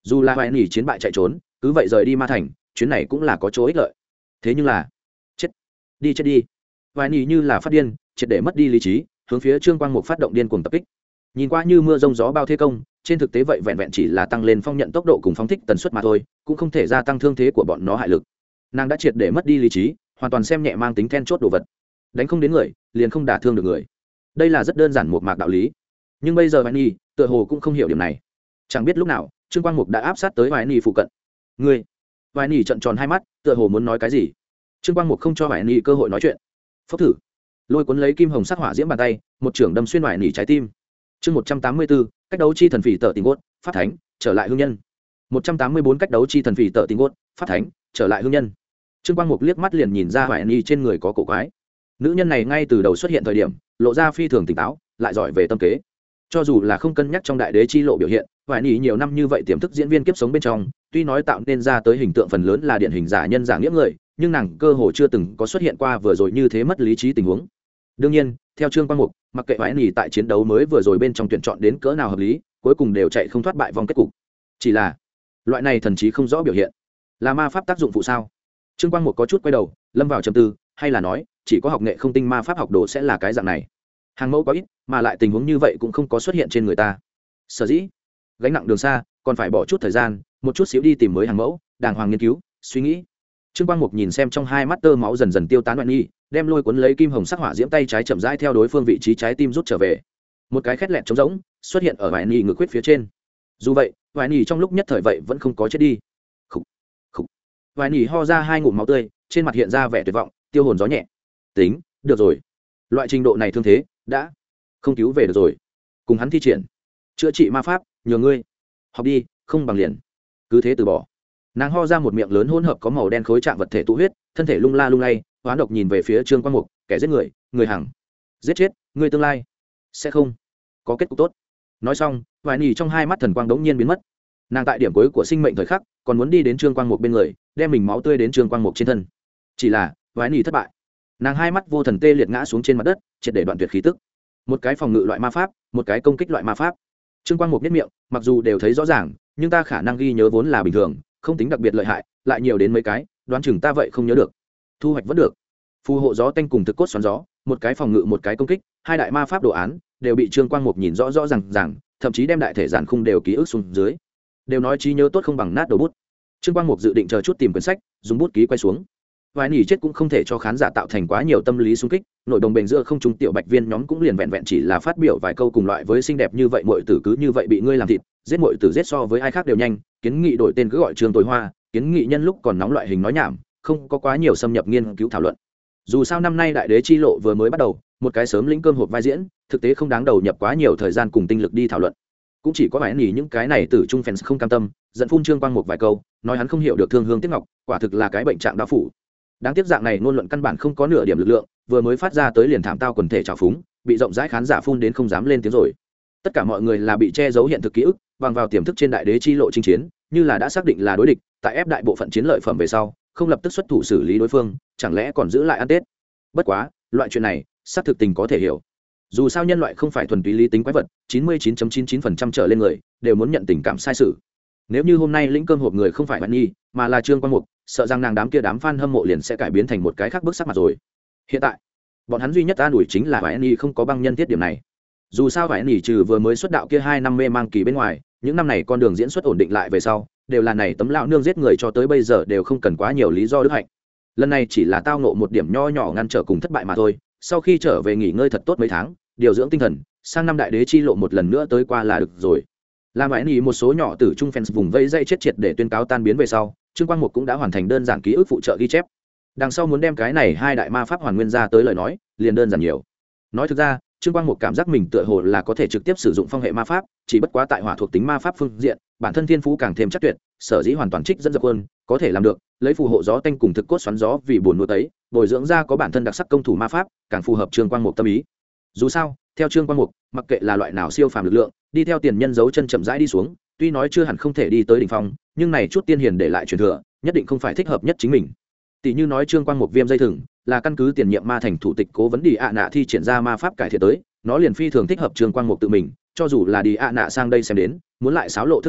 dù là hoài nỉ chiến bại chạy trốn cứ vậy rời đi ma thành, chuyến này cũng là có chỗ ích lợi. Thế nhưng là chết đi hoài nỉ như là phát điên, triệt để mất đi lý trí, hướng phía Trương Quang Mục phát động điên cuồng tập kích. Nhìn qua như mưa rông gió bao thế công, trên thực tế vậy vẹn vẹn chỉ là tăng lên phong nhận tốc độ cùng phóng thích tần suất mà thôi, cũng không thể gia tăng thương thế của bọn nó hại lực. Nàng đã triệt để mất đi lý trí, hoàn toàn xem nhẹ mang tính then chốt đồ vật. Đánh không đến người liền không đả thương được người, đây là rất đơn giản một mạc đạo lý. Nhưng bây giờ hoài nỉ tựa hồ cũng không hiểu điểm này. Chẳng biết lúc nào Trương Quang Mục đã áp sát tới hoài nỉ phụ cận. Ngươi! Hoài nỉ trợn tròn hai mắt, tựa hồ muốn nói cái gì. Trương Quang Mục không cho hoài nỉ cơ hội nói chuyện. Phốc thử, lôi cuốn lấy kim hồng sắc hỏa diễm bàn tay, một chưởng đâm xuyên hoài nỉ trái tim. Chương 184, cách đấu chi thần phỉ tở tình gốt, phát thánh, trở lại hương nhân. 184 cách đấu chi thần phỉ tở tình gốt, phát thánh, trở lại hương nhân. Trương Quang Mục liếc mắt liền nhìn ra hoài nỉ trên người có cổ quái. Nữ nhân này ngay từ đầu xuất hiện thời điểm, lộ ra phi thường tỉnh táo, lại giỏi về tâm kế. Cho dù là không cân nhắc trong đại đế chi lộ biểu hiện, hoài nỉ nhiều năm như vậy tiềm thức diễn viên kiếp sống bên trong, tuy nói tạo nên ra tới hình tượng phần lớn là điển hình giả nhân giả nghĩa người, nhưng nàng cơ hồ chưa từng có xuất hiện qua vừa rồi như thế mất lý trí tình huống. Đương nhiên, theo Trương Quang Mục, mặc kệ hoài nỉ tại chiến đấu mới vừa rồi bên trong tuyển chọn đến cỡ nào hợp lý, cuối cùng đều chạy không thoát bại vòng kết cục. Chỉ là loại này thần trí không rõ biểu hiện, là ma pháp tác dụng phụ sao? Trương Quang Mục có chút quay đầu, lâm vào trầm tư, hay là nói chỉ có học nghệ không tinh ma pháp học đồ sẽ là cái dạng này. Hàng mẫu có ít mà lại tình huống như vậy cũng không có xuất hiện trên người ta. Sở dĩ gánh nặng đường xa, còn phải bỏ chút thời gian, một chút xíu đi tìm mới hàng mẫu, đàng hoàng nghiên cứu suy nghĩ. Trương Quang Mục nhìn xem trong hai mắt tơ máu dần dần tiêu tán hoài nỉ, đem lôi cuốn lấy kim hồng sắc hỏa diễm tay trái chậm rãi theo đối phương vị trí trái tim rút trở về. Một cái khét lẹt trống rỗng xuất hiện ở hoài nỉ ngực huyết phía trên. Dù vậy hoài nỉ trong lúc nhất thời vậy vẫn không có chết đi. Khủ, khủ. Hoài nỉ ho ra hai ngụm máu tươi, trên mặt hiện ra vẻ tuyệt vọng, tiêu hồn gió nhẹ. Tính được rồi, loại trình độ này thương thế đã không cứu về được rồi, cùng hắn thi triển chữa trị ma pháp, nhờ ngươi học đi, không bằng liền cứ thế từ bỏ. Nàng ho ra một miệng lớn hỗn hợp có màu đen khối trạng vật thể tụ huyết, thân thể lung la lung lay, hoán độc nhìn về phía Trương Quang Mục, kẻ giết người, người hằng giết chết ngươi, tương lai sẽ không có kết cục tốt. Nói xong hoài nỉ trong hai mắt thần quang đống nhiên biến mất. Nàng tại điểm cuối của sinh mệnh thời khắc còn muốn đi đến Trương Quang Mục bên người, đem mình máu tươi đến Trương Quang Mục trên thân. Chỉ là hoài nỉ thất bại, nàng hai mắt vô thần tê liệt ngã xuống trên mặt đất, triệt để đoạn tuyệt khí tức. Một cái phòng ngự loại ma pháp, một cái công kích loại ma pháp. Trương Quang Mục biết miệng, mặc dù đều thấy rõ ràng, nhưng ta khả năng ghi nhớ vốn là bình thường, không tính đặc biệt lợi hại, lại nhiều đến mấy cái, đoán chừng ta vậy không nhớ được. Thu hoạch vẫn được. Phù hộ gió tanh cùng thực cốt xoắn gió, một cái phòng ngự một cái công kích, hai đại ma pháp đồ án đều bị Trương Quang Mục nhìn rõ rõ ràng, thậm chí đem đại thể giản khung đều ký ức xuống dưới. Đều nói trí nhớ tốt không bằng nát đầu bút. Trương Quang Mục dự định chờ chút tìm quyển sách, dùng bút ký quay xuống. Vài nỉ chết cũng không thể cho khán giả tạo thành quá nhiều tâm lý xung kích, nội đồng bền giữa không trung tiểu bạch viên nhóm cũng liền vẹn vẹn chỉ là phát biểu vài câu cùng loại với xinh đẹp như vậy muội tử cứ như vậy bị ngươi làm thịt, giết muội tử giết so với ai khác đều nhanh, kiến nghị đổi tên cứ gọi Trương Tối Hoa, kiến nghị nhân lúc còn nóng loại hình nói nhảm, không có quá nhiều xâm nhập nghiên cứu thảo luận. Dù sao năm nay đại đế chi lộ vừa mới bắt đầu, một cái sớm lĩnh cơm hộp vai diễn, thực tế không đáng đầu nhập quá nhiều thời gian cùng tinh lực đi thảo luận. Cũng chỉ có vài nỉ những cái này tử trung fans không cam tâm, giận phun Trương Quang một vài câu, nói hắn không hiểu được thương hương tiếc ngọc, quả thực là cái bệnh trạng đau phủ. Đáng tiếc dạng này ngôn luận căn bản không có nửa điểm lực lượng, vừa mới phát ra tới liền thảm tao quần thể trào phúng, bị rộng rãi khán giả phun đến không dám lên tiếng rồi. Tất cả mọi người là bị che giấu hiện thực ký ức, bằng vào tiềm thức trên đại đế chi lộ chinh chiến, như là đã xác định là đối địch, tại ép đại bộ phận chiến lợi phẩm về sau, không lập tức xuất thủ xử lý đối phương, chẳng lẽ còn giữ lại ăn Tết. Bất quá, loại chuyện này, xác thực tình có thể hiểu. Dù sao nhân loại không phải thuần túy lý tính quái vật, 99.99% trở lên người đều muốn nhận tình cảm sai sự. Nếu như hôm nay lĩnh cơm hộp người không phải Vạn Nhi, mà là Trương Quang Mục, sợ rằng nàng đám kia đám fan hâm mộ liền sẽ cải biến thành một cái khác bức sắc mặt rồi. Hiện tại, bọn hắn duy nhất an ủi chính là Vạn Nhi không có băng nhân tiết điểm này. Dù sao Vạn Nhi trừ vừa mới xuất đạo kia 2 năm mê mang kỳ bên ngoài, những năm này con đường diễn xuất ổn định lại về sau, đều là này tấm lão nương giết người cho tới bây giờ đều không cần quá nhiều lý do đức hạnh. Lần này chỉ là tao ngộ một điểm nho nhỏ ngăn trở cùng thất bại mà thôi, sau khi trở về nghỉ ngơi thật tốt mấy tháng, điều dưỡng tinh thần, sang năm đại đế chi lộ một lần nữa tới qua là được rồi. Làm Vạn Nhi một số nhỏ tử trung fans vùng vây dây chết triệt để tuyên cáo tan biến về sau, Trương Quang Mục cũng đã hoàn thành đơn giản ký ức phụ trợ ghi chép. Đằng sau muốn đem cái này hai đại ma pháp hoàn nguyên ra tới lời nói, liền đơn giản nhiều. Nói thực ra, Trương Quang Mục cảm giác mình tựa hồ là có thể trực tiếp sử dụng phong hệ ma pháp, chỉ bất quá tại hỏa thuộc tính ma pháp phương diện, bản thân thiên phú càng thêm chắc tuyệt, sở dĩ hoàn toàn trích dẫn dập quân, có thể làm được, lấy phù hộ gió tanh cùng thực cốt xoắn gió vì buồn nuôi tấy, bồi dưỡng ra có bản thân đặc sắc công thủ ma pháp, càng phù hợp Trương Quang Mục tâm ý. Dù sao, theo Trương Quang Mục, mặc kệ là loại nào siêu phàm lực lượng, đi theo tiền nhân dấu chân chậm rãi đi xuống, tuy nói chưa hẳn không thể đi tới đỉnh phong, nhưng này chút tiên hiền để lại truyền thừa, nhất định không phải thích hợp nhất chính mình. Tỷ như nói Trương Quang Mục viêm dây thừng, là căn cứ tiền nhiệm ma thành thủ tịch cố vấn đi ạ nạ thi triển ra ma pháp cải thiện tới, nó liền phi thường thích hợp Trương Quang Mục tự mình, cho dù là đi ạ nạ sang đây xem đến, muốn lại xáo lộ thức học tập,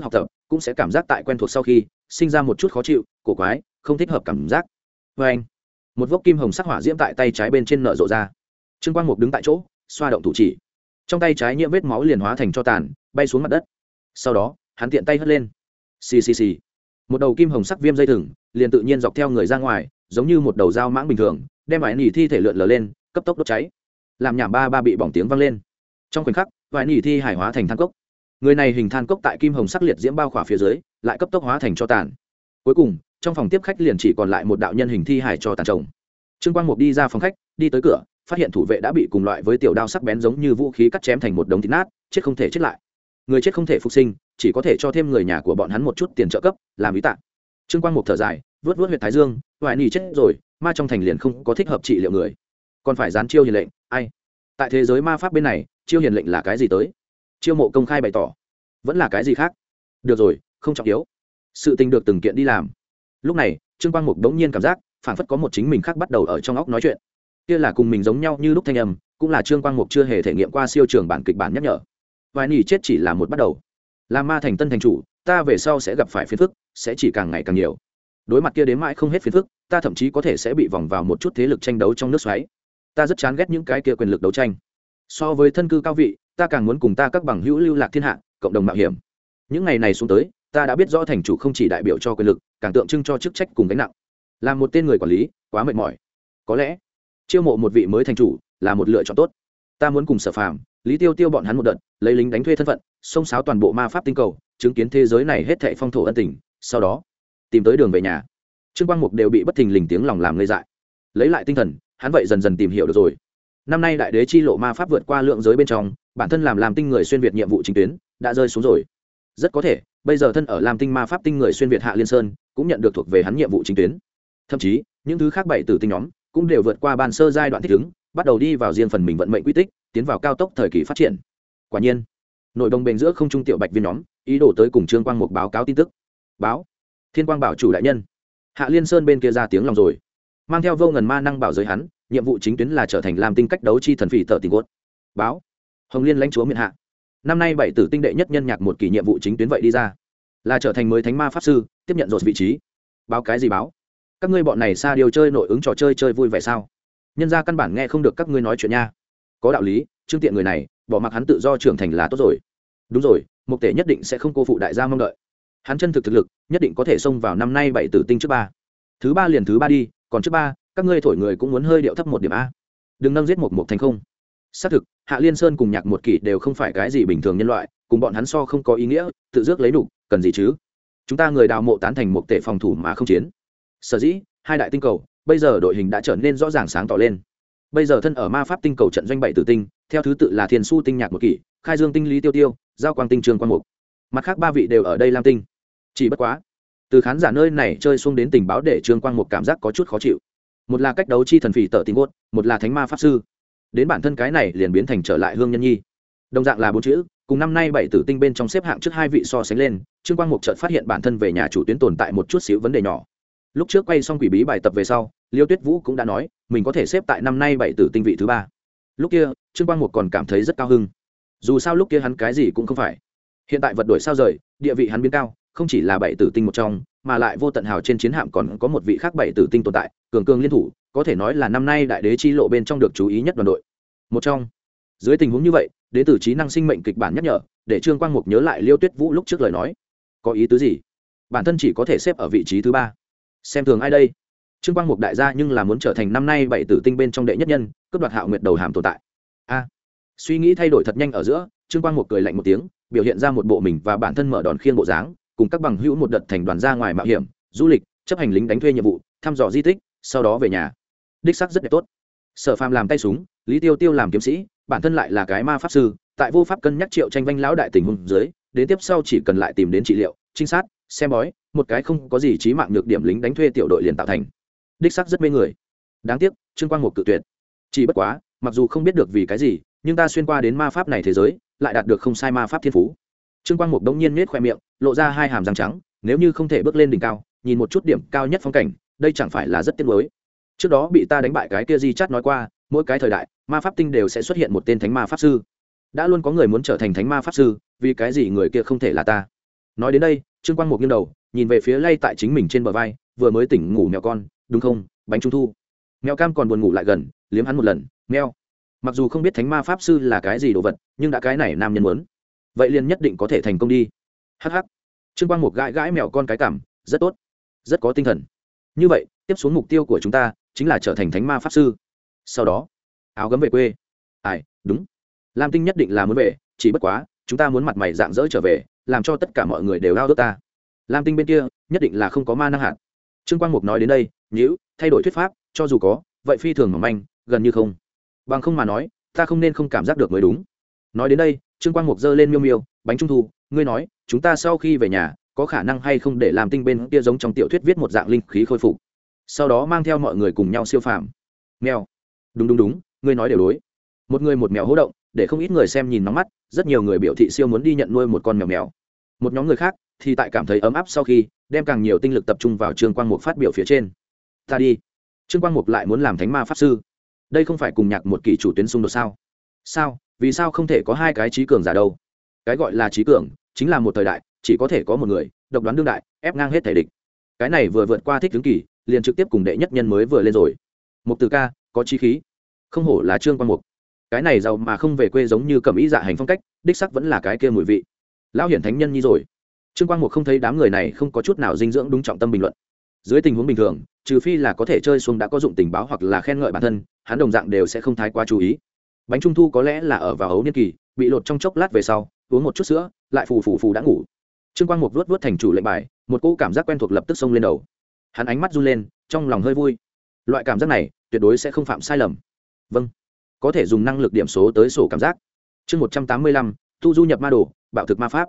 cũng sẽ cảm giác tại quen thuộc sau khi sinh ra một chút khó chịu cổ quái không thích hợp cảm giác. Vê anh, một vốc kim hồng sắc hỏa diễm tại tay trái bên trên nở rộ ra. Trương Quang Mục đứng tại chỗ xoa động thủ chỉ, trong tay trái nhiễm vết máu liền hóa thành cho tàn bay xuống mặt đất. Sau đó hắn tiện tay hất lên, xì xì xì, một đầu kim hồng sắc viêm dây thừng liền tự nhiên dọc theo người ra ngoài, giống như một đầu dao mãng bình thường đem vải nỉ thi thể lượn lờ lên, cấp tốc đốt cháy. Làm nhảm ba ba bị bỏng tiếng vang lên. Trong khoảnh khắc vải nỉ thi hải hóa thành than cốc. Người này hình than cốc tại kim hồng sắc liệt diễm bao khỏa phía dưới lại cấp tốc hóa thành cho tàn. Cuối cùng trong phòng tiếp khách liền chỉ còn lại một đạo nhân hình thi hải cho tàn chồng. Trương Quang Mục đi ra phòng khách, đi tới cửa, phát hiện thủ vệ đã bị cùng loại với tiểu đao sắc bén giống như vũ khí cắt chém thành một đống thịt nát, chết không thể chết lại. Người chết không thể phục sinh, chỉ có thể cho thêm người nhà của bọn hắn một chút tiền trợ cấp làm ý tạng. Trương Quang Mục thở dài, vớt vớt huyệt thái dương, hoài nỉ chết rồi, ma trong thành liền không có thích hợp trị liệu người, còn phải dán chiêu hiền lệnh. Ai tại thế giới ma pháp bên này, chiêu hiền lệnh là cái gì tới? Chiêu mộ công khai bày tỏ, vẫn là cái gì khác? Được rồi, không trọng yếu, sự tình được từng kiện đi làm. Lúc này Trương Quang Mục đống nhiên cảm giác phảng phất có một chính mình khác bắt đầu ở trong óc nói chuyện, kia là cùng mình giống nhau như lúc thanh âm, cũng là Trương Quang Mục chưa hề thể nghiệm qua siêu trường bản kịch bản nhắc nhở. Vài nỉ chết chỉ là một bắt đầu, làm ma thành tân thành chủ, ta về sau sẽ gặp phải phiền phức, sẽ chỉ càng ngày càng nhiều. Đối mặt kia đến mãi không hết phiền phức, ta thậm chí có thể sẽ bị vòng vào một chút thế lực tranh đấu trong nước xoáy. Ta rất chán ghét những cái kia quyền lực đấu tranh. So với thân cư cao vị, ta càng muốn cùng ta các bằng hữu lưu lạc thiên hạ, cộng đồng mạo hiểm. Những ngày này xuống tới, ta đã biết rõ thành chủ không chỉ đại biểu cho quyền lực, càng tượng trưng cho chức trách cùng gánh nặng. Làm một tên người quản lý, quá mệt mỏi. Có lẽ chiêu mộ một vị mới thành chủ là một lựa chọn tốt. Ta muốn cùng Sở Phàm, Lý Tiêu Tiêu bọn hắn một đợt, lấy lính đánh thuê thân phận, xông xáo toàn bộ ma pháp tinh cầu, chứng kiến thế giới này hết thảy phong thổ ân tình, sau đó tìm tới đường về nhà. Trương Quang Mục đều bị bất thình lình tiếng lòng làm ngây dại. Lấy lại tinh thần, hắn vậy dần dần tìm hiểu được rồi. Năm nay đại đế chi lộ ma pháp vượt qua lượng giới bên trong, bản thân làm tinh người xuyên việt nhiệm vụ chính tuyến đã rơi xuống rồi. Rất có thể bây giờ thân ở làm tinh ma pháp tinh người xuyên việt Hạ Liên Sơn cũng nhận được thuộc về hắn nhiệm vụ chính tuyến. Thậm chí những thứ khác bảy tử tinh nhóm cũng đều vượt qua ban sơ giai đoạn thích ứng, bắt đầu đi vào riêng phần mình vận mệnh quy tích, tiến vào cao tốc thời kỳ phát triển. Quả nhiên nội đồng bền giữa không trung tiểu bạch viên nhóm ý đồ tới cùng Trương Quang Mục báo cáo tin tức. Báo Thiên Quang bảo chủ đại nhân, Hạ Liên Sơn bên kia ra tiếng lòng rồi, mang theo vô ngần ma năng bảo giới hắn, nhiệm vụ chính tuyến là trở thành làm tinh cách đấu chi thần phỉ tợ tình cốt. Báo Hồng Liên lãnh chúa miền hạ, năm nay bảy tử tinh đệ nhất nhân nhạc một kỳ nhiệm vụ chính tuyến vậy đi ra, là trở thành mới thánh ma pháp sư, tiếp nhận rồi vị trí. Báo cái gì báo? Các ngươi bọn này xa điều chơi nội ứng trò chơi chơi vui vẻ sao? Nhân ra căn bản nghe không được các ngươi nói chuyện nha. Có đạo lý, Trương Tiện người này bỏ mặc hắn tự do trưởng thành là tốt rồi. Đúng rồi, Mục Tể nhất định sẽ không cô phụ đại gia mong đợi, hắn chân thực thực lực nhất định có thể xông vào năm nay bảy tử tinh trước ba. Thứ ba liền thứ ba đi, còn trước ba các ngươi thổi người cũng muốn hơi điệu thấp một điểm a. Đừng nâng giết một thành không. Xác thực Hạ Liên Sơn cùng nhạc một kỳ đều không phải cái gì bình thường nhân loại, cùng bọn hắn so không có ý nghĩa, tự dước lấy đủ cần gì chứ? Chúng ta người đào mộ tán thành một tể phòng thủ mà không chiến. Sở dĩ hai đại tinh cầu bây giờ đội hình đã trở nên rõ ràng sáng tỏ lên. Bây giờ thân ở ma pháp tinh cầu trận doanh bảy tử tinh, theo thứ tự là Thiên Su tinh nhạc một kỳ, Khai Dương tinh Lý Tiêu Tiêu, Giao Quang tinh Trương Quang Mục. Mặt khác ba vị đều ở đây Lam tinh. Chỉ bất quá từ khán giả nơi này chơi xuống đến tình báo để Trương Quang Mục cảm giác có chút khó chịu. Một là cách đấu chi thần phỉ tợ tình cốt, một là thánh ma pháp sư, đến bản thân cái này liền biến thành trở lại hương nhân nhi. Đồng dạng là bốn chữ, cùng năm nay bảy tử tinh bên trong xếp hạng trước hai vị so sánh lên, Trương Quang Mục chợt phát hiện bản thân về nhà chủ tuyến tồn tại một chút xíu vấn đề nhỏ. Lúc trước quay xong quỷ bí bài tập về sau, Liêu Tuyết Vũ cũng đã nói mình có thể xếp tại năm nay bảy tử tinh vị thứ ba. Lúc kia Trương Quang Mục còn cảm thấy rất cao hưng, dù sao lúc kia hắn cái gì cũng không phải. Hiện tại vật đổi sao rời, địa vị hắn biến cao, không chỉ là bảy tử tinh một trong, mà lại vô tận hào trên chiến hạm còn có một vị khác bảy tử tinh tồn tại, cường cường liên thủ, có thể nói là năm nay đại đế chi lộ bên trong được chú ý nhất đoàn đội một trong. Dưới tình huống như vậy, đế tử trí năng sinh mệnh kịch bản nhắc nhở để Trương Quang Mục nhớ lại Liêu Tuyết Vũ lúc trước lời nói. Có ý tứ gì? Bản thân chỉ có thể xếp ở vị trí thứ ba, xem thường ai đây? Trương Quang Mục đại gia nhưng là muốn trở thành năm nay bảy tử tinh bên trong đệ nhất nhân, cướp đoạt Hạo Nguyệt đầu hàm tồn tại. A, suy nghĩ thay đổi thật nhanh ở giữa, Trương Quang Mục cười lạnh một tiếng, biểu hiện ra một bộ mình và bản thân mở đòn khiên bộ dáng, cùng các bằng hữu một đợt thành đoàn ra ngoài mạo hiểm, du lịch, chấp hành lính đánh thuê nhiệm vụ, thăm dò di tích, sau đó về nhà. Đích xác rất đẹp tốt. Sở Phàm làm tay súng, Lý Tiêu Tiêu làm kiếm sĩ, bản thân lại là cái ma pháp sư, tại vô pháp cân nhắc Triệu Tranh Vanh lão đại tình huống dưới, đến tiếp sau chỉ cần lại tìm đến trị liệu, trinh sát, xem bói, một cái không có gì chí mạng nhược điểm lính đánh thuê tiểu đội liền tạo thành. Đích xác rất mê người. Đáng tiếc, Trương Quang Mục cự tuyệt. Chỉ bất quá, mặc dù không biết được vì cái gì, nhưng ta xuyên qua đến ma pháp này thế giới, lại đạt được không sai ma pháp thiên phú. Trương Quang Mục đống nhiên nhếch khoe miệng, lộ ra hai hàm răng trắng, nếu như không thể bước lên đỉnh cao, nhìn một chút điểm cao nhất phong cảnh, đây chẳng phải là rất tiếc nuối. Trước đó bị ta đánh bại cái kia Di Chát nói qua, mỗi cái thời đại, ma pháp tinh đều sẽ xuất hiện một tên thánh ma pháp sư. Đã luôn có người muốn trở thành thánh ma pháp sư, vì cái gì người kia không thể là ta? Nói đến đây, Trương Quang Mục nghiêng đầu nhìn về phía lay tại chính mình trên bờ vai vừa mới tỉnh ngủ mèo con, đúng không? Bánh trung thu. Mèo cam còn buồn ngủ lại gần liếm hắn một lần, meo. Mặc dù không biết thánh ma pháp sư là cái gì đồ vật, nhưng đã cái này nam nhân muốn, vậy liền nhất định có thể thành công đi. Hắc hắc. Trương Quang Mục gãi gãi mèo con cái cảm, rất tốt, rất có tinh thần. Như vậy tiếp xuống mục tiêu của chúng ta chính là trở thành thánh ma pháp sư. Sau đó áo gấm về quê. Ai, đúng, lam tinh nhất định là muốn về, chỉ bất quá chúng ta muốn mặt mày dạng dỡ trở về, làm cho tất cả mọi người đều ao ước ta. Lam tinh bên kia nhất định là không có ma năng hạt. Trương Quang Mục nói đến đây nhíu, thay đổi thuyết pháp, cho dù có vậy phi thường mỏng manh, gần như không. Bằng không mà nói ta không nên không cảm giác được mới đúng. Nói đến đây Trương Quang Mục giơ lên miêu miêu bánh trung thu, ngươi nói chúng ta sau khi về nhà có khả năng hay không để làm tinh bên kia giống trong tiểu thuyết viết một dạng linh khí khôi phục, sau đó mang theo mọi người cùng nhau siêu phàm. Mèo, đúng đúng đúng, ngươi nói đều đối. Một người một mèo hỗ động, để không ít người xem nhìn nóng mắt, rất nhiều người biểu thị siêu muốn đi nhận nuôi một con mèo mèo. Một nhóm người khác thì tại cảm thấy ấm áp sau khi đem càng nhiều tinh lực tập trung vào Trương Quang Mục phát biểu phía trên. Ta đi, Trương Quang Mục lại muốn làm thánh ma pháp sư, đây không phải cùng nhạc một kỳ chủ tuyến xung đột sao? Sao, vì sao không thể có hai cái trí cường giả đâu? Cái gọi là trí cường chính là một thời đại chỉ có thể có một người độc đoán đương đại, ép ngang hết thể địch. Cái này vừa vượt qua thích tướng kỳ, liền trực tiếp cùng đệ nhất nhân mới vừa lên rồi. Mục Từ ca có chí khí, không hổ là Trương Quang Mục. Cái này giàu mà không về quê giống như cẩm ý dạ hành phong cách, đích sắc vẫn là cái kia mùi vị. Lão hiển thánh nhân nhi rồi. Trương Quang Mục không thấy đám người này không có chút nào dinh dưỡng đúng trọng tâm bình luận. Dưới tình huống bình thường, trừ phi là có thể chơi xuống đã có dụng tình báo hoặc là khen ngợi bản thân, hắn đồng dạng đều sẽ không thái quá chú ý. Bánh trung thu có lẽ là ở vào ấu niên kỳ, bị lột trong chốc lát về sau, uống một chút sữa, lại phù đã ngủ. Trương Quang Mục vuốt thành chủ lệnh bài, một cỗ cảm giác quen thuộc lập tức xông lên đầu. Hắn ánh mắt run lên, trong lòng hơi vui. Loại cảm giác này tuyệt đối sẽ không phạm sai lầm. Vâng, có thể dùng năng lực điểm số tới sổ cảm giác. Chương 185, tu du nhập ma đồ, bạo thực ma pháp.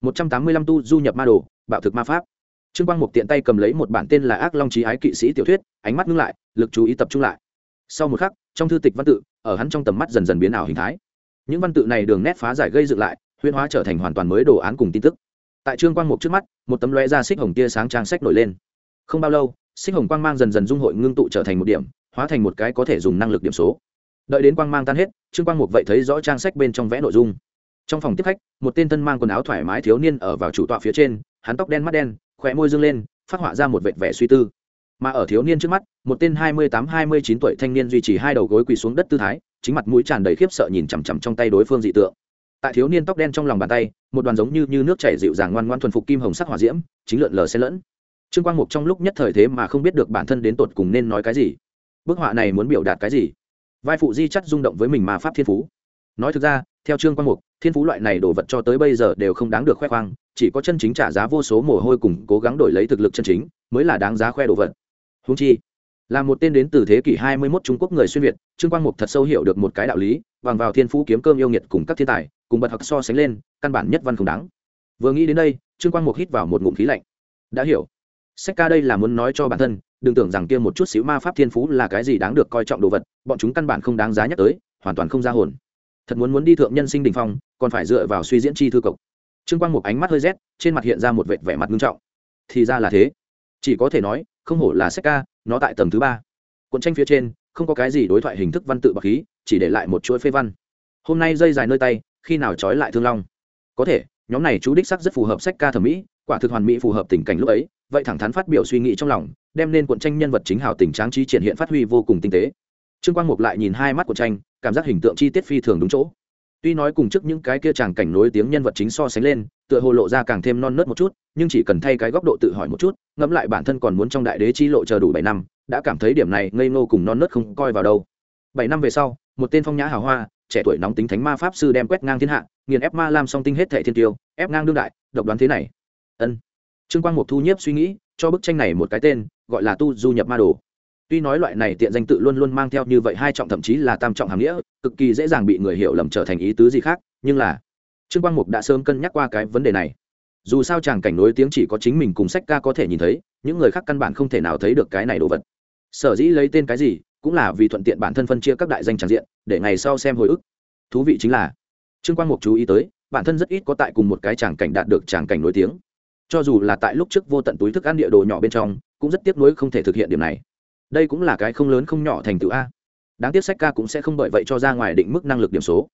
185 tu du nhập ma đồ, bạo thực ma pháp. Trương Quang Mục tiện tay cầm lấy một bản tên là Ác Long Chí Ái Kỵ Sĩ tiểu thuyết, ánh mắt ngưng lại, lực chú ý tập trung lại. Sau một khắc, trong thư tịch văn tự, ở hắn trong tầm mắt dần dần biến ảo hình thái. Những văn tự này đường nét phá giải gây dựng lại, huyễn hóa trở thành hoàn toàn mới đồ án cùng tin tức. Tại Trương Quang Mục trước mắt, một tấm lóe ra xích hồng tia sáng trang sách nổi lên. Không bao lâu, xích hồng quang mang dần dần dung hội ngưng tụ trở thành một điểm, hóa thành một cái có thể dùng năng lực điểm số. Đợi đến quang mang tan hết, Trương Quang Mục vậy thấy rõ trang sách bên trong vẽ nội dung. Trong phòng tiếp khách, một tên thân mang quần áo thoải mái thiếu niên ở vào chủ tọa phía trên, hắn tóc đen mắt đen, khóe môi dương lên, phát họa ra một vệt vẻ suy tư. Mà ở thiếu niên trước mắt, một tên 28-29 tuổi thanh niên duy trì hai đầu gối quỳ xuống đất tư thái, chính mặt mũi tràn đầy khiếp sợ nhìn chằm chằm trong tay đối phương dị tượng. Tại thiếu niên tóc đen trong lòng bàn tay, một đoàn giống như nước chảy dịu dàng ngoan ngoãn thuần phục kim hồng sắc hỏa diễm, chính lượn lờ xen lẫn. Trương Quang Mục trong lúc nhất thời thế mà không biết được bản thân đến tột cùng nên nói cái gì. Bức họa này muốn biểu đạt cái gì? Vai phụ di chắt rung động với mình ma pháp thiên phú. Nói thực ra, theo Trương Quang Mục, thiên phú loại này đồ vật cho tới bây giờ đều không đáng được khoe khoang, chỉ có chân chính trả giá vô số mồ hôi cùng cố gắng đổi lấy thực lực chân chính mới là đáng giá khoe đồ vật. Huống chi, là một tên đến từ thế kỷ 21 Trung Quốc người xuyên Việt, Trương Quang Mục thật sâu hiểu được một cái đạo lý, bằng vào thiên phú kiếm cơm yêu nghiệt cùng các thiên tài, cùng bật học so sánh lên, căn bản nhất văn không đáng. Vừa nghĩ đến đây, Trương Quang Mục hít vào một ngụm khí lạnh. Đã hiểu. Sách ca đây là muốn nói cho bản thân, đừng tưởng rằng kia một chút xíu ma pháp thiên phú là cái gì đáng được coi trọng đồ vật, bọn chúng căn bản không đáng giá nhắc tới, hoàn toàn không ra hồn. Thật muốn đi thượng nhân sinh đỉnh phong, còn phải dựa vào suy diễn chi thư cộc. Trương Quang Mục ánh mắt hơi rét, trên mặt hiện ra một vệt vẻ mặt nghiêm trọng. Thì ra là thế, chỉ có thể nói, không hổ là sách ca, nó tại tầng thứ 3. Cuộn tranh phía trên không có cái gì đối thoại hình thức văn tự bạc khí, chỉ để lại một chuỗi phê văn. Hôm nay dây dài nơi tay, khi nào trói lại thương long. Có thể, nhóm này chú đích sắc rất phù hợp sách ca thẩm mỹ, quả thực hoàn mỹ phù hợp tình cảnh lúc ấy, vậy thẳng thắn phát biểu suy nghĩ trong lòng, đem nên cuộn tranh nhân vật chính hào tình tráng trí triển hiện phát huy vô cùng tinh tế. Trương Quang Mục lại nhìn hai mắt cuộn tranh, cảm giác hình tượng chi tiết phi thường đúng chỗ. Tuy nói cùng trước những cái kia tràng cảnh nối tiếng nhân vật chính so sánh lên, tựa hồ lộ ra càng thêm non nớt một chút, nhưng chỉ cần thay cái góc độ tự hỏi một chút, ngẫm lại bản thân còn muốn trong đại đế chi lộ chờ đủ 7 năm, đã cảm thấy điểm này ngây ngô cùng non nớt không coi vào đâu. 7 năm về sau, một tên phong nhã hào hoa, trẻ tuổi nóng tính thánh ma pháp sư đem quét ngang thiên hạ, nghiền ép ma lam song tinh hết thảy thiên tiêu, ép ngang đương đại, độc đoán thế này. Ân. Trương Quang Mục thu nhiếp suy nghĩ, cho bức tranh này một cái tên, gọi là tu du nhập ma đồ. Tuy nói loại này tiện danh tự luôn luôn mang theo như vậy hai trọng thậm chí là tam trọng hàm nghĩa, cực kỳ dễ dàng bị người hiểu lầm trở thành ý tứ gì khác, nhưng là Trương Quang Mục đã sớm cân nhắc qua cái vấn đề này. Dù sao chàng cảnh nối tiếng chỉ có chính mình cùng sách ca có thể nhìn thấy, những người khác căn bản không thể nào thấy được cái này đồ vật. Sở dĩ lấy tên cái gì, cũng là vì thuận tiện bản thân phân chia các đại danh tràng diện, để ngày sau xem hồi ức. Thú vị chính là, Trương Quang Mục chú ý tới, bản thân rất ít có tại cùng một cái tràng cảnh đạt được tràng cảnh nối tiếng. Cho dù là tại lúc trước vô tận túi thức ăn địa đồ nhỏ bên trong, cũng rất tiếc nuối không thể thực hiện điểm này. Đây cũng là cái không lớn không nhỏ thành tựu a. Đáng tiếc sách ca cũng sẽ không bởi vậy cho ra ngoài định mức năng lực điểm số.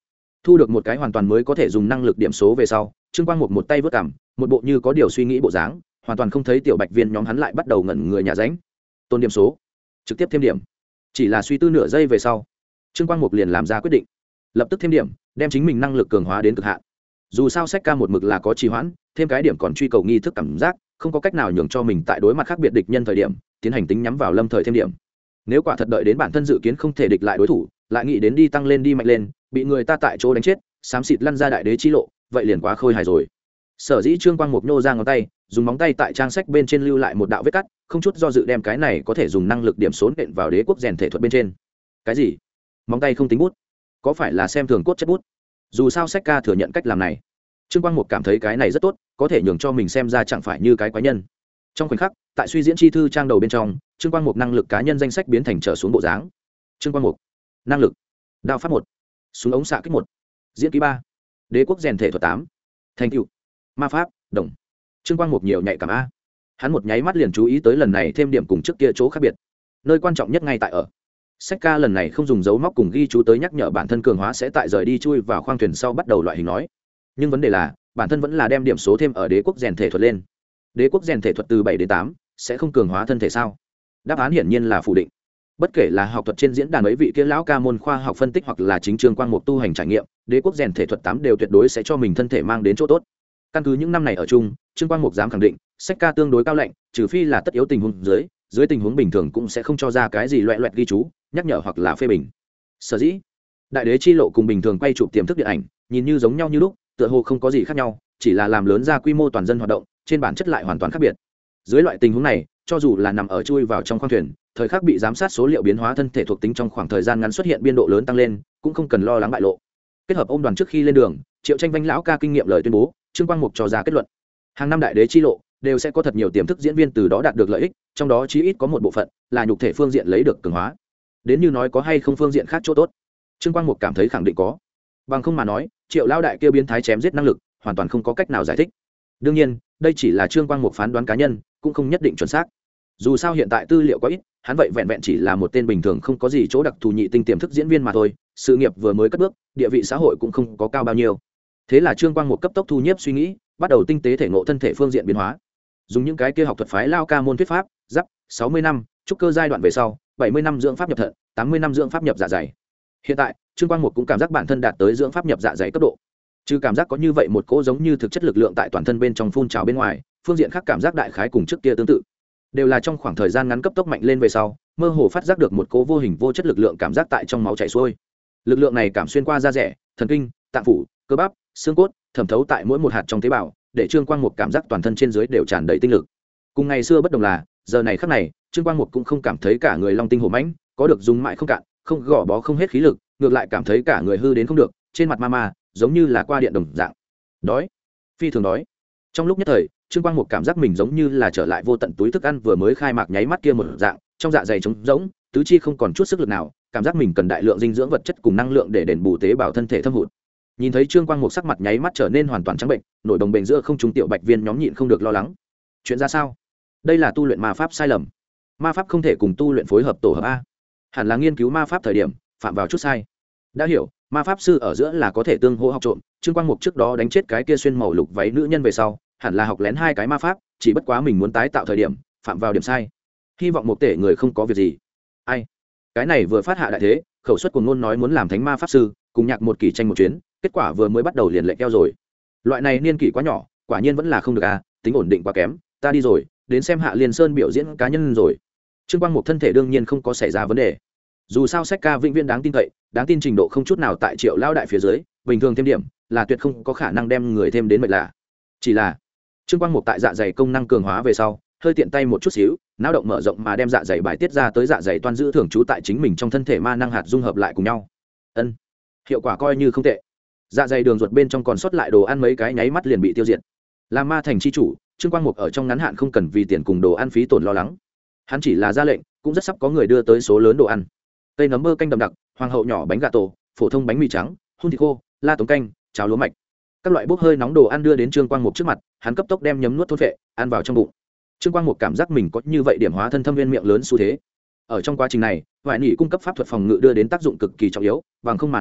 thu được một cái hoàn toàn mới có thể dùng năng lực điểm số về sau, Trương Quang một tay vớt cằm, một bộ như có điều suy nghĩ bộ dáng, hoàn toàn không thấy tiểu bạch viên nhóm hắn lại bắt đầu ngẩn người nhà ránh. Tôn điểm số, trực tiếp thêm điểm. Chỉ là suy tư nửa giây về sau, Trương Quang liền làm ra quyết định, lập tức thêm điểm, đem chính mình năng lực cường hóa đến cực hạn. Dù sao sách ca một mực là có trì hoãn, thêm cái điểm còn truy cầu nghi thức cảm giác, không có cách nào nhường cho mình tại đối mặt khác biệt địch nhân thời điểm tiến hành tính nhắm vào lâm thời thêm điểm. Nếu quả thật đợi đến bản thân dự kiến không thể địch lại đối thủ, lại nghĩ đến đi tăng lên đi mạnh lên, bị người ta tại chỗ đánh chết, xám xịt lăn ra đại đế chi lộ, vậy liền quá khôi hài rồi. Sở dĩ Trương Quang nhô ra ngón tay, dùng móng tay tại trang sách bên trên lưu lại một đạo vết cắt, không chút do dự đem cái này có thể dùng năng lực điểm số nện vào đế quốc rèn thể thuật bên trên. Cái gì? Móng tay không tính bút? Có phải là xem thường cốt chất bút? Dù sao sách ca thừa nhận cách làm này. Trương Quang cảm thấy cái này rất tốt, có thể nhường cho mình xem ra chẳng phải như cái quái nhân. Trong khoảnh khắc, tại suy diễn chi thư trang đầu bên trong, Trương Quang năng lực cá nhân danh sách biến thành trở xuống bộ dáng. Trương Quang năng lực: đao pháp 1, súng ống xạ kích 1, diễn kỹ 3, đế quốc rèn thể thuật 8, thành tựu ma pháp đồng. Trương Quang nhiều nhạy cảm a. Hắn một nháy mắt liền chú ý tới lần này thêm điểm cùng trước kia chỗ khác biệt. Nơi quan trọng nhất ngay tại ở sách ca lần này không dùng dấu móc cùng ghi chú tới nhắc nhở bản thân cường hóa sẽ tại rời đi chui vào khoang thuyền sau bắt đầu loại hình nói, nhưng vấn đề là bản thân vẫn là đem điểm số thêm ở đế quốc rèn thể thuật lên. Đế quốc rèn thể thuật từ 7 đến 8 sẽ không cường hóa thân thể sao? Đáp án hiển nhiên là phủ định. Bất kể là học thuật trên diễn đàn mấy vị kia lão ca môn khoa học phân tích hoặc là chính Trương Quang tu hành trải nghiệm, đế quốc rèn thể thuật 8 đều tuyệt đối sẽ cho mình thân thể mang đến chỗ tốt. Căn cứ những năm này ở chung, Trương Quang dám khẳng định sách ca tương đối cao lạnh, trừ phi là tất yếu tình huống dưới tình huống bình thường cũng sẽ không cho ra cái gì loẹt loẹt ghi chú nhắc nhở hoặc là phê bình. Sở dĩ đại đế chi lộ cùng bình thường quay chụp tiềm thức điện ảnh nhìn như giống nhau như lúc, tựa hồ không có gì khác nhau, chỉ là làm lớn ra quy mô toàn dân hoạt động, trên bản chất lại hoàn toàn khác biệt. Dưới loại tình huống này, cho dù là nằm ở chui vào trong khoang thuyền, thời khắc bị giám sát số liệu biến hóa thân thể thuộc tính trong khoảng thời gian ngắn xuất hiện biên độ lớn tăng lên, cũng không cần lo lắng bại lộ. Kết hợp ôm đoàn trước khi lên đường, Triệu Tranh Vanh lão ca kinh nghiệm lời tuyên bố, Trương Quang cho ra kết luận, hàng năm đại đế chi lộ đều sẽ có thật nhiều tiềm thức diễn viên từ đó đạt được lợi ích, trong đó chí ít có một bộ phận là nhục thể phương diện lấy được cường hóa. Đến như nói có hay không phương diện khác chỗ tốt, Trương Quang cảm thấy khẳng định có. Bằng không mà nói, Triệu lão đại kia biến thái chém giết năng lực, hoàn toàn không có cách nào giải thích. Đương nhiên, đây chỉ là Trương Quang phán đoán cá nhân, cũng không nhất định chuẩn xác. Dù sao hiện tại tư liệu có ít, hắn vậy vẹn vẹn chỉ là một tên bình thường không có gì chỗ đặc thù nhị tinh tiềm thức diễn viên mà thôi, sự nghiệp vừa mới cất bước, địa vị xã hội cũng không có cao bao nhiêu. Thế là Trương Quang cấp tốc thu nhiếp suy nghĩ, bắt đầu tinh tế thể ngộ thân thể phương diện biến hóa. Dùng những cái kia học thuật phái lao ca môn thuyết pháp, giáp 60 năm, trúc cơ giai đoạn về sau, 70 năm dưỡng pháp nhập thận, 80 năm dưỡng pháp nhập dạ dày. Hiện tại, Trương Quang cũng cảm giác bản thân đạt tới dưỡng pháp nhập dạ dày cấp độ. Chứ cảm giác có như vậy một cỗ giống như thực chất lực lượng tại toàn thân bên trong phun trào bên ngoài, phương diện khác cảm giác đại khái cùng trước kia tương tự. Đều là trong khoảng thời gian ngắn cấp tốc mạnh lên về sau, mơ hồ phát giác được một cỗ vô hình vô chất lực lượng cảm giác tại trong máu chảy xuôi. Lực lượng này cảm xuyên qua da rẻ, thần kinh, tạng phủ, cơ bắp, xương cốt, thẩm thấu tại mỗi một hạt trong tế bào, để Trương Quang cảm giác toàn thân trên dưới đều tràn đầy tinh lực. Cùng ngày xưa bất đồng là, giờ này khắc này, Trương Quang cũng không cảm thấy cả người long tinh hổ mãnh, có được dùng mãi không cạn, không gò bó không hết khí lực, ngược lại cảm thấy cả người hư đến không được, trên mặt ma giống như là qua điện đồng dạng. Đói, phi thường đói. Trong lúc nhất thời, Trương Quang cảm giác mình giống như là trở lại vô tận túi thức ăn vừa mới khai mạc nháy mắt kia một dạng, trong dạ dày trống rỗng, tứ chi không còn chút sức lực nào, cảm giác mình cần đại lượng dinh dưỡng vật chất cùng năng lượng để đền bù tế bào thân thể thâm hụt. Nhìn thấy Trương Quang sắc mặt nháy mắt trở nên hoàn toàn trắng bệnh, nổi đồng bền giữa không trung tiểu bạch viên nhóm nhịn không được lo lắng. Chuyện ra sao? Đây là tu luyện ma pháp sai lầm. Ma pháp không thể cùng tu luyện phối hợp tổ hợp a. Hẳn là nghiên cứu ma pháp thời điểm phạm vào chút sai. Đã hiểu, ma pháp sư ở giữa là có thể tương hỗ học trộm. Trương Quang trước đó đánh chết cái kia xuyên màu lục váy nữ nhân về sau, hẳn là học lén hai cái ma pháp, chỉ bất quá mình muốn tái tạo thời điểm phạm vào điểm sai. Hy vọng một tể người không có việc gì. Ai? Cái này vừa phát hạ đại thế, khẩu suất cuồng ngôn nói muốn làm thánh ma pháp sư, cùng nhạc một kỳ tranh một chuyến, kết quả vừa mới bắt đầu liền lệch keo rồi. Loại này niên kỷ quá nhỏ, quả nhiên vẫn là không được à, tính ổn định quá kém, ta đi rồi, đến xem Hạ Liên Sơn biểu diễn cá nhân rồi. Trương Quang thân thể đương nhiên không có xảy ra vấn đề. Dù sao sách ca vĩnh viễn đáng tin cậy, đáng tin trình độ không chút nào tại Triệu lao đại phía dưới, bình thường thêm điểm là tuyệt không có khả năng đem người thêm đến mệt lạ. Chỉ là Trương Quang tại dạ dày công năng cường hóa về sau, hơi tiện tay một chút xíu, não động mở rộng mà đem dạ dày bài tiết ra tới dạ dày toan giữ thường trú tại chính mình trong thân thể ma năng hạt dung hợp lại cùng nhau. Ân, hiệu quả coi như không tệ. Dạ dày đường ruột bên trong còn sót lại đồ ăn mấy cái nháy mắt liền bị tiêu diệt. Làm ma thành chi chủ, Trương Quang ở trong ngắn hạn không cần vì tiền cùng đồ ăn phí tổn lo lắng. Hắn chỉ là ra lệnh, cũng rất sắp có người đưa tới số lớn đồ ăn. Cây nấm bơ canh đậm đặc, hoàng hậu nhỏ bánh gà tổ, phổ thông bánh mì trắng, hun thịt khô, la tống canh, cháo lúa mạch. Các loại bốc hơi nóng đồ ăn đưa đến Trương Quang trước mặt, hắn cấp tốc đem nhấm nuốt thôn phệ, ăn vào trong bụng. Trương Quang cảm giác mình có như vậy điểm hóa thân thâm viên miệng lớn xu thế. Ở trong quá trình này, ngoại nhị cung cấp pháp thuật phòng ngự đưa đến tác dụng cực kỳ trọng yếu, bằng không mà nói,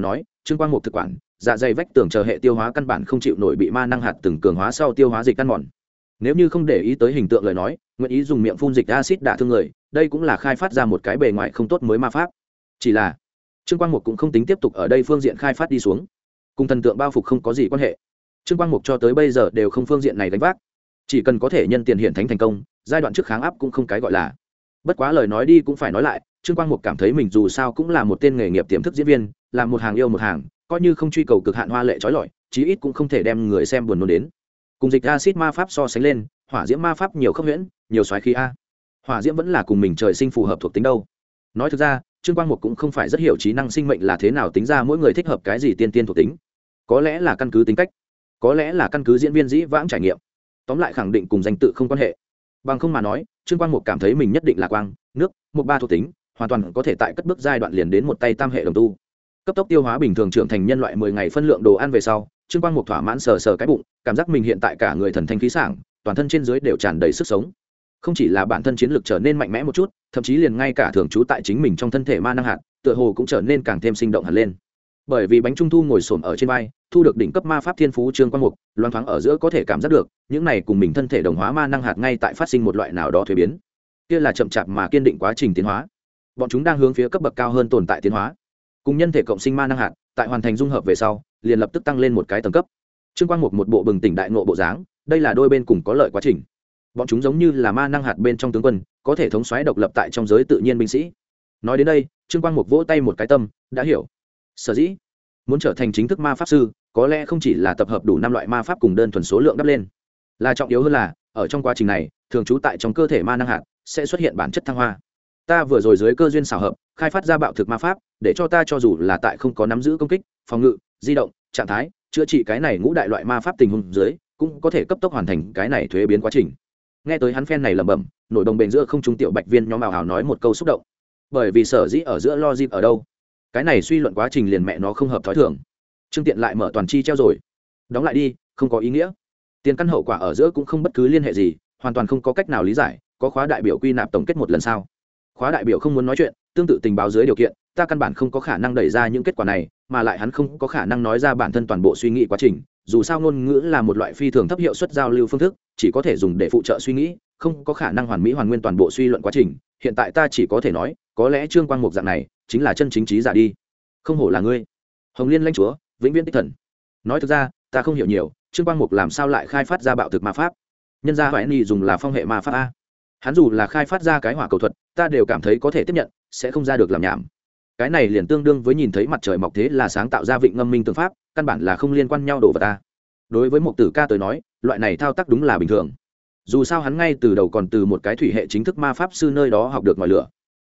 trương quang mục thực quản dạ dày vách tường chờ hệ tiêu hóa căn bản không chịu nổi bị ma năng hạt từng cường hóa sau tiêu hóa dịch căn mòn. Nếu như không để ý tới hình tượng lời nói, nguyện ý dùng miệng phun dịch acid đả thương người, đây cũng là khai phát ra một cái bề ngoài không tốt mới ma pháp. Chỉ là trương quang mục cũng không tính tiếp tục ở đây phương diện khai phát đi xuống, cùng thần tượng bao phục không có gì quan hệ. Trương quang mục cho tới bây giờ đều không phương diện này đánh vác, chỉ cần có thể nhân tiền hiển thánh thành công, giai đoạn trước kháng áp cũng không cái gọi là. Bất quá lời nói đi cũng phải nói lại, trương quang mục cảm thấy mình dù sao cũng là một tên nghề nghiệp tiềm thức diễn viên, làm một hàng yêu một hàng, coi như không truy cầu cực hạn hoa lệ trói lọi, chí ít cũng không thể đem người xem buồn nôn đến. Cùng dịch acid ma pháp so sánh lên, hỏa diễm ma pháp nhiều khốc huyễn, nhiều xoáy khí a. Hỏa diễm vẫn là cùng mình trời sinh phù hợp thuộc tính đâu. Nói thực ra, trương quang mục cũng không phải rất hiểu trí năng sinh mệnh là thế nào tính ra mỗi người thích hợp cái gì tiên tiên thuộc tính. Có lẽ là căn cứ tính cách, có lẽ là căn cứ diễn viên dĩ vãng trải nghiệm, tóm lại khẳng định cùng danh tự không quan hệ. Bằng không mà nói, trương quang mục cảm thấy mình nhất định là quang, nước, một ba thuộc tính, hoàn toàn có thể tại cất bước giai đoạn liền đến một tay tam hệ đồng tu. Cấp tốc tiêu hóa bình thường trưởng thành nhân loại 10 ngày phân lượng đồ ăn về sau, trương quang mục thỏa mãn sờ sờ cái bụng, cảm giác mình hiện tại cả người thần thanh khí sảng, toàn thân trên dưới đều tràn đầy sức sống. Không chỉ là bản thân chiến lược trở nên mạnh mẽ một chút, thậm chí liền ngay cả thường trú tại chính mình trong thân thể ma năng hạt, tựa hồ cũng trở nên càng thêm sinh động hẳn lên. Bởi vì bánh trung thu ngồi xổm ở trên vai, thu được đỉnh cấp ma pháp thiên phú trương quang mục, loáng thoáng ở giữa có thể cảm giác được, những này cùng mình thân thể đồng hóa ma năng hạt ngay tại phát sinh một loại nào đó thuế biến. Kia là chậm chạp mà kiên định quá trình tiến hóa. Bọn chúng đang hướng phía cấp bậc cao hơn tồn tại tiến hóa. Cùng nhân thể cộng sinh ma năng hạt, tại hoàn thành dung hợp về sau, liền lập tức tăng lên một cái tầng cấp. Trương quang mục một bộ bừng tỉnh đại ngộ bộ dáng, đây là đôi bên cùng có lợi quá trình. Bọn chúng giống như là ma năng hạt bên trong tướng quân, có thể thống soái độc lập tại trong giới tự nhiên binh sĩ. Nói đến đây, trương quang mục vỗ tay một cái tâm, đã hiểu. Sở dĩ muốn trở thành chính thức ma pháp sư, có lẽ không chỉ là tập hợp đủ 5 loại ma pháp cùng đơn thuần số lượng đắp lên, là trọng yếu hơn là ở trong quá trình này, thường trú tại trong cơ thể ma năng hạt sẽ xuất hiện bản chất thăng hoa. Ta vừa rồi dưới cơ duyên xảo hợp, khai phát ra bạo thực ma pháp, để cho ta cho dù là tại không có nắm giữ công kích, phòng ngự, di động, trạng thái, chữa trị cái này ngũ đại loại ma pháp tình huống dưới, cũng có thể cấp tốc hoàn thành cái này thuế biến quá trình. Nghe tới hắn phen này lẩm bẩm, nổi đồng bền giữa không trung tiểu bạch viên nhóm ảo ảo nói một câu xúc động. Bởi vì sở dĩ ở giữa logic ở đâu, cái này suy luận quá trình liền mẹ nó không hợp thói thường. Trương Tiện lại mở toàn chi treo rồi, đóng lại đi, không có ý nghĩa. Tiền căn hậu quả ở giữa cũng không bất cứ liên hệ gì, hoàn toàn không có cách nào lý giải. Có khóa đại biểu quy nạp tổng kết một lần sau, khóa đại biểu không muốn nói chuyện, tương tự tình báo dưới điều kiện, ta căn bản không có khả năng đẩy ra những kết quả này, mà lại hắn không có khả năng nói ra bản thân toàn bộ suy nghĩ quá trình. Dù sao ngôn ngữ là một loại phi thường thấp hiệu suất giao lưu phương thức, chỉ có thể dùng để phụ trợ suy nghĩ, không có khả năng hoàn mỹ hoàn nguyên toàn bộ suy luận quá trình. Hiện tại ta chỉ có thể nói, có lẽ trương quang mục dạng này chính là chân chính trí giả đi. Không hổ là ngươi, Hồng Liên lãnh chúa, vĩnh viễn tích thần. Nói thực ra, ta không hiểu nhiều, trương quang mục làm sao lại khai phát ra bạo thực ma pháp? Nhân ra phải ni dùng là phong hệ ma pháp a. Hắn dù là khai phát ra cái hỏa cầu thuật, ta đều cảm thấy có thể tiếp nhận, sẽ không ra được làm nhảm. Cái này liền tương đương với nhìn thấy mặt trời mọc thế là sáng tạo ra vịnh ngâm minh tương pháp, căn bản là không liên quan nhau đổ vào ta. Đối với Mục Tử Ca tới nói, loại này thao tác đúng là bình thường. Dù sao hắn ngay từ đầu còn từ một cái thủy hệ chính thức ma pháp sư nơi đó học được ngòi lửa.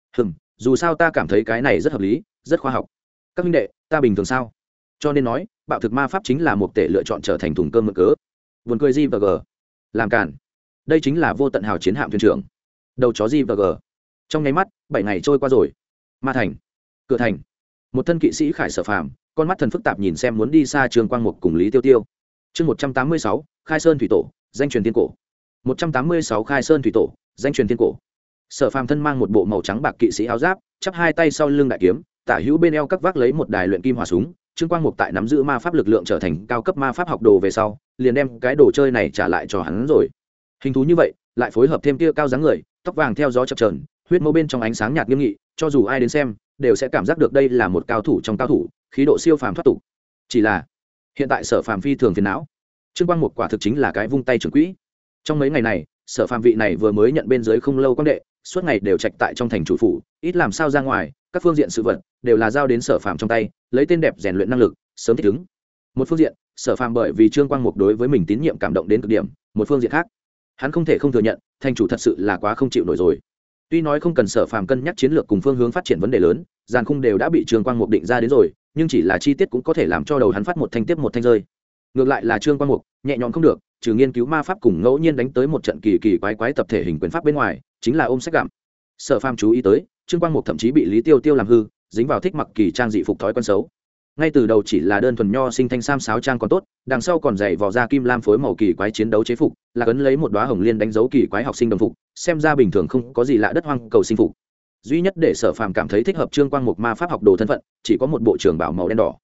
Dù sao ta cảm thấy cái này rất hợp lý, rất khoa học. Các huynh đệ, ta bình thường sao? Cho nên nói, bạo thực ma pháp chính là một tể lựa chọn trở thành thùng cơm mượn cớ. Buồn cười gì và g. Làm cản. Đây chính là vô tận hào chiến hạm thuyền trưởng. Đầu chó gì và g. Trong nháy mắt, 7 ngày trôi qua rồi. Ma thành, cửa thành. Một thân kỵ sĩ Khải Sở Phàm, con mắt thần phức tạp nhìn xem muốn đi xa Trương Quang Mục cùng Lý Tiêu Tiêu. Chương 186, Khai Sơn thủy tổ, danh truyền thiên cổ. 186 Khai Sơn thủy tổ, danh truyền thiên cổ. Sở Phàm thân mang một bộ màu trắng bạc kỵ sĩ áo giáp, chắp hai tay sau lưng đại kiếm, tả hữu bên eo các vác lấy một đài luyện kim hỏa súng. Trương Quang Mục tại nắm giữ ma pháp lực lượng trở thành cao cấp ma pháp học đồ về sau, liền đem cái đồ chơi này trả lại cho hắn rồi. Hình thú như vậy, lại phối hợp thêm kia cao dáng người, tóc vàng theo gió chập chờn, huyết mâu bên trong ánh sáng nhạt nghiêm nghị, cho dù ai đến xem, đều sẽ cảm giác được đây là một cao thủ trong cao thủ, khí độ siêu phàm thoát tục. Chỉ là, hiện tại Sở Phàm phi thường phiền não. Trương Quang Mục quả thực chính là cái vung tay trưởng quỹ. Trong mấy ngày này, Sở Phàm vị này vừa mới nhận bên dưới không lâu quan đệ, suốt ngày đều trạch tại trong thành chủ phủ, ít làm sao ra ngoài, các phương diện sự vật đều là giao đến Sở Phàm trong tay, lấy tên đẹp rèn luyện năng lực, sớm thích ứng. Một phương diện, Sở Phàm bởi vì Trương Quang Mục đối với mình tín nhiệm cảm động đến cực điểm, một phương diện khác, hắn không thể không thừa nhận, thành chủ thật sự là quá không chịu nổi rồi. Tuy nói không cần Sở Phàm cân nhắc chiến lược cùng phương hướng phát triển vấn đề lớn, dàn khung đều đã bị Trương Quang Mục định ra đến rồi, nhưng chỉ là chi tiết cũng có thể làm cho đầu hắn phát một thanh tiếp một thanh rơi. Ngược lại là Trương Quang Mục, nhẹ nhõm không được, trừ nghiên cứu ma pháp cùng ngẫu nhiên đánh tới một trận kỳ kỳ quái quái tập thể hình quyền pháp bên ngoài, chính là ôm sách gặm. Sở Phàm chú ý tới, Trương Quang Mục thậm chí bị Lý Tiêu Tiêu làm hư, dính vào thích mặc kỳ trang dị phục thói quen xấu. Ngay từ đầu chỉ là đơn thuần nho sinh thanh sam sáo trang còn tốt, đằng sau còn dày vò ra kim lam phối màu kỳ quái chiến đấu chế phục, là ấn lấy một đóa hồng liên đánh dấu kỳ quái học sinh đồng phục, xem ra bình thường không có gì lạ đất hoang cầu sinh phục. Duy nhất để Sở Phàm cảm thấy thích hợp Trương Quang Mục ma pháp học đồ thân phận, chỉ có một bộ trường bảo màu đen đỏ.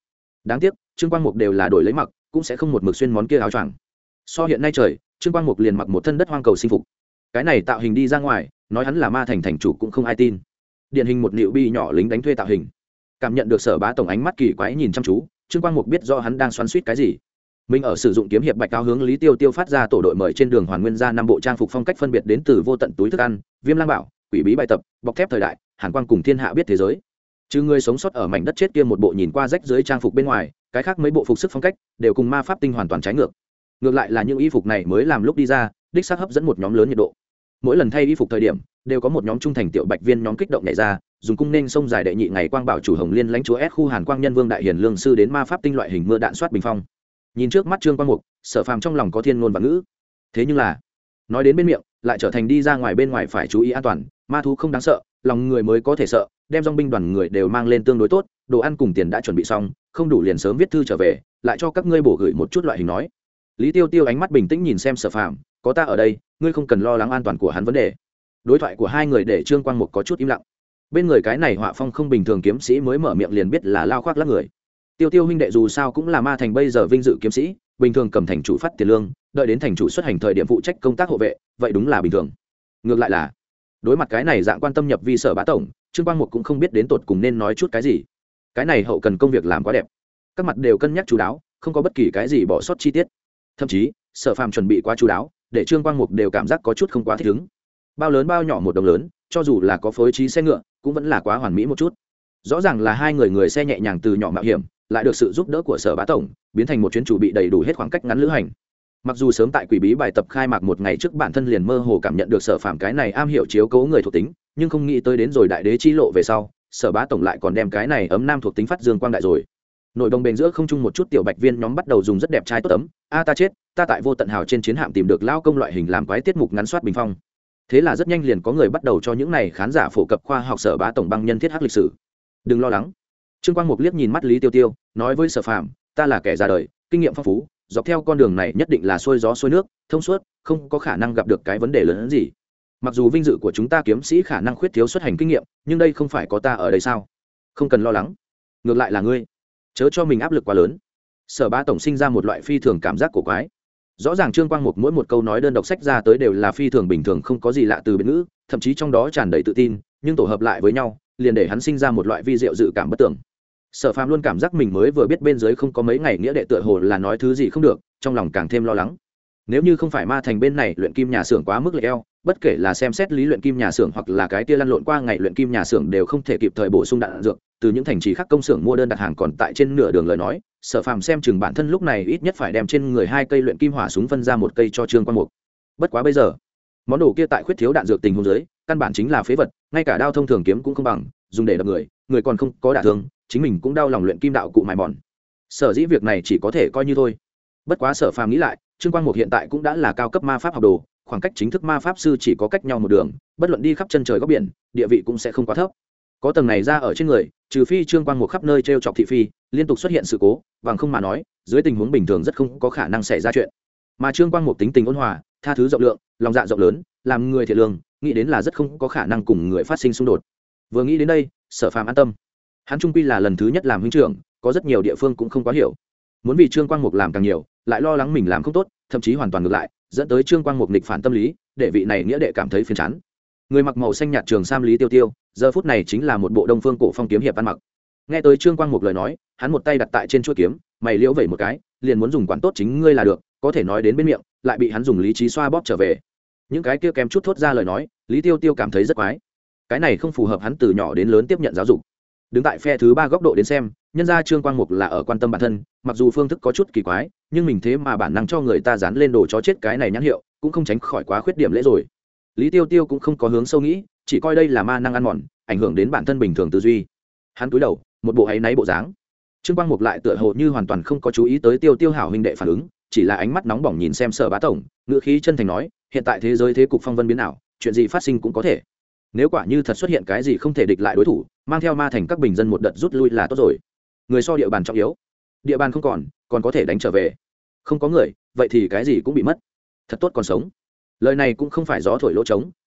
đáng tiếc trương quang mục đều là đổi lấy mặc cũng sẽ không một mực xuyên món kia áo choàng. So hiện nay trời trương quang mục liền mặc một thân đất hoang cầu sinh phục, cái này tạo hình đi ra ngoài nói hắn là ma thành thành chủ cũng không ai tin. Điển hình một nịu bi nhỏ lính đánh thuê tạo hình. Cảm nhận được Sở Bá tổng ánh mắt kỳ quái nhìn chăm chú, trương quang mục biết rõ hắn đang xoắn suýt cái gì. Mình ở sử dụng kiếm hiệp bạch cao hướng Lý Tiêu Tiêu phát ra tổ đội mời trên đường hoàn nguyên ra 5 bộ trang phục phong cách phân biệt đến từ vô tận túi thức ăn, viêm lang bảo, quỷ bí bài tập, bọc thép thời đại, hàn quang cùng thiên hạ biết thế giới. Chứ người sống sót ở mảnh đất chết kia một bộ nhìn qua rách dưới trang phục bên ngoài, cái khác mấy bộ phục sức phong cách đều cùng ma pháp tinh hoàn toàn trái ngược. Ngược lại là những y phục này mới làm lúc đi ra, đích xác hấp dẫn một nhóm lớn nhiệt độ. Mỗi lần thay y phục thời điểm, đều có một nhóm trung thành tiểu bạch viên nhóm kích động nhảy ra, dùng cung nên sông dài đệ nhị ngày quang bảo chủ Hồng Liên lãnh chúa S khu Hàn Quang nhân vương đại hiển lương sư đến ma pháp tinh loại hình mưa đạn soát bình phong. Nhìn trước mắt trương quang mục, Sở Phàm trong lòng có thiên ngôn và ngữ. Thế nhưng là nói đến bên miệng lại trở thành đi ra ngoài bên ngoài phải chú ý an toàn, ma thú không đáng sợ, lòng người mới có thể sợ, đem dòng binh đoàn người đều mang lên tương đối tốt, đồ ăn cùng tiền đã chuẩn bị xong, không đủ liền sớm viết thư trở về, lại cho các ngươi bổ gửi một chút loại hình nói. Lý Tiêu Tiêu ánh mắt bình tĩnh nhìn xem Sở Phàm, có ta ở đây, ngươi không cần lo lắng an toàn của hắn vấn đề. Đối thoại của hai người để trương quang mục có chút im lặng. Bên người cái này họa phong không bình thường kiếm sĩ mới mở miệng liền biết là lao khoác lác người. Tiêu Tiêu huynh đệ dù sao cũng là ma thành bây giờ vinh dự kiếm sĩ, bình thường cầm thành chủ phát tiền lương, đợi đến thành chủ xuất hành thời điểm phụ trách công tác hộ vệ, vậy đúng là bình thường. Ngược lại là đối mặt cái này dạng quan tâm nhập vi Sở Bá tổng, trương quang mục cũng không biết đến tột cùng nên nói chút cái gì. Cái này hậu cần công việc làm quá đẹp, các mặt đều cân nhắc chú đáo, không có bất kỳ cái gì bỏ sót chi tiết. Thậm chí Sở Phàm chuẩn bị quá chú đáo, để trương quang mục đều cảm giác có chút không quá thích ứng. Bao lớn bao nhỏ một đồng lớn, cho dù là có phối trí xe ngựa cũng vẫn là quá hoàn mỹ một chút. Rõ ràng là hai người xe nhẹ nhàng từ nhỏ mạo hiểm, lại được sự giúp đỡ của Sở Bá tổng, biến thành một chuyến chủ bị đầy đủ hết khoảng cách ngắn lữ hành. Mặc dù sớm tại quỷ bí bài tập khai mạc một ngày trước bản thân liền mơ hồ cảm nhận được Sở Phàm cái này am hiểu chiếu cố người thuộc tính, nhưng không nghĩ tới đến rồi đại đế chi lộ về sau, Sở Bá tổng lại còn đem cái này ấm nam thuộc tính phát dương quang đại rồi. Nội đồng bền giữa không trung một chút tiểu bạch viên nhóm bắt đầu dùng rất đẹp trai tốt tấm, ta chết, ta tại vô tận hào trên chiến hạm tìm được lao công loại hình làm quái tiết mục ngắn soát bình phong. Thế là rất nhanh liền có người bắt đầu cho những này khán giả phổ cập khoa học Sở Bá tổng băng nhân thiết hắc lịch sử. Đừng lo lắng. Trương Quang Mục liếc nhìn mắt Lý Tiêu Tiêu, nói với Sở Phàm, ta là kẻ già đời, kinh nghiệm phong phú, dọc theo con đường này nhất định là xuôi gió xuôi nước, thông suốt, không có khả năng gặp được cái vấn đề lớn hơn gì. Mặc dù vinh dự của chúng ta kiếm sĩ khả năng khuyết thiếu xuất hành kinh nghiệm, nhưng đây không phải có ta ở đây sao? Không cần lo lắng. Ngược lại là ngươi, chớ cho mình áp lực quá lớn. Sở Bá tổng sinh ra một loại phi thường cảm giác cổ quái. Rõ ràng Trương Quang Mục mỗi một câu nói đơn độc sách ra tới đều là phi thường bình thường, không có gì lạ từ biệt ngữ, thậm chí trong đó tràn đầy tự tin, nhưng tổ hợp lại với nhau, liền để hắn sinh ra một loại vi diệu dự cảm bất tưởng. Sở Phàm luôn cảm giác mình mới vừa biết bên dưới không có mấy ngày nghĩa đệ tựa hồ là nói thứ gì không được, trong lòng càng thêm lo lắng. Nếu như không phải ma thành bên này luyện kim nhà xưởng quá mức lệch eo, bất kể là xem xét lý luyện kim nhà xưởng hoặc là cái tia lăn lộn qua ngày luyện kim nhà xưởng đều không thể kịp thời bổ sung đạn dược, từ những thành trì khác công xưởng mua đơn đặt hàng còn tại trên nửa đường lời nói, Sở Phàm xem chừng bản thân lúc này ít nhất phải đem trên người 2 cây luyện kim hỏa súng phân ra 1 cây cho Trương Quang Mục. Bất quá bây giờ, món đồ kia tại khuyết thiếu đạn dược tình huống dưới, căn bản chính là phế vật, ngay cả đao thông thường kiếm cũng không bằng, dùng để đập người, người còn không có đả thương, chính mình cũng đau lòng luyện kim đạo cụ mài mòn. Sở dĩ việc này chỉ có thể coi như thôi. Bất quá Sở Phàm nghĩ lại, Trương Quang Mục hiện tại cũng đã là cao cấp ma pháp học đồ, khoảng cách chính thức ma pháp sư chỉ có cách nhau một đường, bất luận đi khắp chân trời góc biển, địa vị cũng sẽ không quá thấp. Có tầng này ra ở trên người, trừ phi Trương Quang Mục khắp nơi trêu chọc thị phi, liên tục xuất hiện sự cố, bằng không mà nói, dưới tình huống bình thường rất không có khả năng xảy ra chuyện. Mà Trương Quang Mục tính tình ôn hòa, tha thứ rộng lượng, lòng dạ rộng lớn, làm người thiện lương, nghĩ đến là rất không có khả năng cùng người phát sinh xung đột. Vừa nghĩ đến đây, Sở Phàm an tâm. Hắn trung quy là lần thứ nhất làm huynh trưởng, có rất nhiều địa phương cũng không quá hiểu. Muốn vì Trương Quang Mục làm càng nhiều, lại lo lắng mình làm không tốt, thậm chí hoàn toàn ngược lại, dẫn tới Trương Quang Mục nghịch phản tâm lý, để vị này nghĩa đệ cảm thấy phiền chán. Người mặc màu xanh nhạt trường sam Lý Tiêu Tiêu, giờ phút này chính là một bộ đông phương cổ phong kiếm hiệp ăn mặc. Nghe tới Trương Quang Mục lời nói, hắn một tay đặt tại trên chuôi kiếm, mày liễu vẩy một cái, liền muốn dùng quản tốt chính ngươi là được, có thể nói đến bên miệng, lại bị hắn dùng lý trí xoa bóp trở về. Những cái kia kém chút thốt ra lời nói, Lý Tiêu Tiêu cảm thấy rất quái. Cái này không phù hợp hắn từ nhỏ đến lớn tiếp nhận giáo dục. Đứng tại phe thứ 3 góc độ đến xem, nhân ra Trương Quang Mục là ở quan tâm bản thân, mặc dù phương thức có chút kỳ quái, nhưng mình thế mà bản năng cho người ta dán lên đồ chó chết cái này nhãn hiệu, cũng không tránh khỏi quá khuyết điểm lễ rồi. Lý Tiêu Tiêu cũng không có hướng sâu nghĩ, chỉ coi đây là ma năng ăn mòn, ảnh hưởng đến bản thân bình thường tư duy. Hắn cúi đầu, một bộ áy náy bộ dáng. Trương Quang Mục lại tựa hồ như hoàn toàn không có chú ý tới Tiêu Tiêu hảo huynh đệ phản ứng, chỉ là ánh mắt nóng bỏng nhìn xem Sở Bá tổng, ngữ khí chân thành nói, hiện tại thế giới thế cục phong vân biến ảo, chuyện gì phát sinh cũng có thể. Nếu quả như thật xuất hiện cái gì không thể địch lại đối thủ, mang theo ma thành các bình dân một đợt rút lui là tốt rồi. Người so địa bàn trọng yếu, địa bàn không còn có thể đánh trở về. Không có người, vậy thì cái gì cũng bị mất. Thật tốt còn sống. Lời này cũng không phải gió thổi lỗ trống,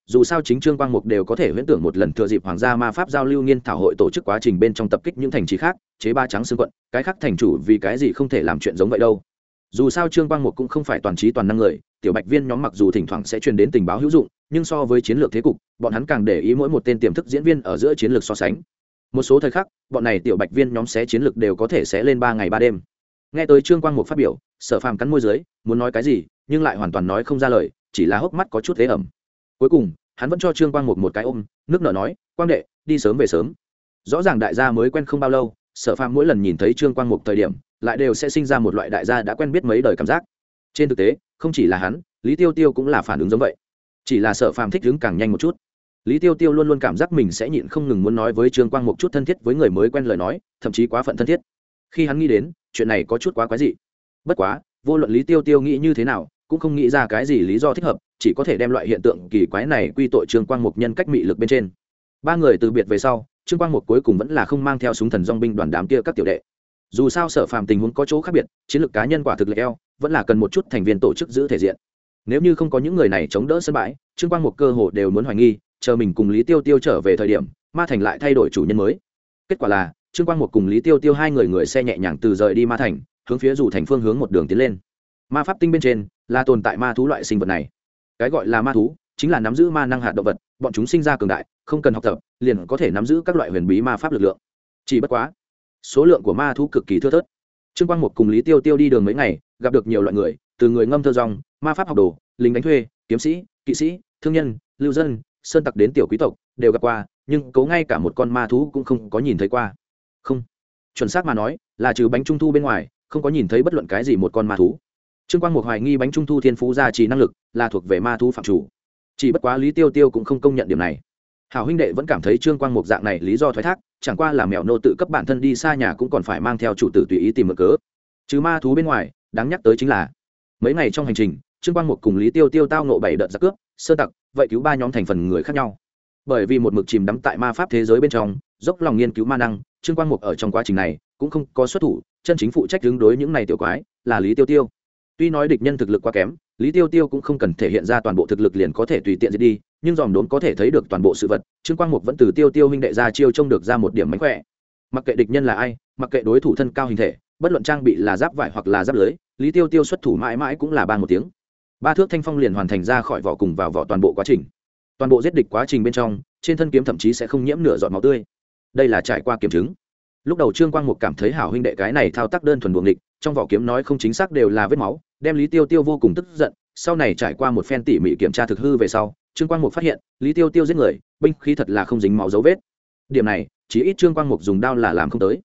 dù sao chính Trương Quang Mục đều có thể huyễn tưởng một lần thừa dịp hoàng gia ma pháp giao lưu nghiên thảo hội tổ chức quá trình bên trong tập kích những thành trì khác, chế ba trắng xương quận, cái khác thành chủ vì cái gì không thể làm chuyện giống vậy đâu. Dù sao Trương Quang Mục cũng không phải toàn trí toàn năng người, tiểu bạch viên nhóm mặc dù thỉnh thoảng sẽ truyền đến tình báo hữu dụng, nhưng so với chiến lược thế cục, bọn hắn càng để ý mỗi một tên tiềm thức diễn viên ở giữa chiến lược so sánh. Một số thời khắc, bọn này tiểu bạch viên nhóm xé chiến lược đều có thể xé lên 3 ngày 3 đêm. Nghe tới Trương Quang Mục phát biểu, Sở Phàm cắn môi dưới, muốn nói cái gì, nhưng lại hoàn toàn nói không ra lời, chỉ là hốc mắt có chút thế ẩm. Cuối cùng, hắn vẫn cho Trương Quang Mục một cái ôm, nước nở nói, "Quang đệ, đi sớm về sớm." Rõ ràng đại gia mới quen không bao lâu, Sở Phàm mỗi lần nhìn thấy Trương Quang Mục thời điểm, lại đều sẽ sinh ra một loại đại gia đã quen biết mấy đời cảm giác. Trên thực tế, không chỉ là hắn, Lý Tiêu Tiêu cũng là phản ứng giống vậy. Chỉ là Sở Phàm thích ứng càng nhanh một chút. Lý Tiêu Tiêu luôn luôn cảm giác mình sẽ nhịn không ngừng muốn nói với Trương Quang Mục chút thân thiết với người mới quen lời nói, thậm chí quá phận thân thiết. Khi hắn nghĩ đến, chuyện này có chút quá quái dị. Bất quá, vô luận Lý Tiêu Tiêu nghĩ như thế nào, cũng không nghĩ ra cái gì lý do thích hợp, chỉ có thể đem loại hiện tượng kỳ quái này quy tội Trương Quang Mục nhân cách mị lực bên trên. Ba người từ biệt về sau, Trương Quang Mục cuối cùng vẫn là không mang theo súng thần dòng binh đoàn đám kia các tiểu đệ. Dù sao Sở Phàm tình huống có chỗ khác biệt, chiến lược cá nhân quả thực lệch eo, vẫn là cần một chút thành viên tổ chức giữ thể diện. Nếu như không có những người này chống đỡ sân bãi, Trương Quang Mục cơ hồ đều muốn hoài nghi, chờ mình cùng Lý Tiêu Tiêu trở về thời điểm, Ma Thành lại thay đổi chủ nhân mới. Kết quả là, Trương Quang Mục cùng Lý Tiêu Tiêu hai người xe nhẹ nhàng từ rời đi Ma Thành, hướng phía dù thành phương hướng một đường tiến lên. Ma pháp tinh bên trên là tồn tại ma thú loại sinh vật này. Cái gọi là ma thú chính là nắm giữ ma năng hạt động vật, bọn chúng sinh ra cường đại, không cần học tập liền có thể nắm giữ các loại huyền bí ma pháp lực lượng. Chỉ bất quá, số lượng của ma thú cực kỳ thưa thớt. Trương Quang Mục cùng Lý Tiêu Tiêu đi đường mấy ngày, gặp được nhiều loại người, từ người ngâm thơ rong, ma pháp học đồ, lính đánh thuê, kiếm sĩ, kỵ sĩ, thương nhân, lưu dân, sơn tặc đến tiểu quý tộc đều gặp qua, nhưng cố ngay cả một con ma thú cũng không có nhìn thấy qua. Không, chuẩn xác mà nói, là trừ bánh trung thu bên ngoài, không có nhìn thấy bất luận cái gì một con ma thú. Trương Quang Mục hoài nghi bánh trung thu thiên phú gia trì năng lực là thuộc về ma thú phạm chủ. Chỉ bất quá Lý Tiêu Tiêu cũng không công nhận điểm này. Hảo huynh đệ vẫn cảm thấy Trương Quang Mục dạng này lý do thoái thác, chẳng qua là mèo nô tự cấp bản thân đi xa nhà cũng còn phải mang theo chủ tử tùy ý tìm mượn cớ. Chứ ma thú bên ngoài, đáng nhắc tới chính là mấy ngày trong hành trình, Trương Quang Mục cùng Lý Tiêu Tiêu tao nộ 7 đợt giặc cướp, sơn tặc, vậy cứu 3 nhóm thành phần người khác nhau. Bởi vì một mực chìm đắm tại ma pháp thế giới bên trong, dốc lòng nghiên cứu ma năng, Trương Quang Mục ở trong quá trình này cũng không có xuất thủ, chân chính phụ trách ứng đối những này tiểu quái là Lý Tiêu Tiêu. Tuy nói địch nhân thực lực quá kém, Lý Tiêu Tiêu cũng không cần thể hiện ra toàn bộ thực lực liền có thể tùy tiện diệt đi, nhưng dòm đốn có thể thấy được toàn bộ sự vật, Trương Quang Mục vẫn từ Tiêu Tiêu huynh đệ ra chiêu trông được ra một điểm mánh khỏe. Mặc kệ địch nhân là ai, mặc kệ đối thủ thân cao hình thể, bất luận trang bị là giáp vải hoặc là giáp lưới, Lý Tiêu Tiêu xuất thủ mãi mãi cũng là bang một tiếng. 3 thước thanh phong liền hoàn thành ra khỏi vỏ cùng vào vỏ toàn bộ quá trình. Toàn bộ giết địch quá trình bên trong, trên thân kiếm thậm chí sẽ không nhiễm nửa giọt máu tươi. Đây là trải qua kiểm chứng. Lúc đầu Trương Quang Mục cảm thấy Hảo huynh đệ cái này thao tác đơn thuần đuổi địch, trong vỏ kiếm nói không chính xác đều là vết máu, đem Lý Tiêu Tiêu vô cùng tức giận. Sau này trải qua một phen tỉ mỉ kiểm tra thực hư về sau, Trương Quang Mục phát hiện Lý Tiêu Tiêu giết người, binh khí thật là không dính máu dấu vết. Điểm này, chỉ ít Trương Quang Mục dùng đao là làm không tới.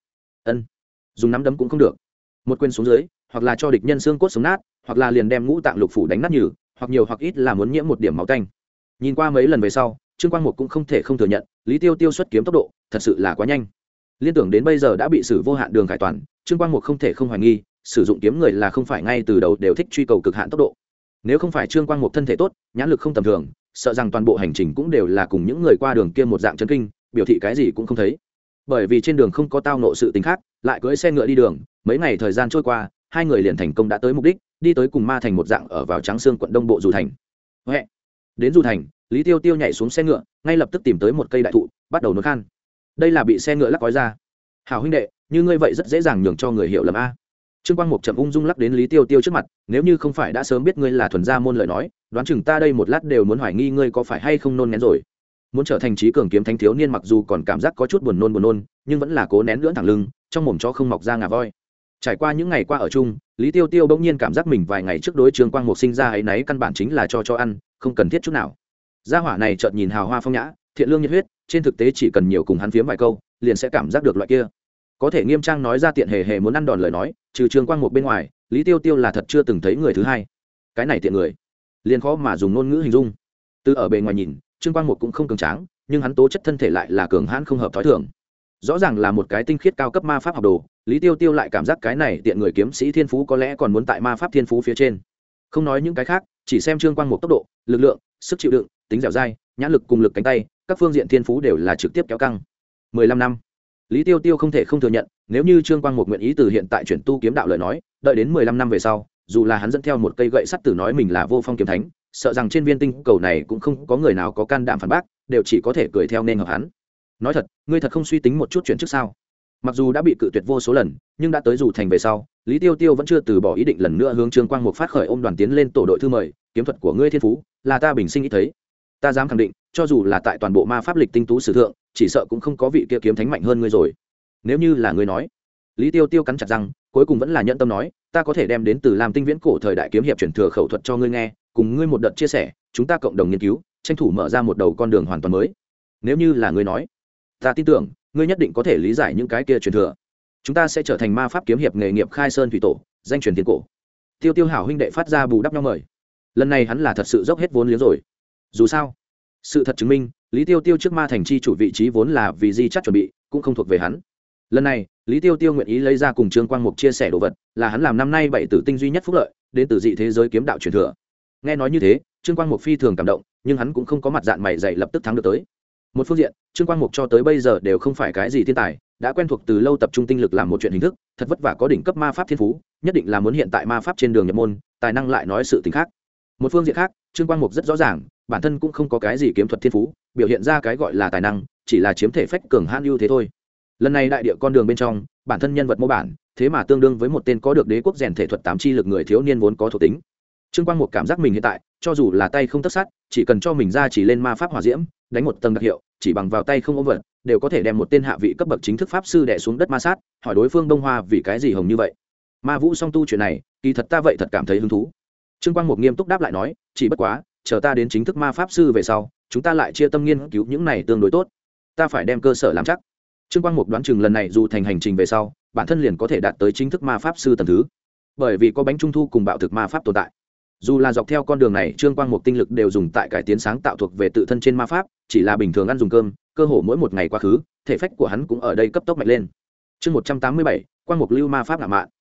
Dùng nắm đấm cũng không được. Một quyền xuống dưới, hoặc là cho địch nhân xương cốt sống nát, hoặc là liền đem ngũ tạng lục phủ đánh nát nhừ, hoặc nhiều hoặc ít là muốn nhiễm một điểm máu tanh. Nhìn qua mấy lần về sau, Trương Quang Mục cũng không thể không thừa nhận, Lý Tiêu Tiêu xuất kiếm tốc độ thật sự là quá nhanh. Liên tưởng đến bây giờ đã bị xử vô hạn đường khải toàn, Trương Quang Mục không thể không hoài nghi, sử dụng kiếm người là không phải ngay từ đầu đều thích truy cầu cực hạn tốc độ. Nếu không phải Trương Quang Mục thân thể tốt, nhãn lực không tầm thường, sợ rằng toàn bộ hành trình cũng đều là cùng những người qua đường kia một dạng chấn kinh, biểu thị cái gì cũng không thấy. Bởi vì trên đường không có tao nộ sự tình khác, lại cưỡi xe ngựa đi đường, mấy ngày thời gian trôi qua, hai người liền thành công đã tới mục đích, đi tới cùng Ma Thành một dạng ở vào Trắng Xương quận Đông bộ Dù Thành. Huệ. Đến Dù Thành, Lý Tiêu Tiêu nhảy xuống xe ngựa, ngay lập tức tìm tới một cây đại thụ, bắt đầu nôn khan. Đây là bị xe ngựa lắc gói ra. Hảo huynh đệ, như ngươi vậy rất dễ dàng nhường cho người hiểu lầm a. Trương Quang Mục chậm ung dung lắc đến Lý Tiêu Tiêu trước mặt, nếu như không phải đã sớm biết ngươi là thuần gia môn lời nói, đoán chừng ta đây một lát đều muốn hoài nghi ngươi có phải hay không nôn nén rồi. Muốn trở thành trí cường kiếm thánh thiếu niên mặc dù còn cảm giác có chút buồn nôn, nhưng vẫn là cố nén lưỡn thẳng lưng, trong mồm cho không mọc ra ngà voi. Trải qua những ngày qua ở chung, Lý Tiêu Tiêu bỗng nhiên cảm giác mình vài ngày trước đối Trương Quang Mục sinh ra ấy nấy căn bản chính là cho ăn, không cần thiết chút nào. Gia hỏa này chợt nhìn hào hoa phong nhã, thiện lương nhiệt huyết, trên thực tế chỉ cần nhiều cùng hắn phiếm vài câu, liền sẽ cảm giác được loại kia. Có thể nghiêm trang nói ra tiện hề muốn ăn đòn lời nói, trừ Trương Quang Mục bên ngoài, Lý Tiêu Tiêu là thật chưa từng thấy người thứ hai. Cái này tiện người, liền khó mà dùng ngôn ngữ hình dung. Từ ở bề ngoài nhìn, Trương Quang Mục cũng không cường tráng, nhưng hắn tố chất thân thể lại là cường hãn không hợp thói thường. Rõ ràng là một cái tinh khiết cao cấp ma pháp học đồ, Lý Tiêu Tiêu lại cảm giác cái này tiện người kiếm sĩ thiên phú có lẽ còn muốn tại ma pháp thiên phú phía trên. Không nói những cái khác, chỉ xem Trương Quang Mục tốc độ, lực lượng, sức chịu đựng, tính dẻo dai, nhãn lực cùng lực cánh tay, các phương diện thiên phú đều là trực tiếp kéo căng. 15 năm. Lý Tiêu Tiêu không thể không thừa nhận, nếu như Trương Quang Mục nguyện ý từ hiện tại chuyển tu kiếm đạo lời nói, đợi đến 15 năm về sau, dù là hắn dẫn theo một cây gậy sắt tử nói mình là vô phong kiếm thánh, sợ rằng trên viên tinh cầu này cũng không có người nào có can đảm phản bác, đều chỉ có thể cười theo nên hợp hắn. Nói thật, ngươi thật không suy tính một chút chuyện trước sao? Mặc dù đã bị cự tuyệt vô số lần, nhưng đã tới dù thành về sau, Lý Tiêu Tiêu vẫn chưa từ bỏ ý định lần nữa hướng Trương Quang Mục phát khởi ôm đoàn tiến lên tổ đội thư mời. Kiếm thuật của ngươi thiên phú là ta bình sinh nghĩ thấy, ta dám khẳng định, cho dù là tại toàn bộ ma pháp lịch tinh tú sử thượng, chỉ sợ cũng không có vị kia kiếm thánh mạnh hơn ngươi rồi. Nếu như là ngươi nói. Lý Tiêu Tiêu cắn chặt răng, cuối cùng vẫn là nhẫn tâm nói, ta có thể đem đến từ Lam Tinh viễn cổ thời đại kiếm hiệp truyền thừa khẩu thuật cho ngươi nghe, cùng ngươi một đợt chia sẻ, chúng ta cộng đồng nghiên cứu, tranh thủ mở ra một đầu con đường hoàn toàn mới. Nếu như là ngươi nói, ta tin tưởng ngươi nhất định có thể lý giải những cái kia truyền thừa, chúng ta sẽ trở thành ma pháp kiếm hiệp nghề nghiệp khai sơn thủy tổ, danh truyền thiên cổ. Tiêu Tiêu hảo huynh đệ phát ra bù đắp nhau mời, lần này hắn là thật sự dốc hết vốn liếng rồi. Dù sao, sự thật chứng minh, Lý Tiêu Tiêu trước ma thành chi chủ vị trí vốn là vì di chắc chuẩn bị, cũng không thuộc về hắn. Lần này Lý Tiêu Tiêu nguyện ý lấy ra cùng Trương Quang Mục chia sẻ đồ vật, là hắn làm năm nay bảy tử tinh duy nhất phúc lợi, đến từ dị thế giới kiếm đạo truyền thừa. Nghe nói như thế, Trương Quang Mục phi thường cảm động, nhưng hắn cũng không có mặt dạng mày dày lập tức thắng được tới. Một phương diện, Trương Quang Mục cho tới bây giờ đều không phải cái gì thiên tài, đã quen thuộc từ lâu tập trung tinh lực làm một chuyện hình thức, thật vất vả có đỉnh cấp ma pháp thiên phú, nhất định là muốn hiện tại ma pháp trên đường nhập môn, tài năng lại nói sự tình khác. Một phương diện khác, Trương Quang Mục rất rõ ràng, bản thân cũng không có cái gì kiếm thuật thiên phú, biểu hiện ra cái gọi là tài năng, chỉ là chiếm thể phách cường hãn ưu thế thôi. Lần này đại địa con đường bên trong, bản thân nhân vật mô bản, thế mà tương đương với một tên có được đế quốc rèn thể thuật 8 chi lực người thiếu niên vốn có thuộc tính. Trương Quang Mục cảm giác mình hiện tại, cho dù là tay không tất sát, chỉ cần cho mình ra chỉ lên ma pháp hỏa diễm, đánh một tầng đặc hiệu, chỉ bằng vào tay không ôm vật, đều có thể đem một tên hạ vị cấp bậc chính thức pháp sư đè xuống đất ma sát, hỏi đối phương Đông Hoa vì cái gì hồng như vậy. Ma vũ song tu chuyện này, kỳ thật ta vậy thật cảm thấy hứng thú. Trương Quang Mục nghiêm túc đáp lại nói, chỉ bất quá, chờ ta đến chính thức ma pháp sư về sau, chúng ta lại chia tâm nghiên cứu những này tương đối tốt. Ta phải đem cơ sở làm chắc. Trương Quang Mục đoán chừng lần này dù thành hành trình về sau, bản thân liền có thể đạt tới chính thức ma pháp sư tầng thứ. Bởi vì có bánh trung thu cùng bạo thực ma pháp tồn tại. Dù là dọc theo con đường này, Trương Quang Mục tinh lực đều dùng tại cải tiến sáng tạo thuộc về tự thân trên ma pháp, chỉ là bình thường ăn dùng cơm, cơ hồ mỗi một ngày quá khứ, thể phách của hắn cũng ở đây cấp tốc mạnh lên. Chương 187, Quang Mục lưu ma pháp ngạ mạn.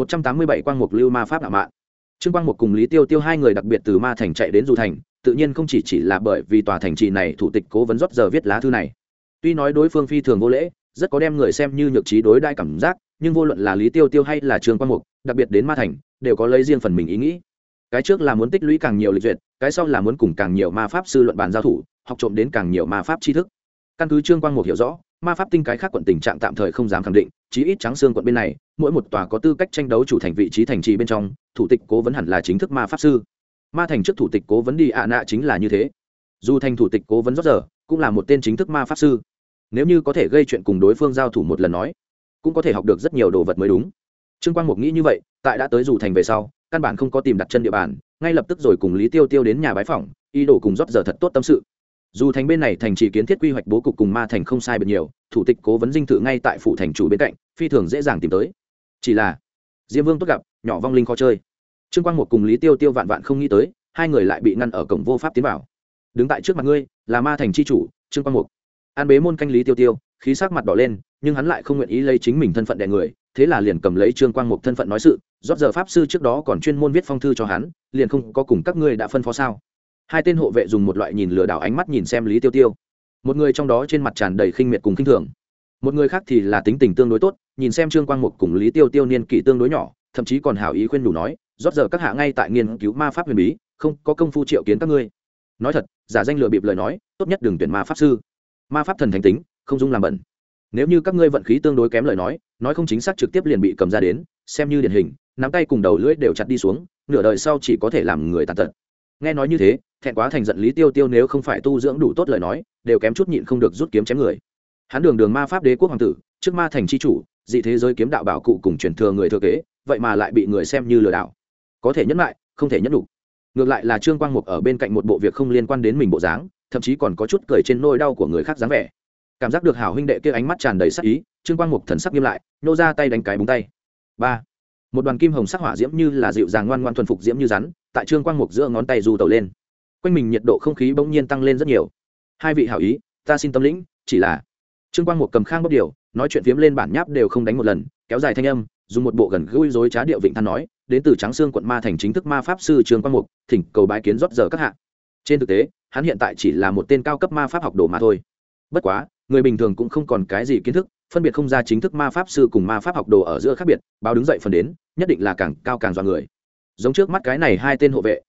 187 Quang Mục lưu ma pháp ngạ mạn. Trương Quang Mục cùng Lý Tiêu Tiêu hai người đặc biệt từ Ma Thành chạy đến Du Thành, tự nhiên không chỉ là bởi vì tòa thành trì này thủ tịch cố vấn rót giờ viết lá thư này. Tuy nói đối phương phi thường vô lễ, rất có đem người xem như nhược trí đối đãi cảm giác, nhưng vô luận là Lý Tiêu Tiêu hay là Trương Quang Mục, đặc biệt đến Ma Thành, đều có lấy riêng phần mình ý nghĩ. Cái trước là muốn tích lũy càng nhiều lịch duyệt, cái sau là muốn cùng càng nhiều ma pháp sư luận bàn giao thủ, học trộm đến càng nhiều ma pháp tri thức. Căn cứ Trương Quang Mục hiểu rõ, ma pháp tinh cái khác quận tình trạng tạm thời không dám khẳng định, chí ít Trắng Xương quận bên này, mỗi một tòa có tư cách tranh đấu chủ thành vị trí thành trì bên trong, thủ tịch cố vấn hẳn là chính thức ma pháp sư. Ma Thành trước thủ tịch cố vấn đi ạ nạ chính là như thế. Dù thành thủ tịch cố vấn rót giờ, cũng là một tên chính thức ma pháp sư. Nếu như có thể gây chuyện cùng đối phương giao thủ một lần nói, cũng có thể học được rất nhiều đồ vật mới đúng. Trương Quang Mục nghĩ như vậy, tại đã tới Dù Thành về sau, căn bản không có tìm đặt chân địa bàn, ngay lập tức rồi cùng Lý Tiêu Tiêu đến nhà bái phỏng, ý đồ cùng rót giờ thật tốt tâm sự. Dù thành bên này thành trì kiến thiết quy hoạch bố cục cùng Ma Thành không sai biệt nhiều, thủ tịch cố vấn dinh thự ngay tại phủ thành chủ bên cạnh, phi thường dễ dàng tìm tới. Chỉ là Diêm Vương tốt gặp, nhỏ vong linh khó chơi. Trương Quang Mục cùng Lý Tiêu Tiêu vạn vạn không nghĩ tới, hai người lại bị ngăn ở cổng vô pháp tiến vào. Đứng tại trước mặt ngươi, là Ma Thành chi chủ, Trương Quang Mục. An bế môn canh Lý Tiêu Tiêu, khí sắc mặt đỏ lên, nhưng hắn lại không nguyện ý lấy chính mình thân phận đè người, thế là liền cầm lấy Trương Quang Mục thân phận nói sự, rót giờ pháp sư trước đó còn chuyên môn viết phong thư cho hắn, liền không có cùng các ngươi đã phân phó sao? Hai tên hộ vệ dùng một loại nhìn lừa đảo ánh mắt nhìn xem Lý Tiêu Tiêu. Một người trong đó trên mặt tràn đầy khinh miệt cùng khinh thường, một người khác thì là tính tình tương đối tốt, nhìn xem Trương Quang Mục cùng Lý Tiêu Tiêu niên kỷ tương đối nhỏ, thậm chí còn hảo ý khuyên đủ nói, rót giờ các hạ ngay tại nghiên cứu ma pháp huyền bí, không có công phu triệu kiến các ngươi. Nói thật, giả danh lừa bịp lời nói, tốt nhất đừng tuyển ma pháp sư. Ma pháp thần thánh tính, không dung làm bẩn. Nếu như các ngươi vận khí tương đối kém lời nói không chính xác trực tiếp liền bị cầm ra đến, xem như điển hình, nắm tay cùng đầu lưỡi đều chặt đi xuống, nửa đời sau chỉ có thể làm người tàn tật. Nghe nói như thế, thẹn quá thành giận Lý Tiêu Tiêu nếu không phải tu dưỡng đủ tốt lời nói, đều kém chút nhịn không được rút kiếm chém người. Hắn đường ma pháp đế quốc hoàng tử, trước Ma Thành chi chủ, dị thế giới kiếm đạo bảo cụ cùng truyền thừa người thừa kế, vậy mà lại bị người xem như lừa đảo. Có thể nhẫn lại, không thể nhẫn đủ. Ngược lại là Trương Quang Mục ở bên cạnh một bộ việc không liên quan đến mình bộ dáng, thậm chí còn có chút cười trên nỗi đau của người khác dáng vẻ. Cảm giác được hảo huynh đệ kia ánh mắt tràn đầy sắc ý, Trương Quang Mục thần sắc nghiêm lại, nô ra tay đánh cái búng tay. Ba, một đoàn kim hồng sắc hỏa diễm như là dịu dàng ngoan ngoan thuần phục diễm như rắn, tại Trương Quang Mục giữa ngón tay du tẩu lên. Quanh mình nhiệt độ không khí bỗng nhiên tăng lên rất nhiều. Hai vị hảo ý, ta xin tâm lĩnh, chỉ là Trương Quang Mục cầm khang bốc điều, nói chuyện phiếm lên bản nháp đều không đánh một lần, kéo dài thanh âm, dùng một bộ gần gũi dối trá điệu vịnh than nói, đến từ Trắng Xương quận Ma Thành chính thức ma pháp sư Trương Quang Mục, thỉnh cầu bái kiến rót giờ các hạ. Trên thực tế, hắn hiện tại chỉ là một tên cao cấp ma pháp học đồ mà thôi. Bất quá, người bình thường cũng không còn cái gì kiến thức, phân biệt không ra chính thức ma pháp sư cùng ma pháp học đồ ở giữa khác biệt, báo đứng dậy phần đến, nhất định là càng cao càng dọa người. Giống trước mắt cái này hai tên hộ vệ,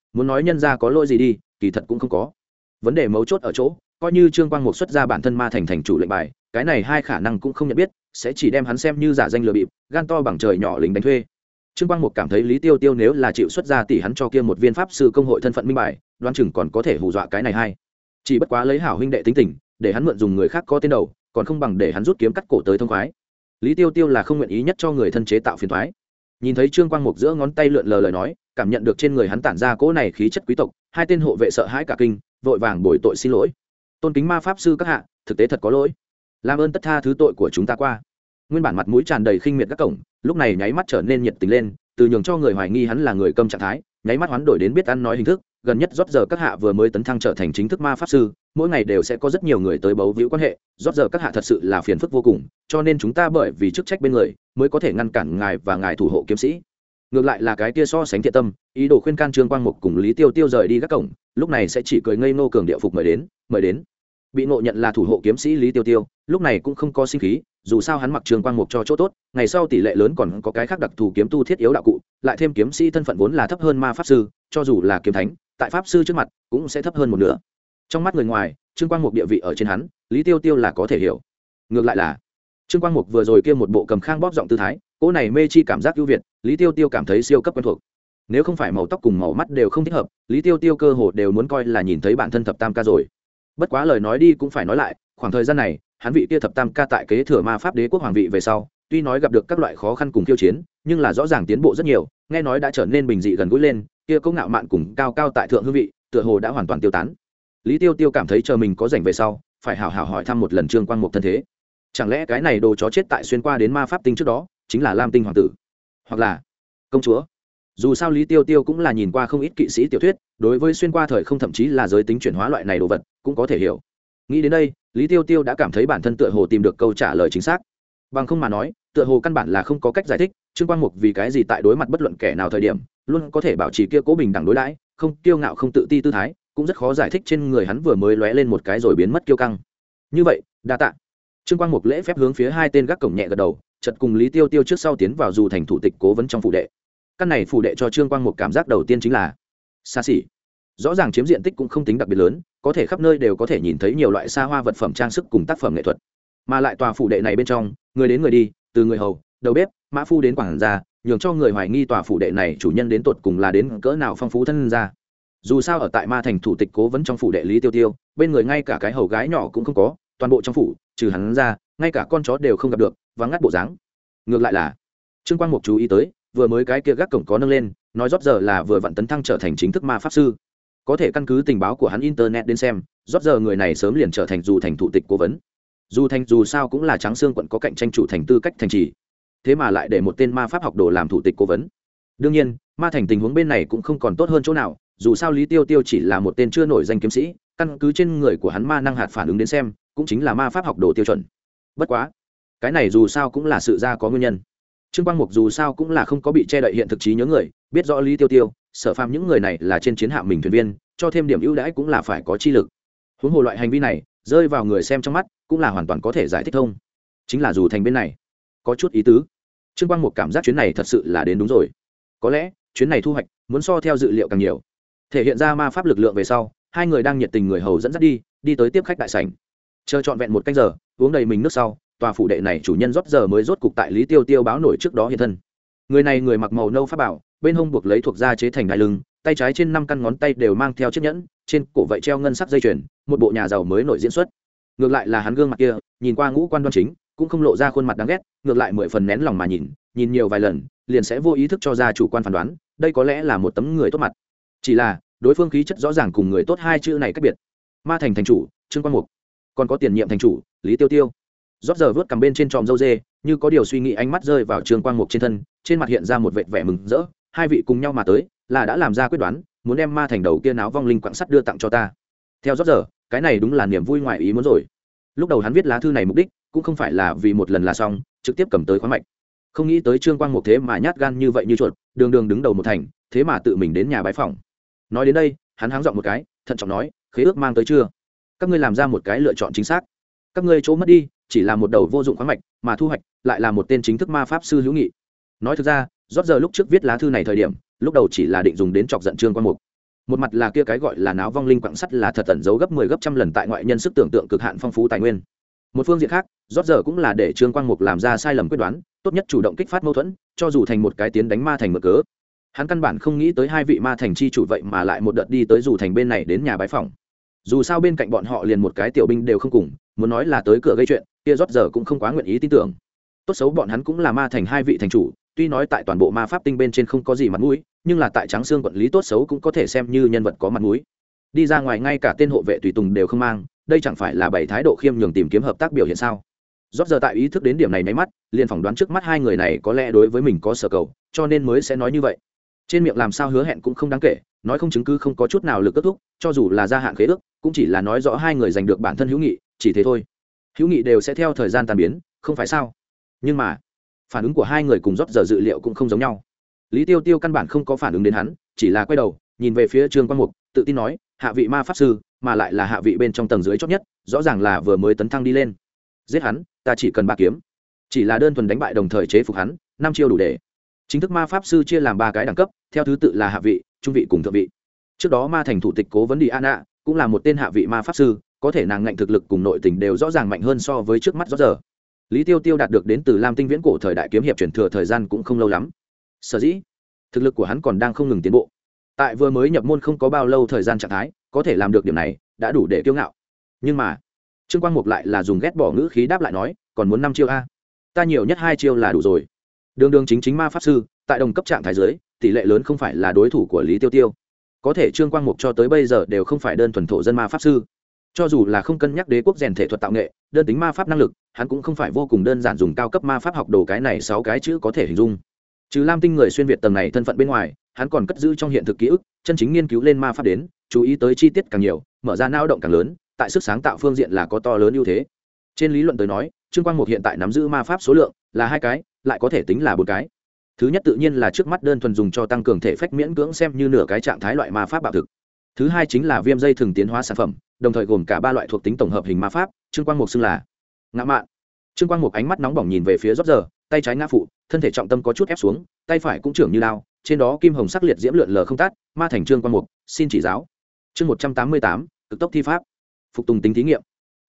muốn nói nhân ra có lỗi gì đi kỳ thật cũng không có. Vấn đề mấu chốt ở chỗ coi như Trương Quang Mục xuất ra bản thân ma thành thành chủ lệnh bài, cái này hai khả năng cũng không nhận biết, sẽ chỉ đem hắn xem như giả danh lừa bịp, gan to bằng trời nhỏ lính đánh thuê. Trương Quang Mục cảm thấy Lý Tiêu Tiêu nếu là chịu xuất ra tỷ hắn cho kia một viên pháp sư công hội thân phận minh bài, đoán chừng còn có thể hù dọa cái này hay. Chỉ bất quá lấy hảo huynh đệ tính tình, để hắn mượn dùng người khác có tên đầu, còn không bằng để hắn rút kiếm cắt cổ tới thông khoái. Lý Tiêu Tiêu là không nguyện ý nhất cho người thân chế tạo phiền toái. Nhìn thấy Trương Quang Mục giữa ngón tay lượn lờ lời nói, cảm nhận được trên người hắn tản ra cỗ này khí chất quý tộc, hai tên hộ vệ sợ hãi cả kinh, vội vàng bồi tội xin lỗi. Tôn kính ma pháp sư các hạ, thực tế thật có lỗi, làm ơn tất tha thứ tội của chúng ta qua. Nguyên bản mặt mũi tràn đầy khinh miệt các cổng, lúc này nháy mắt trở nên nhiệt tình lên, từ nhường cho người hoài nghi hắn là người câm trạng thái, nháy mắt hoán đổi đến biết ăn nói hình thức. Gần nhất rót giờ các hạ vừa mới tấn thăng trở thành chính thức ma pháp sư, mỗi ngày đều sẽ có rất nhiều người tới bấu víu quan hệ, rót giờ các hạ thật sự là phiền phức vô cùng, cho nên chúng ta bởi vì chức trách bên người mới có thể ngăn cản ngài và ngài thủ hộ kiếm sĩ. Ngược lại là cái kia so sánh thiện tâm, ý đồ khuyên can Trương Quang Mục cùng Lý Tiêu Tiêu rời đi các cổng, lúc này sẽ chỉ cười ngây nô cường điệu phục mời đến. Bị ngộ nhận là thủ hộ kiếm sĩ Lý Tiêu Tiêu, lúc này cũng không có sinh khí, dù sao hắn mặc Trương Quang Mục cho chỗ tốt, ngày sau tỷ lệ lớn còn có cái khác đặc thù kiếm tu thiết yếu đạo cụ, lại thêm kiếm sĩ thân phận vốn là thấp hơn ma pháp sư, cho dù là kiếm thánh, tại pháp sư trước mặt cũng sẽ thấp hơn một nửa. Trong mắt người ngoài, Trương Quang Mục địa vị ở trên hắn, Lý Tiêu Tiêu là có thể hiểu. Ngược lại là Trương Quang Mục vừa rồi kia một bộ cầm khang bóp giọng tư thái, cỗ này mê chi cảm giác ưu việt, Lý Tiêu Tiêu cảm thấy siêu cấp quen thuộc. Nếu không phải màu tóc cùng màu mắt đều không thích hợp, Lý Tiêu Tiêu cơ hồ đều muốn coi là nhìn thấy bản thân thập tam ca rồi. Bất quá lời nói đi cũng phải nói lại, khoảng thời gian này hắn vị kia thập tam ca tại kế thừa ma pháp đế quốc hoàng vị về sau, tuy nói gặp được các loại khó khăn cùng khiêu chiến, nhưng là rõ ràng tiến bộ rất nhiều, nghe nói đã trở nên bình dị gần gũi lên, kia cố ngạo mạn cùng cao cao tại thượng hương vị tựa hồ đã hoàn toàn tiêu tán. Lý Tiêu Tiêu cảm thấy chờ mình có rảnh về sau phải hảo hảo hỏi thăm một lần Trương Quang Mục thân thế. Chẳng lẽ cái này đồ chó chết tại xuyên qua đến ma pháp tinh trước đó chính là Lam Tinh hoàng tử hoặc là công chúa? Dù sao Lý Tiêu Tiêu cũng là nhìn qua không ít kỵ sĩ tiểu thuyết, đối với xuyên qua thời không thậm chí là giới tính chuyển hóa loại này đồ vật cũng có thể hiểu. Nghĩ đến đây, Lý Tiêu Tiêu đã cảm thấy bản thân tựa hồ tìm được câu trả lời chính xác. Bằng không mà nói, tựa hồ căn bản là không có cách giải thích Trương Quang Mục vì cái gì tại đối mặt bất luận kẻ nào thời điểm luôn có thể bảo trì kia cố bình đẳng đối đãi, không kiêu ngạo không tự ti tư thái, cũng rất khó giải thích trên người hắn vừa mới lóe lên một cái rồi biến mất kiêu căng. Như vậy, đa tạ. Trương Quang Mục lễ phép hướng phía hai tên gác cổng nhẹ gật đầu, chợt cùng Lý Tiêu Tiêu trước sau tiến vào dù thành thủ tịch cố vấn trong phủ đệ. Căn này phủ đệ cho Trương Quang Mục cảm giác đầu tiên chính là xa xỉ. Rõ ràng chiếm diện tích cũng không tính đặc biệt lớn, có thể khắp nơi đều có thể nhìn thấy nhiều loại xa hoa vật phẩm trang sức cùng tác phẩm nghệ thuật. Mà lại tòa phủ đệ này bên trong, người đến người đi, từ người hầu, đầu bếp, mã phu đến quản gia, nhường cho người hoài nghi tòa phủ đệ này chủ nhân đến tột cùng là đến cỡ nào phong phú thân gia. Dù sao ở tại ma thành thủ tịch cố vấn trong phủ đệ Lý Tiêu Tiêu, bên người ngay cả cái hầu gái nhỏ cũng không có, toàn bộ trong phủ trừ hắn ra ngay cả con chó đều không gặp được, vắng ngắt bộ dáng. Ngược lại là Trương Quang Mục chú ý tới, vừa mới cái kia gác cổng có nâng lên, nói rót giờ là vừa vặn tấn thăng trở thành chính thức ma pháp sư. Có thể căn cứ tình báo của hắn internet đến xem, rót giờ người này sớm liền trở thành dù thành thủ tịch cố vấn. Dù thành dù sao cũng là Trắng Xương quận có cạnh tranh chủ thành tư cách thành trì, thế mà lại để một tên ma pháp học đồ làm thủ tịch cố vấn. Đương nhiên, ma thành tình huống bên này cũng không còn tốt hơn chỗ nào, dù sao Lý Tiêu Tiêu chỉ là một tên chưa nổi danh kiếm sĩ, căn cứ trên người của hắn ma năng hạt phản ứng đến xem, cũng chính là ma pháp học đồ tiêu chuẩn. Bất quá, cái này dù sao cũng là sự ra có nguyên nhân. Trương Quang Mục dù sao cũng là không có bị che đậy hiện thực trí nhớ người, biết rõ Lý Tiêu Tiêu, Sở Phàm những người này là trên chiến hạm mình thuyền viên, cho thêm điểm ưu đãi cũng là phải có chi lực. Huống hồ loại hành vi này rơi vào người xem trong mắt cũng là hoàn toàn có thể giải thích thông. Chính là dù thành bên này có chút ý tứ. Trương Quang Mục cảm giác chuyến này thật sự là đến đúng rồi. Có lẽ chuyến này thu hoạch muốn so theo dự liệu càng nhiều. Thể hiện ra ma pháp lực lượng về sau, hai người đang nhiệt tình người hầu dẫn dắt đi tới tiếp khách đại sảnh. Chờ trọn vẹn một canh giờ, uống đầy mình nước sau, tòa phủ đệ này chủ nhân rót giờ mới rốt cục tại Lý Tiêu Tiêu báo nổi trước đó hiện thân. Người này người mặc màu nâu pháp bảo, bên hông buộc lấy thuộc da chế thành đai lưng, tay trái trên 5 căn ngón tay đều mang theo chiếc nhẫn, trên cổ vậy treo ngân sắc dây chuyền, một bộ nhà giàu mới nổi diễn xuất. Ngược lại là hắn gương mặt kia, nhìn qua ngũ quan đoan chính, cũng không lộ ra khuôn mặt đáng ghét, ngược lại 10 phần nén lòng mà nhìn nhiều vài lần, liền sẽ vô ý thức cho ra chủ quan phán đoán, đây có lẽ là một tấm người tốt mặt. Chỉ là, đối phương khí chất rõ ràng cùng người tốt hai chữ này cách biệt. Ma thành thành chủ Trương Quang Mục, còn có tiền nhiệm thành chủ Lý Tiêu Tiêu. Rót giờ vớt cầm bên trên tròm râu dê, như có điều suy nghĩ, ánh mắt rơi vào Trương Quang Mục trên thân, trên mặt hiện ra một vệt vẻ mừng rỡ. Hai vị cùng nhau mà tới, là đã làm ra quyết đoán, muốn đem ma thành đầu kia náo vong linh quặng sắt đưa tặng cho ta. Theo rót giờ, cái này đúng là niềm vui ngoài ý muốn rồi. Lúc đầu hắn viết lá thư này mục đích cũng không phải là vì một lần là xong, trực tiếp cầm tới khoáng mạch. Không nghĩ tới Trương Quang Mục thế mà nhát gan như vậy như chuột, đường đường đứng đầu một thành, thế mà tự mình đến nhà bái phỏng. Nói đến đây, hắn háng giọng một cái, thận trọng nói, khế ước mang tới chưa? Các ngươi làm ra một cái lựa chọn chính xác. Các ngươi chỗ mất đi chỉ là một đầu vô dụng khoáng mạch, mà thu hoạch lại là một tên chính thức ma pháp sư hữu nghị. Nói thực ra, rót giờ lúc trước viết lá thư này thời điểm, lúc đầu chỉ là định dùng đến chọc giận Trương Quang Mục. một mặt là kia cái gọi là náo vong linh quặng sắt là thật tẩn giấu gấp 10 gấp trăm lần tại ngoại nhân sức tưởng tượng cực hạn phong phú tài nguyên. Một phương diện khác, rót giờ cũng là để Trương Quang Mục làm ra sai lầm quyết đoán, tốt nhất chủ động kích phát mâu thuẫn, cho dù thành một cái tiến đánh ma thành mượn cớ. Hắn căn bản không nghĩ tới hai vị ma thành chi chủ vậy mà lại một đợt đi tới dù thành bên này đến nhà bái phòng. Dù sao bên cạnh bọn họ liền một cái tiểu binh đều không cùng, muốn nói là tới cửa gây chuyện, kia rót giờ cũng không quá nguyện ý tin tưởng. Tốt xấu bọn hắn cũng là ma thành hai vị thành chủ, tuy nói tại toàn bộ ma pháp tinh bên trên không có gì mặt mũi, nhưng là tại Trắng Xương quận lý tốt xấu cũng có thể xem như nhân vật có mặt mũi. Đi ra ngoài ngay cả tên hộ vệ tùy tùng đều không mang, đây chẳng phải là bảy thái độ khiêm nhường tìm kiếm hợp tác biểu hiện sao? Rót giờ tại ý thức đến điểm này nháy mắt, liền phỏng đoán trước mắt hai người này có lẽ đối với mình có sở cầu, cho nên mới sẽ nói như vậy. Trên miệng làm sao hứa hẹn cũng không đáng kể, nói không chứng cứ không có chút nào lực kết thúc, cho dù là gia hạn khế ước, cũng chỉ là nói rõ hai người giành được bản thân hữu nghị, chỉ thế thôi. Hữu nghị đều sẽ theo thời gian tan biến, không phải sao? Nhưng mà, phản ứng của hai người cùng rót giờ dự liệu cũng không giống nhau. Lý Tiêu Tiêu căn bản không có phản ứng đến hắn, chỉ là quay đầu nhìn về phía Trương Quang Mục, tự tin nói, hạ vị ma pháp sư, mà lại là hạ vị bên trong tầng dưới chót nhất, rõ ràng là vừa mới tấn thăng đi lên. Giết hắn, ta chỉ cần 3 kiếm. Chỉ là đơn thuần đánh bại đồng thời chế phục hắn, 5 chiêu đủ để. Chính thức ma pháp sư chia làm 3 cái đẳng cấp, theo thứ tự là hạ vị, trung vị cùng thượng vị. Trước đó ma thành thủ tịch Cố Vấn Diana cũng là một tên hạ vị ma pháp sư, có thể nàng ngạnh thực lực cùng nội tình đều rõ ràng mạnh hơn so với trước mắt rõ giờ. Lý Tiêu Tiêu đạt được đến từ Lam Tinh viễn cổ thời đại kiếm hiệp truyền thừa thời gian cũng không lâu lắm. Sở dĩ, thực lực của hắn còn đang không ngừng tiến bộ. Tại vừa mới nhập môn không có bao lâu thời gian trạng thái, có thể làm được điểm này, đã đủ để kiêu ngạo. Nhưng mà, Trương Quang Mục lại là dùng ghét bỏ ngữ khí đáp lại nói, còn muốn 5 chiêu a? Ta nhiều nhất 2 chiêu là đủ rồi. Đường đường chính ma pháp sư, tại đồng cấp trạng thái dưới, tỷ lệ lớn không phải là đối thủ của Lý Tiêu Tiêu. Có thể Trương Quang Mục cho tới bây giờ đều không phải đơn thuần thổ dân ma pháp sư. Cho dù là không cân nhắc đế quốc rèn thể thuật tạo nghệ, đơn tính ma pháp năng lực, hắn cũng không phải vô cùng đơn giản dùng cao cấp ma pháp học đồ cái này 6 cái chữ có thể hình dung. Trừ Lam Tinh người xuyên việt tầng này thân phận bên ngoài, hắn còn cất giữ trong hiện thực ký ức, chân chính nghiên cứu lên ma pháp đến, chú ý tới chi tiết càng nhiều, mở ra não động càng lớn, tại sức sáng tạo phương diện là có to lớn ưu thế. Trên lý luận tới nói, Trương Quang Mục hiện tại nắm giữ ma pháp số lượng là 2 cái, lại có thể tính là 4 cái. Thứ nhất tự nhiên là trước mắt đơn thuần dùng cho tăng cường thể phách miễn cưỡng xem như nửa cái trạng thái loại ma pháp bạo thực. Thứ hai chính là viêm dây thường tiến hóa sản phẩm, đồng thời gồm cả 3 loại thuộc tính tổng hợp hình ma pháp, Trương Quang Mục xưng là ngã mạn. Trương Quang Mục ánh mắt nóng bỏng nhìn về phía rót giờ, tay trái ngã phụ, thân thể trọng tâm có chút ép xuống, tay phải cũng trưởng như lao, trên đó kim hồng sắc liệt diễm lượn lờ không tát, ma thành Trương Quang Mục, xin chỉ giáo. Chương 188, cực tốc thi pháp. Phục tùng tính thí nghiệm.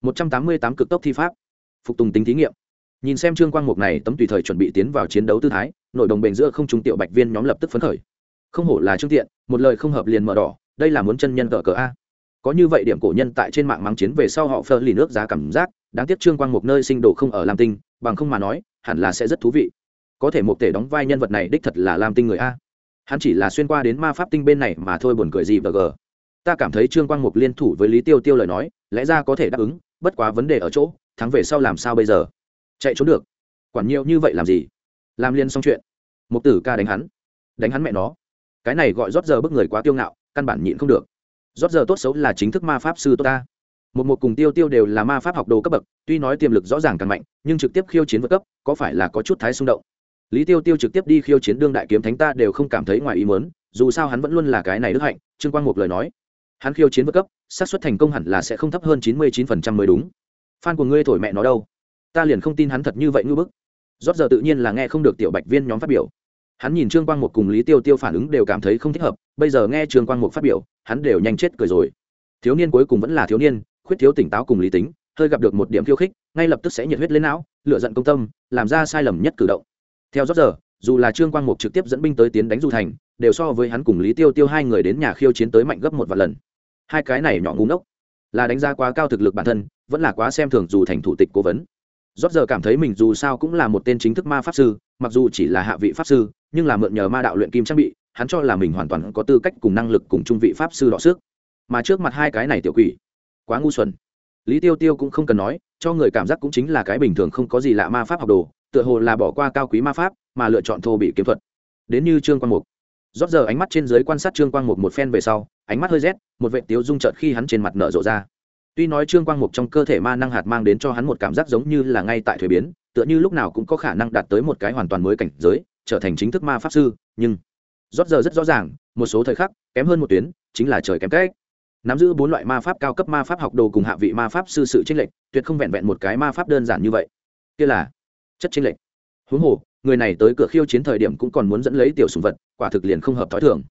188 cực tốc thi pháp. Phục tùng tính thí nghiệm. Nhìn xem Trương Quang Mục này tấm tùy thời chuẩn bị tiến vào chiến đấu tư thái, nội đồng bền giữa không trung tiểu bạch viên nhóm lập tức phấn khởi. Không hổ là Trương Tiện, một lời không hợp liền mở đỏ, đây là muốn chân nhân cỡ a. Có như vậy điểm cổ nhân tại trên mạng mắng chiến về sau họ phơ lì nước giá cảm giác, đáng tiếc Trương Quang Mục nơi sinh đồ không ở Lam Tinh, bằng không mà nói, hẳn là sẽ rất thú vị. Có thể Mục Tể đóng vai nhân vật này đích thật là Lam Tinh người a. Hắn chỉ là xuyên qua đến ma pháp tinh bên này mà thôi, buồn cười gì vờ gờ. Ta cảm thấy Trương Quang Mục liên thủ với Lý Tiêu Tiêu lời nói, lẽ ra có thể đáp ứng, bất quá vấn đề ở chỗ, thắng về sau làm sao bây giờ? Chạy trốn được? Quản nhiều như vậy làm gì? Làm liên xong chuyện. Mục Tử ca đánh hắn mẹ nó. Cái này gọi rót giờ bức người quá kiêu ngạo, căn bản nhịn không được. Rót giờ tốt xấu là chính thức ma pháp sư tốt ta. Một cùng Tiêu Tiêu đều là ma pháp học đồ cấp bậc, tuy nói tiềm lực rõ ràng càng mạnh, nhưng trực tiếp khiêu chiến vượt cấp, có phải là có chút thái xung động? Lý Tiêu Tiêu trực tiếp đi khiêu chiến đương đại kiếm thánh ta đều không cảm thấy ngoài ý muốn, dù sao hắn vẫn luôn là cái này đức hạnh. Trương Quang Mục lời nói, hắn khiêu chiến vượt cấp, xác suất thành công hẳn là sẽ không thấp hơn 99% mới đúng. Fan của ngươi thổi mẹ nó đâu? Ta liền không tin hắn thật như vậy ngư bức. Rót giờ tự nhiên là nghe không được tiểu bạch viên nhóm phát biểu. Hắn nhìn Trương Quang Mục cùng Lý Tiêu Tiêu phản ứng đều cảm thấy không thích hợp, bây giờ nghe Trương Quang Mục phát biểu, hắn đều nhanh chết cười rồi. Thiếu niên cuối cùng vẫn là thiếu niên, khuyết thiếu tỉnh táo cùng lý tính, hơi gặp được một điểm khiêu khích, ngay lập tức sẽ nhiệt huyết lên não, lựa giận công tâm, làm ra sai lầm nhất cử động. Theo rót giờ, dù là Trương Quang Mục trực tiếp dẫn binh tới tiến đánh Du Thành, đều so với hắn cùng Lý Tiêu Tiêu hai người đến nhà khiêu chiến tới mạnh gấp 1 vạn lần. Hai cái này nhỏ ngu ngốc, là đánh giá quá cao thực lực bản thân, vẫn là quá xem thường Du Thành thủ tịch cố vấn. Rót giờ cảm thấy mình dù sao cũng là một tên chính thức ma pháp sư, mặc dù chỉ là hạ vị pháp sư, nhưng là mượn nhờ ma đạo luyện kim trang bị, hắn cho là mình hoàn toàn có tư cách cùng năng lực cùng trung vị pháp sư đọ sức. Mà trước mặt hai cái này tiểu quỷ, quá ngu xuẩn. Lý Tiêu Tiêu cũng không cần nói, cho người cảm giác cũng chính là cái bình thường không có gì lạ ma pháp học đồ, tựa hồ là bỏ qua cao quý ma pháp, mà lựa chọn thô bị kiếm thuật. Đến như Trương Quang Mục. Rót giờ ánh mắt trên dưới quan sát Trương Quang Mục một phen về sau, ánh mắt hơi rét, một vệt tiếu dung chợt khi hắn trên mặt nở rộ ra. Tuy nói Trương Quang Mục trong cơ thể ma năng hạt mang đến cho hắn một cảm giác giống như là ngay tại thuế biến, tựa như lúc nào cũng có khả năng đạt tới một cái hoàn toàn mới cảnh giới, trở thành chính thức ma pháp sư, nhưng rót giờ rất rõ ràng, một số thời khắc kém hơn một tuyến, chính là trời kém cách. Nắm giữ 4 loại ma pháp cao cấp ma pháp học đồ cùng hạ vị ma pháp sư sự chênh lệch, tuyệt không vẹn vẹn một cái ma pháp đơn giản như vậy. Kia là chất chênh lệch. Huống hồ, người này tới cửa khiêu chiến thời điểm cũng còn muốn dẫn lấy tiểu sủng vật, quả thực liền không hợp thói thường.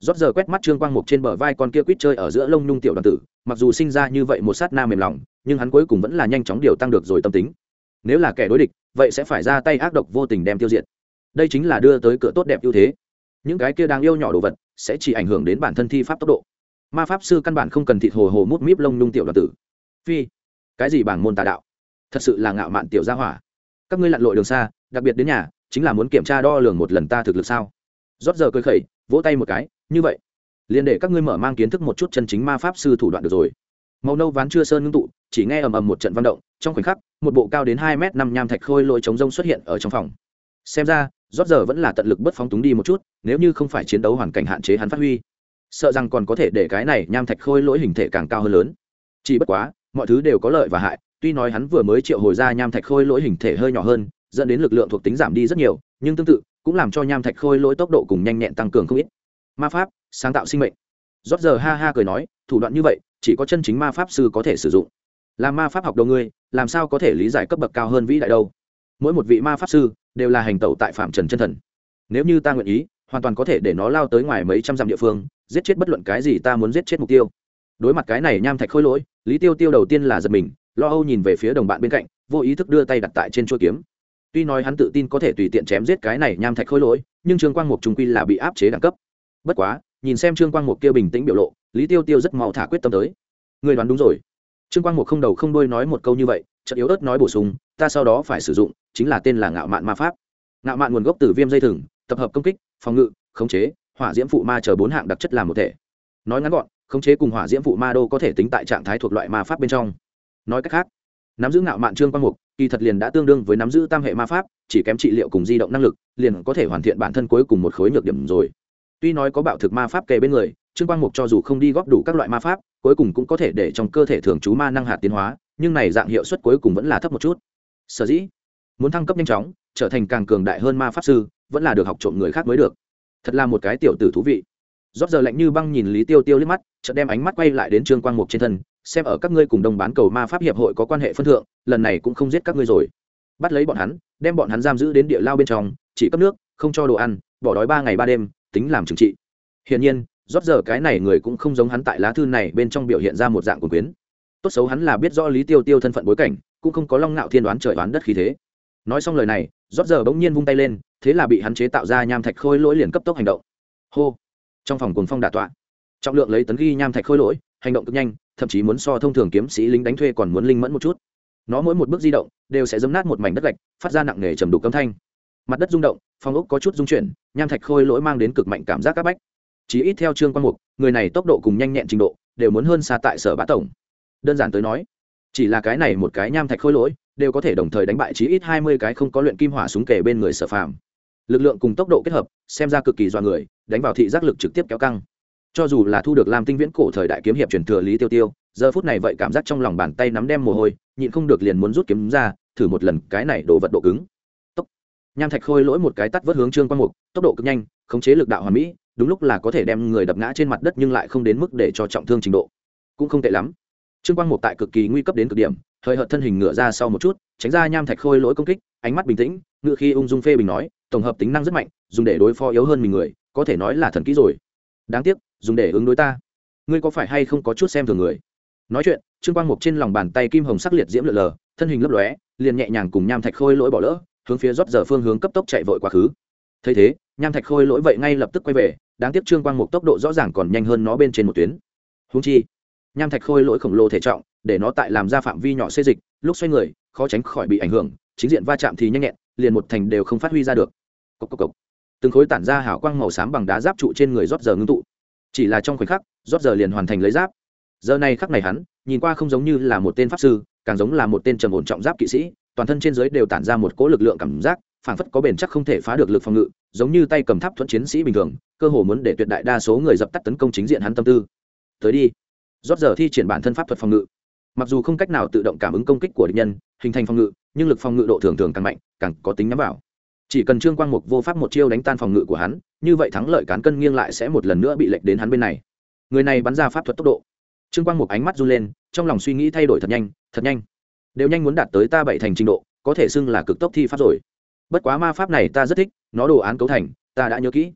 rót giờ quét mắt trương quang mục trên bờ vai con kia quýt chơi ở giữa lông nhung tiểu đoàn tử, mặc dù sinh ra như vậy một sát na mềm lòng, nhưng hắn cuối cùng vẫn là nhanh chóng điều tăng được rồi tâm tính. Nếu là kẻ đối địch, vậy sẽ phải ra tay ác độc vô tình đem tiêu diệt. Đây chính là đưa tới cửa tốt đẹp ưu thế. Những cái kia đang yêu nhỏ đồ vật sẽ chỉ ảnh hưởng đến bản thân thi pháp tốc độ. Ma pháp sư căn bản không cần thịt hồ hồ mút míp lông nhung tiểu đoàn tử. Phi, cái gì bảng môn tà đạo, thật sự là ngạo mạn tiểu gia hỏa. Các ngươi lặn lội đường xa, đặc biệt đến nhà, chính là muốn kiểm tra đo lường một lần ta thực lực sao? Rót giờ cười khẩy, vỗ tay một cái, như vậy, liền để các ngươi mở mang kiến thức một chút chân chính ma pháp sư thủ đoạn được rồi. Màu nâu ván chưa sơn ngưng tụ, chỉ nghe ầm ầm một trận văn động, trong khoảnh khắc, một bộ cao đến 2m5 nham thạch khôi lỗi chống rông xuất hiện ở trong phòng. Xem ra, rót giờ vẫn là tận lực bất phóng túng đi một chút, nếu như không phải chiến đấu hoàn cảnh hạn chế hắn phát huy, sợ rằng còn có thể để cái này nham thạch khôi lỗi hình thể càng cao hơn lớn. Chỉ bất quá, mọi thứ đều có lợi và hại, tuy nói hắn vừa mới triệu hồi ra nham thạch khôi lỗi hình thể hơi nhỏ hơn, dẫn đến lực lượng thuộc tính giảm đi rất nhiều, nhưng tương tự cũng làm cho nham thạch khôi lỗi tốc độ cùng nhanh nhẹn tăng cường không ít. Ma pháp sáng tạo sinh mệnh. Rót giờ ha ha cười nói, thủ đoạn như vậy chỉ có chân chính ma pháp sư có thể sử dụng. Làm ma pháp học đầu ngươi, làm sao có thể lý giải cấp bậc cao hơn vĩ đại đâu? Mỗi một vị ma pháp sư đều là hành tẩu tại phạm trần chân thần. Nếu như ta nguyện ý, hoàn toàn có thể để nó lao tới ngoài mấy trăm dặm địa phương, giết chết bất luận cái gì ta muốn giết chết mục tiêu. Đối mặt cái này nham thạch khôi lỗi, Lý Tiêu Tiêu đầu tiên là giật mình, lo âu nhìn về phía đồng bạn bên cạnh, vô ý thức đưa tay đặt tại trên chuôi kiếm. Tuy nói hắn tự tin có thể tùy tiện chém giết cái này nham thạch khôi lỗi, nhưng Trương Quang Mục trung quy là bị áp chế đẳng cấp. Bất quá, nhìn xem Trương Quang Mục kia bình tĩnh biểu lộ, Lý Tiêu Tiêu rất mau thả quyết tâm tới. Người đoán đúng rồi. Trương Quang Mục không đầu không đuôi nói một câu như vậy, chợt yếu ớt nói bổ sung, ta sau đó phải sử dụng, chính là tên là ngạo mạn ma pháp. Ngạo mạn nguồn gốc từ viêm dây thừng, tập hợp công kích, phòng ngự, khống chế, hỏa diễm phụ ma chờ 4 hạng đặc chất làm một thể. Nói ngắn gọn, khống chế cùng hỏa diễm phụ ma đô có thể tính tại trạng thái thuộc loại ma pháp bên trong. Nói cách khác, nắm giữ ngạo mạn Trương Quang Mục, kỳ thật liền đã tương đương với nắm giữ tam hệ ma pháp, chỉ kém trị liệu cùng di động năng lực, liền có thể hoàn thiện bản thân cuối cùng một khối nhược điểm rồi. Tuy nói có bạo thực ma pháp kề bên người, Trương Quang Mục cho dù không đi góp đủ các loại ma pháp, cuối cùng cũng có thể để trong cơ thể thường trú ma năng hạt tiến hóa, nhưng này dạng hiệu suất cuối cùng vẫn là thấp một chút. Sở dĩ, muốn thăng cấp nhanh chóng, trở thành càng cường đại hơn ma pháp sư, vẫn là được học trộm người khác mới được. Thật là một cái tiểu tử thú vị. Rót giờ lạnh như băng nhìn Lý Tiêu Tiêu liếc mắt, chợt đem ánh mắt quay lại đến Trương Quang Mục trên thân, xem ở các ngươi cùng đồng bán cầu ma pháp hiệp hội có quan hệ phân thượng, lần này cũng không giết các ngươi rồi. Bắt lấy bọn hắn, đem bọn hắn giam giữ đến địa lao bên trong, chỉ cấp nước, không cho đồ ăn, bỏ đói 3 ngày 3 đêm, tính làm trừng trị. Hiển nhiên, rót giờ cái này người cũng không giống hắn tại lá thư này bên trong biểu hiện ra một dạng cuồng quyến. Tốt xấu hắn là biết rõ Lý Tiêu Tiêu thân phận bối cảnh, cũng không có long ngạo thiên đoán trời đoán đất khí thế. Nói xong lời này, rót giờ bỗng nhiên vung tay lên, thế là bị hắn chế tạo ra nham thạch khôi lỗi liền cấp tốc hành động. Hô! Trong phòng cuồng phong đả tọa, trọng lượng lấy tấn ghi nham thạch khôi lỗi, hành động cực nhanh, thậm chí muốn so thông thường kiếm sĩ lính đánh thuê còn muốn linh mẫn một chút. Nó mỗi một bước di động đều sẽ giẫm nát một mảnh đất gạch, phát ra nặng nề trầm đục âm thanh. Mặt đất rung động, phong ốc có chút rung chuyển, nham thạch khôi lỗi mang đến cực mạnh cảm giác áp bách. Chỉ ít theo Trương Quang Mục, người này tốc độ cùng nhanh nhẹn trình độ đều muốn hơn xa tại Sở Bá tổng. Đơn giản tới nói, chỉ là cái này một cái nham thạch khôi lỗi đều có thể đồng thời đánh bại chí ít 20 cái không có luyện kim hỏa súng kề bên người Sở Phàm. Lực lượng cùng tốc độ kết hợp, xem ra cực kỳ dọa người, đánh vào thị giác lực trực tiếp kéo căng. Cho dù là thu được Lam Tinh viễn cổ thời đại kiếm hiệp truyền thừa Lý Tiêu Tiêu, giờ phút này vậy cảm giác trong lòng bàn tay nắm đem mồ hôi, nhịn không được liền muốn rút kiếm ra, thử một lần cái này đồ vật độ cứng. Tốc. Nham thạch khôi lỗi một cái tắt vớt hướng Trương Quang Mục, tốc độ cực nhanh, khống chế lực đạo hoàn mỹ, đúng lúc là có thể đem người đập ngã trên mặt đất nhưng lại không đến mức để cho trọng thương trình độ. Cũng không tệ lắm. Trương Quang Mục tại cực kỳ nguy cấp đến cực điểm, hơi hợt thân hình ngửa ra sau một chút, tránh ra nham thạch khôi lỗi công kích, ánh mắt bình tĩnh, ngựa khi ung dung phê bình nói, tổng hợp tính năng rất mạnh, dùng để đối phó yếu hơn mình người, có thể nói là thần kỹ rồi. Đáng tiếc, dùng để ứng đối ta, ngươi có phải hay không có chút xem thường người? Nói chuyện, Trương Quang Mục trên lòng bàn tay kim hồng sắc liệt diễm lượn lờ, thân hình lấp lóe, liền nhẹ nhàng cùng nham thạch khôi lỗi bỏ lỡ, hướng phía rót giờ phương hướng cấp tốc chạy vội quá khứ. Thấy thế, nham thạch khôi lỗi vậy ngay lập tức quay về, đáng tiếc Trương Quang Mục tốc độ rõ ràng còn nhanh hơn nó bên trên một tuyến. Huống chi, nham thạch khôi lỗi khổng lồ thể trọng, để nó tại làm ra phạm vi nhỏ xê dịch, lúc xoay người, khó tránh khỏi bị ảnh hưởng, chính diện va chạm thì nhanh nhẹn, liền một thành đều không phát huy ra được. Cộc cộc cộc. Từng khối tản ra hào quang màu xám bằng đá giáp trụ trên người rót giờ ngưng tụ. Chỉ là trong khoảnh khắc, rót giờ liền hoàn thành lấy giáp. Giờ này khắc này hắn, nhìn qua không giống như là một tên pháp sư, càng giống là một tên trầm ổn trọng giáp kỵ sĩ, toàn thân trên dưới đều tản ra một cỗ lực lượng cảm giác, phảng phất có bền chắc không thể phá được lực phòng ngự, giống như tay cầm tháp thuẫn chiến sĩ bình thường, cơ hồ muốn để tuyệt đại đa số người dập tắt tấn công chính diện hắn tâm tư. Tới đi. Rót giờ thi triển bản thân pháp thuật phòng ngự. Mặc dù không cách nào tự động cảm ứng công kích của địch nhân, hình thành phòng ngự, nhưng lực phòng ngự độ thường thường càng mạnh, càng có tính nhắm vào. Chỉ cần Trương Quang Mục vô pháp một chiêu đánh tan phòng ngự của hắn, như vậy thắng lợi cán cân nghiêng lại sẽ một lần nữa bị lệch đến hắn bên này. Người này bắn ra pháp thuật tốc độ. Trương Quang Mục ánh mắt run lên, trong lòng suy nghĩ thay đổi thật nhanh, đều nhanh muốn đạt tới ta 7 thành trình độ, có thể xưng là cực tốc thi pháp rồi. Bất quá ma pháp này ta rất thích, nó đồ án cấu thành, ta đã nhớ kỹ.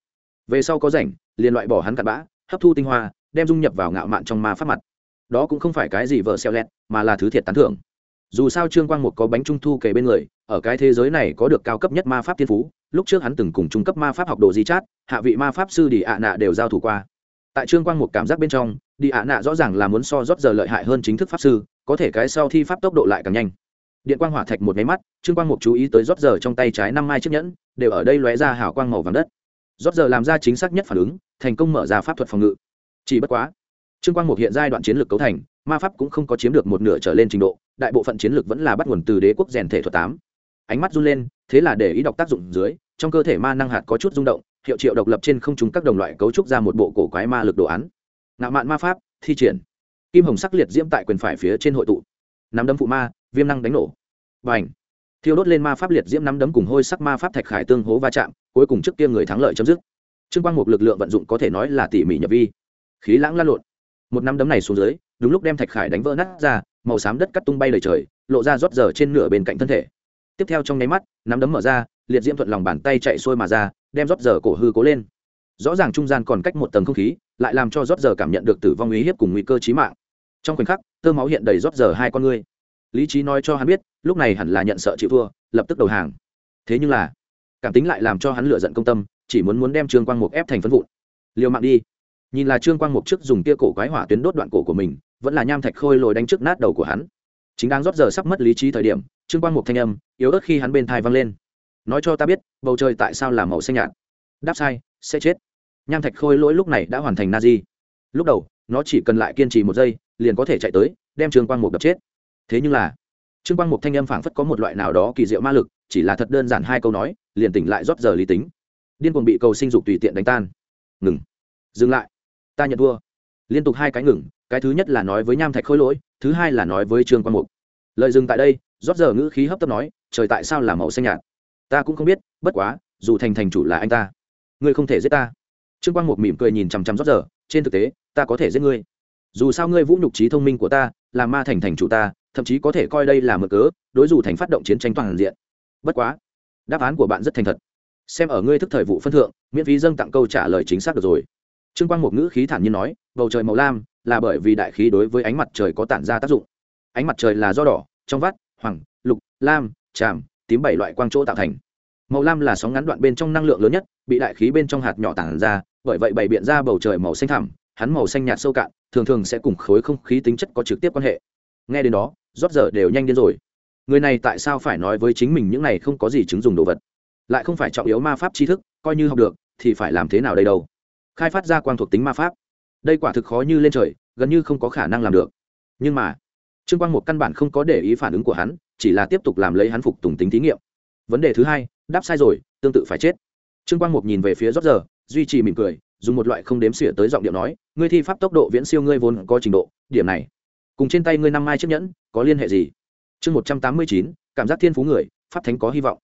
về sau có rảnh liền loại bỏ hắn cặn bã, hấp thu tinh hoa, đem dung nhập vào ngạo mạn trong ma pháp mặt. Đó cũng không phải cái gì vợ xeo lẹt, mà là thứ thiệt tán thưởng. Dù sao Trương Quang Mục có bánh trung thu kề bên người, ở cái thế giới này có được cao cấp nhất ma pháp thiên phú, lúc trước hắn từng cùng trung cấp ma pháp học đồ di chát, hạ vị ma pháp sư Đi ạ nạ đều giao thủ qua. Tại Trương Quang Mục cảm giác bên trong, Đi ạ nạ rõ ràng là muốn so rót giờ lợi hại hơn chính thức pháp sư, có thể cái sau thi pháp tốc độ lại càng nhanh. Điện quang hỏa thạch một cái mắt, Trương Quang Mục chú ý tới rót giờ trong tay trái 5 mai chiếc nhẫn, đều ở đây lóe ra hào quang màu vàng đất. Rót giờ làm ra chính xác nhất phản ứng, thành công mở ra pháp thuật phòng ngự. Chỉ bất quá, Trương Quang Mục hiện giai đoạn chiến lược cấu thành, ma pháp cũng không có chiếm được một nửa trở lên trình độ, đại bộ phận chiến lược vẫn là bắt nguồn từ đế quốc rèn thể thuật 8. Ánh mắt run lên, thế là để ý đọc tác dụng dưới, trong cơ thể ma năng hạt có chút rung động, hiệu triệu độc lập trên không trung các đồng loại cấu trúc ra một bộ cổ quái ma lực đồ án. Ngạo mạn ma pháp, thi triển. Kim hồng sắc liệt diễm tại quyền phải phía trên hội tụ. Nắm đấm phụ ma, viêm năng đánh nổ. Bành. Thiêu đốt lên ma pháp liệt diễm nắm đấm cùng hôi sắc ma pháp thạch khải tương hố va chạm, cuối cùng trước kia người thắng lợi chấm dứt. Trương Quang Mục lực lượng vận dụng có thể nói là tỉ mỉ nhập vi. Khí lãng lan lộn. Một nắm đấm này xuống dưới, đúng lúc đem thạch khải đánh vỡ nát ra, màu xám đất cắt tung bay đầy trời, lộ ra rót giờ trên nửa bên cạnh thân thể. Tiếp theo trong nháy mắt, nắm đấm mở ra, liệt diễm thuận lòng bàn tay chạy xuôi mà ra, đem rót giờ cổ hư cố lên. Rõ ràng trung gian còn cách một tầng không khí, lại làm cho rót giờ cảm nhận được tử vong uy hiếp cùng nguy cơ chí mạng. Trong khoảnh khắc, tơ máu hiện đầy rót giờ hai con ngươi. Lý trí nói cho hắn biết, lúc này hẳn là nhận sợ chịu thua, lập tức đầu hàng. Thế nhưng là, cảm tính lại làm cho hắn lựa giận công tâm, chỉ muốn đem Trương Quang Mục ép thành phấn vụn. Liều mạng đi. Nhìn là Trương Quang Mục trước dùng kia cổ quái hỏa tuyến đốt đoạn cổ của mình, vẫn là nham thạch khôi lồi đánh trước nát đầu của hắn. Chính đang rót giờ sắp mất lý trí thời điểm, Trương Quang Mục thanh âm yếu ớt khi hắn bên tai vang lên. Nói cho ta biết, bầu trời tại sao là màu xanh nhạt? Đáp sai, sẽ chết. Nham thạch khôi lỗi lúc này đã hoàn thành Nazi. Lúc đầu, nó chỉ cần lại kiên trì một giây, liền có thể chạy tới, đem Trương Quang Mục đập chết. Thế nhưng là, Trương Quang Mục thanh âm phảng phất có một loại nào đó kỳ diệu ma lực, chỉ là thật đơn giản hai câu nói, liền tỉnh lại rót giờ lý tính. Điên cuồng bị cầu sinh dục tùy tiện đánh tan. Ngừng. Dừng lại. Ta nhận thua. Liên tục hai cái ngừng, cái thứ nhất là nói với nham thạch khôi lỗi, thứ hai là nói với Trương Quang Mục. Lời dừng tại đây, rót giờ ngữ khí hấp tấp nói, trời tại sao là màu xanh nhạt? Ta cũng không biết, bất quá, dù thành chủ là anh ta, ngươi không thể giết ta. Trương Quang Mục mỉm cười nhìn chằm chằm rót giờ, trên thực tế, ta có thể giết ngươi. Dù sao ngươi vũ nhục trí thông minh của ta, làm ma thành chủ ta, thậm chí có thể coi đây là mực cớ, đối dù thành phát động chiến tranh toàn diện. Bất quá, đáp án của bạn rất thành thật. Xem ở ngươi thức thời vụ phân thượng, miễn phí dâng tặng câu trả lời chính xác được rồi. Trương Quang Mục ngữ khí thản nhiên nói, bầu trời màu lam là bởi vì đại khí đối với ánh mặt trời có tản ra tác dụng. Ánh mặt trời là do đỏ, trong vắt, hoàng, lục, lam, tràm, tím 7 loại quang chỗ tạo thành. Màu lam là sóng ngắn đoạn bên trong năng lượng lớn nhất, bị đại khí bên trong hạt nhỏ tản ra, bởi vậy bày biện ra bầu trời màu xanh thẳm, hắn màu xanh nhạt sâu cạn, thường thường sẽ cùng khối không khí tính chất có trực tiếp quan hệ. Nghe đến đó, rót giờ đều nhanh điên rồi. Người này tại sao phải nói với chính mình những này không có gì chứng dùng đồ vật, lại không phải trọng yếu ma pháp tri thức, coi như học được thì phải làm thế nào đây đâu? Khai phát ra quang thuộc tính ma pháp, đây quả thực khó như lên trời, gần như không có khả năng làm được. Nhưng mà Trương Quang Mục căn bản không có để ý phản ứng của hắn, chỉ là tiếp tục làm lấy hắn phục tùng tính thí nghiệm. Vấn đề thứ hai, đáp sai rồi, tương tự phải chết. Trương Quang Mục nhìn về phía rót giờ, duy trì mỉm cười, dùng một loại không đếm xỉa tới giọng điệu nói, ngươi thi pháp tốc độ viễn siêu ngươi vốn có trình độ, điểm này cùng trên tay ngươi 5 mai chiếc nhẫn có liên hệ gì? Chương 189, cảm giác thiên phú người, pháp thánh có hy vọng.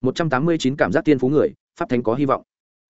189 cảm giác thiên phú người, pháp thánh có hy vọng.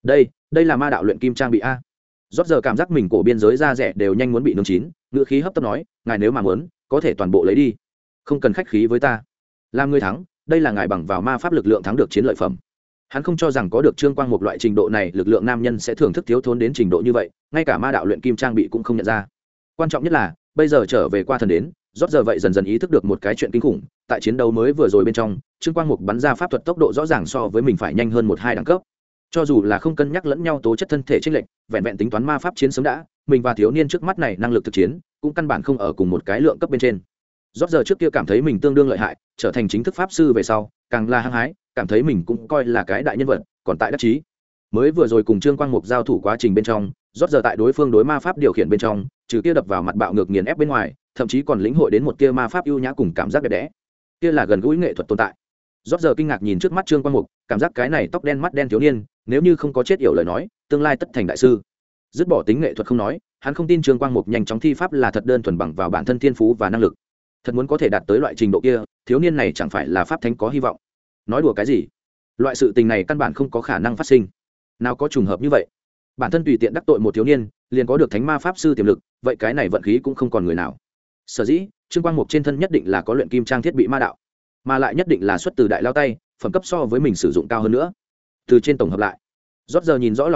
Đây là ma đạo luyện kim trang bị a. Rót giờ cảm giác mình cổ biên giới da rẻ đều nhanh muốn bị nướng chín, ngữ khí hấp tấp nói, ngài nếu mà muốn, có thể toàn bộ lấy đi, không cần khách khí với ta. Làm người thắng, đây là ngài bằng vào ma pháp lực lượng thắng được chiến lợi phẩm. Hắn không cho rằng có được Trương Quang một loại trình độ này lực lượng nam nhân sẽ thưởng thức thiếu thốn đến trình độ như vậy, ngay cả ma đạo luyện kim trang bị cũng không nhận ra. Quan trọng nhất là bây giờ trở về qua thần đến, rót giờ vậy dần dần ý thức được một cái chuyện kinh khủng, tại chiến đấu mới vừa rồi bên trong, Trương Quang Mục bắn ra pháp thuật tốc độ rõ ràng so với mình phải nhanh hơn 1-2 đẳng cấp. Cho dù là không cân nhắc lẫn nhau tố chất thân thể chênh lệch, vẹn vẹn tính toán ma pháp chiến sớm đã, mình và thiếu niên trước mắt này năng lực thực chiến, cũng căn bản không ở cùng một cái lượng cấp bên trên. Rót giờ trước kia cảm thấy mình tương đương lợi hại, trở thành chính thức pháp sư về sau, càng là hăng hái, cảm thấy mình cũng coi là cái đại nhân vật, còn tại đắc chí. Mới vừa rồi cùng Trương Quang Mục giao thủ quá trình bên trong, rót giờ tại đối phương đối ma pháp điều khiển bên trong, trừ kia đập vào mặt bạo ngược nghiền ép bên ngoài, thậm chí còn lĩnh hội đến một kia ma pháp ưu nhã cùng cảm giác đẹp đẽ. Kia là gần gũi nghệ thuật tồn tại. Rót giờ kinh ngạc nhìn trước mắt Trương Quang Mục, cảm giác cái này tóc đen mắt đen thiếu niên, nếu như không có chết yểu lời nói, tương lai tất thành đại sư. Dứt bỏ tính nghệ thuật không nói, hắn không tin Trương Quang Mục nhanh chóng thi pháp là thật đơn thuần bằng vào bản thân thiên phú và năng lực. Thật muốn có thể đạt tới loại trình độ kia, thiếu niên này chẳng phải là pháp thánh có hy vọng. Nói đùa cái gì? Loại sự tình này căn bản không có khả năng phát sinh. Nào có trùng hợp như vậy? Bản thân tùy tiện đắc tội một thiếu niên, liền có được thánh ma pháp sư tiềm lực, vậy cái này vận khí cũng không còn người nào. Sở dĩ, Trương Quang Mục trên thân nhất định là có luyện kim trang thiết bị ma đạo, mà lại nhất định là xuất từ đại lao tay, phẩm cấp so với mình sử dụng cao hơn nữa. Từ trên tổng hợp lại, rót giờ nhìn rõ lòng người,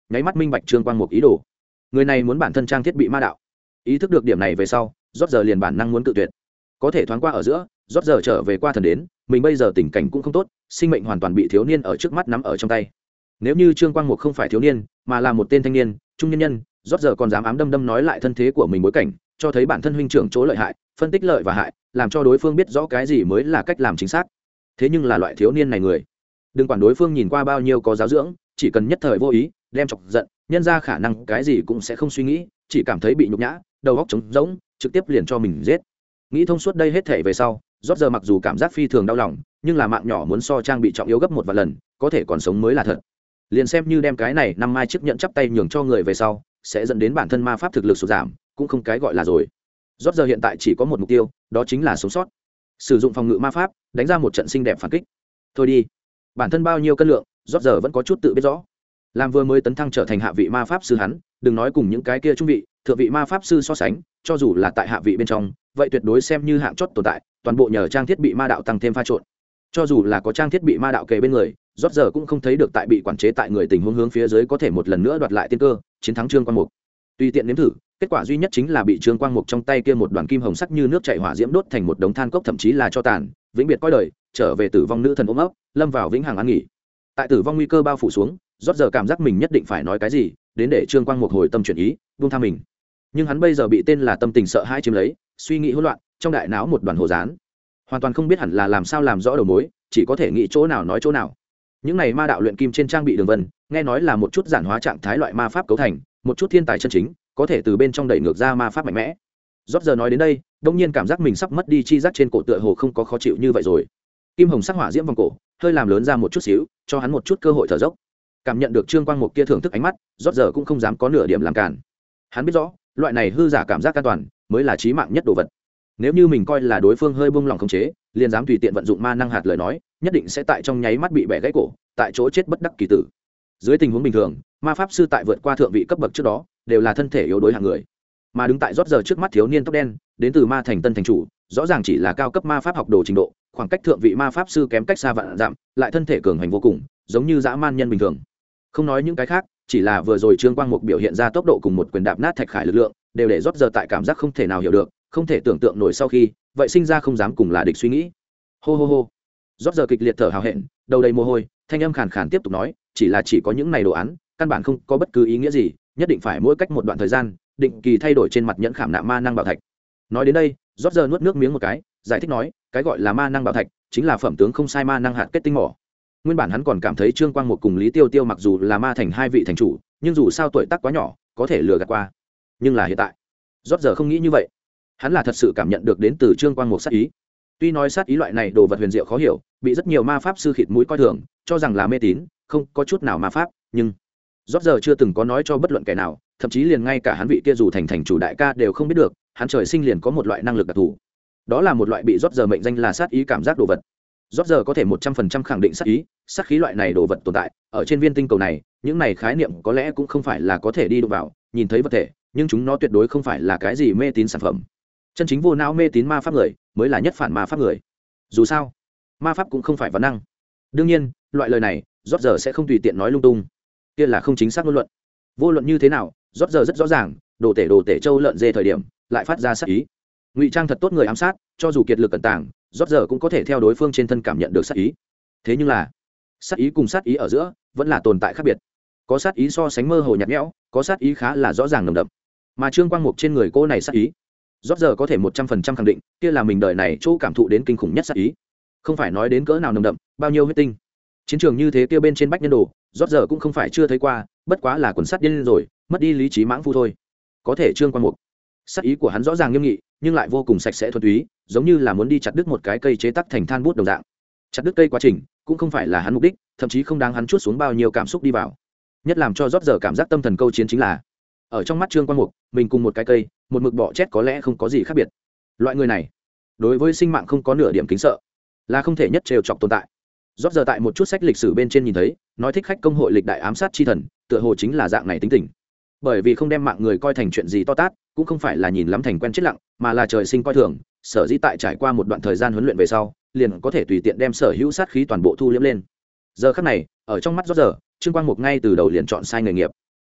nháy mắt minh bạch trương quang mục ý đồ. Người này muốn bản thân trang thiết bị ma đạo. Ý thức được điểm này về sau, rót giờ liền bản năng muốn cự tuyệt. Có thể thoáng qua ở giữa, rót giờ trở về qua thần đến, mình bây giờ tình cảnh cũng không tốt, sinh mệnh hoàn toàn bị thiếu niên ở trước mắt nắm ở trong tay. Nếu như trương quang mục không phải thiếu niên mà là một tên thanh niên trung nhân nhân, rót giờ còn dám ám đâm đâm nói lại thân thế của mình bối cảnh, cho thấy bản thân huynh trưởng chỗ lợi hại, phân tích lợi và hại, làm cho đối phương biết rõ cái gì mới là cách làm chính xác. Thế nhưng là loại thiếu niên này người, đừng quản đối phương nhìn qua bao nhiêu có giáo dưỡng, chỉ cần nhất thời vô ý đem chọc giận, nhân ra khả năng cái gì cũng sẽ không suy nghĩ, chỉ cảm thấy bị nhục nhã, đầu óc trống rỗng, trực tiếp liền cho mình giết. Nghĩ thông suốt đây hết thể về sau, rót giờ mặc dù cảm giác phi thường đau lòng, nhưng là mạng nhỏ muốn so trang bị trọng yếu gấp một vài lần, có thể còn sống mới là thật. Liền xem như đem cái này năm mai chiếc nhận chắp tay nhường cho người về sau, sẽ dẫn đến bản thân ma pháp thực lực sụt giảm, cũng không cái gọi là rồi. Rót giờ hiện tại chỉ có một mục tiêu, đó chính là sống sót. Sử dụng phòng ngự ma pháp, đánh ra một trận xinh đẹp phản kích. Thôi đi, bản thân bao nhiêu cân lượng, rót giờ vẫn có chút tự biết rõ. Làm vừa mới tấn thăng trở thành hạ vị ma pháp sư hắn, đừng nói cùng những cái kia trung vị, thượng vị ma pháp sư so sánh, cho dù là tại hạ vị bên trong, vậy tuyệt đối xem như hạng chót tồn tại, toàn bộ nhờ trang thiết bị ma đạo tăng thêm pha trộn. Cho dù là có trang thiết bị ma đạo kề bên người, rót giờ cũng không thấy được tại bị quản chế tại người tình huống hướng phía dưới có thể một lần nữa đoạt lại tiên cơ, chiến thắng trương quang mục. Tùy tiện nếm thử, kết quả duy nhất chính là bị trương quang mục trong tay kia một đoàn kim hồng sắc như nước chảy hỏa diễm đốt thành một đống than cốc, thậm chí là cho tàn, vĩnh biệt coi đời, trở về tử vong nữ thần ôm ấp, lâm vào vĩnh hằng an nghỉ. Tại tử vong nguy cơ bao phủ xuống, rót giờ cảm giác mình nhất định phải nói cái gì đến để trương quang mục hồi tâm chuyển ý, buông tha mình. Nhưng hắn bây giờ bị tên là tâm tình sợ hãi chiếm lấy, suy nghĩ hỗn loạn, trong đại não một đoàn hồ dán, hoàn toàn không biết hẳn là làm sao làm rõ đầu mối, chỉ có thể nghĩ chỗ nào nói chỗ nào. Những này ma đạo luyện kim trên trang bị đường vân, nghe nói là một chút giản hóa trạng thái loại ma pháp cấu thành, một chút thiên tài chân chính, có thể từ bên trong đẩy ngược ra ma pháp mạnh mẽ. Rót giờ nói đến đây, đông nhiên cảm giác mình sắp mất đi chi giác trên cổ, tựa hồ không có khó chịu như vậy rồi. Kim hồng sắc hỏa diễm vòng cổ, hơi làm lớn ra một chút xíu, cho hắn một chút cơ hội thở dốc. Cảm nhận được trương quang mục kia thưởng thức ánh mắt, rót giờ cũng không dám có nửa điểm làm cản. Hắn biết rõ, loại này hư giả cảm giác an toàn mới là chí mạng nhất đồ vật. Nếu như mình coi là đối phương hơi buông lỏng khống chế, liền dám tùy tiện vận dụng ma năng hạt lời nói, nhất định sẽ tại trong nháy mắt bị bẻ gãy cổ, tại chỗ chết bất đắc kỳ tử. Dưới tình huống bình thường, ma pháp sư tại vượt qua thượng vị cấp bậc trước đó, đều là thân thể yếu đuối hạng người. Mà đứng tại rót giờ trước mắt thiếu niên tóc đen, đến từ ma thành tân thành chủ, rõ ràng chỉ là cao cấp ma pháp học đồ trình độ, khoảng cách thượng vị ma pháp sư kém cách xa vạn dặm, lại thân thể cường hành vô cùng, giống như dã man nhân bình thường. Không nói những cái khác, chỉ là vừa rồi trương quang mục biểu hiện ra tốc độ cùng một quyền đạp nát thạch khải lực lượng, đều để rót giờ tại cảm giác không thể nào hiểu được, không thể tưởng tượng nổi sau khi, vậy sinh ra không dám cùng là địch suy nghĩ. Hô hô hô. Rót giờ kịch liệt thở hào hẹn, đầu đầy mồ hôi, thanh âm khàn khàn tiếp tục nói, chỉ có những này đồ án, căn bản không có bất cứ ý nghĩa gì, nhất định phải mỗi cách một đoạn thời gian, định kỳ thay đổi trên mặt nhẫn khảm nạm ma năng bảo thạch. Nói đến đây, rót giờ nuốt nước miếng một cái, giải thích nói, cái gọi là ma năng bảo thạch, chính là phẩm tướng không sai ma năng hạt kết tinh mỏ. Nguyên bản hắn còn cảm thấy trương quang mục cùng lý tiêu tiêu mặc dù là ma thành hai vị thành chủ, nhưng dù sao tuổi tác quá nhỏ, có thể lừa gạt qua. Nhưng là hiện tại, rót giờ không nghĩ như vậy. Hắn là thật sự cảm nhận được đến từ trương quang mục sát ý. Tuy nói sát ý loại này đồ vật huyền diệu khó hiểu, bị rất nhiều ma pháp sư khịt mũi coi thường, cho rằng là mê tín, không có chút nào ma pháp, nhưng rót giờ chưa từng có nói cho bất luận kẻ nào, thậm chí liền ngay cả hắn vị kia dù thành chủ đại ca đều không biết được, hắn trời sinh liền có một loại năng lực đặc thù. Đó là một loại bị rót giờ mệnh danh là sát ý cảm giác đồ vật. Rót giờ có thể 100% khẳng định sát ý, sát khí loại này đồ vật tồn tại ở trên viên tinh cầu này, những này khái niệm có lẽ cũng không phải là có thể đi đụng vào, nhìn thấy vật thể, nhưng chúng nó tuyệt đối không phải là cái gì mê tín sản phẩm. Chân chính vô não mê tín ma pháp người mới là nhất phản ma pháp người. Dù sao, ma pháp cũng không phải vấn năng. Đương nhiên, loại lời này, rót giờ sẽ không tùy tiện nói lung tung. Kia là không chính xác ngôn luận. Vô luận như thế nào, rót giờ rất rõ ràng, đồ tể trâu lợn dê thời điểm, lại phát ra sát ý. Ngụy trang thật tốt người ám sát, cho dù kiệt lực cẩn tàng, rót giờ cũng có thể theo đối phương trên thân cảm nhận được sát ý. Thế nhưng là, sát ý cùng sát ý ở giữa vẫn là tồn tại khác biệt. Có sát ý so sánh mơ hồ nhạt nhẽo, có sát ý khá là rõ ràng nồng đậm. Mà trương quang mục trên người cô này sát ý, rót giờ có thể 100% khẳng định, kia là mình đời này chỗ cảm thụ đến kinh khủng nhất sát ý. Không phải nói đến cỡ nào nồng đậm, bao nhiêu huyết tinh. Chiến trường như thế kia bên trên bách nhân đồ, rót giờ cũng không phải chưa thấy qua, bất quá là quần sắt điên rồi, mất đi lý trí mãng phu thôi. Có thể trương quang mục, sát ý của hắn rõ ràng nghiêm nghị, nhưng lại vô cùng sạch sẽ thuần túy, giống như là muốn đi chặt đứt một cái cây chế tác thành than bút đồng dạng. Chặt đứt cây quá trình cũng không phải là hắn mục đích, thậm chí không đáng hắn chuốt xuống bao nhiêu cảm xúc đi vào. Nhất làm cho rót giờ cảm giác tâm thần câu chiến chính là, ở trong mắt trương quang mục, mình cùng một cái cây, một mực bọ chết có lẽ không có gì khác biệt. Loại người này, đối với sinh mạng không có nửa điểm kính sợ, là không thể nhất trêu chọc tồn tại. Rót giờ tại một chút sách lịch sử bên trên nhìn thấy, nói thích khách công hội lịch đại ám sát chi thần, tựa hồ chính là dạng này tính tình. Bởi vì không đem mạng người coi thành chuyện gì to tát, cũng không phải là nhìn lắm thành quen chết lặng, mà là trời sinh coi thường, sở dĩ tại trải qua một đoạn thời gian huấn luyện về sau, liền có thể tùy tiện đem sở hữu sát khí toàn bộ thu liễm lên. Giờ khắc này, ở trong mắt rót giờ, trương quang mục ngay từ đầu liền chọn sai nghề nghiệp.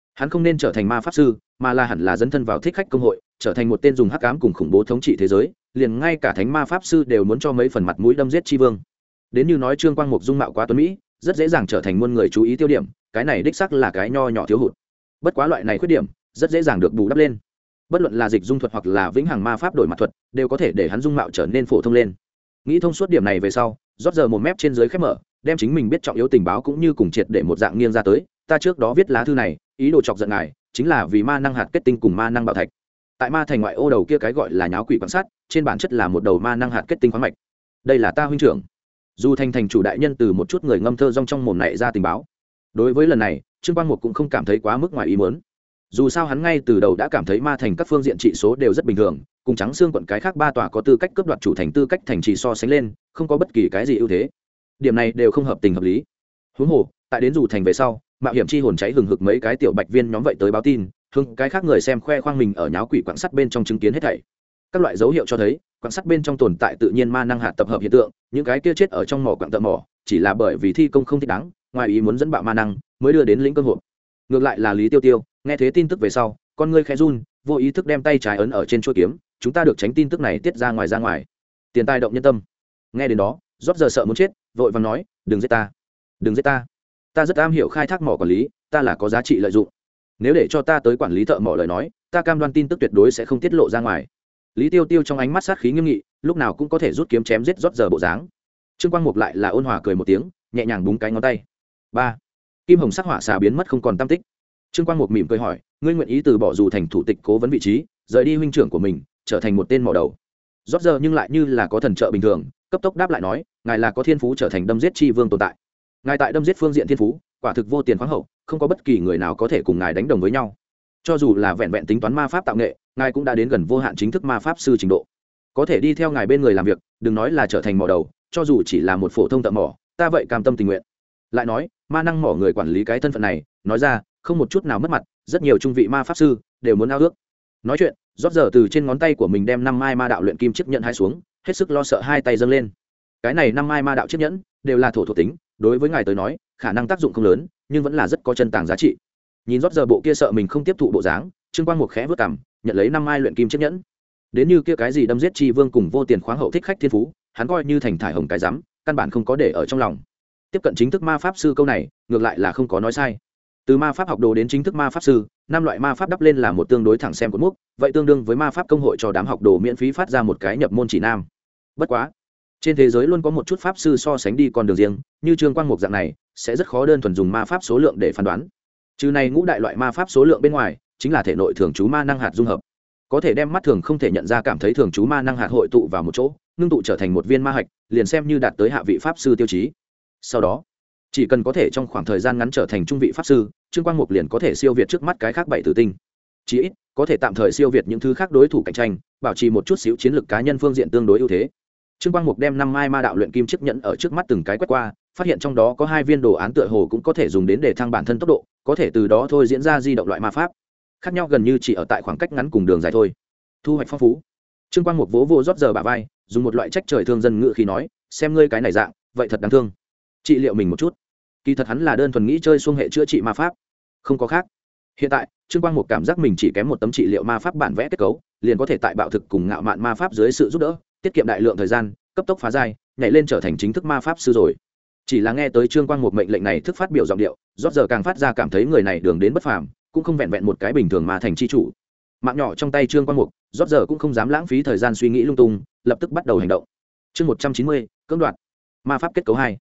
hắn không nên trở thành ma pháp sư mà là hẳn là dấn thân vào thích khách công hội, trở thành một tên dùng hắc ám cùng khủng bố thống trị thế giới, liền ngay cả thánh ma pháp sư đều muốn cho mấy phần mặt mũi đâm giết chi vương. Đến như nói Trương Quang Mục dung mạo quá tuấn mỹ, rất dễ dàng trở thành muôn người chú ý tiêu điểm, cái này đích xác là cái nho nhỏ thiếu hụt. Bất quá loại này khuyết điểm rất dễ dàng được bù đắp lên. Bất luận là dịch dung thuật hoặc là vĩnh hằng ma pháp đổi mặt thuật, đều có thể để hắn dung mạo trở nên phổ thông lên. Nghĩ thông suốt điểm này về sau, rót giờ một mép trên dưới khép mở, đem chính mình biết trọng yếu tình báo cũng như cùng triệt để một dạng nghiêng ra tới. Ta trước đó viết lá thư này, ý đồ chọc giận ngài, chính là vì ma năng hạt kết tinh cùng ma năng bảo thạch. Tại ma thành ngoại ô đầu kia cái gọi là nháo quỷ quan sát, trên bản chất là một đầu ma năng hạt kết tinh khoáng mạch. Đây là ta huynh trưởng. Dù thành chủ đại nhân từ một chút người ngâm thơ rong trong mồm này ra tình báo. Đối với lần này, Trương Quang Mục cũng không cảm thấy quá mức ngoài ý muốn. Dù sao hắn ngay từ đầu đã cảm thấy ma thành các phương diện trị số đều rất bình thường, cùng Trắng Xương quận cái khác ba tòa có tư cách cướp đoạt chủ thành tư cách thành trì so sánh lên, không có bất kỳ cái gì ưu thế. Điểm này đều không hợp tình hợp lý. Huống hồ, tại đến dù thành về sau, mạo hiểm chi hồn cháy hừng hực mấy cái tiểu bạch viên nhóm vậy tới báo tin, hướng cái khác người xem khoe khoang mình ở nháo quỷ quặng sắt bên trong chứng kiến hết thảy. Các loại dấu hiệu cho thấy, quặng sắt bên trong tồn tại tự nhiên ma năng hạt tập hợp hiện tượng, những cái kia chết ở trong mỏ quặng tợ mỏ, chỉ là bởi vì thi công không thích đáng, ngoài ý muốn dẫn bạo ma năng, mới đưa đến lĩnh cơ hội. Ngược lại là Lý Tiêu Tiêu, nghe thế tin tức về sau, con ngươi khẽ run, vô ý thức đem tay trái ấn ở trên chuôi kiếm, chúng ta được tránh tin tức này tiết ra ngoài. Tiền tài động nhân tâm. Nghe đến đó, rót giờ sợ muốn chết, vội vàng nói, đừng giết ta, đừng giết ta. Ta rất am hiểu khai thác mỏ quản lý, ta là có giá trị lợi dụng. Nếu để cho ta tới quản lý thợ mỏ lời nói, ta cam đoan tin tức tuyệt đối sẽ không tiết lộ ra ngoài. Lý Tiêu Tiêu trong ánh mắt sát khí nghiêm nghị, lúc nào cũng có thể rút kiếm chém giết rót giờ bộ dáng. Trương Quang Mục lại là ôn hòa cười một tiếng, nhẹ nhàng búng cái ngón tay. 3. Kim hồng sắc hỏa xà biến mất không còn tăm tích. Trương Quang Mục mỉm cười hỏi, ngươi nguyện ý từ bỏ dù thành thủ tịch cố vấn vị trí, rời đi huynh trưởng của mình, trở thành một tên mỏ đầu. Rót giờ nhưng lại như là có thần trợ bình thường, cấp tốc đáp lại nói, ngài là có thiên phú trở thành đâm giết chi vương tồn tại. Ngài tại đâm giết phương diện thiên phú, quả thực vô tiền khoáng hậu, không có bất kỳ người nào có thể cùng ngài đánh đồng với nhau. Cho dù là vẹn vẹn tính toán ma pháp tạo nghệ, ngài cũng đã đến gần vô hạn chính thức ma pháp sư trình độ. Có thể đi theo ngài bên người làm việc, đừng nói là trở thành mỏ đầu, cho dù chỉ là một phổ thông thợ mỏ, ta vậy cam tâm tình nguyện. Lại nói, ma năng mỏ người quản lý cái thân phận này, nói ra, không một chút nào mất mặt, rất nhiều trung vị ma pháp sư đều muốn ao ước. Nói chuyện, rót giờ từ trên ngón tay của mình đem 5 mai ma đạo luyện kim chiếc nhẫn hai xuống, hết sức lo sợ hai tay dâng lên. Cái này 5 mai ma đạo chiếc nhẫn đều là thổ thuộc tính, đối với ngài tới nói, khả năng tác dụng không lớn, nhưng vẫn là rất có chân tàng giá trị. Nhìn rót giờ bộ kia sợ mình không tiếp thụ bộ dáng, Trương Quang Mục khẽ vớt cằm, nhận lấy 5 mai luyện kim chiếc nhẫn. Đến như kia cái gì đâm giết chi vương cùng vô tiền khoáng hậu thích khách thiên phú, hắn coi như thành thải hồng cái rắm, căn bản không có để ở trong lòng. Tiếp cận chính thức ma pháp sư câu này, ngược lại là không có nói sai. Từ ma pháp học đồ đến chính thức ma pháp sư, 5 loại ma pháp đắp lên là một tương đối thẳng xem cột mốc, vậy tương đương với ma pháp công hội cho đám học đồ miễn phí phát ra một cái nhập môn chỉ nam. Bất quá, trên thế giới luôn có một chút pháp sư so sánh đi con đường riêng, như Trương Quang Mục dạng này, sẽ rất khó đơn thuần dùng ma pháp số lượng để phán đoán. Trừ này ngũ đại loại ma pháp số lượng bên ngoài, chính là thể nội thường trú ma năng hạt dung hợp. Có thể đem mắt thường không thể nhận ra cảm thấy thường trú ma năng hạt hội tụ vào một chỗ, ngưng tụ trở thành một viên ma hạch, liền xem như đạt tới hạ vị pháp sư tiêu chí. Sau đó, chỉ cần có thể trong khoảng thời gian ngắn trở thành trung vị pháp sư, Trương Quang Mục liền có thể siêu việt trước mắt cái khác bảy tử tinh. Chỉ ít, có thể tạm thời siêu việt những thứ khác đối thủ cạnh tranh, bảo trì một chút xíu chiến lược cá nhân phương diện tương đối ưu thế. Trương Quang Mục đem 5 mai ma đạo luyện kim chiếc nhẫn ở trước mắt từng cái quét qua, phát hiện trong đó có 2 viên đồ án tựa hồ cũng có thể dùng đến để thăng bản thân tốc độ, có thể từ đó thôi diễn ra di động loại ma pháp. Khác nhau gần như chỉ ở tại khoảng cách ngắn cùng đường dài thôi. Thu hoạch phong phú. Trương Quang Mục vỗ vỗ rót giờ bả vai, dùng một loại trách trời thương dân ngữ khí nói, xem ngươi cái này dạng, vậy thật đáng thương. Trị liệu mình một chút. Kỳ thật hắn là đơn thuần nghĩ chơi xuông hệ chữa trị ma pháp, không có khác. Hiện tại, Trương Quang Mục cảm giác mình chỉ kém một tấm trị liệu ma pháp bản vẽ kết cấu, liền có thể tại bạo thực cùng ngạo mạn ma pháp dưới sự giúp đỡ, tiết kiệm đại lượng thời gian, cấp tốc phá giai, nhảy lên trở thành chính thức ma pháp sư rồi. Chỉ là nghe tới Trương Quang Mục mệnh lệnh này thức phát biểu giọng điệu, rót giờ càng phát ra cảm thấy người này đường đến bất phàm, cũng không vẹn vẹn một cái bình thường mà thành chi chủ. Mạng nhỏ trong tay Trương Quang Mục, rót giờ cũng không dám lãng phí thời gian suy nghĩ lung tung, lập tức bắt đầu hành động. Chương 190, cưỡng đoạt. Ma pháp kết cấu 2.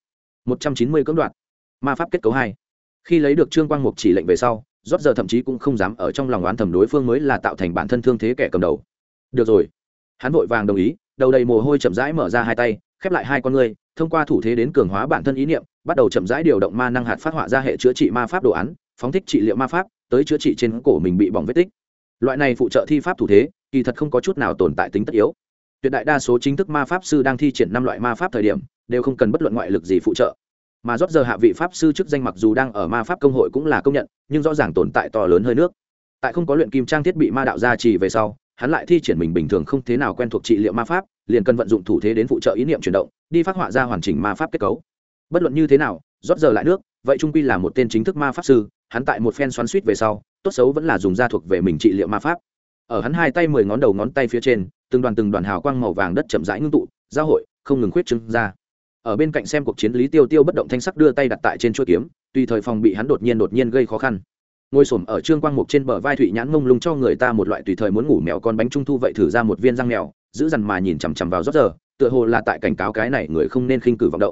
190 cưỡng đoạt. Ma pháp kết cấu 2. Khi lấy được Trương Quang Mục chỉ lệnh về sau, rót giờ thậm chí cũng không dám ở trong lòng oán thầm đối phương mới là tạo thành bản thân thương thế kẻ cầm đầu. Được rồi, hắn vội vàng đồng ý, đầu đầy mồ hôi chậm rãi mở ra hai tay, khép lại hai con ngươi, thông qua thủ thế đến cường hóa bản thân ý niệm, bắt đầu chậm rãi điều động ma năng hạt phát họa ra hệ chữa trị ma pháp đồ án, phóng thích trị liệu ma pháp, tới chữa trị trên cổ mình bị bỏng vết tích. Loại này phụ trợ thi pháp thủ thế, kỳ thật không có chút nào tồn tại tính tất yếu. Tuyệt đại đa số chính thức ma pháp sư đang thi triển 5 loại ma pháp thời điểm, đều không cần bất luận ngoại lực gì phụ trợ. Mà rót giờ hạ vị pháp sư chức danh mặc dù đang ở ma pháp công hội cũng là công nhận, nhưng rõ ràng tồn tại to lớn hơi nước. Tại không có luyện kim trang thiết bị ma đạo gia trì về sau, hắn lại thi triển mình bình thường không thế nào quen thuộc trị liệu ma pháp, liền cần vận dụng thủ thế đến phụ trợ ý niệm chuyển động, đi phát họa ra hoàn chỉnh ma pháp kết cấu. Bất luận như thế nào, rót giờ lại nước, vậy trung quy là một tên chính thức ma pháp sư, hắn tại một phen xoắn xuýt về sau, tốt xấu vẫn là dùng da thuộc về mình trị liệu ma pháp. Ở hắn hai tay 10 ngón đầu ngón tay phía trên, từng đoàn hào quang màu vàng đất chậm rãi ngưng tụ, giao hội không ngừng khuyết trương ra. Ở bên cạnh xem cuộc chiến, Lý Tiêu Tiêu bất động thanh sắc đưa tay đặt tại trên chuôi kiếm, tùy thời phòng bị hắn đột nhiên gây khó khăn. Ngồi xổm ở Trương Quang Mục trên bờ vai, Thụy Nhãn ngông lung cho người ta một loại tùy thời muốn ngủ mèo con bánh trung thu vậy, thử ra một viên răng mèo, giữ dằn mà nhìn chằm chằm vào rót giờ, tựa hồ là tại cảnh cáo cái này người không nên khinh cử vọng động.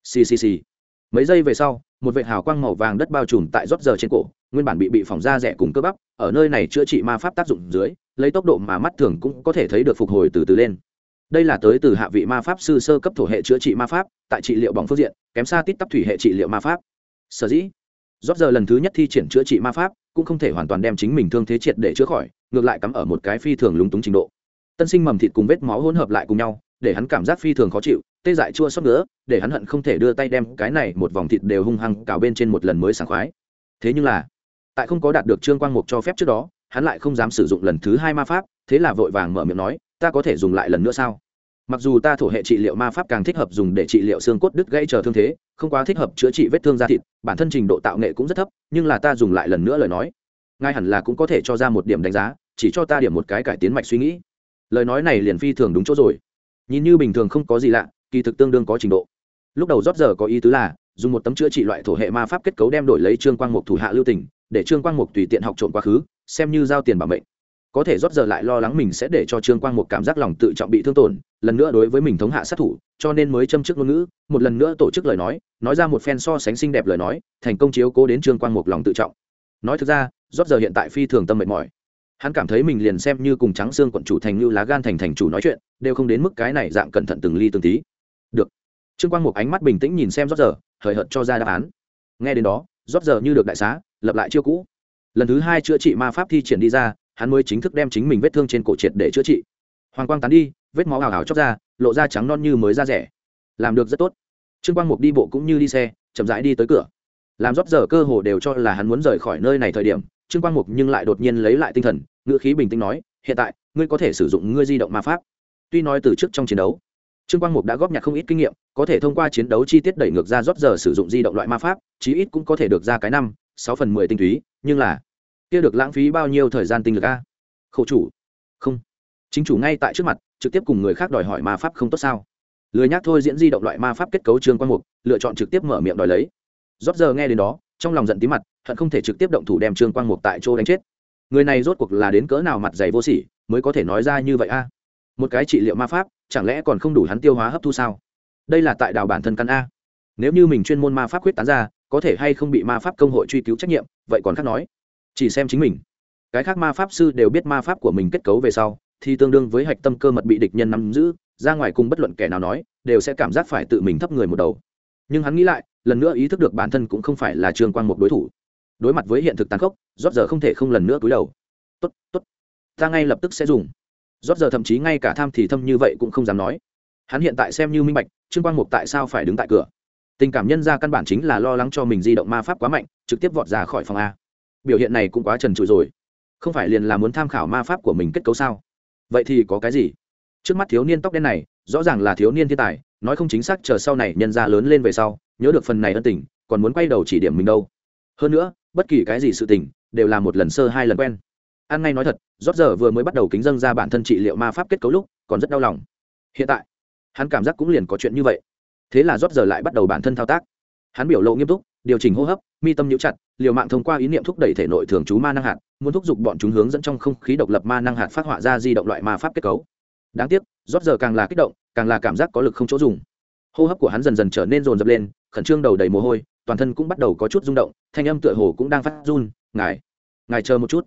Xì. Mấy giây về sau, một vệt hào quang màu vàng đất bao trùm tại rót giờ trên cổ, nguyên bản bị phỏng ra rẻ cùng cơ bắp, ở nơi này chữa trị ma pháp tác dụng dưới, lấy tốc độ mà mắt thường cũng có thể thấy được phục hồi từ từ lên. Đây là tới từ hạ vị ma pháp sư sơ cấp thổ hệ chữa trị ma pháp, tại trị liệu bỏng phương diện kém xa tít tắp thủy hệ trị liệu ma pháp. Sở dĩ rót giờ lần thứ nhất thi triển chữa trị ma pháp cũng không thể hoàn toàn đem chính mình thương thế triệt để chữa khỏi, ngược lại cắm ở một cái phi thường lúng túng trình độ. Tân sinh mầm thịt cùng vết máu hỗn hợp lại cùng nhau, để hắn cảm giác phi thường khó chịu, tê dại chua xót nữa, để hắn hận không thể đưa tay đem cái này một vòng thịt đều hung hăng cào bên trên một lần mới sảng khoái. Thế nhưng là, tại không có đạt được Trương Quang Mục cho phép trước đó, hắn lại không dám sử dụng lần thứ hai ma pháp, thế là vội vàng mở miệng nói, ta có thể dùng lại lần nữa sao? Mặc dù ta thổ hệ trị liệu ma pháp càng thích hợp dùng để trị liệu xương cốt đứt gãy chờ thương thế, không quá thích hợp chữa trị vết thương da thịt, bản thân trình độ tạo nghệ cũng rất thấp, nhưng là ta dùng lại lần nữa lời nói, ngài hẳn là cũng có thể cho ra một điểm đánh giá, chỉ cho ta điểm một cái cải tiến mạch suy nghĩ. Lời nói này liền phi thường đúng chỗ rồi. Nhìn như bình thường không có gì lạ, kỳ thực tương đương có trình độ. Lúc đầu rót giờ có ý tứ là dùng một tấm chữa trị loại thổ hệ ma pháp kết cấu đem đổi lấy Trương Quang Mục thủ hạ lưu tình, để Trương Quang Mục tùy tiện học trộm quá khứ, xem như giao tiền bảo mệnh. Có thể rót giờ lại lo lắng mình sẽ để cho Trương Quang Mục cảm giác lòng tự trọng bị thương tổn, lần nữa đối với mình thống hạ sát thủ, cho nên mới châm trước ngôn ngữ, một lần nữa tổ chức lời nói ra một phen so sánh xinh đẹp lời nói, thành công chiếu cố đến Trương Quang Mục lòng tự trọng. Nói thực ra, rót giờ hiện tại phi thường tâm mệt mỏi. Hắn cảm thấy mình liền xem như cùng Trắng Xương quận chủ thành như lá gan thành chủ nói chuyện, đều không đến mức cái này dạng cẩn thận từng ly từng tí. Được. Trương Quang Mục ánh mắt bình tĩnh nhìn xem rót giờ, hời hợt cho ra đáp án. Nghe đến đó, rót giờ như được đại xá, lập lại chiêu cũ. Lần thứ hai chữa trị ma pháp thi triển đi ra, hắn mới chính thức đem chính mình vết thương trên cổ triệt để chữa trị. Hoàng quang tán đi, vết máu ảo ảo chóc ra, lộ ra trắng non như mới da rẻ. Làm được rất tốt. Trương Quang Mục đi bộ cũng như đi xe, chậm rãi đi tới cửa. Làm rót giờ cơ hồ đều cho là hắn muốn rời khỏi nơi này thời điểm, Trương Quang Mục nhưng lại đột nhiên lấy lại tinh thần, ngữ khí bình tĩnh nói, hiện tại ngươi có thể sử dụng ngươi di động ma pháp. Tuy nói từ trước trong chiến đấu, Trương Quang Mục đã góp nhặt không ít kinh nghiệm, có thể thông qua chiến đấu chi tiết đẩy ngược ra rót giờ sử dụng di động loại ma pháp, chí ít cũng có thể được ra cái 5-6/10 tinh túy, nhưng là kia được lãng phí bao nhiêu thời gian tinh lực a? Khổ chủ. Không. Chính chủ ngay tại trước mặt, trực tiếp cùng người khác đòi hỏi ma pháp không tốt sao? Lười nhác thôi diễn di động loại ma pháp kết cấu. Trương Quang Mục lựa chọn trực tiếp mở miệng đòi lấy. Rót giờ nghe đến đó, trong lòng giận tí mặt, hận không thể trực tiếp động thủ đem Trương Quang Mục tại chỗ đánh chết. Người này rốt cuộc là đến cỡ nào mặt dày vô sỉ, mới có thể nói ra như vậy a? Một cái trị liệu ma pháp, chẳng lẽ còn không đủ hắn tiêu hóa hấp thu sao? Đây là tại đào bản thân căn a. Nếu như mình chuyên môn ma pháp quyết tán ra, có thể hay không bị ma pháp công hội truy cứu trách nhiệm, vậy còn khác nói. Chỉ xem chính mình. Cái khác ma pháp sư đều biết ma pháp của mình kết cấu về sau, thì tương đương với hạch tâm cơ mật bị địch nhân nắm giữ, ra ngoài cùng bất luận kẻ nào nói, đều sẽ cảm giác phải tự mình thấp người một đầu. Nhưng hắn nghĩ lại, lần nữa ý thức được bản thân cũng không phải là Trương Quang Mục đối thủ. Đối mặt với hiện thực tàn khốc, rót giờ không thể không lần nữa cúi đầu. Tốt, ta ngay lập tức sẽ dùng. Rót giờ thậm chí ngay cả tham thì thâm như vậy cũng không dám nói. Hắn hiện tại xem như minh bạch, Trương Quang Mục tại sao phải đứng tại cửa. Tình cảm nhân ra căn bản chính là lo lắng cho mình di động ma pháp quá mạnh, trực tiếp vọt ra khỏi phòng a. Biểu hiện này cũng quá trần trụi rồi. Không phải liền là muốn tham khảo ma pháp của mình kết cấu sao? Vậy thì có cái gì? Trước mắt thiếu niên tóc đen này, rõ ràng là thiếu niên thiên tài, nói không chính xác chờ sau này nhân ra lớn lên về sau, nhớ được phần này ân tình, còn muốn quay đầu chỉ điểm mình đâu. Hơn nữa, bất kỳ cái gì sự tình, đều là một lần sơ hai lần quen. Ăn ngay nói thật, rót giờ vừa mới bắt đầu kính dâng ra bản thân trị liệu ma pháp kết cấu lúc, còn rất đau lòng. Hiện tại, hắn cảm giác cũng liền có chuyện như vậy. Thế là rót giờ lại bắt đầu bản thân thao tác. Hắn biểu lộ nghiêm túc, điều chỉnh hô hấp, mi tâm nhíu chặt, liều mạng thông qua ý niệm thúc đẩy thể nội thường trú ma năng hạt, muốn thúc giục bọn chúng hướng dẫn trong không khí độc lập ma năng hạt phát họa ra di động loại ma pháp kết cấu. Đáng tiếc, rót giờ càng là kích động, càng là cảm giác có lực không chỗ dùng. Hô hấp của hắn dần dần trở nên dồn dập lên, khẩn trương đầu đầy mồ hôi, toàn thân cũng bắt đầu có chút rung động, thanh âm tựa hồ cũng đang phát run. Ngài chờ một chút,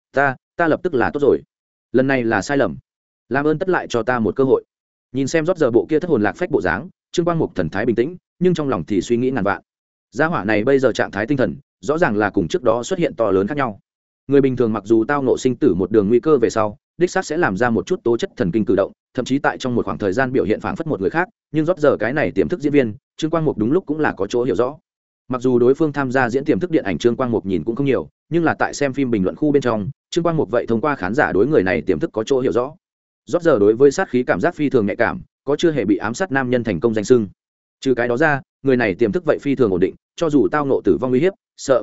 ta lập tức là tốt rồi. Lần này là sai lầm, làm ơn tất lại cho ta một cơ hội. Nhìn xem rót giờ bộ kia thất hồn lạc phách bộ dáng, Trương Quang Mục thần thái bình tĩnh, nhưng trong lòng thì suy nghĩ ngàn vạn. Gia hỏa này bây giờ trạng thái tinh thần rõ ràng là cùng trước đó xuất hiện to lớn khác nhau. Người bình thường mặc dù tao ngộ sinh tử một đường nguy cơ về sau, đích xác sẽ làm ra một chút tố chất thần kinh cử động, thậm chí tại trong một khoảng thời gian biểu hiện phảng phất một người khác, nhưng rót giờ cái này tiềm thức diễn viên, Trương Quang Mục đúng lúc cũng là có chỗ hiểu rõ. Mặc dù đối phương tham gia diễn tiềm thức điện ảnh Trương Quang Mục nhìn cũng không nhiều, nhưng là tại xem phim bình luận khu bên trong, Trương Quang Mục vậy thông qua khán giả đối người này tiềm thức có chỗ hiểu rõ. Rót giờ đối với sát khí cảm giác phi thường nhạy cảm, có chưa hề bị ám sát nam nhân thành công danh xưng. Trừ cái đó ra, người này tiềm thức vậy phi thường ổn định, cho dù tao nộ tử vong uy hiếp, sợ về sợ,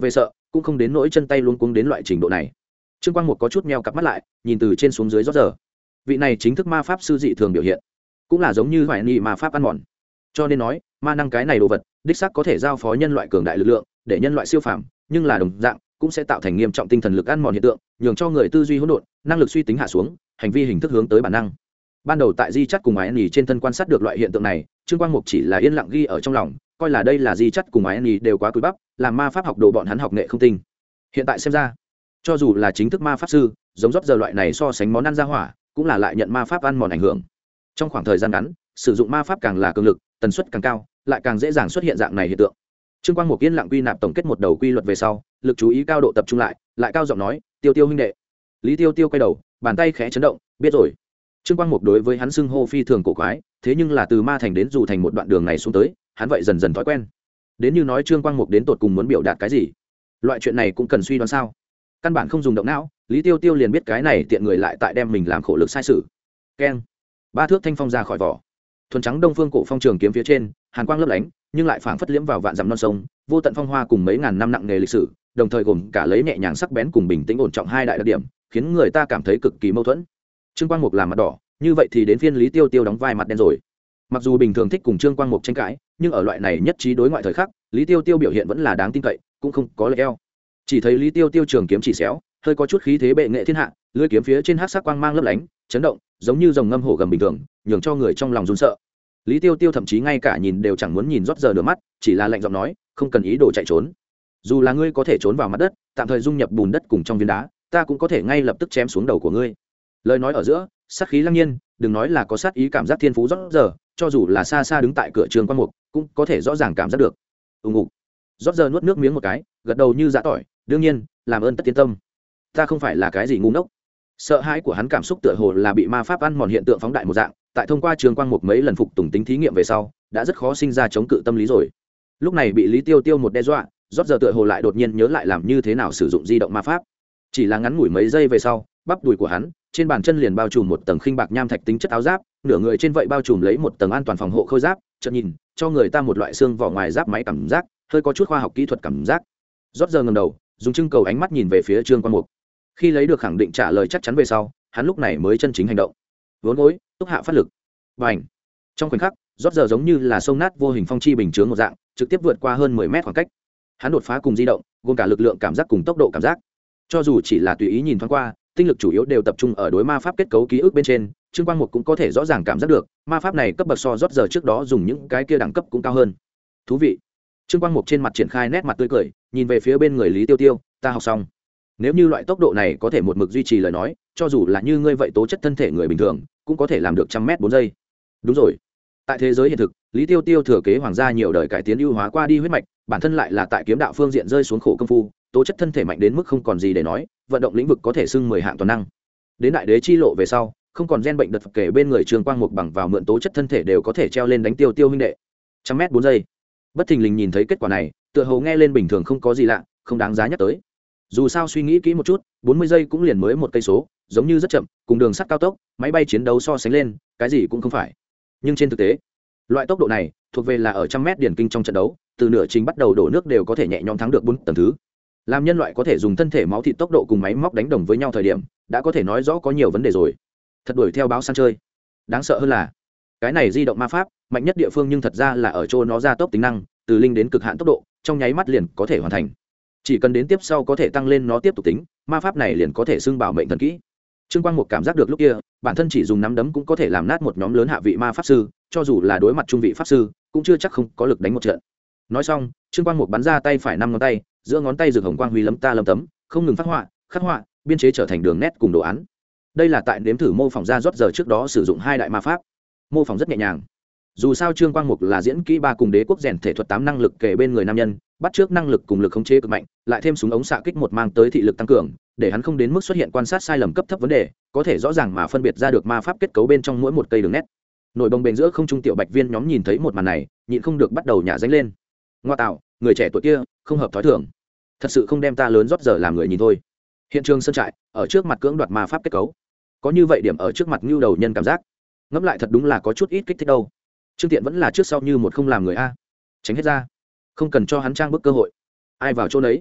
cũng không đến nỗi chân tay luống cuống đến loại trình độ này. Trương Quang Mục có chút meo cặp mắt lại, nhìn từ trên xuống dưới rót giờ. Vị này chính thức ma pháp sư dị thường biểu hiện, cũng là giống như hoài nghi ma pháp ăn mòn. Cho nên nói, ma năng cái này đồ vật, đích xác có thể giao phó nhân loại cường đại lực lượng, để nhân loại siêu phàm, nhưng là đồng dạng cũng sẽ tạo thành nghiêm trọng tinh thần lực ăn mòn hiện tượng, nhường cho người tư duy hỗn độn, năng lực suy tính hạ xuống, hành vi hình thức hướng tới bản năng. Ban đầu tại di chắt cùng ái nhì trên thân quan sát được loại hiện tượng này, Trương Quang Mục chỉ là yên lặng ghi ở trong lòng, coi là đây là di chắt cùng ái nhì đều quá cúi bắp, làm ma pháp học đồ bọn hắn học nghệ không tinh. Hiện tại xem ra, cho dù là chính thức ma pháp sư, giống rót giờ loại này so sánh món ăn ra hỏa, cũng là lại nhận ma pháp ăn mòn ảnh hưởng. Trong khoảng thời gian ngắn, sử dụng ma pháp càng là cường lực, tần suất càng cao, lại càng dễ dàng xuất hiện dạng này hiện tượng. Trương Quang Mục yên lặng quy nạp tổng kết một đầu quy luật về sau, lực chú ý cao độ tập trung lại cao giọng nói, "Tiêu Tiêu huynh đệ." Lý Tiêu Tiêu quay đầu, bàn tay khẽ chấn động, "Biết rồi." Trương Quang Mục đối với hắn xưng hô phi thường cổ quái, thế nhưng là từ ma thành đến dù thành một đoạn đường này xuống tới, hắn vậy dần dần thói quen. Đến như nói Trương Quang Mục đến tột cùng muốn biểu đạt cái gì, loại chuyện này cũng cần suy đoán sao? Căn bản không dùng động não, Lý Tiêu Tiêu liền biết cái này tiện người lại tại đem mình làm khổ lực sai sự. Keng, ba thước thanh phong ra khỏi vỏ, thuần trắng đông phương cổ phong trường kiếm phía trên, hàn quang lấp lánh, nhưng lại phảng phất liễm vào vạn dặm non sông, vô tận phong hoa cùng mấy ngàn năm nặng nghề lịch sử, đồng thời gồm cả lấy nhẹ nhàng sắc bén cùng bình tĩnh ổn trọng hai đại đặc điểm, khiến người ta cảm thấy cực kỳ mâu thuẫn. Trương Quang Mục làm mặt đỏ, như vậy thì đến phiên Lý Tiêu Tiêu đóng vai mặt đen rồi. Mặc dù bình thường thích cùng Trương Quang Mục tranh cãi, nhưng ở loại này nhất trí đối ngoại thời khắc, Lý Tiêu Tiêu biểu hiện vẫn là đáng tin cậy, cũng không có lệch eo. Chỉ thấy Lý Tiêu Tiêu trường kiếm chỉ xéo, hơi có chút khí thế bệ nghệ thiên hạ, lưỡi kiếm phía trên hắc sắc quang mang lấp lánh, chấn động, giống như rồng ngâm hổ gầm bình thường, nhường cho người trong lòng run sợ. Lý Tiêu Tiêu thậm chí ngay cả nhìn đều chẳng muốn nhìn rót giờ nửa mắt, chỉ là lạnh giọng nói, "Không cần ý đồ chạy trốn. Dù là ngươi có thể trốn vào mặt đất, tạm thời dung nhập bùn đất cùng trong viên đá, ta cũng có thể ngay lập tức chém xuống đầu của ngươi." Lời nói ở giữa, sát khí lăng nhiên, đừng nói là có sát ý cảm giác thiên phú rót giờ, cho dù là xa xa đứng tại cửa Trương Quang Mục, cũng có thể rõ ràng cảm giác được. Ùng. Rót giờ nuốt nước miếng một cái, gật đầu như dạ tỏi, "Đương nhiên, làm ơn tất tiến tâm. Ta không phải là cái gì ngu ngốc." Sợ hãi của hắn cảm xúc tựa hồ là bị ma pháp ăn mòn hiện tượng phóng đại một dạng, tại thông qua Trương Quang Mục mấy lần phục tùng tính thí nghiệm về sau, đã rất khó sinh ra chống cự tâm lý rồi. Lúc này bị Lý Tiêu Tiêu một đe dọa, rót giờ tựa hồ lại đột nhiên nhớ lại làm như thế nào sử dụng di động ma pháp. Chỉ là ngắn ngủi mấy giây về sau, bắp đùi của hắn, trên bàn chân liền bao trùm một tầng khinh bạc nham thạch tính chất áo giáp, nửa người trên vậy bao trùm lấy một tầng an toàn phòng hộ khôi giáp, chợt nhìn, cho người ta một loại xương vỏ ngoài giáp máy cảm giác, hơi có chút khoa học kỹ thuật cảm giác. Rót giờ ngẩng đầu, dùng trưng cầu ánh mắt nhìn về phía Trương Quang Mục. Khi lấy được khẳng định trả lời chắc chắn về sau, hắn lúc này mới chân chính hành động. Vốn gối, túc hạ phát lực. Bành! Trong khoảnh khắc, rót giờ giống như là sông nát vô hình phong chi bình chướng một dạng, trực tiếp vượt qua hơn 10 mét khoảng cách. Hắn đột phá cùng di động, gồm cả lực lượng cảm giác cùng tốc độ cảm giác. Cho dù chỉ là tùy ý nhìn thoáng qua, tinh lực chủ yếu đều tập trung ở đối ma pháp kết cấu ký ức bên trên, Trương Quang Mục cũng có thể rõ ràng cảm giác được, ma pháp này cấp bậc so rót giờ trước đó dùng những cái kia đẳng cấp cũng cao hơn. Thú vị. Trương Quang Mục trên mặt triển khai nét mặt tươi cười, nhìn về phía bên người Lý Tiêu Tiêu, "Ta học xong. Nếu như loại tốc độ này có thể một mực duy trì lời nói, cho dù là như ngươi vậy tố chất thân thể người bình thường, cũng có thể làm được 100 m 4 giây." Đúng rồi. Tại thế giới hiện thực, Lý Tiêu Tiêu thừa kế hoàng gia nhiều đời cải tiến ưu hóa qua đi huyết mạch, bản thân lại là tại kiếm đạo phương diện rơi xuống khổ công phu, tố chất thân thể mạnh đến mức không còn gì để nói, vận động lĩnh vực có thể xưng 10 hạng toàn năng. Đến đại đế chi lộ về sau, không còn gen bệnh đật kể bên người Trương Quang Mục bằng vào mượn tố chất thân thể đều có thể treo lên đánh Tiêu Tiêu huynh đệ. 100 m 4 giây. Bất thình lình nhìn thấy kết quả này, tựa hồ nghe lên bình thường không có gì lạ, không đáng giá nhắc tới. Dù sao suy nghĩ kỹ một chút, 40 giây cũng liền mới một cây số, giống như rất chậm, cùng đường sắt cao tốc, máy bay chiến đấu so sánh lên, cái gì cũng không phải. Nhưng trên thực tế, loại tốc độ này thuộc về là ở 100 m điển kinh trong trận đấu, từ nửa trình bắt đầu đổ nước đều có thể nhẹ nhõm thắng được 4 tầng thứ. Làm nhân loại có thể dùng thân thể máu thịt tốc độ cùng máy móc đánh đồng với nhau thời điểm, đã có thể nói rõ có nhiều vấn đề rồi. Thật đuổi theo báo săn chơi. Đáng sợ hơn là, cái này di động ma pháp, mạnh nhất địa phương nhưng thật ra là ở chỗ nó gia tốc tính năng, từ linh đến cực hạn tốc độ, trong nháy mắt liền có thể hoàn thành. Chỉ cần đến tiếp sau có thể tăng lên nó tiếp tục tính, ma pháp này liền có thể xưng bảo mệnh thần kỹ. Trương Quang Mục cảm giác được lúc kia, bản thân chỉ dùng nắm đấm cũng có thể làm nát một nhóm lớn hạ vị ma pháp sư, cho dù là đối mặt trung vị pháp sư, cũng chưa chắc không có lực đánh một trận. Nói xong, Trương Quang Mục bắn ra tay phải 5 ngón tay, giữa ngón tay rực hồng quang huy lấm ta lấm tấm, không ngừng phát họa, khắc họa, biên chế trở thành đường nét cùng đồ án. Đây là tại nếm thử mô phỏng ra rót giờ trước đó sử dụng hai đại ma pháp. Mô phỏng rất nhẹ nhàng. Dù sao Trương Quang Mục là diễn kỹ 3 cùng đế quốc rèn thể thuật 8 năng lực kể bên người nam nhân, bắt trước năng lực cùng lực khống chế cực mạnh, lại thêm súng ống xạ kích một mang tới thị lực tăng cường, để hắn không đến mức xuất hiện quan sát sai lầm cấp thấp vấn đề, có thể rõ ràng mà phân biệt ra được ma pháp kết cấu bên trong mỗi một cây đường nét. Nổi bồng bềnh giữa không trung tiểu bạch viên nhóm nhìn thấy một màn này, nhịn không được bắt đầu nhả dánh lên. Ngoa tạo, người trẻ tuổi kia không hợp thói thường, thật sự không đem ta lớn rót giờ làm người nhìn thôi. Hiện trường sân trại, ở trước mặt cưỡng đoạt ma pháp kết cấu, có như vậy điểm ở trước mặt ngưu đầu nhân cảm giác, ngẫm lại thật đúng là có chút ít kích thích đâu. Trương Tiện vẫn là trước sau như một không làm người a, tránh hết ra, không cần cho hắn trang bức cơ hội, ai vào chỗ đấy.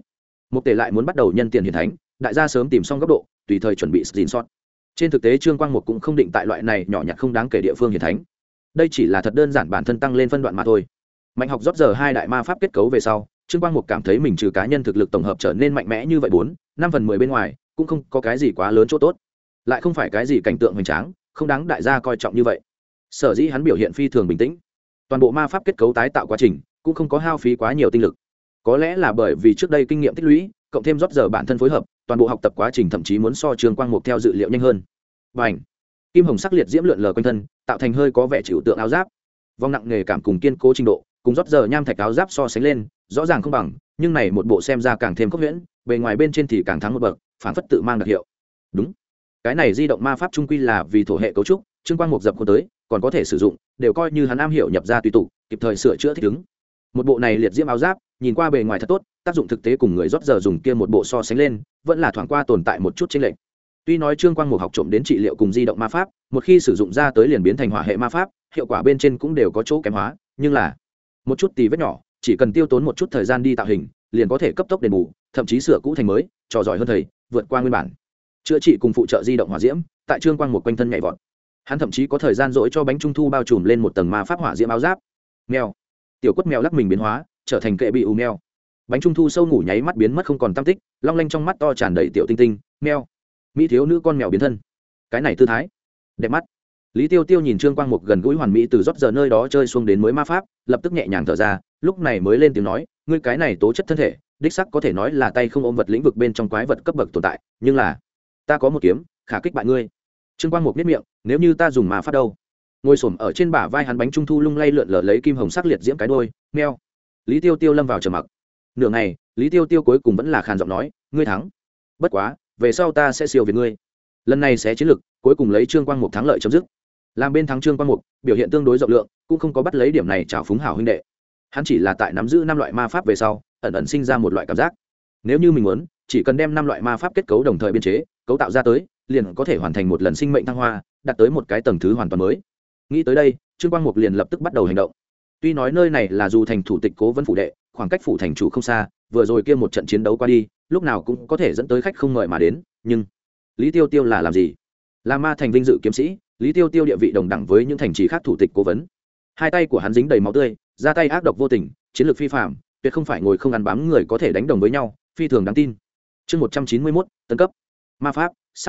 Mục Tề lại muốn bắt đầu nhân tiền hiển thánh, đại gia sớm tìm xong góc độ, tùy thời chuẩn bị screenshot. Trên thực tế Trương Quang Mục cũng không định tại loại này nhỏ nhặt không đáng kể địa phương hiển thánh. Đây chỉ là thật đơn giản bản thân tăng lên phân đoạn mà thôi. Mạnh học rót giờ hai đại ma pháp kết cấu về sau, Trương Quang Mục cảm thấy mình trừ cá nhân thực lực tổng hợp trở nên mạnh mẽ như vậy 4-5/10 bên ngoài, cũng không có cái gì quá lớn chỗ tốt. Lại không phải cái gì cảnh tượng hoành tráng, không đáng đại gia coi trọng như vậy. Sở dĩ hắn biểu hiện phi thường bình tĩnh. Toàn bộ ma pháp kết cấu tái tạo quá trình cũng không có hao phí quá nhiều tinh lực. Có lẽ là bởi vì trước đây kinh nghiệm tích lũy, cộng thêm rót giờ bản thân phối hợp, toàn bộ học tập quá trình thậm chí muốn so Trương Quang Mục theo dự liệu nhanh hơn. Bành! Kim hồng sắc liệt diễm lượn lờ quanh thân, tạo thành hơi có vẻ chịu tượng áo giáp. Vòng nặng nghề cảm cùng kiên cố trình độ, cùng rót giờ nham thạch áo giáp so sánh lên, rõ ràng không bằng, nhưng này một bộ xem ra càng thêm khốc huyễn, bề ngoài bên trên thì càng thắng một bậc, phản phất tự mang đặc hiệu. Đúng, cái này di động ma pháp trung quy là vì thổ hệ cấu trúc, Trương Quang Mục dập khuôn tới, còn có thể sử dụng, đều coi như hắn am hiểu nhập ra tùy tụ, kịp thời sửa chữa thích ứng. Một bộ này liệt diễm áo giáp, nhìn qua bề ngoài thật tốt, tác dụng thực tế cùng người rót giờ dùng kia một bộ so sánh lên, vẫn là thoáng qua tồn tại một chút chênh lệch. Tuy nói Trương Quang Mục học trộm đến trị liệu cùng di động ma pháp, một khi sử dụng ra tới liền biến thành hỏa hệ ma pháp, hiệu quả bên trên cũng đều có chỗ kém hóa, nhưng là một chút tì vết nhỏ, chỉ cần tiêu tốn một chút thời gian đi tạo hình, liền có thể cấp tốc đền bù, thậm chí sửa cũ thành mới, trò giỏi hơn thầy, vượt qua nguyên bản. Chữa trị cùng phụ trợ di động hỏa diễm, tại Trương Quang Mục quanh thân nhảy vọt. Hắn thậm chí có thời gian dỗi cho bánh trung thu bao trùm lên một tầng ma pháp hỏa diễm áo giáp. Mèo, tiểu quất mèo lắc mình biến hóa, trở thành kệ bị ù mèo. Bánh trung thu sâu ngủ nháy mắt biến mất không còn tăm tích, long lanh trong mắt to tràn đầy tiểu tinh tinh, mèo. Mỹ thiếu nữ con mèo biến thân. Cái này tư thái, đẹp mắt. Lý Tiêu Tiêu nhìn Trương Quang Mục gần gũi hoàn mỹ từ rót giờ nơi đó chơi xuống đến mới ma pháp, lập tức nhẹ nhàng thở ra, lúc này mới lên tiếng nói, ngươi cái này tố chất thân thể, đích sắc có thể nói là tay không ôm vật lĩnh vực bên trong quái vật cấp bậc tồn tại, nhưng là ta có một kiếm, khả kích bại ngươi. Trương Quang Mục nhếch miệng, nếu như ta dùng ma pháp đâu? Ngồi xổm ở trên bả vai hắn bánh trung thu lung lay lượn lờ lấy kim hồng sắc liệt diễm cái đuôi, meo. Lý Tiêu Tiêu lâm vào trầm mặc. Nửa ngày, Lý Tiêu Tiêu cuối cùng vẫn là khàn giọng nói, ngươi thắng. Bất quá, về sau ta sẽ siêu việt ngươi. Lần này sẽ chiến lực, cuối cùng lấy Trương Quang Mục thắng lợi chấm dứt. Làm bên thắng Trương Quang Mục, biểu hiện tương đối rộng lượng, cũng không có bắt lấy điểm này trào phúng hảo huynh đệ. Hắn chỉ là tại nắm giữ 5 loại ma pháp về sau, ẩn ẩn sinh ra một loại cảm giác. Nếu như mình muốn, chỉ cần đem 5 loại ma pháp kết cấu đồng thời biên chế, cấu tạo ra tới, liền có thể hoàn thành một lần sinh mệnh thăng hoa, đạt tới một cái tầng thứ hoàn toàn mới. Nghĩ tới đây, Trương Quang Mục liền lập tức bắt đầu hành động. Tuy nói nơi này là dù thành thủ tịch cố vấn phủ đệ, khoảng cách phủ thành chủ không xa, vừa rồi kia một trận chiến đấu qua đi, lúc nào cũng có thể dẫn tới khách không mời mà đến, nhưng Lý Tiêu Tiêu là làm gì? Là ma thành vinh dự kiếm sĩ, Lý Tiêu Tiêu địa vị đồng đẳng với những thành trì khác thủ tịch cố vấn. Hai tay của hắn dính đầy máu tươi, ra tay ác độc vô tình, chiến lược phi phàm, tuyệt không phải ngồi không ăn bám người có thể đánh đồng với nhau, phi thường đáng tin. Chương 191, tấn cấp. Ma pháp, sắt.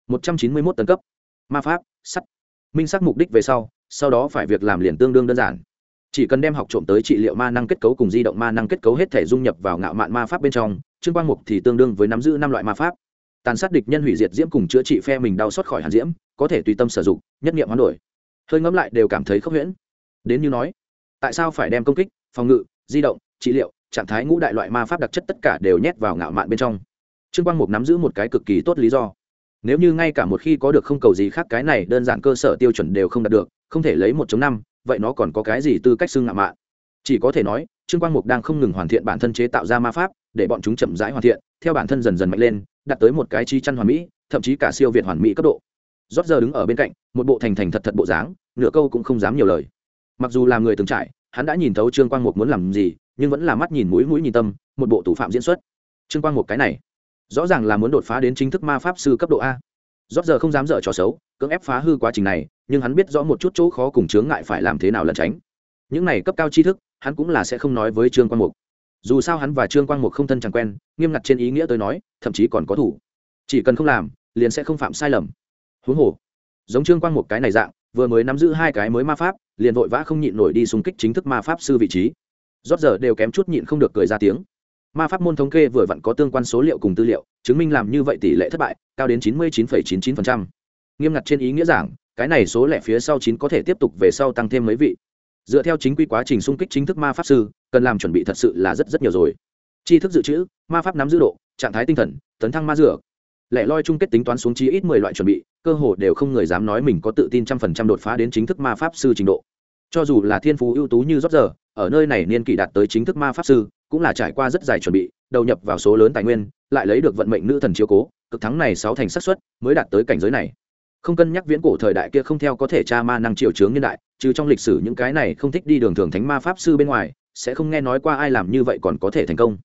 191 tấn cấp. Ma pháp, sắt. Minh xác mục đích về sau đó phải việc làm liền tương đương đơn giản. Chỉ cần đem học trộm tới trị liệu ma năng kết cấu cùng di động ma năng kết cấu hết thể dung nhập vào ngạo mạn ma pháp bên trong, Trương Quang Mục thì tương đương với nắm giữ 5 loại ma pháp. Tàn sát địch nhân hủy diệt diễm cùng chữa trị phe mình đau xót khỏi hàn diễm, có thể tùy tâm sử dụng, nhất niệm hoán đổi. Hơi ngẫm lại đều cảm thấy khốc huyễn. Đến như nói, tại sao phải đem công kích, phòng ngự, di động, trị liệu, trạng thái ngũ đại loại ma pháp đặc chất tất cả đều nhét vào ngạo mạn bên trong? Trương Quang Mục nắm giữ một cái cực kỳ tốt lý do. Nếu như ngay cả một khi có được không cầu gì khác cái này đơn giản cơ sở tiêu chuẩn đều không đạt được, không thể lấy 1.5, vậy nó còn có cái gì tư cách xưng ngạo mạn? Chỉ có thể nói, Trương Quang Mục đang không ngừng hoàn thiện bản thân chế tạo ra ma pháp, để bọn chúng chậm rãi hoàn thiện, theo bản thân dần dần mạnh lên, đạt tới một cái chi chăn hoàn mỹ, thậm chí cả siêu việt hoàn mỹ cấp độ. Rót giờ đứng ở bên cạnh, một bộ thành thành thật thật bộ dáng, nửa câu cũng không dám nhiều lời. Mặc dù làm người từng trải, hắn đã nhìn thấu Trương Quang Mục muốn làm gì, nhưng vẫn là mắt nhìn mũi mũi nhìn tâm, một bộ thủ phạm diễn xuất. Trương Quang Mục cái này, rõ ràng là muốn đột phá đến chính thức ma pháp sư cấp độ A. Rót giờ không dám dở trò xấu, cưỡng ép phá hư quá trình này, nhưng hắn biết rõ một chút chỗ khó cùng chướng ngại phải làm thế nào lẩn tránh. Những này cấp cao tri thức, hắn cũng là sẽ không nói với Trương Quang Mục. Dù sao hắn và Trương Quang Mục không thân chẳng quen, nghiêm ngặt trên ý nghĩa tới nói, thậm chí còn có thủ. Chỉ cần không làm, liền sẽ không phạm sai lầm. Huống hồ, giống Trương Quang Mục cái này dạng, vừa mới nắm giữ 2 cái mới ma pháp, liền vội vã không nhịn nổi đi xung kích chính thức ma pháp sư vị trí. Rót giờ đều kém chút nhịn không được cười ra tiếng. Ma pháp môn thống kê vừa vặn có tương quan số liệu cùng tư liệu, chứng minh làm như vậy tỷ lệ thất bại cao đến 99,99%. Nghiêm ngặt trên ý nghĩa giảng, cái này số lẻ phía sau 9 có thể tiếp tục về sau tăng thêm mấy vị. Dựa theo chính quy quá trình xung kích chính thức ma pháp sư, cần làm chuẩn bị thật sự là rất nhiều rồi. Tri thức dự trữ, ma pháp nắm giữ độ, trạng thái tinh thần, tấn thăng ma dược. Lẻ loi chung kết tính toán xuống chí ít 10 loại chuẩn bị, cơ hồ đều không người dám nói mình có tự tin 100% đột phá đến chính thức ma pháp sư trình độ. Cho dù là thiên phú ưu tú như rót giờ, ở nơi này niên kỷ đạt tới chính thức ma pháp sư, cũng là trải qua rất dài chuẩn bị, đầu nhập vào số lớn tài nguyên, lại lấy được vận mệnh nữ thần chiếu cố, cực thắng này 6 thành xác suất mới đạt tới cảnh giới này. Không cân nhắc viễn cổ thời đại kia không theo có thể tra ma năng triệu chướng nhân đại, trừ trong lịch sử những cái này không thích đi đường thường thánh ma pháp sư bên ngoài, sẽ không nghe nói qua ai làm như vậy còn có thể thành công.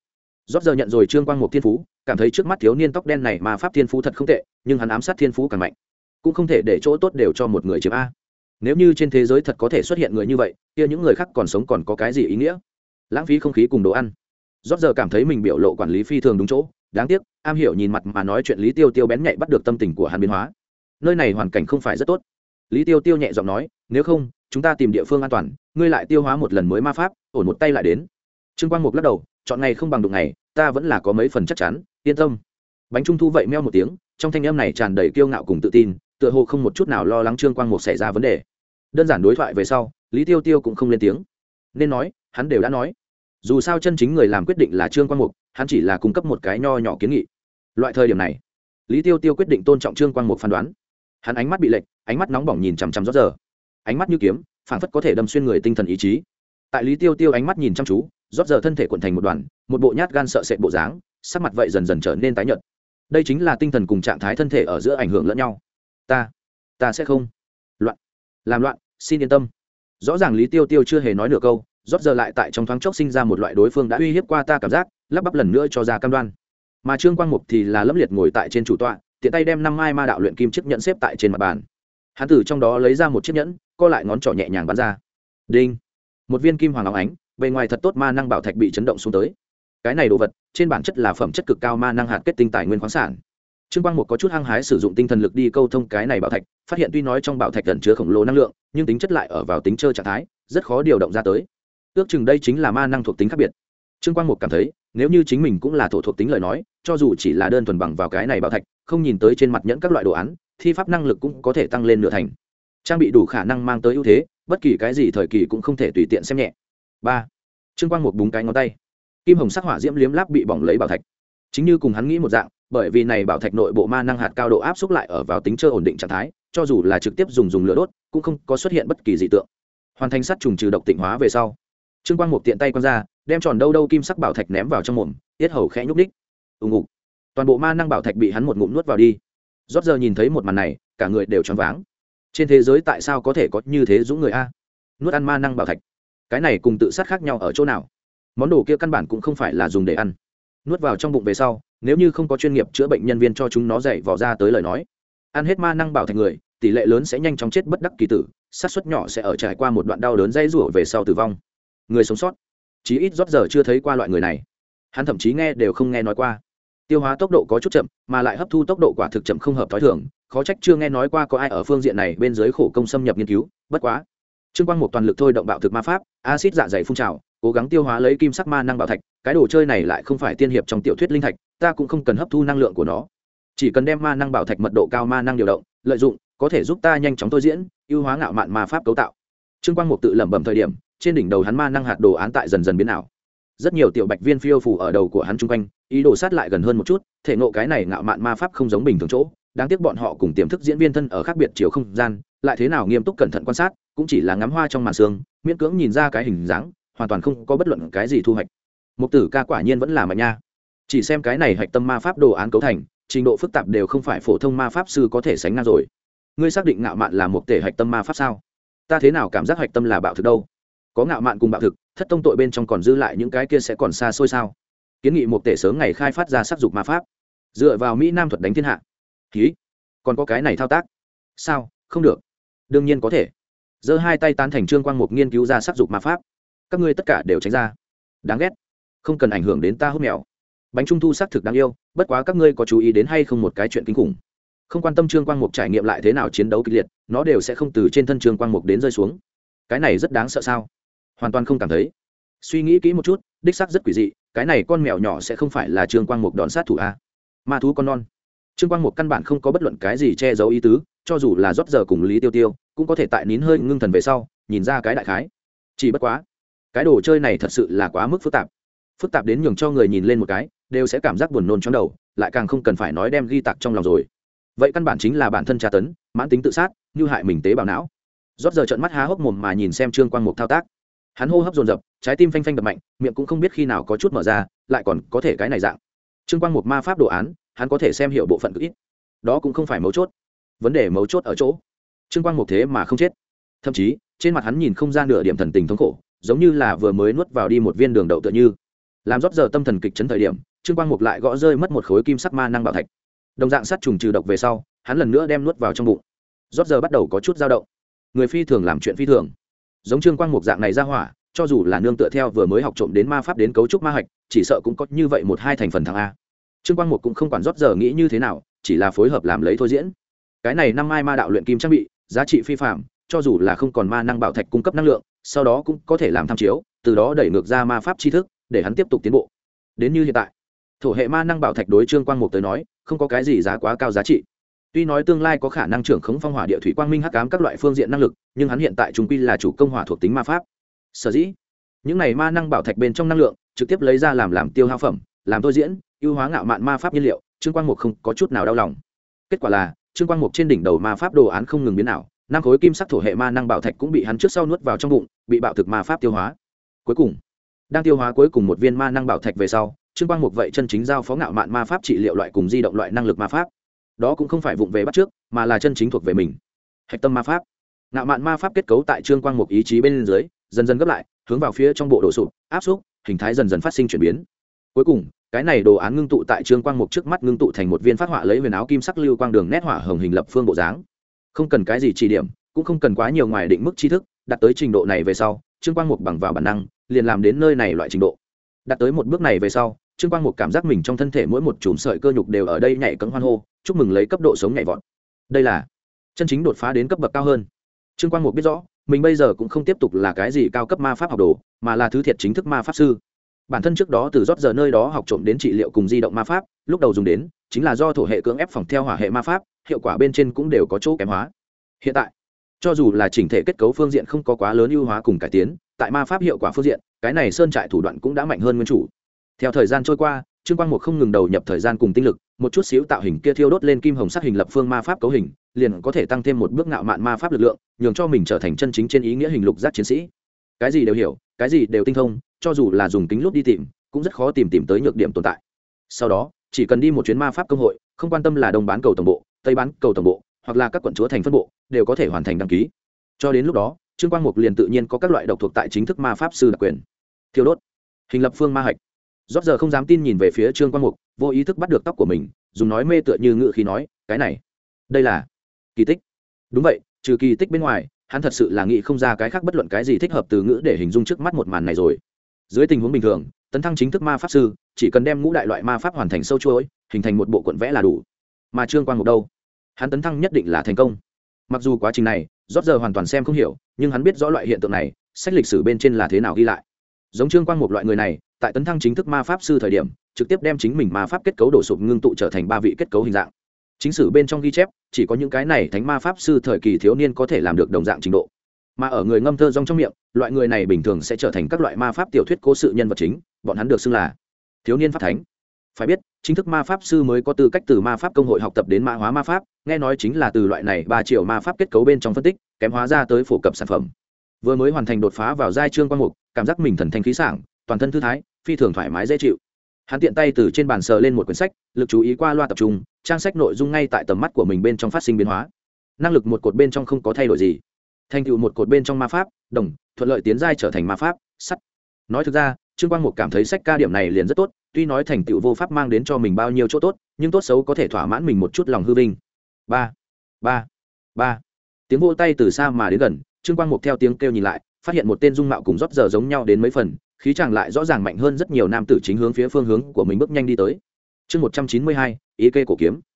rót giờ nhận rồi trương quang mục thiên phú, cảm thấy trước mắt thiếu niên tóc đen này ma pháp thiên phú thật không tệ, nhưng hắn ám sát thiên phú càng mạnh, cũng không thể để chỗ tốt đều cho một người chiếm a. Nếu như trên thế giới thật có thể xuất hiện người như vậy, kia những người khác còn sống còn có cái gì ý nghĩa? Lãng phí không khí cùng đồ ăn. Rót giờ cảm thấy mình biểu lộ quản lý phi thường đúng chỗ, đáng tiếc am hiểu nhìn mặt mà nói chuyện Lý Tiêu Tiêu bén nhạy bắt được tâm tình của hắn biến hóa. Nơi này hoàn cảnh không phải rất tốt. Lý Tiêu Tiêu nhẹ giọng nói, nếu không chúng ta tìm địa phương an toàn, ngươi lại tiêu hóa một lần mới ma pháp, ổn một tay lại đến. Trương Quang Mục lắc đầu, chọn ngày không bằng đụng ngày, ta vẫn là có mấy phần chắc chắn, yên tâm. Bánh trung thu vậy meo một tiếng, trong thanh âm này tràn đầy kiêu ngạo cùng tự tin, tựa hồ không một chút nào lo lắng Trương Quang Mục xảy ra vấn đề. Đơn giản đối thoại về sau, Lý Tiêu Tiêu cũng không lên tiếng. Nên nói, hắn đều đã nói. Dù sao chân chính người làm quyết định là Trương Quang Mục, hắn chỉ là cung cấp một cái nho nhỏ kiến nghị. Loại thời điểm này, Lý Tiêu Tiêu quyết định tôn trọng Trương Quang Mục phán đoán. Hắn ánh mắt bị lệch, ánh mắt nóng bỏng nhìn chằm chằm Rót giờ, ánh mắt như kiếm, phảng phất có thể đâm xuyên người tinh thần ý chí. Tại Lý Tiêu Tiêu ánh mắt nhìn chăm chú, Rót giờ thân thể cuộn thành một đoàn, một bộ nhát gan sợ sệt bộ dáng, sắc mặt vậy dần dần trở nên tái nhợt. Đây chính là tinh thần cùng trạng thái thân thể ở giữa ảnh hưởng lẫn nhau. Ta sẽ không làm loạn, xin yên tâm. Rõ ràng Lý Tiêu Tiêu chưa hề nói nửa câu, Rót giờ lại tại trong thoáng chốc sinh ra một loại đối phương đã uy hiếp qua ta cảm giác, lắp bắp lần nữa cho ra cam đoan. Mà Trương Quang Mục thì là lẫm liệt ngồi tại trên chủ tọa, tiện tay đem 5 mai ma đạo luyện kim chiếc nhẫn xếp tại trên mặt bàn. Hắn từ trong đó lấy ra một chiếc nhẫn, co lại ngón trỏ nhẹ nhàng bắn ra. Đinh! Một viên kim hoàng óng ánh, bề ngoài thật tốt ma năng bảo thạch bị chấn động xuống tới. Cái này đồ vật, trên bản chất là phẩm chất cực cao ma năng hạt kết tinh tài nguyên khoáng sản. Trương Quang Mục có chút hăng hái sử dụng tinh thần lực đi câu thông cái này bảo thạch, phát hiện tuy nói trong bảo thạch ẩn chứa khổng lồ năng lượng, nhưng tính chất lại ở vào tính chơi trạng thái, rất khó điều động ra tới. Ước chừng đây chính là ma năng thuộc tính khác biệt. Trương Quang Mục cảm thấy, nếu như chính mình cũng là thổ thuộc tính lời nói, cho dù chỉ là đơn thuần bằng vào cái này bảo thạch, không nhìn tới trên mặt nhẫn các loại đồ án, thi pháp năng lực cũng có thể tăng lên nửa thành. Trang bị đủ khả năng mang tới ưu thế, bất kỳ cái gì thời kỳ cũng không thể tùy tiện xem nhẹ. 3. Trương Quang Mục búng cái ngón tay, kim hồng sắc hỏa diễm liếm láp bị bỏng lấy bảo thạch. Chính như cùng hắn nghĩ một dạng, bởi vì này bảo thạch nội bộ ma năng hạt cao độ áp xúc lại ở vào tính chơi ổn định trạng thái, cho dù là trực tiếp dùng lửa đốt, cũng không có xuất hiện bất kỳ dị tượng. Hoàn thành sát trùng trừ độc tịnh hóa về sau, Trương Quang Mục tiện tay quăng ra, đem tròn đâu kim sắc bảo thạch ném vào trong mồm, tiết hầu khẽ nhúc đích. Ngục. Toàn bộ ma năng bảo thạch bị hắn một ngụm nuốt vào đi. Rót giờ nhìn thấy một màn này, cả người đều choáng váng. Trên thế giới tại sao có thể có như thế dũng người a? Nuốt ăn ma năng bảo thạch. Cái này cùng tự sát khác nhau ở chỗ nào? Món đồ kia căn bản cũng không phải là dùng để ăn. Nuốt vào trong bụng về sau, nếu như không có chuyên nghiệp chữa bệnh nhân viên cho chúng nó dạy vò ra tới lời nói, ăn hết ma năng bảo thạch người, tỷ lệ lớn sẽ nhanh chóng chết bất đắc kỳ tử, xác suất nhỏ sẽ ở trải qua một đoạn đau đớn dây rủa về sau tử vong. Người sống sót, chí ít Rót giờ chưa thấy qua loại người này, hắn thậm chí nghe đều không nghe nói qua. Tiêu hóa tốc độ có chút chậm, mà lại hấp thu tốc độ quả thực chậm không hợp thói thường, khó trách chưa nghe nói qua có ai ở phương diện này bên dưới khổ công xâm nhập nghiên cứu. Bất quá, Trương Quang Mục toàn lực thôi động bạo thực ma pháp, axit dạ dày phun trào, cố gắng tiêu hóa lấy kim sắc ma năng bảo thạch. Cái đồ chơi này lại không phải tiên hiệp trong tiểu thuyết linh thạch, ta cũng không cần hấp thu năng lượng của nó, chỉ cần đem ma năng bảo thạch mật độ cao ma năng điều động, lợi dụng, có thể giúp ta nhanh chóng thôi diễn, ưu hóa ngạo mạn ma pháp cấu tạo. Trương Quang Mục tự lẩm bẩm thời điểm, trên đỉnh đầu hắn ma năng hạt đồ án tại dần dần biến ảo. Rất nhiều tiểu bạch viên phiêu phù ở đầu của hắn chung quanh, ý đồ sát lại gần hơn một chút, thể ngộ cái này ngạo mạn ma pháp không giống bình thường chỗ. Đáng tiếc bọn họ cùng tiềm thức diễn viên thân ở khác biệt chiều không gian, lại thế nào nghiêm túc cẩn thận quan sát, cũng chỉ là ngắm hoa trong màn sương, miễn cưỡng nhìn ra cái hình dáng, hoàn toàn không có bất luận cái gì thu hoạch. Mục tử ca quả nhiên vẫn là mạnh nha. Chỉ xem cái này hạch tâm ma pháp đồ án cấu thành, trình độ phức tạp đều không phải phổ thông ma pháp sư có thể sánh ngang rồi. Ngươi xác định ngạo mạn là một thể hạch tâm ma pháp sao? Ta thế nào cảm giác hạch tâm là bạo thực đâu? Có ngạo mạn cùng bạo thực, thất tông tội bên trong còn dư lại những cái kia sẽ còn xa xôi sao? Kiến nghị một thể sớm ngày khai phát ra sắc dục ma pháp, dựa vào Mỹ Nam thuật đánh thiên hạ. Ký, còn có cái này thao tác? Sao, không được? Đương nhiên có thể. Giơ hai tay tán thành Trương Quang Mục nghiên cứu ra sắc dục ma pháp. Các ngươi tất cả đều tránh ra. Đáng ghét. Không cần ảnh hưởng đến ta hút mèo. Bánh trung thu xác thực đáng yêu, bất quá các ngươi có chú ý đến hay không một cái chuyện kinh khủng? Không quan tâm Trương Quang Mục trải nghiệm lại thế nào chiến đấu kịch liệt, nó đều sẽ không từ trên thân Trương Quang Mục đến rơi xuống. Cái này rất đáng sợ sao? Hoàn toàn không cảm thấy. Suy nghĩ kỹ một chút, đích xác rất quỷ dị, cái này con mèo nhỏ sẽ không phải là Trương Quang Mục đòn sát thủ a? Ma thú con non. Trương Quang Mục căn bản không có bất luận cái gì che giấu ý tứ, cho dù là Rót giờ cùng Lý Tiêu Tiêu, cũng có thể tại nín hơi ngưng thần về sau, nhìn ra cái đại khái. Chỉ bất quá, cái đồ chơi này thật sự là quá mức phức tạp đến nhường cho người nhìn lên một cái đều sẽ cảm giác buồn nôn trong đầu, lại càng không cần phải nói đem ghi tạc trong lòng rồi. Vậy căn bản chính là bản thân tra tấn, mãn tính tự sát, như hại mình tế bào não. Rót giờ trợn mắt há hốc mồm mà nhìn xem Trương Quang Mục thao tác, hắn hô hấp dồn dập, trái tim phanh phanh đập mạnh, miệng cũng không biết khi nào có chút mở ra, lại còn có thể cái này dạng. Trương Quang Mục ma pháp đồ án, hắn có thể xem hiểu bộ phận cực ít, đó cũng không phải mấu chốt. Vấn đề mấu chốt ở chỗ Trương Quang Mục thế mà không chết, thậm chí trên mặt hắn nhìn không ra nửa điểm thần tình thống khổ, giống như là vừa mới nuốt vào đi một viên đường đậu tựa như. làm rót giờ tâm thần kịch chấn thời điểm, Trương Quang Mục lại gõ rơi mất một khối kim sắc ma năng bảo thạch. Đồng dạng sát trùng trừ độc về sau, hắn lần nữa đem nuốt vào trong bụng. Rót giờ bắt đầu có chút dao động. Người phi thường làm chuyện phi thường. Giống Trương Quang Mục dạng này ra hỏa, cho dù là nương tựa theo vừa mới học trộm đến ma pháp đến cấu trúc ma hạch, chỉ sợ cũng có như vậy một hai thành phần thằng a. Trương Quang Mục cũng không quản rót giờ nghĩ như thế nào, chỉ là phối hợp làm lấy thôi diễn. Cái này năm mai ma đạo luyện kim trang bị, giá trị phi phàm, cho dù là không còn ma năng bảo thạch cung cấp năng lượng, sau đó cũng có thể làm tham chiếu, từ đó đẩy ngược ra ma pháp tri thức, để hắn tiếp tục tiến bộ. Đến như hiện tại, thổ hệ ma năng bảo thạch đối Trương Quang Mục tới nói, không có cái gì giá quá cao giá trị. Tuy nói tương lai có khả năng trưởng khống phong hỏa địa thủy quang minh hắc ám các loại phương diện năng lực, nhưng hắn hiện tại chúng quy là chủ công hỏa thuộc tính ma pháp. Sở dĩ, những này ma năng bảo thạch bên trong năng lượng, trực tiếp lấy ra làm tiêu hao phẩm, làm thôi diễn, ưu hóa ngạo mạn ma pháp nhiên liệu, Trương Quang Mục không có chút nào đau lòng. Kết quả là, Trương Quang Mục trên đỉnh đầu ma pháp đồ án không ngừng biến ảo, năm khối kim sắc thổ hệ ma năng bảo thạch cũng bị hắn trước sau nuốt vào trong bụng, bị bạo thực ma pháp tiêu hóa. Cuối cùng, đang tiêu hóa cuối cùng một viên ma năng bảo thạch về sau, Trương Quang Mục vậy chân chính giao phó ngạo mạn ma pháp trị liệu loại cùng di động loại năng lực ma pháp. Đó cũng không phải vụng về bắt trước, mà là chân chính thuộc về mình. Hạch tâm ma pháp. Ngạo mạn ma pháp kết cấu tại Trương Quang Mục ý chí bên dưới, dần dần gấp lại, hướng vào phía trong bộ đổ sụp, áp xúc, hình thái dần dần phát sinh chuyển biến. Cuối cùng, cái này đồ án ngưng tụ tại Trương Quang Mục trước mắt ngưng tụ thành một viên phát họa lấy huyền áo kim sắc lưu quang đường nét họa hồng hình lập phương bộ dáng. Không cần cái gì chỉ điểm, cũng không cần quá nhiều ngoài định mức tri thức, đạt tới trình độ này về sau, Trương Quang Mục bằng vào bản năng, liền làm đến nơi này loại trình độ. Đạt tới một bước này về sau, Trương Quang Mục cảm giác mình trong thân thể mỗi một chùm sợi cơ nhục đều ở đây nhảy cẫng hoan hô, chúc mừng lấy cấp độ sống nhảy vọt. Đây là chân chính đột phá đến cấp bậc cao hơn. Trương Quang Mục biết rõ, mình bây giờ cũng không tiếp tục là cái gì cao cấp ma pháp học đồ, mà là thứ thiệt chính thức ma pháp sư. Bản thân trước đó từ rót giờ nơi đó học trộm đến trị liệu cùng di động ma pháp, lúc đầu dùng đến chính là do thổ hệ cưỡng ép phòng theo hỏa hệ ma pháp, hiệu quả bên trên cũng đều có chỗ kém hóa. Hiện tại, cho dù là chỉnh thể kết cấu phương diện không có quá lớn ưu hóa cùng cải tiến, tại ma pháp hiệu quả phương diện, cái này sơn trại thủ đoạn cũng đã mạnh hơn nguyên chủ. Theo thời gian trôi qua, Trương Quang Mục không ngừng đầu nhập thời gian cùng tinh lực, một chút xíu tạo hình kia thiêu đốt lên kim hồng sắc hình lập phương ma pháp cấu hình, liền có thể tăng thêm một bước ngạo mạn ma pháp lực lượng, nhường cho mình trở thành chân chính trên ý nghĩa hình lục giác chiến sĩ. Cái gì đều hiểu, cái gì đều tinh thông, cho dù là dùng kính lúp đi tìm, cũng rất khó tìm tới nhược điểm tồn tại. Sau đó, chỉ cần đi một chuyến ma pháp công hội, không quan tâm là đông bán cầu tổng bộ, tây bán cầu tổng bộ, hoặc là các quận chúa thành phân bộ, đều có thể hoàn thành đăng ký. Cho đến lúc đó, Trương Quang Mục liền tự nhiên có các loại độc thuộc tại chính thức ma pháp sư đặc quyền. Thiêu đốt, hình lập phương ma hạch. Rót giờ không dám tin nhìn về phía Trương Quang Mục, vô ý thức bắt được tóc của mình, dùng nói mê tựa như ngự khí nói, cái này, đây là kỳ tích. Đúng vậy, trừ kỳ tích bên ngoài, hắn thật sự là nghĩ không ra cái khác bất luận cái gì thích hợp từ ngữ để hình dung trước mắt một màn này rồi. Dưới tình huống bình thường, tấn thăng chính thức ma pháp sư, chỉ cần đem ngũ đại loại ma pháp hoàn thành sâu chuỗi, hình thành một bộ cuộn vẽ là đủ. Mà Trương Quang Mục đâu? Hắn tấn thăng nhất định là thành công. Mặc dù quá trình này, rót giờ hoàn toàn xem không hiểu, nhưng hắn biết rõ loại hiện tượng này, sách lịch sử bên trên là thế nào ghi lại. Giống Trương Quang Mục loại người này, tại tấn thăng chính thức ma pháp sư thời điểm, trực tiếp đem chính mình ma pháp kết cấu đổ sụp ngưng tụ trở thành ba vị kết cấu hình dạng. Chính sử bên trong ghi chép, chỉ có những cái này thánh ma pháp sư thời kỳ thiếu niên có thể làm được đồng dạng trình độ. Mà ở người ngâm thơ rong trong miệng, loại người này bình thường sẽ trở thành các loại ma pháp tiểu thuyết cố sự nhân vật chính, bọn hắn được xưng là thiếu niên pháp thánh. Phải biết, chính thức ma pháp sư mới có tư cách từ ma pháp công hội học tập đến mã hóa ma pháp, nghe nói chính là từ loại này 3 triệu ma pháp kết cấu bên trong phân tích, kém hóa ra tới phổ cập sản phẩm. Vừa mới hoàn thành đột phá vào giai Trương Quang Mục, cảm giác mình thần thanh khí sảng, toàn thân thư thái, phi thường thoải mái dễ chịu. Hắn tiện tay từ trên bàn sờ lên một quyển sách, lực chú ý qua loa tập trung, trang sách nội dung ngay tại tầm mắt của mình bên trong phát sinh biến hóa. Năng lực một cột bên trong không có thay đổi gì, thành tựu một cột bên trong ma pháp, đồng thuận lợi tiến giai trở thành ma pháp sắt. Nói thực ra, Trương Quang Mục cảm thấy sách ca điểm này liền rất tốt, tuy nói thành tựu vô pháp mang đến cho mình bao nhiêu chỗ tốt, nhưng tốt xấu có thể thỏa mãn mình một chút lòng hư vinh. Ba, ba, ba. Tiếng vỗ tay từ xa mà đến gần, Trương Quang Mục theo tiếng kêu nhìn lại, phát hiện một tên dung mạo cùng rót giờ giống nhau đến mấy phần, khí chàng lại rõ ràng mạnh hơn rất nhiều nam tử chính hướng phía phương hướng của mình bước nhanh đi tới. Chương 192, ý kê cổ kiếm.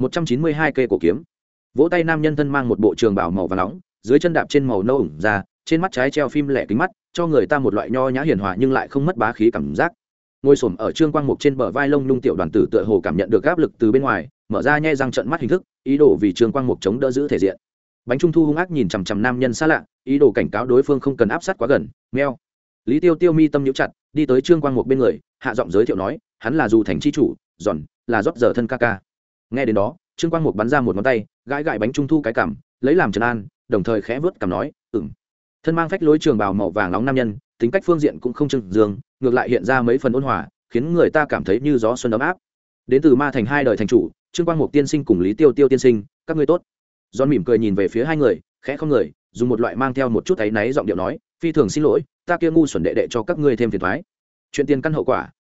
192 kê cổ kiếm. Vỗ tay nam nhân thân mang một bộ trường bào màu vàng nóng, dưới chân đạp trên màu nâu ửng ra, trên mắt trái treo phim lẻ kính mắt, cho người ta một loại nho nhã hiền hòa nhưng lại không mất bá khí cảm giác. Ngồi xổm ở Trương Quang Mục trên bờ vai lông lung tiểu đoàn tử tựa hồ cảm nhận được áp lực từ bên ngoài, mở ra nhe răng trợn mắt hình thức, ý đồ vì Trương Quang Mục chống đỡ giữ thể diện. Bánh trung thu hung ác nhìn chằm chằm nam nhân xa lạ, ý đồ cảnh cáo đối phương không cần áp sát quá gần. Meo. Lý Tiêu Tiêu mi tâm nhíu chặt, đi tới Trương Quang Mục bên người, hạ giọng giới thiệu nói, hắn là dù thành chi chủ, giòn, là rót giờ thân ca ca. Nghe đến đó, Trương Quang Mục bắn ra một ngón tay, gãi gãi bánh trung thu cái cằm, lấy làm trấn an, đồng thời khẽ vớt cằm nói, thân mang phách lối trường bào màu vàng nóng nam nhân, tính cách phương diện cũng không trưng dương, ngược lại hiện ra mấy phần ôn hòa, khiến người ta cảm thấy như gió xuân ấm áp. Đến từ ma thành hai đời thành chủ, Trương Quang Mục tiên sinh cùng Lý Tiêu Tiêu tiên sinh, các ngươi tốt. Giòn mỉm cười nhìn về phía hai người, khẽ không người, dùng một loại mang theo một chút áy náy giọng điệu nói, phi thường xin lỗi, ta kia ngu xuẩn đệ đệ cho các ngươi thêm phiền toái. Chuyện tiền căn hậu quả,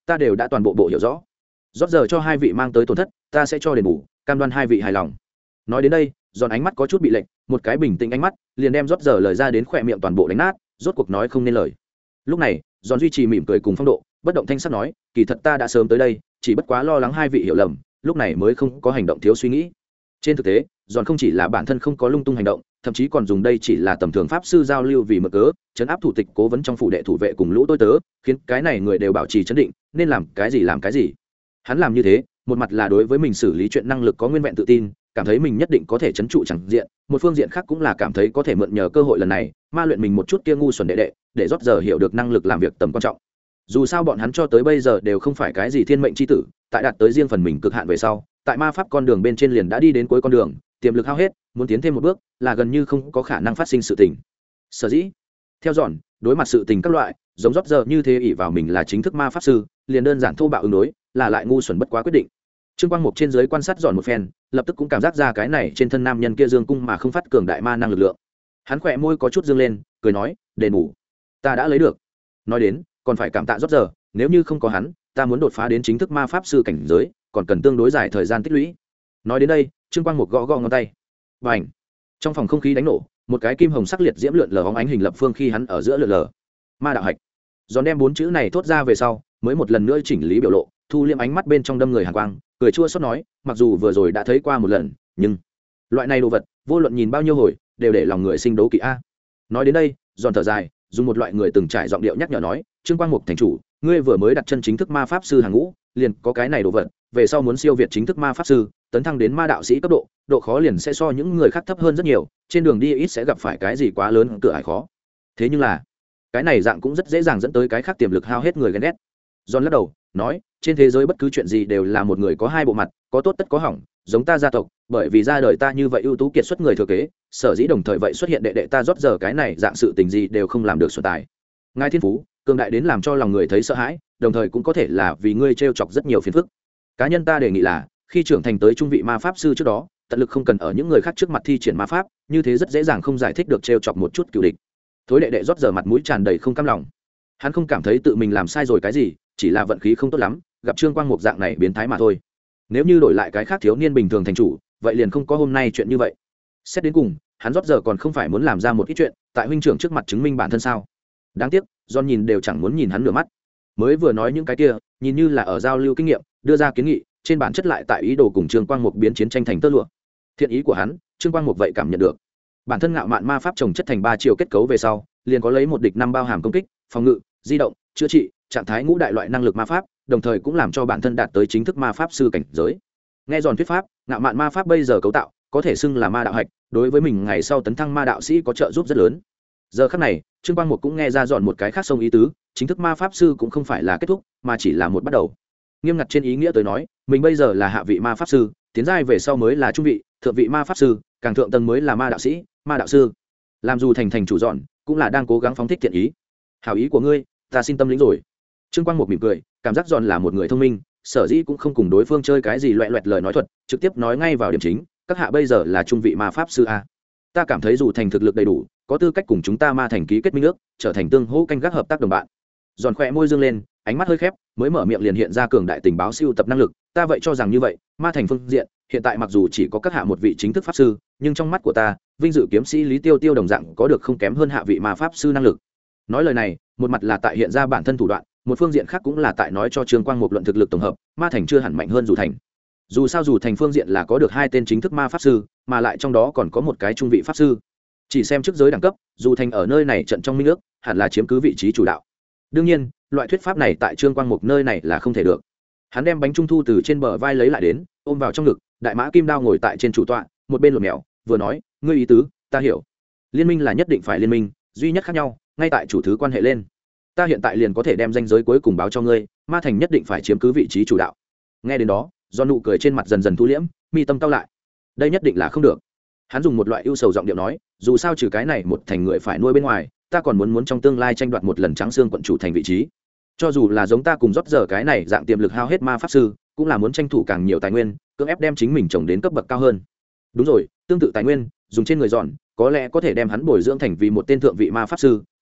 ta đều đã toàn bộ hiểu rõ. Rót giờ cho hai vị mang tới tổn thất, ta sẽ cho đền bù, cam đoan hai vị hài lòng. Nói đến đây, giòn ánh mắt có chút bị lệch, một cái bình tĩnh ánh mắt liền đem rót giờ lời ra đến khỏe miệng toàn bộ đánh nát, rốt cuộc nói không nên lời. Lúc này giòn duy trì mỉm cười cùng phong độ, bất động thanh sắc nói, kỳ thật ta đã sớm tới đây, chỉ bất quá lo lắng hai vị hiểu lầm, lúc này mới không có hành động thiếu suy nghĩ. Trên thực tế giòn không chỉ là bản thân không có lung tung hành động, thậm chí còn dùng đây chỉ là tầm thường pháp sư giao lưu vì mực cớ chấn áp thủ tịch cố vấn trong phủ đệ thủ vệ cùng lũ tôi tớ, khiến cái này người đều bảo trì chấn định, nên làm cái gì làm cái gì. Hắn làm như thế một mặt là đối với mình xử lý chuyện năng lực có nguyên vẹn tự tin, cảm thấy mình nhất định có thể chấn trụ chẳng diện, một phương diện khác cũng là cảm thấy có thể mượn nhờ cơ hội lần này ma luyện mình một chút kia ngu xuẩn đệ đệ, để rót giờ hiểu được năng lực làm việc tầm quan trọng. Dù sao bọn hắn cho tới bây giờ đều không phải cái gì thiên mệnh c h i tử, tại đạt tới riêng phần mình cực hạn về sau, tại ma pháp con đường bên trên liền đã đi đến cuối con đường, tiềm lực hao hết, muốn tiến thêm một bước là gần như không có khả năng phát sinh sự tình. Sở dĩ theo dọn đối mặt sự tình các loại giống rót giờ như thế ỷ vào mình là chính thức ma pháp sư, liền đơn giản thô bạo ứng đối, là lại ngu xuẩn bất quá quyết định. Trương Quang Mục trên dưới quan sát dọn một phen, lập tức cũng cảm giác ra cái này trên thân nam nhân kia dương cung mà không phát cường đại ma năng lực lượng. Hắn khỏe môi có chút dương lên, cười nói, đền bù ta đã lấy được. Nói đến còn phải cảm tạ rót giờ, nếu như không có hắn, ta muốn đột phá đến chính thức ma pháp sư cảnh giới còn cần tương đối dài thời gian tích lũy. Nói đến đây Trương Quang Mục gõ gõ ngón tay, và ảnh trong phòng không khí đánh nổ, một cái kim hồng sắc liệt diễm lượn lờ hóng ánh hình lập phương khi hắn ở giữa lượn lờ. Ma đạo hạch. Giòn đem bốn chữ này thốt ra về sau mới một lần nữa chỉnh lý biểu lộ, thu liêm ánh mắt bên trong đâm người hàn quang, cười chua xót nói, mặc dù vừa rồi đã thấy qua một lần, nhưng loại này đồ vật vô luận nhìn bao nhiêu hồi đều để lòng người sinh đố kỵ a. Nói đến đây giòn thở dài, dùng một loại người từng trải giọng điệu nhắc nhở nói, Trương Quang Mục thành chủ, ngươi vừa mới đặt chân chính thức ma pháp sư hàng ngũ, liền có cái này đồ vật, về sau muốn siêu việt chính thức ma pháp sư, tấn thăng đến ma đạo sĩ cấp độ, độ khó liền sẽ so những người khác thấp hơn rất nhiều, trên đường đi ít sẽ gặp phải cái gì quá lớn cửa ải khó. Thế nhưng là cái này dạng cũng rất dễ dàng dẫn tới cái khác tiềm lực hao hết người ghen ghét. John lắc đầu nói, trên thế giới bất cứ chuyện gì đều là một người có hai bộ mặt, có tốt tất có hỏng, giống ta gia tộc, bởi vì ra đời ta như vậy ưu tú kiệt xuất người thừa kế, sở dĩ đồng thời vậy xuất hiện đệ đệ ta rót giờ cái này dạng sự tình gì đều không làm được xuân tài. Ngài thiên phú cường đại đến làm cho lòng người thấy sợ hãi, đồng thời cũng có thể là vì ngươi trêu chọc rất nhiều phiền phức. Cá nhân ta đề nghị là khi trưởng thành tới trung vị ma pháp sư trước đó, tận lực không cần ở những người khác trước mặt thi triển ma pháp, như thế rất dễ dàng không giải thích được trêu chọc một chút cựu địch. Thối đệ đệ rót giờ mặt mũi tràn đầy không cam lòng, hắn không cảm thấy tự mình làm sai rồi cái gì, chỉ là vận khí không tốt lắm, gặp Trương Quang Mục dạng này biến thái mà thôi. Nếu như đổi lại cái khác thiếu niên bình thường thành chủ, vậy liền không có hôm nay chuyện như vậy. Xét đến cùng hắn rót giờ còn không phải muốn làm ra một ít chuyện tại huynh trưởng trước mặt chứng minh bản thân sao. Đáng tiếc John nhìn đều chẳng muốn nhìn hắn nửa mắt. Mới vừa nói những cái kia nhìn như là ở giao lưu kinh nghiệm, đưa ra kiến nghị, trên bản chất lại tại ý đồ cùng Trương Quang Mục biến chiến tranh thành tơ lụa. Thiện ý của hắn Trương Quang Mục vậy cảm nhận được. Bản thân ngạo mạn ma pháp trồng chất thành ba chiều kết cấu về sau, liền có lấy một địch năm bao hàm công kích, phòng ngự, di động, chữa trị, trạng thái ngũ đại loại năng lực ma pháp, đồng thời cũng làm cho bản thân đạt tới chính thức ma pháp sư cảnh giới. Nghe giòn thuyết pháp, ngạo mạn ma pháp bây giờ cấu tạo có thể xưng là ma đạo hạch, đối với mình ngày sau tấn thăng ma đạo sĩ có trợ giúp rất lớn. Giờ khắc này Trương Quang Mục cũng nghe ra dọn một cái khác sông ý tứ, chính thức ma pháp sư cũng không phải là kết thúc, mà chỉ là một bắt đầu. Nghiêm ngặt trên ý nghĩa tới nói, mình bây giờ là hạ vị ma pháp sư, tiến giai về sau mới là trung vị, thượng vị ma pháp sư, càng thượng tầng mới là ma đạo sĩ, ma đạo sư. Làm dù thành chủ dọn, cũng là đang cố gắng phóng thích thiện ý. Hảo ý của ngươi, ta xin tâm lĩnh rồi. Trương Quang Mục mỉm cười, cảm giác dọn là một người thông minh, sở dĩ cũng không cùng đối phương chơi cái gì loẹt loẹt lời nói thuật, trực tiếp nói ngay vào điểm chính, các hạ bây giờ là trung vị ma pháp sư a. Ta cảm thấy dù thành thực lực đầy đủ, có tư cách cùng chúng ta ma thành ký kết minh ước, trở thành tương hỗ canh gác hợp tác đồng bạn. Giòn khỏe môi dương lên, ánh mắt hơi khép, mới mở miệng liền hiện ra cường đại tình báo siêu tập năng lực. Ta vậy cho rằng như vậy, ma thành phương diện hiện tại mặc dù chỉ có các hạ một vị chính thức pháp sư, nhưng trong mắt của ta, vinh dự kiếm sĩ Lý Tiêu Tiêu đồng dạng có được không kém hơn hạ vị ma pháp sư năng lực. Nói lời này, một mặt là tại hiện ra bản thân thủ đoạn, một phương diện khác cũng là tại nói cho Trương Quang Mục luận thực lực tổng hợp, ma thành chưa hẳn mạnh hơn dù thành. Dù sao dù thành phương diện là có được hai tên chính thức ma pháp sư, mà lại trong đó còn có một cái trung vị pháp sư. Chỉ xem trước giới đẳng cấp, dù thành ở nơi này trận trong minh ước hẳn là chiếm cứ vị trí chủ đạo. Đương nhiên loại thuyết pháp này tại Trương Quang Mục nơi này là không thể được. Hắn đem bánh trung thu từ trên bờ vai lấy lại đến, ôm vào trong ngực, đại mã kim đao ngồi tại trên chủ tọa, một bên lột mèo vừa nói, ngươi ý tứ ta hiểu, liên minh là nhất định phải liên minh, duy nhất khác nhau ngay tại chủ thứ quan hệ lên. Ta hiện tại liền có thể đem danh giới cuối cùng báo cho ngươi, ma thành nhất định phải chiếm cứ vị trí chủ đạo. Nghe đến đó do nụ cười trên mặt dần dần thu liễm, mi tâm cao lại, đây nhất định là không được. Hắn dùng một loại ưu sầu giọng điệu nói, dù sao trừ cái này một thành người phải nuôi bên ngoài, ta còn muốn trong tương lai tranh đoạt một lần trắng xương quận chủ thành vị trí. Cho dù là giống ta cùng rót giờ cái này dạng tiềm lực hao hết ma pháp sư, cũng là muốn tranh thủ càng nhiều tài nguyên, cưỡng ép đem chính mình trồng đến cấp bậc cao hơn. Đúng rồi, tương tự tài nguyên dùng trên người dọn, có lẽ có thể đem hắn bồi dưỡng thành vì một tên thượng vị ma pháp sư,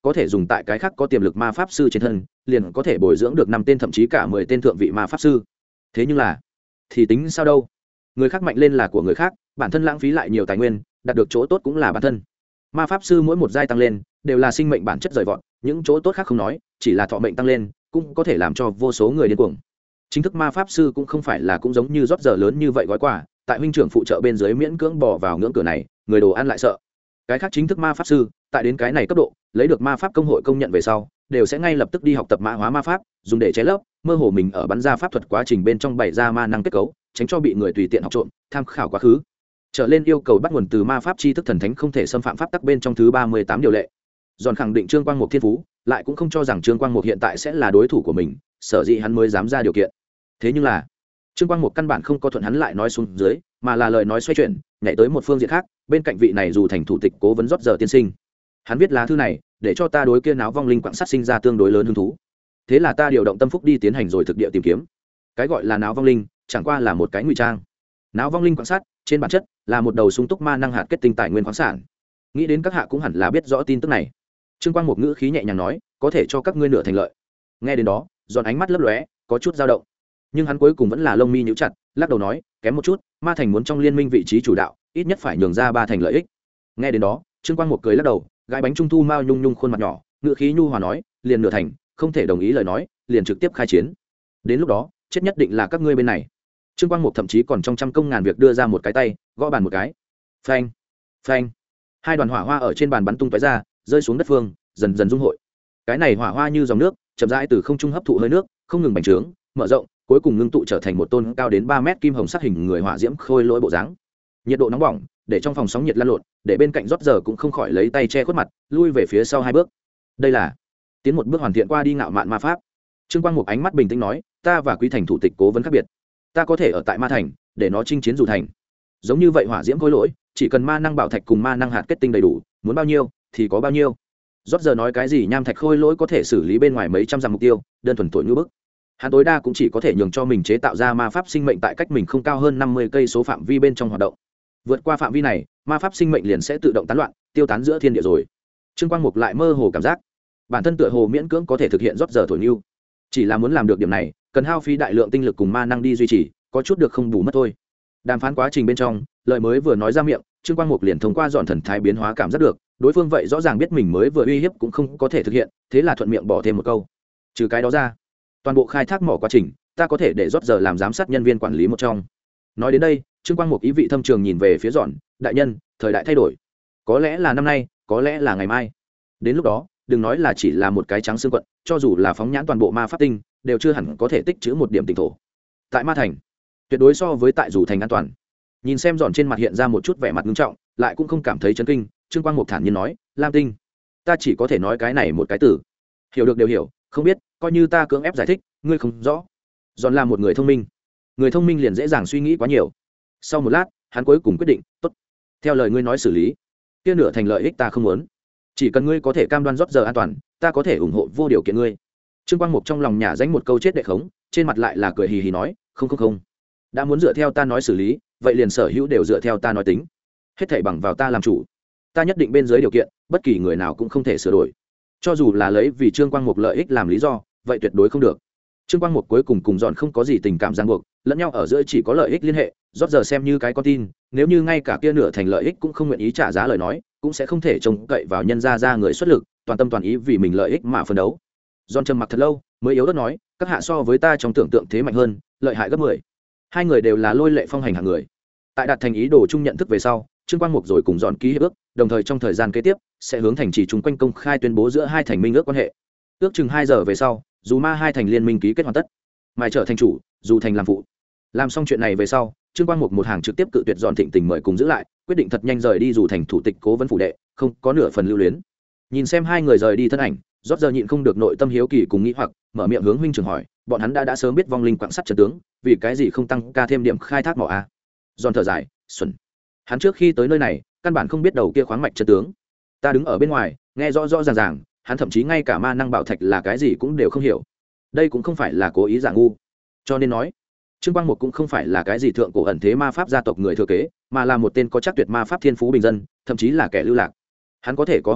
có thể dùng tại cái khác có tiềm lực ma pháp sư trên thân, liền có thể bồi dưỡng được 5 tên thậm chí cả 10 tên thượng vị ma pháp sư. Thế nhưng là, thì tính sao đâu? Người khác mạnh lên là của người khác, bản thân lãng phí lại nhiều tài nguyên, đạt được chỗ tốt cũng là bản thân. Ma pháp sư mỗi một giai tăng lên, đều là sinh mệnh bản chất rời vọt, những chỗ tốt khác không nói, chỉ là thọ mệnh tăng lên, cũng có thể làm cho vô số người điên cuồng. Chính thức ma pháp sư cũng không phải là cũng giống như rót giờ lớn như vậy gói quà, tại huynh trưởng phụ trợ bên dưới miễn cưỡng bỏ vào ngưỡng cửa này, người đồ ăn lại sợ. Cái khác chính thức ma pháp sư, tại đến cái này cấp độ, lấy được ma pháp công hội công nhận về sau, đều sẽ ngay lập tức đi học tập mã hóa ma pháp, dùng để che lấp mơ hồ mình ở bắn ra pháp thuật quá trình bên trong bày ra ma năng kết cấu, tránh cho bị người tùy tiện học trộm, tham khảo quá khứ. Trở lên yêu cầu bắt nguồn từ ma pháp tri thức thần thánh không thể xâm phạm pháp tắc bên trong thứ 38 điều lệ. Giòn khẳng định Trương Quang Mục thiên phú, lại cũng không cho rằng Trương Quang Mục hiện tại sẽ là đối thủ của mình, sở dĩ hắn mới dám ra điều kiện. Thế nhưng là, Trương Quang Mục căn bản không có thuận hắn lại nói xuống dưới, mà là lời nói xoay chuyển, nhảy tới một phương diện khác, bên cạnh vị này dù thành thủ tịch cố vấn rót giờ tiên sinh. Hắn viết lá thư này, để cho ta đối kia náo vong linh quặng sắt sinh ra tương đối lớn hứng thú. Thế là ta điều động tâm phúc đi tiến hành rồi thực địa tìm kiếm. Cái gọi là náo vong linh, chẳng qua là một cái ngụy trang. Náo vong linh quặng sắt, trên bản chất là một đầu sung túc ma năng hạt kết tinh tài nguyên khoáng sản. Nghĩ đến các hạ cũng hẳn là biết rõ tin tức này. Trương Quang một ngữ khí nhẹ nhàng nói, có thể cho các ngươi nửa thành lợi. Nghe đến đó, giòn ánh mắt lấp lóe, có chút dao động. Nhưng hắn cuối cùng vẫn là lông mi nhíu chặt, lắc đầu nói, kém một chút, ma thành muốn trong liên minh vị trí chủ đạo, ít nhất phải nhường ra 3 thành lợi ích. Nghe đến đó, Trương Quang một cười lắc đầu, gãi bánh trung thu mao nhung nhung khuôn mặt nhỏ, ngữ khí nhu hòa nói, liền nửa thành, không thể đồng ý lời nói, liền trực tiếp khai chiến. Đến lúc đó, chết nhất định là các ngươi bên này. Trương Quang Mục thậm chí còn trong trăm công ngàn việc đưa ra một cái tay, gõ bàn một cái. Phanh, phanh. 2 đoàn hỏa hoa ở trên bàn bắn tung tóe ra, rơi xuống đất phương, dần dần dung hội. Cái này hỏa hoa như dòng nước, chậm rãi từ không trung hấp thụ hơi nước, không ngừng bành trướng, mở rộng, cuối cùng ngưng tụ trở thành một tôn cao đến 3 mét kim hồng sắc hình người hỏa diễm khôi lỗi bộ dáng. Nhiệt độ nóng bỏng, để trong phòng sóng nhiệt lan lộn, để bên cạnh rót giờ cũng không khỏi lấy tay che khuất mặt, lui về phía sau 2 bước. Đây là tiến một bước hoàn thiện qua đi ngạo mạn ma pháp. Trương Quang Mục ánh mắt bình tĩnh nói, ta và Quý Thành thủ tịch cố vấn khác biệt. Ta có thể ở tại Ma Thành, để nó chinh chiến dù thành. Giống như vậy hỏa diễm khôi lỗi, chỉ cần ma năng bảo thạch cùng ma năng hạt kết tinh đầy đủ, muốn bao nhiêu thì có bao nhiêu. Rót giờ nói cái gì nham thạch khôi lỗi có thể xử lý bên ngoài mấy trăm dặm mục tiêu, đơn thuần tội như bức. Hắn tối đa cũng chỉ có thể nhường cho mình chế tạo ra ma pháp sinh mệnh tại cách mình không cao hơn 50 cây số phạm vi bên trong hoạt động. Vượt qua phạm vi này, ma pháp sinh mệnh liền sẽ tự động tán loạn, tiêu tán giữa thiên địa rồi. Trương Quang Mục lại mơ hồ cảm giác, bản thân tựa hồ miễn cưỡng có thể thực hiện rót giờ thổi nưu. Chỉ là muốn làm được điểm này, cần hao phí đại lượng tinh lực cùng ma năng đi duy trì, có chút được không bù mất thôi. Đàm phán quá trình bên trong, lời mới vừa nói ra miệng, Trương Quang Mục liền thông qua dọn thần thái biến hóa cảm giác được, đối phương vậy rõ ràng biết mình mới vừa uy hiếp cũng không có thể thực hiện, thế là thuận miệng bỏ thêm một câu. Trừ cái đó ra, toàn bộ khai thác mỏ quá trình, ta có thể để rót giờ làm giám sát nhân viên quản lý một trong. Nói đến đây, Trương Quang Mục ý vị thâm trường nhìn về phía dọn, đại nhân, thời đại thay đổi. Có lẽ là năm nay, có lẽ là ngày mai. Đến lúc đó, đừng nói là chỉ là một cái trắng xương quận, cho dù là phóng nhãn toàn bộ ma pháp tinh, đều chưa hẳn có thể tích trữ một điểm tỉnh thổ. Tại Ma Thành, tuyệt đối so với tại dù thành an toàn. Nhìn xem dọn trên mặt hiện ra một chút vẻ mặt nghiêm trọng, lại cũng không cảm thấy chấn kinh, Trương Quang Mục thản nhiên nói, Lam Tinh, ta chỉ có thể nói cái này một cái từ, hiểu được đều hiểu, không biết coi như ta cưỡng ép giải thích, ngươi không rõ. Dọn là một người thông minh, người thông minh liền dễ dàng suy nghĩ quá nhiều. Sau một lát, hắn cuối cùng quyết định, tốt, theo lời ngươi nói xử lý, kia nửa thành lợi ích ta không muốn, chỉ cần ngươi có thể cam đoan rót giờ an toàn, ta có thể ủng hộ vô điều kiện ngươi. Trương Quang Mục trong lòng nhả danh một câu chết đệ khống, trên mặt lại là cười hì hì nói, không, đã muốn dựa theo ta nói xử lý, vậy liền sở hữu đều dựa theo ta nói tính, hết thảy bằng vào ta làm chủ, ta nhất định bên dưới điều kiện, bất kỳ người nào cũng không thể sửa đổi, cho dù là lấy vì Trương Quang Mục lợi ích làm lý do, vậy tuyệt đối không được. Trương Quang Mục cuối cùng cùng dọn không có gì tình cảm ràng buộc, lẫn nhau ở giữa chỉ có lợi ích liên hệ, rót giờ xem như cái con tin, nếu như ngay cả kia nửa thành lợi ích cũng không nguyện ý trả giá lời nói, cũng sẽ không thể trông cậy vào nhân ra người xuất lực, toàn tâm toàn ý vì mình lợi ích mà phấn đấu. Dọn trầm mặc thật lâu, mới yếu ớt nói, các hạ so với ta trong tưởng tượng thế mạnh hơn, lợi hại gấp 10. Hai người đều là lôi lệ phong hành hạng người. Tại đạt thành ý đồ chung nhận thức về sau, Trương Quang Mục rồi cùng dọn ký hiệp ước, đồng thời trong thời gian kế tiếp sẽ hướng thành trì chung quanh công khai tuyên bố giữa hai thành minh ước quan hệ. Ước chừng 2 giờ về sau, dù ma hai thành liên minh ký kết hoàn tất, mài trở thành chủ, dù thành làm phụ. Làm xong chuyện này về sau, Trương Quang Mục một hàng trực tiếp cự tuyệt dọn thịnh tình mời cùng giữ lại, quyết định thật nhanh rời đi dù thành thủ tịch cố vấn phủ đệ, không có nửa phần lưu luyến. Nhìn xem hai người rời đi thân ảnh, rót giờ nhịn không được nội tâm hiếu kỳ cùng nghĩ hoặc, mở miệng hướng huynh trưởng hỏi, bọn hắn đã sớm biết vong linh quặng sắt trận tướng, vì cái gì không tăng ca thêm điểm khai thác mỏ a? Giòn thở dài, xuẩn. Hắn trước khi tới nơi này, căn bản không biết đầu kia khoáng mạch trận tướng. Ta đứng ở bên ngoài, nghe rõ rõ ràng, hắn thậm chí ngay cả ma năng bảo thạch là cái gì cũng đều không hiểu. Đây cũng không phải là cố ý giả ngu. Cho nên nói, Trương Quang Mục cũng không phải là cái gì thượng cổ ẩn thế ma pháp gia tộc người thừa kế, mà là một tên có chắc tuyệt ma pháp thiên phú bình dân, thậm chí là kẻ lưu lạc. Hắn có thể có hôm nay,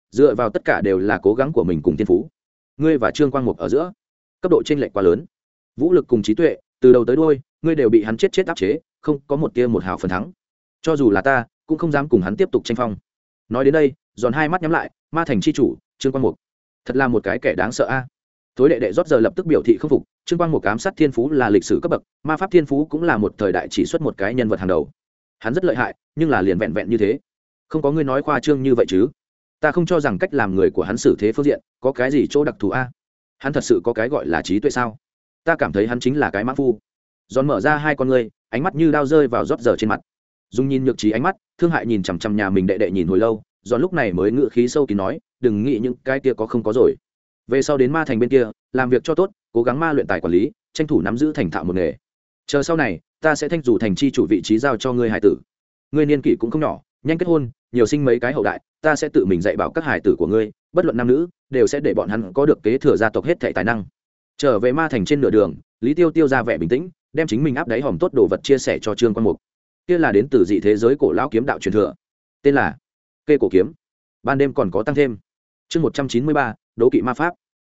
dựa vào tất cả đều là cố gắng của mình cùng thiên phú. Ngươi và Trương Quang Mục ở giữa cấp độ chênh lệch quá lớn, vũ lực cùng trí tuệ từ đầu tới đuôi ngươi đều bị hắn chết áp chế, không có một tia một hào phần thắng. Cho dù là ta cũng không dám cùng hắn tiếp tục tranh phong. Nói đến đây, giòn hai mắt nhắm lại, ma thành chi chủ Trương Quang Mục thật là một cái kẻ đáng sợ a. Thối đệ đệ rót giờ lập tức biểu thị không phục. Trương Quang Mục ám sát thiên phú là lịch sử cấp bậc, ma pháp thiên phú cũng là một thời đại chỉ xuất một cái nhân vật hàng đầu. Hắn rất lợi hại, nhưng là liền vẹn vẹn như thế, không có ngươi nói khoa trương như vậy chứ. Ta không cho rằng cách làm người của hắn xử thế phương diện có cái gì chỗ đặc thù a. Hắn thật sự có cái gọi là trí tuệ sao? Ta cảm thấy hắn chính là cái mã phu. Giòn mở ra hai con ngươi, ánh mắt như đao rơi vào rót giờ trên mặt. Dung nhìn nhược trí ánh mắt, thương hại nhìn chằm chằm nhà mình đệ đệ nhìn hồi lâu, Giòn lúc này mới ngự khí sâu kín nói, đừng nghĩ những cái kia có không có rồi. Về sau đến ma thành bên kia, làm việc cho tốt, cố gắng ma luyện tài quản lý, tranh thủ nắm giữ thành thạo một nghề. Chờ sau này, ta sẽ thanh dù thành chi chủ vị trí giao cho ngươi hải tử. Ngươi niên kỷ cũng không nhỏ, nhanh kết hôn, nhiều sinh mấy cái hậu đại, ta sẽ tự mình dạy bảo các hải tử của ngươi, bất luận nam nữ, đều sẽ để bọn hắn có được kế thừa gia tộc hết thảy tài năng. Trở về ma thành trên nửa đường, Lý Tiêu Tiêu ra vẻ bình tĩnh, đem chính mình áp đáy hòm tốt đồ vật chia sẻ cho Trương Quang Mục. Kia là đến từ dị thế giới cổ lão kiếm đạo truyền thừa, tên là Kê cổ kiếm. Ban đêm còn có tăng thêm. Chương 193, đấu kỵ ma pháp.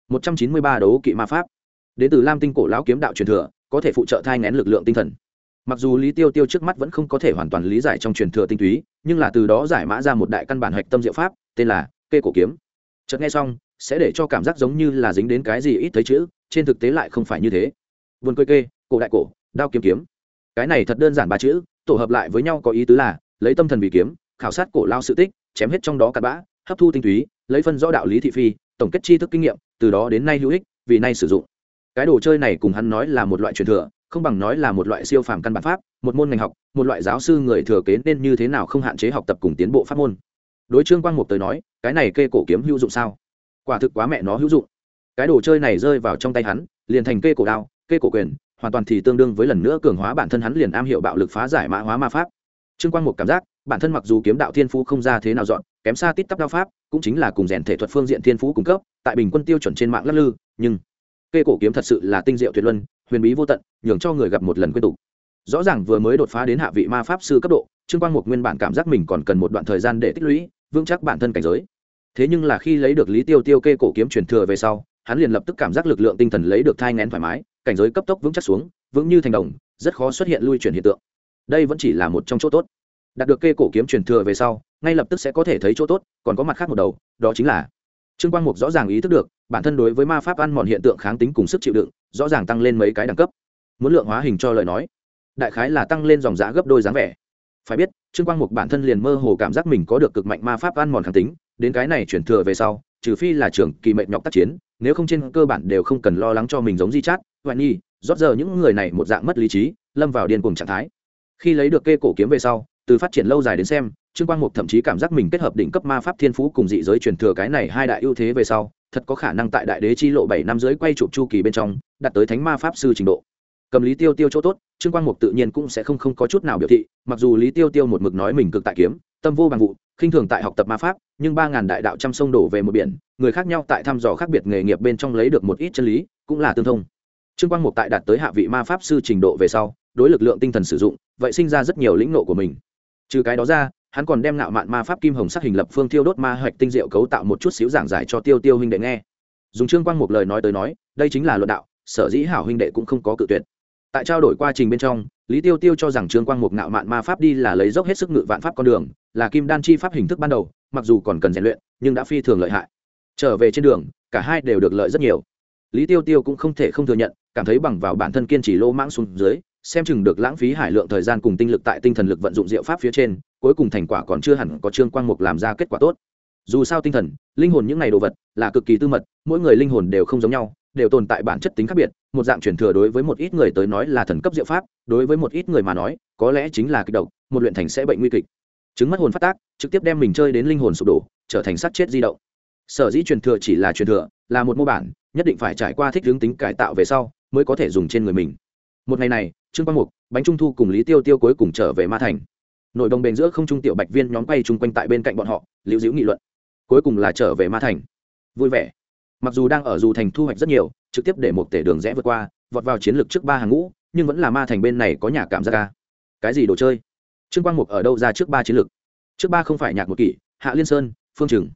193 đấu kỵ ma pháp. Đến từ Lam Tinh cổ lão kiếm đạo truyền thừa, có thể phụ trợ thai nghén lực lượng tinh thần. Mặc dù Lý Tiêu Tiêu trước mắt vẫn không có thể hoàn toàn lý giải trong truyền thừa tinh túy, nhưng là từ đó giải mã ra một đại căn bản hạch tâm diệu pháp, tên là Kê cổ kiếm. Chợt nghe xong, sẽ để cho cảm giác giống như là dính đến cái gì ít thấy chữ, trên thực tế lại không phải như thế. Buồn cười kê, cổ đại cổ, đao kiếm kiếm. Cái này thật đơn giản ba chữ, tổ hợp lại với nhau có ý tứ là lấy tâm thần vì kiếm, khảo sát cổ lao sự tích, chém hết trong đó cặn bã, hấp thu tinh túy, lấy phân rõ đạo lý thị phi, tổng kết tri thức kinh nghiệm, từ đó đến nay hữu ích, vì nay sử dụng. Cái đồ chơi này cùng hắn nói là một loại truyền thừa, không bằng nói là một loại siêu phàm căn bản pháp, một môn ngành học, một loại giáo sư người thừa kế nên như thế nào không hạn chế học tập cùng tiến bộ pháp môn. Đối Trương Quang Mục tới nói, cái này kê cổ kiếm hữu dụng sao? Quả thực quá mẹ nó hữu dụng. Cái đồ chơi này rơi vào trong tay hắn, liền thành kê cổ đao, kê cổ quyền, hoàn toàn thì tương đương với lần nữa cường hóa bản thân hắn liền am hiểu bạo lực phá giải mã hóa ma pháp. Trương Quang Mục cảm giác, bản thân mặc dù kiếm đạo thiên phú không ra thế nào dọn, kém xa tít tắp đao pháp, cũng chính là cùng rèn thể thuật phương diện thiên phú cung cấp, tại bình quân tiêu chuẩn trên mạng lắc lư, nhưng kê cổ kiếm thật sự là tinh diệu tuyệt luân, huyền bí vô tận, nhường cho người gặp một lần quên tụ. Rõ ràng vừa mới đột phá đến hạ vị ma pháp sư cấp độ, Trương Quang Mục nguyên bản cảm giác mình còn cần một đoạn thời gian để tích lũy, vững chắc bản thân cảnh giới. Thế nhưng là khi lấy được Lý Tiêu Tiêu kê cổ kiếm truyền thừa về sau, hắn liền lập tức cảm giác lực lượng tinh thần lấy được thai nghén thoải mái, cảnh giới cấp tốc vững chắc xuống, vững như thành đồng, rất khó xuất hiện lui chuyển hiện tượng. Đây vẫn chỉ là một trong chỗ tốt. Đạt được kê cổ kiếm truyền thừa về sau, ngay lập tức sẽ có thể thấy chỗ tốt, còn có mặt khác một đầu, đó chính là Trương Quang Mục rõ ràng ý thức được, bản thân đối với ma pháp ăn mòn hiện tượng kháng tính cùng sức chịu đựng, rõ ràng tăng lên mấy cái đẳng cấp. Muốn lượng hóa hình cho lời nói, đại khái là tăng lên dòng giá gấp đôi dáng vẻ. Phải biết, Trương Quang Mục bản thân liền mơ hồ cảm giác mình có được cực mạnh ma pháp ăn mòn kháng tính, đến cái này chuyển thừa về sau, trừ phi là trưởng kỳ mệnh nhọc tác chiến, nếu không trên cơ bản đều không cần lo lắng cho mình giống Di Chát, Hoài Nhi, rót giờ những người này một dạng mất lý trí, lâm vào điên cuồng trạng thái. Khi lấy được kê cổ kiếm về sau, từ phát triển lâu dài đến xem, Trương Quang Mục thậm chí cảm giác mình kết hợp đỉnh cấp ma pháp thiên phú cùng dị giới truyền thừa cái này hai đại ưu thế về sau, thật có khả năng tại đại đế chi lộ 7 năm dưới quay chụp chu kỳ bên trong, đạt tới thánh ma pháp sư trình độ. Cầm Lý Tiêu Tiêu chỗ tốt, Trương Quang Mục tự nhiên cũng sẽ không có chút nào biểu thị, mặc dù Lý Tiêu Tiêu một mực nói mình cực tại kiếm, tâm vô bằng vụ, khinh thường tại học tập ma pháp, nhưng 3000 đại đạo trăm sông đổ về một biển, người khác nhau tại thăm dò khác biệt nghề nghiệp bên trong lấy được một ít chân lý, cũng là tương thông. Trương Quang Mục tại đạt tới hạ vị ma pháp sư trình độ về sau, đối lực lượng tinh thần sử dụng, vậy sinh ra rất nhiều lĩnh ngộ của mình. Trừ cái đó ra, hắn còn đem ngạo mạn ma pháp kim hồng sắc hình lập phương thiêu đốt ma hoạch tinh diệu cấu tạo một chút xíu giảng giải cho Tiêu Tiêu huynh đệ nghe. Dùng Trương Quang Mục lời nói tới nói, đây chính là luận đạo, sở dĩ hảo huynh đệ cũng không có cự tuyệt. Tại trao đổi quá trình bên trong, Lý Tiêu Tiêu cho rằng Trương Quang Mục ngạo mạn ma pháp đi là lấy dốc hết sức ngự vạn pháp con đường, là kim đan chi pháp hình thức ban đầu, mặc dù còn cần rèn luyện, nhưng đã phi thường lợi hại. Trở về trên đường, cả hai đều được lợi rất nhiều. Lý Tiêu Tiêu cũng không thể không thừa nhận, cảm thấy bằng vào bản thân kiên trì lô mãng xuống dưới, xem chừng được lãng phí hải lượng thời gian cùng tinh lực tại tinh thần lực vận dụng diệu pháp phía trên, cuối cùng thành quả còn chưa hẳn có Trương Quang Mục làm ra kết quả tốt. Dù sao tinh thần, linh hồn những này đồ vật là cực kỳ tư mật, mỗi người linh hồn đều không giống nhau, đều tồn tại bản chất tính khác biệt, một dạng truyền thừa đối với một ít người tới nói là thần cấp diệu pháp, đối với một ít người mà nói, có lẽ chính là kịch độc, một luyện thành sẽ bệnh nguy kịch. Chứng mất hồn phát tác, trực tiếp đem mình chơi đến linh hồn sụp đổ, trở thành sát chết di động. Sở dĩ truyền thừa chỉ là truyền thừa, là một mô bản, nhất định phải trải qua thích ứng tính cải tạo về sau, mới có thể dùng trên người mình. Một ngày này, Trương Quang Mục, Bánh Trung Thu cùng Lý Tiêu Tiêu cuối cùng trở về Ma Thành. Nội đồng bền giữa không trung tiểu bạch viên nhóm quay chung quanh tại bên cạnh bọn họ, liễu diễu nghị luận. Cuối cùng là trở về Ma Thành. Vui vẻ. Mặc dù đang ở dù thành thu hoạch rất nhiều, trực tiếp để một tể đường rẽ vượt qua, vọt vào chiến lược trước 3 hàng ngũ, nhưng vẫn là Ma Thành bên này có nhà cảm giác ca. Cái gì đồ chơi? Trương Quang Mục ở đâu ra trước 3 chiến lược? Trước 3 không phải Nhạc Một Kỷ, Hạ Liên Sơn, Phương Trừng.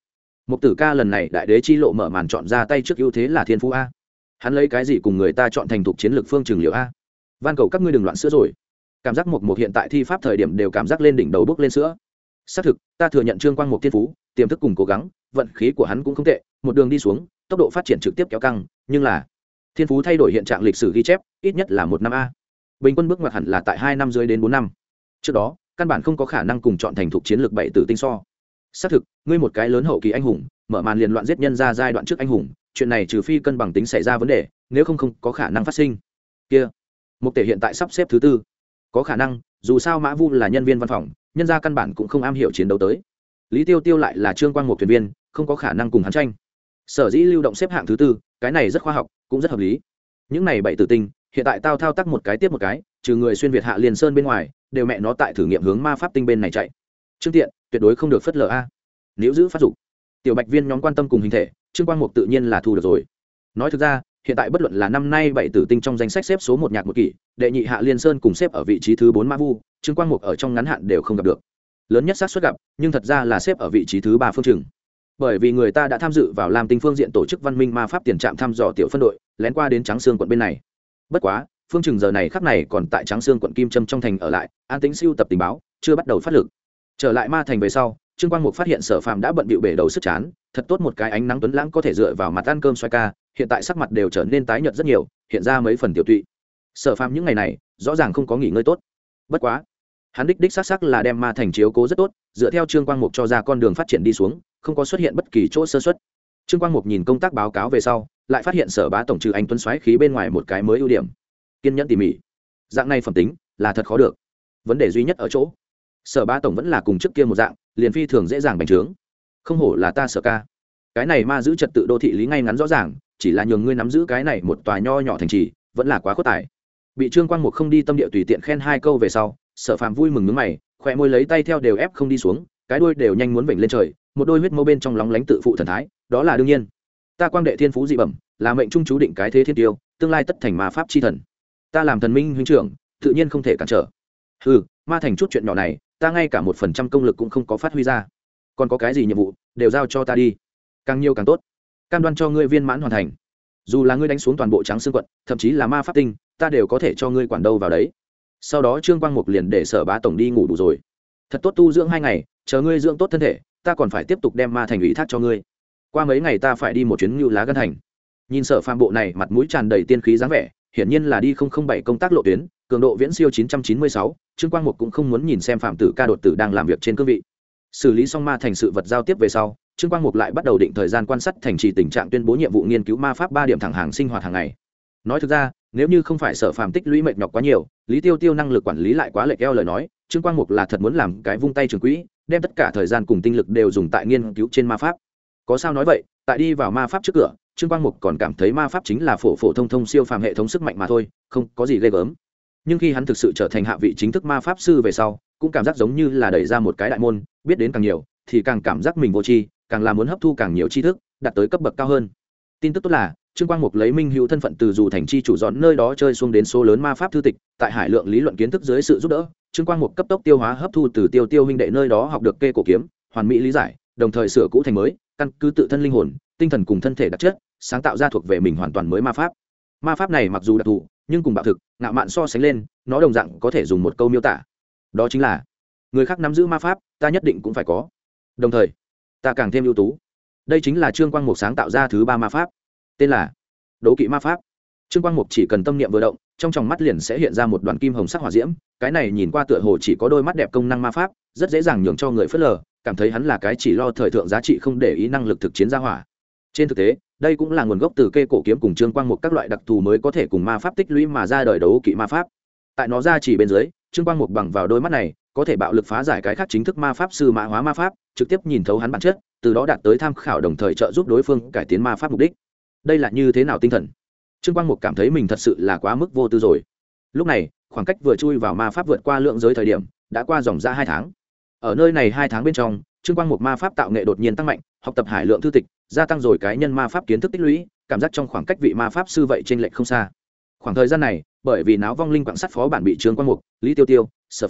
Mục Tử Ca lần này đại đế chi lộ mở màn chọn ra tay trước ưu thế là thiên phú a. Hắn lấy cái gì cùng người ta chọn thành thục chiến lược phương trường liệu a? Van cầu các ngươi đừng loạn sữa rồi. Cảm giác Mục hiện tại thi pháp thời điểm đều cảm giác lên đỉnh đầu bước lên sữa. Xác thực, ta thừa nhận Trương Quang Mục thiên phú, tiềm thức cùng cố gắng, vận khí của hắn cũng không tệ, một đường đi xuống, tốc độ phát triển trực tiếp kéo căng, nhưng là thiên phú thay đổi hiện trạng lịch sử ghi chép, ít nhất là 1 năm a. Bình quân bước ngoặt hẳn là tại 2 năm dưới đến 4 năm. Trước đó, căn bản không có khả năng cùng chọn thành thục chiến lược 7 tử tinh so. Xác thực, ngươi một cái lớn hậu kỳ anh hùng, mở màn liền loạn giết nhân ra giai đoạn trước anh hùng, chuyện này trừ phi cân bằng tính xảy ra vấn đề, nếu không có khả năng phát sinh. Kia, Mục Tể hiện tại sắp xếp thứ tư. Có khả năng, dù sao Mã Vu là nhân viên văn phòng, nhân ra căn bản cũng không am hiểu chiến đấu tới. Lý Tiêu Tiêu lại là Trương Quang Mục thuyền viên, không có khả năng cùng hắn tranh. Sở dĩ lưu động xếp hạng thứ tư, cái này rất khoa học, cũng rất hợp lý. Những này 7 tử tinh, hiện tại tao thao tác một cái tiếp một cái, trừ người xuyên việt hạ liền sơn bên ngoài, đều mẹ nó tại thử nghiệm hướng ma pháp tinh bên này chạy. Trương Tiện, tuyệt đối không được phất lờ a. Nếu giữ phát dục, tiểu bạch viên nhóm quan tâm cùng hình thể, Trương Quang Mục tự nhiên là thu được rồi. Nói thực ra, hiện tại bất luận là năm nay 7 tử tinh trong danh sách xếp số 1 nhạc một kỷ, đệ nhị hạ liên sơn cùng xếp ở vị trí thứ 4 Ma Vu, Trương Quang Mục ở trong ngắn hạn đều không gặp được. Lớn nhất xác suất gặp, nhưng thật ra là xếp ở vị trí thứ 3 phương trường. Bởi vì người ta đã tham dự vào Lam Tinh phương diện tổ chức văn minh ma pháp tiền trạm thăm dò tiểu phân đội, lén qua đến Trắng Xương quận bên này. Bất quá, phương trường giờ này khắc này còn tại Trắng Xương quận Kim Trâm trong thành ở lại, an tĩnh siêu tập tình báo, chưa bắt đầu phát lực. Trở lại ma thành về sau, Trương Quang Mục phát hiện Sở Phàm đã bận bịu bể đầu sức chán, thật tốt một cái ánh nắng tuấn lãng có thể dựa vào mặt ăn cơm xoay ca, hiện tại sắc mặt đều trở nên tái nhợt rất nhiều, hiện ra mấy phần tiểu tụy. Sở Phàm những ngày này, rõ ràng không có nghỉ ngơi tốt. Bất quá, hắn đích xác là đem ma thành chiếu cố rất tốt, dựa theo Trương Quang Mục cho ra con đường phát triển đi xuống, không có xuất hiện bất kỳ chỗ sơ suất. Trương Quang Mục nhìn công tác báo cáo về sau, lại phát hiện Sở Bá tổng trừ anh tuấn xoáy khí bên ngoài một cái mới ưu điểm. Kiên nhẫn tỉ mỉ. Dạng này phẩm tính là thật khó được. Vấn đề duy nhất ở chỗ, Sở Bá tổng vẫn là cùng trước kia một dạng, liền phi thường dễ dàng bành trướng. Không hổ là ta Sở ca. Cái này ma giữ trật tự đô thị lý ngay ngắn rõ ràng, chỉ là nhường ngươi nắm giữ cái này một tòa nho nhỏ thành trì, vẫn là quá khuất tài. Bị Trương Quang Mục không đi tâm địa tùy tiện khen 2 câu về sau, Sở Phàm vui mừng nhướng mày, khóe môi lấy tay theo đều ép không đi xuống, cái đuôi đều nhanh muốn vểnh lên trời, một đôi huyết mâu bên trong lóng lánh tự phụ thần thái, đó là đương nhiên. Ta quang đệ thiên phú dị bẩm, là mệnh trung chú định cái thế thiên tiêu, tương lai tất thành ma pháp chi thần. Ta làm thần minh huynh trưởng, tự nhiên không thể cản trở. Hừ, ma thành chút chuyện nhỏ này, ta ngay cả 1% công lực cũng không có phát huy ra. Còn có cái gì nhiệm vụ, đều giao cho ta đi. Càng nhiều càng tốt. Cam đoan cho ngươi viên mãn hoàn thành. Dù là ngươi đánh xuống toàn bộ Trắng Xương quận, thậm chí là ma pháp tinh, ta đều có thể cho ngươi quản đâu vào đấy. Sau đó Trương Quang Mục liền để Sở Bá tổng đi ngủ đủ rồi. Thật tốt tu dưỡng 2 ngày, chờ ngươi dưỡng tốt thân thể, ta còn phải tiếp tục đem ma thành ủy thác cho ngươi. Qua mấy ngày ta phải đi một chuyến Nưu Lá Gân thành. Nhìn Sở Phàm bộ này mặt mũi tràn đầy tiên khí dáng vẻ, hiển nhiên là đi 007 công tác lộ tuyến, cường độ viễn siêu 996, Trương Quang Mục cũng không muốn nhìn xem Phạm Tử Ca đột tử đang làm việc trên cương vị. Xử lý xong ma thành sự vật giao tiếp về sau, Trương Quang Mục lại bắt đầu định thời gian quan sát thành trì tình trạng, tuyên bố nhiệm vụ nghiên cứu ma pháp 3 điểm thẳng hàng sinh hoạt hàng ngày. Nói thực ra, nếu như không phải Sở Phàm tích lũy mệt nhọc quá nhiều, Lý Tiêu Tiêu năng lực quản lý lại quá lệch eo lời nói, Trương Quang Mục là thật muốn làm cái vung tay trường quỹ, đem tất cả thời gian cùng tinh lực đều dùng tại nghiên cứu trên ma pháp. Có sao nói vậy, tại đi vào ma pháp trước cửa, Trương Quang Mục còn cảm thấy ma pháp chính là phổ thông siêu phàm hệ thống sức mạnh mà thôi, không có gì ghê gớm. Nhưng khi hắn thực sự trở thành hạ vị chính thức ma pháp sư về sau, cũng cảm giác giống như là đẩy ra một cái đại môn, biết đến càng nhiều thì càng cảm giác mình vô tri, càng là muốn hấp thu càng nhiều tri thức, đạt tới cấp bậc cao hơn. Tin tức tốt là Trương Quang Mục lấy minh hữu thân phận từ dù thành chi chủ dọn nơi đó chơi xuống đến số lớn ma pháp thư tịch, tại hải lượng lý luận kiến thức dưới sự giúp đỡ, Trương Quang Mục cấp tốc tiêu hóa hấp thu từ Tiêu huynh đệ nơi đó học được kê cổ kiếm, hoàn mỹ lý giải, đồng thời sửa cũ thành mới, căn cứ tự thân linh hồn, tinh thần cùng thân thể đặc chất, sáng tạo ra thuộc về mình hoàn toàn mới ma pháp. Ma pháp này mặc dù đặc thù, nhưng cùng bạo thực, ngạo mạn so sánh lên, nó đồng dạng có thể dùng một câu miêu tả. Đó chính là người khác nắm giữ ma pháp, ta nhất định cũng phải có. Đồng thời, ta càng thêm ưu tú. Đây chính là Trương Quang Mục sáng tạo ra thứ 3 ma pháp, tên là Đố kỵ ma pháp. Trương Quang Mục chỉ cần tâm niệm vừa động, trong tròng mắt liền sẽ hiện ra một đoàn kim hồng sắc hỏa diễm, cái này nhìn qua tựa hồ chỉ có đôi mắt đẹp công năng ma pháp, rất dễ dàng nhường cho người phớt lờ, cảm thấy hắn là cái chỉ lo thời thượng giá trị không để ý năng lực thực chiến ra hỏa. Trên thực tế, đây cũng là nguồn gốc từ kê cổ kiếm cùng Trương Quang Mục các loại đặc thù mới có thể cùng ma pháp tích lũy mà ra đời đấu kỵ ma pháp. Tại nó ra chỉ bên dưới, Trương Quang Mục bằng vào đôi mắt này, có thể bạo lực phá giải cái khác chính thức ma pháp sư mã hóa ma pháp, trực tiếp nhìn thấu hắn bản chất, từ đó đạt tới tham khảo đồng thời trợ giúp đối phương cải tiến ma pháp mục đích. Đây là như thế nào tinh thần? Trương Quang Mục cảm thấy mình thật sự là quá mức vô tư rồi. Lúc này, khoảng cách vừa chui vào ma pháp vượt qua lượng giới thời điểm, đã qua dòng ra 2 tháng. Ở nơi này 2 tháng bên trong, Trương Quang Mục ma pháp tạo nghệ đột nhiên tăng mạnh, học tập hải lượng thư tịch, gia tăng rồi cái nhân ma pháp kiến thức tích lũy, cảm giác trong khoảng cách vị ma pháp sư vậy trên lệch không xa. Khoảng thời gian này, bởi vì náo vong linh quặng sắt phó bản bị Trương Quang Mục, Lý Tiêu Tiêu, Sở Phạm,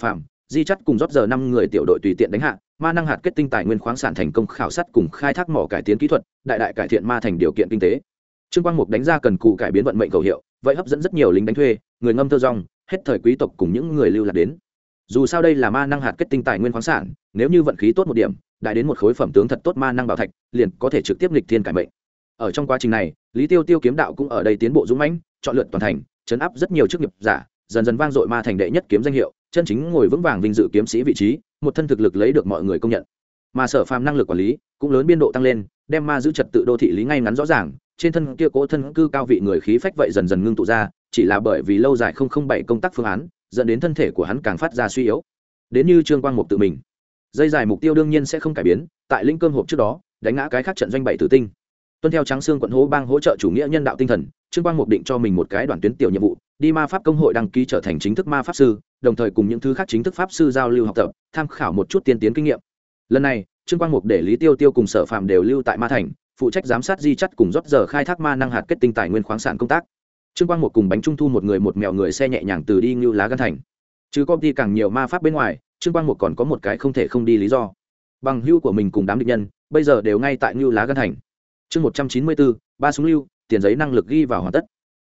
di chắt cùng rót giờ 5 người tiểu đội tùy tiện đánh hạ, ma năng hạt kết tinh tài nguyên khoáng sản thành công khảo sát cùng khai thác mỏ cải tiến kỹ thuật, đại đại cải thiện ma thành điều kiện kinh tế. Trương Quang Mục đánh ra cần cù cải biến vận mệnh khẩu hiệu, vậy hấp dẫn rất nhiều lính đánh thuê, người ngâm thơ rong, hết thời quý tộc cùng những người lưu lạc đến. Dù sao đây là ma năng hạt kết tinh tài nguyên khoáng sản, nếu như vận khí tốt một điểm, đại đến một khối phẩm tướng thật tốt ma năng bảo thạch, liền có thể trực tiếp nghịch thiên cải mệnh. Ở trong quá trình này, Lý Tiêu Tiêu kiếm đạo cũng ở đây tiến bộ dũng mãnh, chọn lựa toàn thành, trấn áp rất nhiều chức nghiệp giả, dần dần vang dội ma thành đệ nhất kiếm danh hiệu, chân chính ngồi vững vàng vinh dự kiếm sĩ vị trí, một thân thực lực lấy được mọi người công nhận. Mà Sở Phàm năng lực quản lý cũng lớn biên độ tăng lên, đem ma giữ trật tự đô thị lý ngay ngắn rõ ràng, trên thân kia cố thân cư cao vị người khí phách vậy dần dần ngưng tụ ra, chỉ là bởi vì lâu dài không bảy công tác phương án, dẫn đến thân thể của hắn càng phát ra suy yếu. Đến như Trương Quang Mục tự mình, dây dài mục tiêu đương nhiên sẽ không cải biến, tại lĩnh cơm hộp trước đó, đánh ngã cái khác trận doanh bảy tử tinh. Tuân theo Trắng Xương quận hố bang hỗ trợ chủ nghĩa nhân đạo tinh thần, Trương Quang Mục định cho mình một cái đoàn tuyến tiểu nhiệm vụ, đi ma pháp công hội đăng ký trở thành chính thức ma pháp sư, đồng thời cùng những thứ khác chính thức pháp sư giao lưu học tập, tham khảo một chút tiên tiến kinh nghiệm. Lần này, Trương Quang Mục để Lý Tiêu Tiêu cùng Sở Phàm đều lưu tại ma thành, phụ trách giám sát di chắt cùng rót giờ khai thác ma năng hạt kết tinh tài nguyên khoáng sản công tác. Trương Quang Mục cùng bánh trung thu một người một mèo người xe nhẹ nhàng từ đi Ngưu Lá Gan thành. Chứ công ty càng nhiều ma pháp bên ngoài, Trương Quang Mục còn có một cái không thể không đi lý do. Bằng hữu của mình cùng đám địch nhân, bây giờ đều ngay tại Ngưu Lá Gan thành. Chương 194, ba súng lưu, tiền giấy năng lực ghi vào hoàn tất.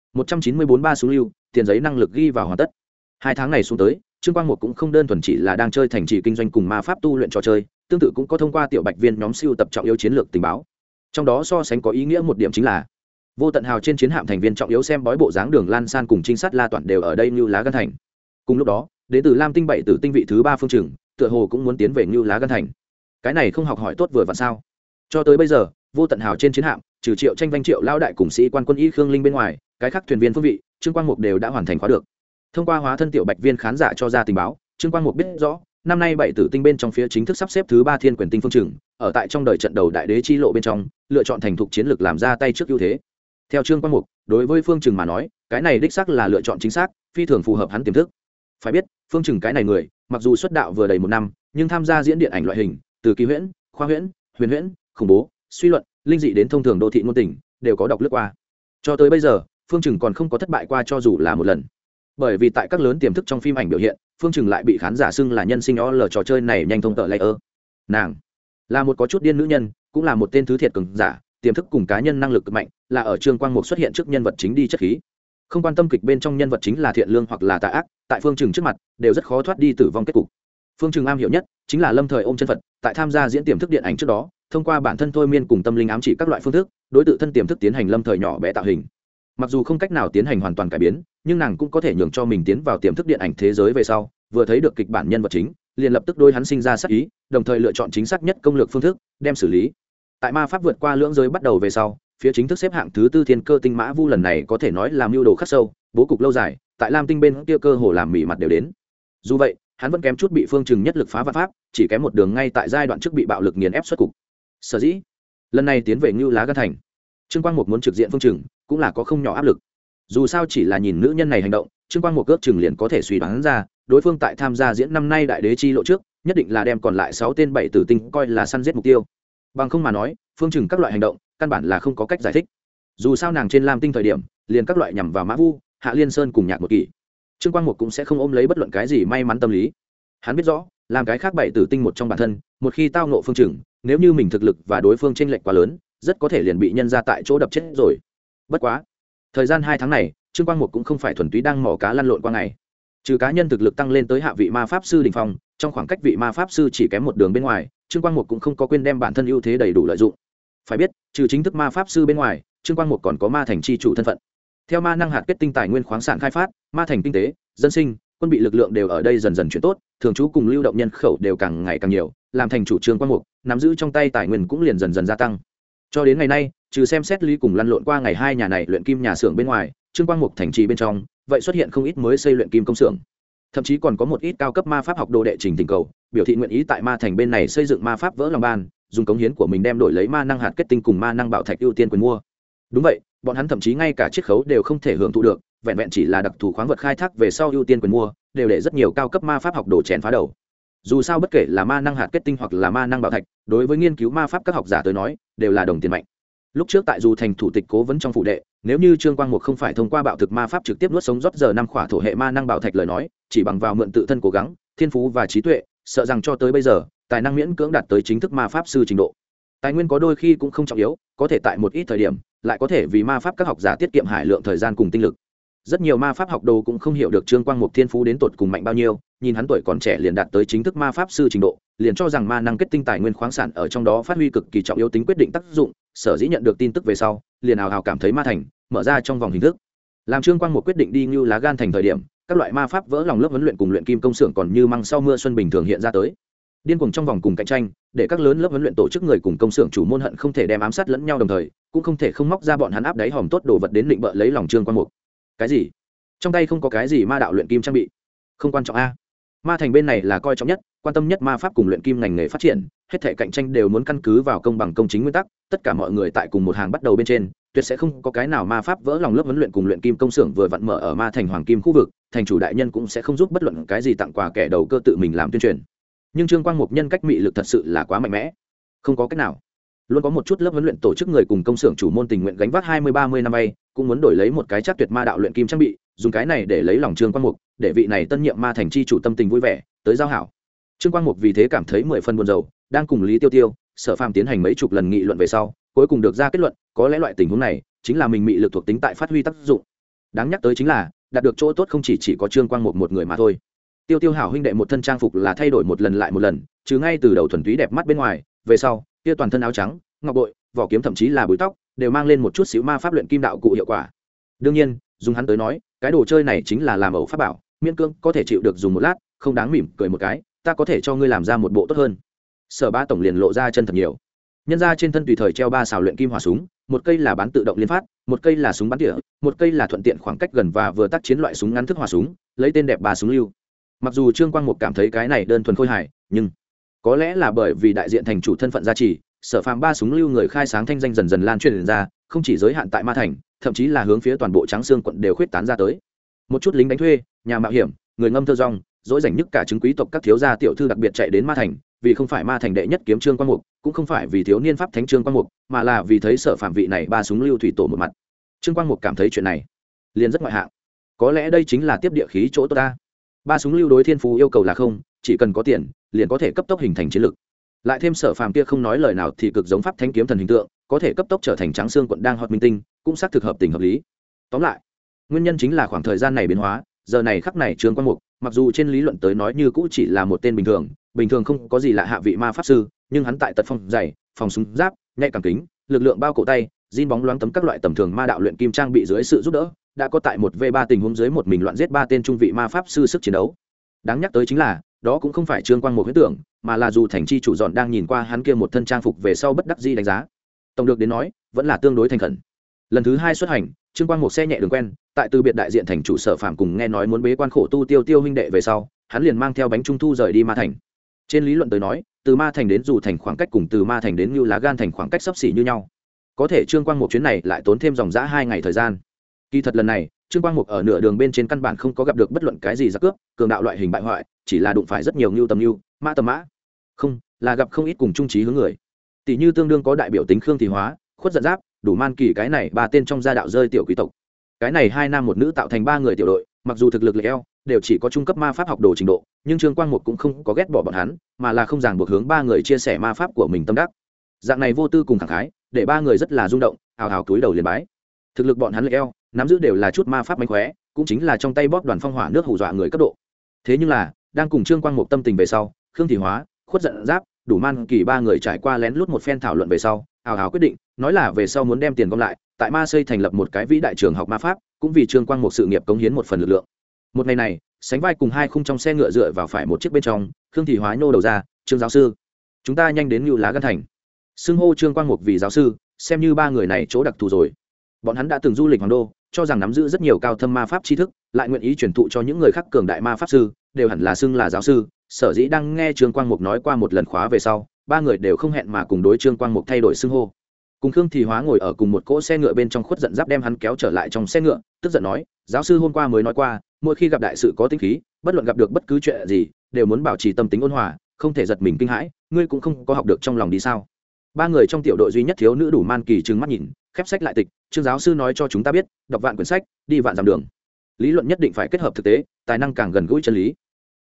194 ba súng lưu, tiền giấy năng lực ghi vào hoàn tất. 2 tháng này xuống tới, Trương Quang Mục cũng không đơn thuần chỉ là đang chơi thành trì kinh doanh cùng ma pháp tu luyện trò chơi, tương tự cũng có thông qua tiểu bạch viên nhóm siêu tập trọng yếu chiến lược tình báo. Trong đó so sánh có ý nghĩa một điểm chính là Vô Tận Hào trên chiến hạm thành viên trọng yếu xem bói bộ dáng Đường Lan San cùng trinh sát La Toản đều ở đây Ngưu Lá Gan thành. Cùng lúc đó, đến từ Lam Tinh 7 tử tinh vị thứ 3 phương trường, tựa hồ cũng muốn tiến về Ngưu Lá Gan thành. Cái này không học hỏi tốt vừa vặn sao? Cho tới bây giờ, Vô Tận Hào trên chiến hạm, trừ Triệu Tranh Vanh Triệu lão đại cùng sĩ quan quân y Khương Linh bên ngoài, cái khác thuyền viên phương vị, Trương Quang Mục đều đã hoàn thành khóa được. Thông qua hóa thân tiểu bạch viên khán giả cho ra tình báo, Trương Quang Mục biết rõ, năm nay 7 tử tinh bên trong phía chính thức sắp xếp thứ 3 thiên quyền tinh phương trường, ở tại trong đời trận đầu đại đế chi lộ bên trong, lựa chọn thành thục chiến lược làm ra tay trước ưu thế. Theo Trương Quang Mục, đối với phương trường mà nói, cái này đích xác là lựa chọn chính xác, phi thường phù hợp hắn tiềm thức. Phải biết, phương trường cái này người, mặc dù xuất đạo vừa đầy 1 năm, nhưng tham gia diễn điện ảnh loại hình, từ kỳ huyễn, khoa huyễn, huyền huyễn, khủng bố, suy luận, linh dị đến thông thường đô thị ngôn tình, đều có đọc lướt qua. Cho tới bây giờ, phương trường còn không có thất bại qua cho dù là một lần. Bởi vì tại các lớn tiềm thức trong phim ảnh biểu hiện, phương trường lại bị khán giả xưng là nhân sinh OL trò chơi này nhanh thông tợ layer. Nàng là một có chút điên nữ nhân, cũng là một tên thứ thiệt cường giả, tiềm thức cùng cá nhân năng lực cực mạnh, là ở Trương Quang Mục xuất hiện trước nhân vật chính đi chất khí. Không quan tâm kịch bên trong nhân vật chính là thiện lương hoặc là tà ác, tại phương trường trước mặt đều rất khó thoát đi tử vong kết cục. Phương trường am hiểu nhất chính là lâm thời ôm chân Phật, tại tham gia diễn tiềm thức điện ảnh trước đó, thông qua bản thân thôi miên cùng tâm linh ám chỉ các loại phương thức, đối tự thân tiềm thức tiến hành lâm thời nhỏ bé tạo hình. Mặc dù không cách nào tiến hành hoàn toàn cải biến, nhưng nàng cũng có thể nhường cho mình tiến vào tiềm thức điện ảnh thế giới về sau, vừa thấy được kịch bản nhân vật chính, liền lập tức đối hắn sinh ra sát ý, đồng thời lựa chọn chính xác nhất công lược phương thức, đem xử lý. Tại ma pháp vượt qua lưỡng giới bắt đầu về sau, phía chính thức xếp hạng thứ 4 thiên cơ tinh mã vu lần này có thể nói là mưu đồ khắc sâu, bố cục lâu dài, tại Lam Tinh bên kia cơ hồ làm mỉ mặt đều đến. Dù vậy, hắn vẫn kém chút bị phương trừng nhất lực phá vạn pháp, chỉ kém một đường ngay tại giai đoạn trước bị bạo lực nghiền ép xuất cục. Sở dĩ, lần này tiến về Ngưu Lá Gan thành, Trương Quang Mục muốn trực diện phương trừng, cũng là có không nhỏ áp lực. Dù sao chỉ là nhìn nữ nhân này hành động, Trương Quang Mục ước chừng liền có thể suy đoán ra, đối phương tại tham gia diễn năm nay đại đế chi lộ trước, nhất định là đem còn lại 6 tên 7 tử tinh coi là săn giết mục tiêu. Bằng không mà nói, phương trừng các loại hành động, căn bản là không có cách giải thích. Dù sao nàng trên Lam Tinh thời điểm, liền các loại nhằm vào Mã Vu, Hạ Liên Sơn cùng Nhạc Một Kỷ. Trương Quang Mục cũng sẽ không ôm lấy bất luận cái gì may mắn tâm lý. Hắn biết rõ, làm cái khác 7 tử tinh một trong bản thân, một khi tao ngộ phương trừng, nếu như mình thực lực và đối phương chênh lệch quá lớn, rất có thể liền bị nhân ra tại chỗ đập chết rồi. Bất quá, thời gian 2 tháng này, Trương Quang Mục cũng không phải thuần túy đang mò cá lăn lộn qua ngày. Trừ cá nhân thực lực tăng lên tới hạ vị ma pháp sư đỉnh phong, trong khoảng cách vị ma pháp sư chỉ kém một đường bên ngoài, Trương Quang Mục cũng không có quên đem bản thân ưu thế đầy đủ lợi dụng. Phải biết, trừ chính thức ma pháp sư bên ngoài, Trương Quang Mục còn có ma thành chi chủ thân phận. Theo ma năng hạt kết tinh tài nguyên khoáng sản khai phát, ma thành kinh tế, dân sinh, quân bị lực lượng đều ở đây dần dần chuyển tốt, thường trú cùng lưu động nhân khẩu đều càng ngày càng nhiều, làm thành chủ Trương Quang Mục, nắm giữ trong tay tài nguyên cũng liền dần dần gia tăng. Cho đến ngày nay, trừ xem xét lý cùng lăn lộn qua ngày 2 nhà này luyện kim nhà xưởng bên ngoài, Trương Quang Mục thành trì bên trong, vậy xuất hiện không ít mới xây luyện kim công xưởng. Thậm chí còn có một ít cao cấp ma pháp học đồ đệ trình tình cầu, biểu thị nguyện ý tại ma thành bên này xây dựng ma pháp vỡ lòng ban, dùng cống hiến của mình đem đổi lấy ma năng hạt kết tinh cùng ma năng bảo thạch ưu tiên quyền mua. Đúng vậy, bọn hắn thậm chí ngay cả chiết khấu đều không thể hưởng thụ được, vẹn vẹn chỉ là đặc thù khoáng vật khai thác về sau ưu tiên quyền mua, đều để rất nhiều cao cấp ma pháp học đồ chèn phá đầu. Dù sao bất kể là ma năng hạt kết tinh hoặc là ma năng bảo thạch, đối với nghiên cứu ma pháp các học giả tới nói, đều là đồng tiền mạnh. Lúc trước tại dù thành thủ tịch cố vấn trong phụ đệ, nếu như Trương Quang Mục không phải thông qua bạo thực ma pháp trực tiếp nuốt sống rót giờ 5 khỏa thổ hệ ma năng bảo thạch lời nói, chỉ bằng vào mượn tự thân cố gắng, thiên phú và trí tuệ, sợ rằng cho tới bây giờ tài năng miễn cưỡng đạt tới chính thức ma pháp sư trình độ. Tài nguyên có đôi khi cũng không trọng yếu, có thể tại một ít thời điểm lại có thể vì ma pháp các học giả tiết kiệm hải lượng thời gian cùng tinh lực. Rất nhiều ma pháp học đồ cũng không hiểu được Trương Quang Mục thiên phú đến tột cùng mạnh bao nhiêu, nhìn hắn tuổi còn trẻ liền đạt tới chính thức ma pháp sư trình độ, liền cho rằng ma năng kết tinh tài nguyên khoáng sản ở trong đó phát huy cực kỳ trọng yếu tính quyết định tác dụng. Sở dĩ nhận được tin tức về sau, liền ào ào cảm thấy ma thành mở ra trong vòng hình thức. Làm Trương Quang Mục quyết định đi Ngưu Lá Gan thành thời điểm, các loại ma pháp vỡ lòng lớp huấn luyện cùng luyện kim công xưởng còn như măng sau mưa xuân bình thường hiện ra tới. Điên cuồng trong vòng cùng cạnh tranh, để các lớn lớp huấn luyện tổ chức người cùng công xưởng chủ môn hận không thể đem ám sát lẫn nhau đồng thời, cũng không thể không móc ra bọn hắn áp đáy hòm tốt đồ vật đến định bợ lấy lòng Trương Quang Mục. Cái gì? Trong tay không có cái gì ma đạo luyện kim trang bị? Không quan trọng a. Ma thành bên này là coi trọng nhất, quan tâm nhất ma pháp cùng luyện kim ngành nghề phát triển, hết thảy cạnh tranh đều muốn căn cứ vào công bằng công chính nguyên tắc, tất cả mọi người tại cùng một hàng bắt đầu bên trên, tuyệt sẽ không có cái nào ma pháp vỡ lòng lớp huấn luyện cùng luyện kim công xưởng vừa vặn mở ở ma thành hoàng kim khu vực, thành chủ đại nhân cũng sẽ không giúp bất luận cái gì tặng quà kẻ đầu cơ tự mình làm tuyên truyền. Nhưng Trương Quang Mục nhân cách mị lực thật sự là quá mạnh mẽ, không có cách nào. Luôn có một chút lớp huấn luyện tổ chức người cùng công xưởng chủ môn tình nguyện gánh vác 20-30 năm vay, cũng muốn đổi lấy một cái chắc tuyệt ma đạo luyện kim trang bị, dùng cái này để lấy lòng Trương Quang Mục, để vị này tân nhiệm ma thành chi chủ tâm tình vui vẻ, tới giao hảo. Trương Quang Mục vì thế cảm thấy 10 phần buồn rầu, đang cùng Lý Tiêu Tiêu, Sở Phàm tiến hành mấy chục lần nghị luận về sau, cuối cùng được ra kết luận, có lẽ loại tình huống này chính là mình mị lực thuộc tính tại phát huy tác dụng. Đáng nhắc tới chính là, đạt được chỗ tốt không chỉ có Trương Quang Mục một người mà thôi. Tiêu Tiêu hảo huynh đệ một thân trang phục là thay đổi một lần lại một lần, chứ ngay từ đầu thuần túy đẹp mắt bên ngoài, về sau, kia toàn thân áo trắng, ngọc bội, vỏ kiếm thậm chí là búi tóc, đều mang lên một chút xíu ma pháp luyện kim đạo cụ hiệu quả. Đương nhiên, dùng hắn tới nói, cái đồ chơi này chính là làm ẩu pháp bảo, miễn cưỡng có thể chịu được dùng một lát, không đáng mỉm cười một cái, ta có thể cho ngươi làm ra một bộ tốt hơn. Sở Bá tổng liền lộ ra chân thật nhiều. Nhân ra trên thân tùy thời treo 3 xào luyện kim hỏa súng, một cây là bán tự động liên phát, một cây là súng bắn tỉa, một cây là thuận tiện khoảng cách gần và vừa tác chiến loại súng ngắn thức hỏa súng, lấy tên đẹp 3 súng lưu. Mặc dù Trương Quang Mục cảm thấy cái này đơn thuần khôi hài, nhưng có lẽ là bởi vì đại diện thành chủ thân phận gia trì, Sở Phàm 3 súng lưu người khai sáng thanh danh dần dần lan truyền ra, không chỉ giới hạn tại Ma Thành, thậm chí là hướng phía toàn bộ Trắng Xương quận đều khuyết tán ra tới. Một chút lính đánh thuê, nhà mạo hiểm, người ngâm thơ rong, dỗi dành nhất cả chứng quý tộc các thiếu gia tiểu thư đặc biệt chạy đến Ma Thành, vì không phải Ma Thành đệ nhất kiếm Trương Quang Mục, cũng không phải vì thiếu niên pháp thánh Trương Quang Mục, mà là vì thấy Sở Phàm vị này 3 súng lưu thủy tổ một mặt. Trương Quang Mục cảm thấy chuyện này liền rất ngoại hạng. Có lẽ đây chính là tiếp địa khí chỗ tốt ta. 3 súng lưu đối thiên phú yêu cầu là không, chỉ cần có tiền, liền có thể cấp tốc hình thành chiến lực. Lại thêm Sở Phàm kia không nói lời nào thì cực giống pháp thánh kiếm thần hình tượng, có thể cấp tốc trở thành Trắng Xương quận đang hot minh tinh, cũng xác thực hợp tình hợp lý. Tóm lại, nguyên nhân chính là khoảng thời gian này biến hóa, giờ này khắc này Trương Quang Mục, mặc dù trên lý luận tới nói như cũ chỉ là một tên bình thường không có gì lạ hạ vị ma pháp sư, nhưng hắn tại tật phong dày, phòng súng giáp, nhạy cảm kính, lực lượng bao cổ tay, zin bóng loáng tấm các loại tầm thường ma đạo luyện kim trang bị dưới sự giúp đỡ, đã có tại 1v3 tình huống dưới một mình loạn giết 3 tên trung vị ma pháp sư sức chiến đấu. Đáng nhắc tới chính là, đó cũng không phải Trương Quang Mục huyễn tưởng, mà là dù thành chi chủ dọn đang nhìn qua hắn kia một thân trang phục về sau bất đắc dĩ đánh giá. Tổng được đến nói, vẫn là tương đối thành khẩn. Lần thứ 2 xuất hành, Trương Quang Mục xe nhẹ đường quen, tại từ biệt đại diện thành chủ Sở Phàm cùng nghe nói muốn bế quan khổ tu Tiêu Tiêu huynh đệ về sau, hắn liền mang theo bánh trung thu rời đi Ma Thành. Trên lý luận tới nói, từ Ma Thành đến dù thành khoảng cách cùng từ Ma Thành đến Ngưu Lá Gan thành khoảng cách xấp xỉ như nhau. Có thể Trương Quang Mục chuyến này lại tốn thêm dòng dã 2 ngày thời gian. Kỳ thật lần này, Trương Quang Mục ở nửa đường bên trên căn bản không có gặp được bất luận cái gì giặc cướp, cường đạo loại hình bại hoại, chỉ là đụng phải rất nhiều ngưu tầm ngưu, mã tầm mã. Không, là gặp không ít cùng trung trí hướng người. Tỷ như tương đương có đại biểu tính Khương Thị Hóa, Khuất Giận Giáp, Đủ Man Kỳ cái này 3 tên trong gia đạo rơi tiểu quý tộc. Cái này 2 nam một nữ tạo thành 3 người tiểu đội, mặc dù thực lực lệch eo, đều chỉ có trung cấp ma pháp học đồ trình độ, nhưng Trương Quang Mục cũng không có ghét bỏ bọn hắn, mà là không ràng buộc hướng 3 người chia sẻ ma pháp của mình tâm đắc. Dạng này vô tư cùng thẳng khái, để 3 người rất là rung động, hào hào cúi đầu liền bái. Thực lực bọn hắn lệch eo, nắm giữ đều là chút ma pháp mánh khóe, cũng chính là trong tay bóp đoàn phong hỏa nước hù dọa người cấp độ. Thế nhưng là, đang cùng Trương Quang Mục tâm tình về sau, Khương Thị Hóa, Khuất Giận Giáp, Đủ Man Kỳ 3 người trải qua lén lút một phen thảo luận về sau, hào hào quyết định, nói là về sau muốn đem tiền gom lại, tại Ma Xây thành lập một cái vĩ đại trường học ma pháp, cũng vì Trương Quang Mục sự nghiệp cống hiến một phần lực lượng. Một ngày này, sánh vai cùng 2 khung trong xe ngựa dựa vào phải một chiếc bên trong, Khương Thị Hóa nhô đầu ra, "Trương giáo sư, chúng ta nhanh đến Ngưu Lá Gan thành." Xưng hô Trương Quang Mục vì giáo sư, xem như 3 người này chỗ đặc thù rồi. Bọn hắn đã từng du lịch hoàng đô, cho rằng nắm giữ rất nhiều cao thâm ma pháp tri thức, lại nguyện ý truyền thụ cho những người khác cường đại ma pháp sư, đều hẳn là xưng là giáo sư. Sở dĩ đang nghe Trương Quang Mục nói qua một lần khóa về sau, 3 người đều không hẹn mà cùng đối Trương Quang Mục thay đổi xưng hô. Cùng Khương Thị Hóa ngồi ở cùng một cỗ xe ngựa bên trong, Khuất Giận Giáp đem hắn kéo trở lại trong xe ngựa, tức giận nói, "Giáo sư hôm qua mới nói qua, mỗi khi gặp đại sự có tính khí, bất luận gặp được bất cứ chuyện gì, đều muốn bảo trì tâm tính ôn hòa, không thể giật mình kinh hãi, ngươi cũng không có học được trong lòng đi sao?" 3 người trong tiểu đội duy nhất thiếu nữ Đủ Man Kỳ trừng mắt nhìn, khép sách lại tịch, "Trương giáo sư nói cho chúng ta biết, đọc vạn quyển sách, đi vạn dặm đường. Lý luận nhất định phải kết hợp thực tế, tài năng càng gần gũi chân lý."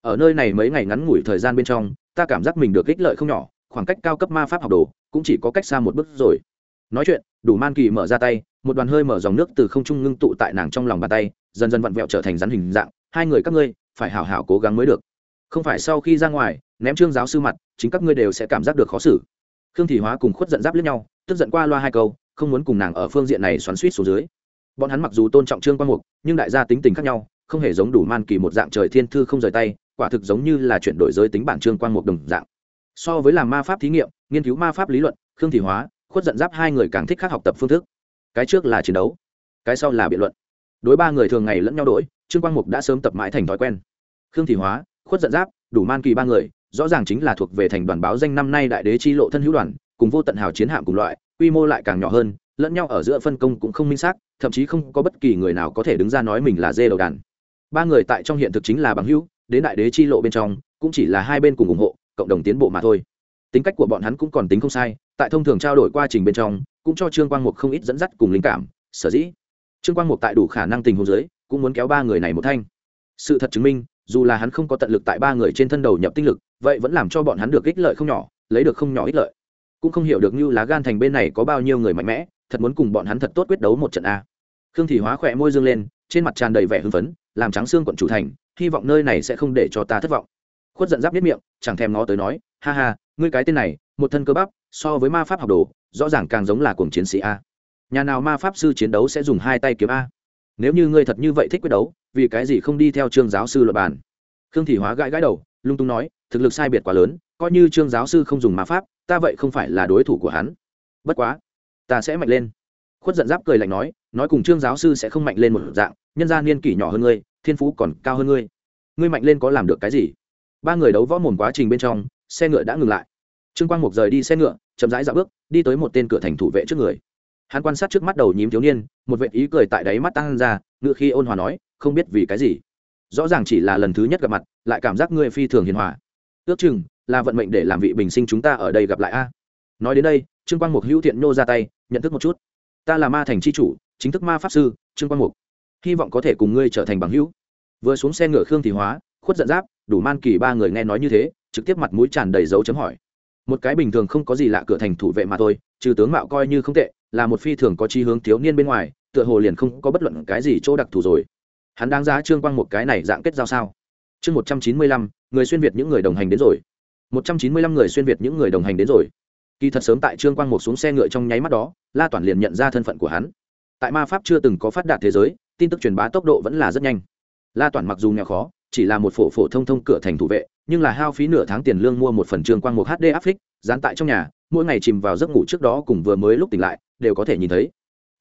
ở nơi này mấy ngày ngắn ngủi thời gian bên trong ta cảm giác mình được ích lợi không nhỏ, khoảng cách cao cấp ma pháp học đồ cũng chỉ có cách xa một bước rồi. Nói chuyện, Đủ Man Kỳ mở ra tay, một đoàn hơi mở dòng nước từ không trung ngưng tụ tại nàng trong lòng bàn tay, dần dần vặn vẹo trở thành rắn hình dạng. Hai người các ngươi phải hảo hảo cố gắng mới được, không phải sau khi ra ngoài ném Trương giáo sư mặt, chính các ngươi đều sẽ cảm giác được khó xử. Khương Thị Hóa cùng Khuất Giận Giáp liếc nhau, tức giận qua loa hai câu, không muốn cùng nàng ở phương diện này xoắn xuýt xuống dưới. Bọn hắn mặc dù tôn trọng Trương Quang Mục, nhưng đại gia tính tình khác nhau, không hề giống Đủ Man Kỳ một dạng trời thiên thư không rời tay, quả thực giống như là chuyển đổi giới tính bản Trương Quang Mục đồng dạng. So với làm ma pháp thí nghiệm, nghiên cứu ma pháp lý luận, Khương Thị Hóa, Khuất Giận Giáp hai người càng thích khác học tập phương thức. Cái trước là chiến đấu, cái sau là biện luận. Đối ba người thường ngày lẫn nhau đổi, Trương Quang Mục đã sớm tập mãi thành thói quen. Khương Thị Hóa, Khuất Giận Giáp, Đủ Man Kỳ ba người rõ ràng chính là thuộc về thành đoàn báo danh năm nay đại đế chi lộ thân hữu đoàn, cùng vô tận hào chiến hạm cùng loại, quy mô lại càng nhỏ hơn, lẫn nhau ở giữa phân công cũng không minh xác, thậm chí không có bất kỳ người nào có thể đứng ra nói mình là dê đầu đàn. Ba người tại trong hiện thực chính là bằng hữu, đến đại đế chi lộ bên trong cũng chỉ là hai bên cùng ủng hộ, cộng đồng tiến bộ mà thôi. Tính cách của bọn hắn cũng còn tính không sai, tại thông thường trao đổi quá trình bên trong cũng cho Trương Quang Mục không ít dẫn dắt cùng linh cảm. Sở dĩ Trương Quang Mục tại đủ khả năng tình huống dưới cũng muốn kéo ba người này một thanh. Sự thật chứng minh, dù là hắn không có tận lực tại ba người trên thân đầu nhập tinh lực, vậy vẫn làm cho bọn hắn được ích lợi không nhỏ, lấy được không nhỏ ích lợi. Cũng không hiểu được như lá gan thành bên này có bao nhiêu người mạnh mẽ, thật muốn cùng bọn hắn thật tốt quyết đấu một trận a. Khương Thị Hóa khỏe môi dương lên, trên mặt tràn đầy vẻ hưng phấn, làm trắng xương quận chủ thành, hy vọng nơi này sẽ không để cho ta thất vọng. Khuất Giận Giáp biết miệng, chẳng thèm ngó tới nói, ha ha, ngươi cái tên này, một thân cơ bắp, so với ma pháp học đồ, rõ ràng càng giống là cuồng chiến sĩ a. Nhà nào ma pháp sư chiến đấu sẽ dùng hai tay kiếm a? Nếu như ngươi thật như vậy thích quyết đấu, vì cái gì không đi theo Trương giáo sư luận bàn? Khương Thị Hóa gãi gãi đầu, lung tung nói, thực lực sai biệt quá lớn, coi như Trương giáo sư không dùng ma pháp, ta vậy không phải là đối thủ của hắn. Bất quá, ta sẽ mạnh lên. Khuất Giận Giáp cười lạnh nói cùng Trương giáo sư sẽ không mạnh lên một dạng, nhân gia niên kỷ nhỏ hơn ngươi, thiên phú còn cao hơn ngươi, ngươi mạnh lên có làm được cái gì? Ba người đấu võ mồm quá trình bên trong, xe ngựa đã ngừng lại. Trương Quang Mục rời đi xe ngựa, chậm rãi dạo bước, đi tới một tên cửa thành thủ vệ trước người. Hắn quan sát trước mắt đầu nhím thiếu niên, một vệt ý cười tại đáy mắt tăng ra, ngựa khi ôn hòa nói, không biết vì cái gì, rõ ràng chỉ là lần thứ nhất gặp mặt, lại cảm giác ngươi phi thường hiền hòa. Ước chừng là vận mệnh để làm vị bình sinh chúng ta ở đây gặp lại a. Nói đến đây, Trương Quang Mục hữu thiện nô ra tay, nhận thức một chút. Ta là ma thành chi chủ, chính thức ma pháp sư Trương Quang Mục, hy vọng có thể cùng ngươi trở thành bằng hữu. Vừa xuống xe ngựa, Khương Thị Hóa, Khuất Giận Giáp, Đủ Man Kỳ ba người nghe nói như thế, trực tiếp mặt mũi tràn đầy dấu chấm hỏi. Một cái bình thường không có gì lạ cửa thành thủ vệ mà thôi, trừ tướng mạo coi như không tệ, là một phi thường có chí hướng thiếu niên bên ngoài, tựa hồ liền không có bất luận cái gì chỗ đặc thù rồi. Hắn đáng giá Trương Quang Mục cái này dạng kết giao sao? Chương 195, người xuyên việt những người đồng hành đến rồi. 195 người xuyên việt những người đồng hành đến rồi. Kỳ thật sớm tại Trương Quang Mục xuống xe ngựa trong nháy mắt đó, La Toản liền nhận ra thân phận của hắn. Tại ma pháp chưa từng có phát đạt thế giới, tin tức truyền bá tốc độ vẫn là rất nhanh. La Toản mặc dù nghèo khó, chỉ là một phổ thông cửa thành thủ vệ, nhưng là hao phí nửa tháng tiền lương mua một phần Trương Quang Mục HD áp phích, dán tại trong nhà, mỗi ngày chìm vào giấc ngủ trước đó cùng vừa mới lúc tỉnh lại, đều có thể nhìn thấy.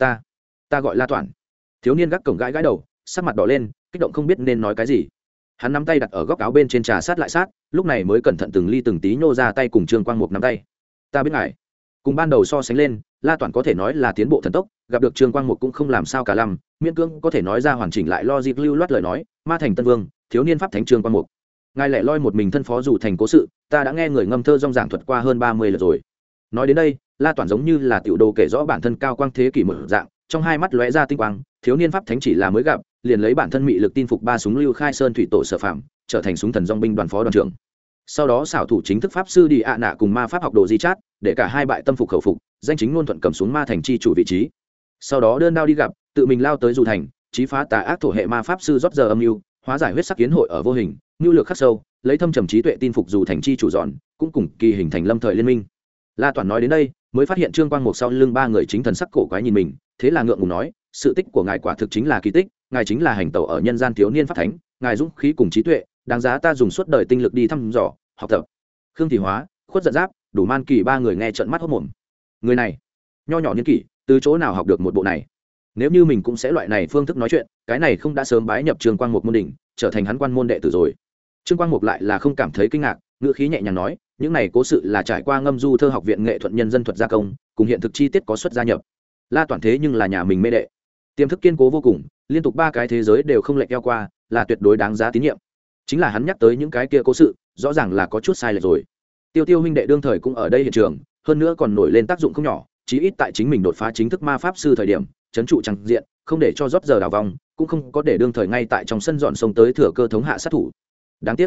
Ta gọi La Toản. Thiếu niên gác cổng gãi gãi đầu, sắc mặt đỏ lên, kích động không biết nên nói cái gì. Hắn nắm tay đặt ở góc áo bên trên, trà sát lại sát, lúc này mới cẩn thận từng ly từng tí nhô ra tay cùng Trương Quang Mục nắm tay. Ta biết ngài. Cùng ban đầu so sánh lên, La Toản có thể nói là tiến bộ thần tốc, gặp được Trương Quang Mục cũng không làm sao cả lăm, miễn cưỡng có thể nói ra hoàn chỉnh lại logic lưu loát lời nói, ma thành Tân Vương, thiếu niên pháp thánh Trương Quang Mục. Ngài lẻ loi một mình thân phó dù thành cố sự, ta đã nghe người ngâm thơ rong giảng thuật qua hơn 30 lượt rồi. Nói đến đây, La Toản giống như là tiểu đồ kể rõ bản thân cao quang thế kỷ mở dạng, trong hai mắt lóe ra tinh quang, thiếu niên pháp thánh chỉ là mới gặp, liền lấy bản thân mị lực tin phục ba súng lưu khai sơn thủy tổ Sở Phạm, trở thành súng thần dòng binh đoàn phó đoàn trưởng. Sau đó xảo thủ chính thức pháp sư đi ạ nạ cùng ma pháp học đồ di chát, để cả hai bại tâm phục khẩu phục, danh chính ngôn thuận cầm xuống ma thành chi chủ vị trí. Sau đó đơn đao đi gặp, tự mình lao tới dù thành, chí phá tà ác thổ hệ ma pháp sư rót giờ âm mưu, hóa giải huyết sắc kiến hội ở vô hình, mưu lược khắc sâu, lấy thâm trầm trí tuệ tin phục dù thành chi chủ dọn, cũng cùng kỳ hình thành lâm thời liên minh. La Toản nói đến đây, mới phát hiện Trương Quang Mục sau lưng ba người chính thần sắc cổ quái nhìn mình, thế là ngượng ngùng nói, sự tích của ngài quả thực chính là kỳ tích, ngài chính là hành tẩu ở nhân gian thiếu niên pháp thánh, ngài dũng khí cùng trí tuệ, đáng giá ta dùng suốt đời tinh lực đi thăm dò, học tập. Khương Thị Hóa, Khuất Giận Giáp, Đủ Man Kỳ ba người nghe trợn mắt hốt mồm. Người này, nho nhỏ niên kỷ, từ chỗ nào học được một bộ này? Nếu như mình cũng sẽ loại này phương thức nói chuyện, cái này không đã sớm bái nhập Trương Quang Mục môn đỉnh, trở thành hắn quan môn đệ tử rồi. Trương Quang Mục lại là không cảm thấy kinh ngạc, ngữ khí nhẹ nhàng nói, những này cố sự là trải qua ngâm du thơ học viện nghệ thuật nhân dân thuật gia công, cùng hiện thực chi tiết có xuất gia nhập. La Toản thế nhưng là nhà mình mê đệ, tiềm thức kiên cố vô cùng, liên tục ba cái thế giới đều không lệch eo qua, là tuyệt đối đáng giá tín nhiệm. Chính là hắn nhắc tới những cái kia cố sự, rõ ràng là có chút sai lệch rồi. Tiêu huynh đệ đương thời cũng ở đây hiện trường, hơn nữa còn nổi lên tác dụng không nhỏ, chí ít tại chính mình đột phá chính thức ma pháp sư thời điểm, trấn trụ chẳng diện, không để cho rót giờ đào vòng, cũng không có để đương thời ngay tại trong sân dọn sông tới thừa cơ thống hạ sát thủ. Đáng tiếc,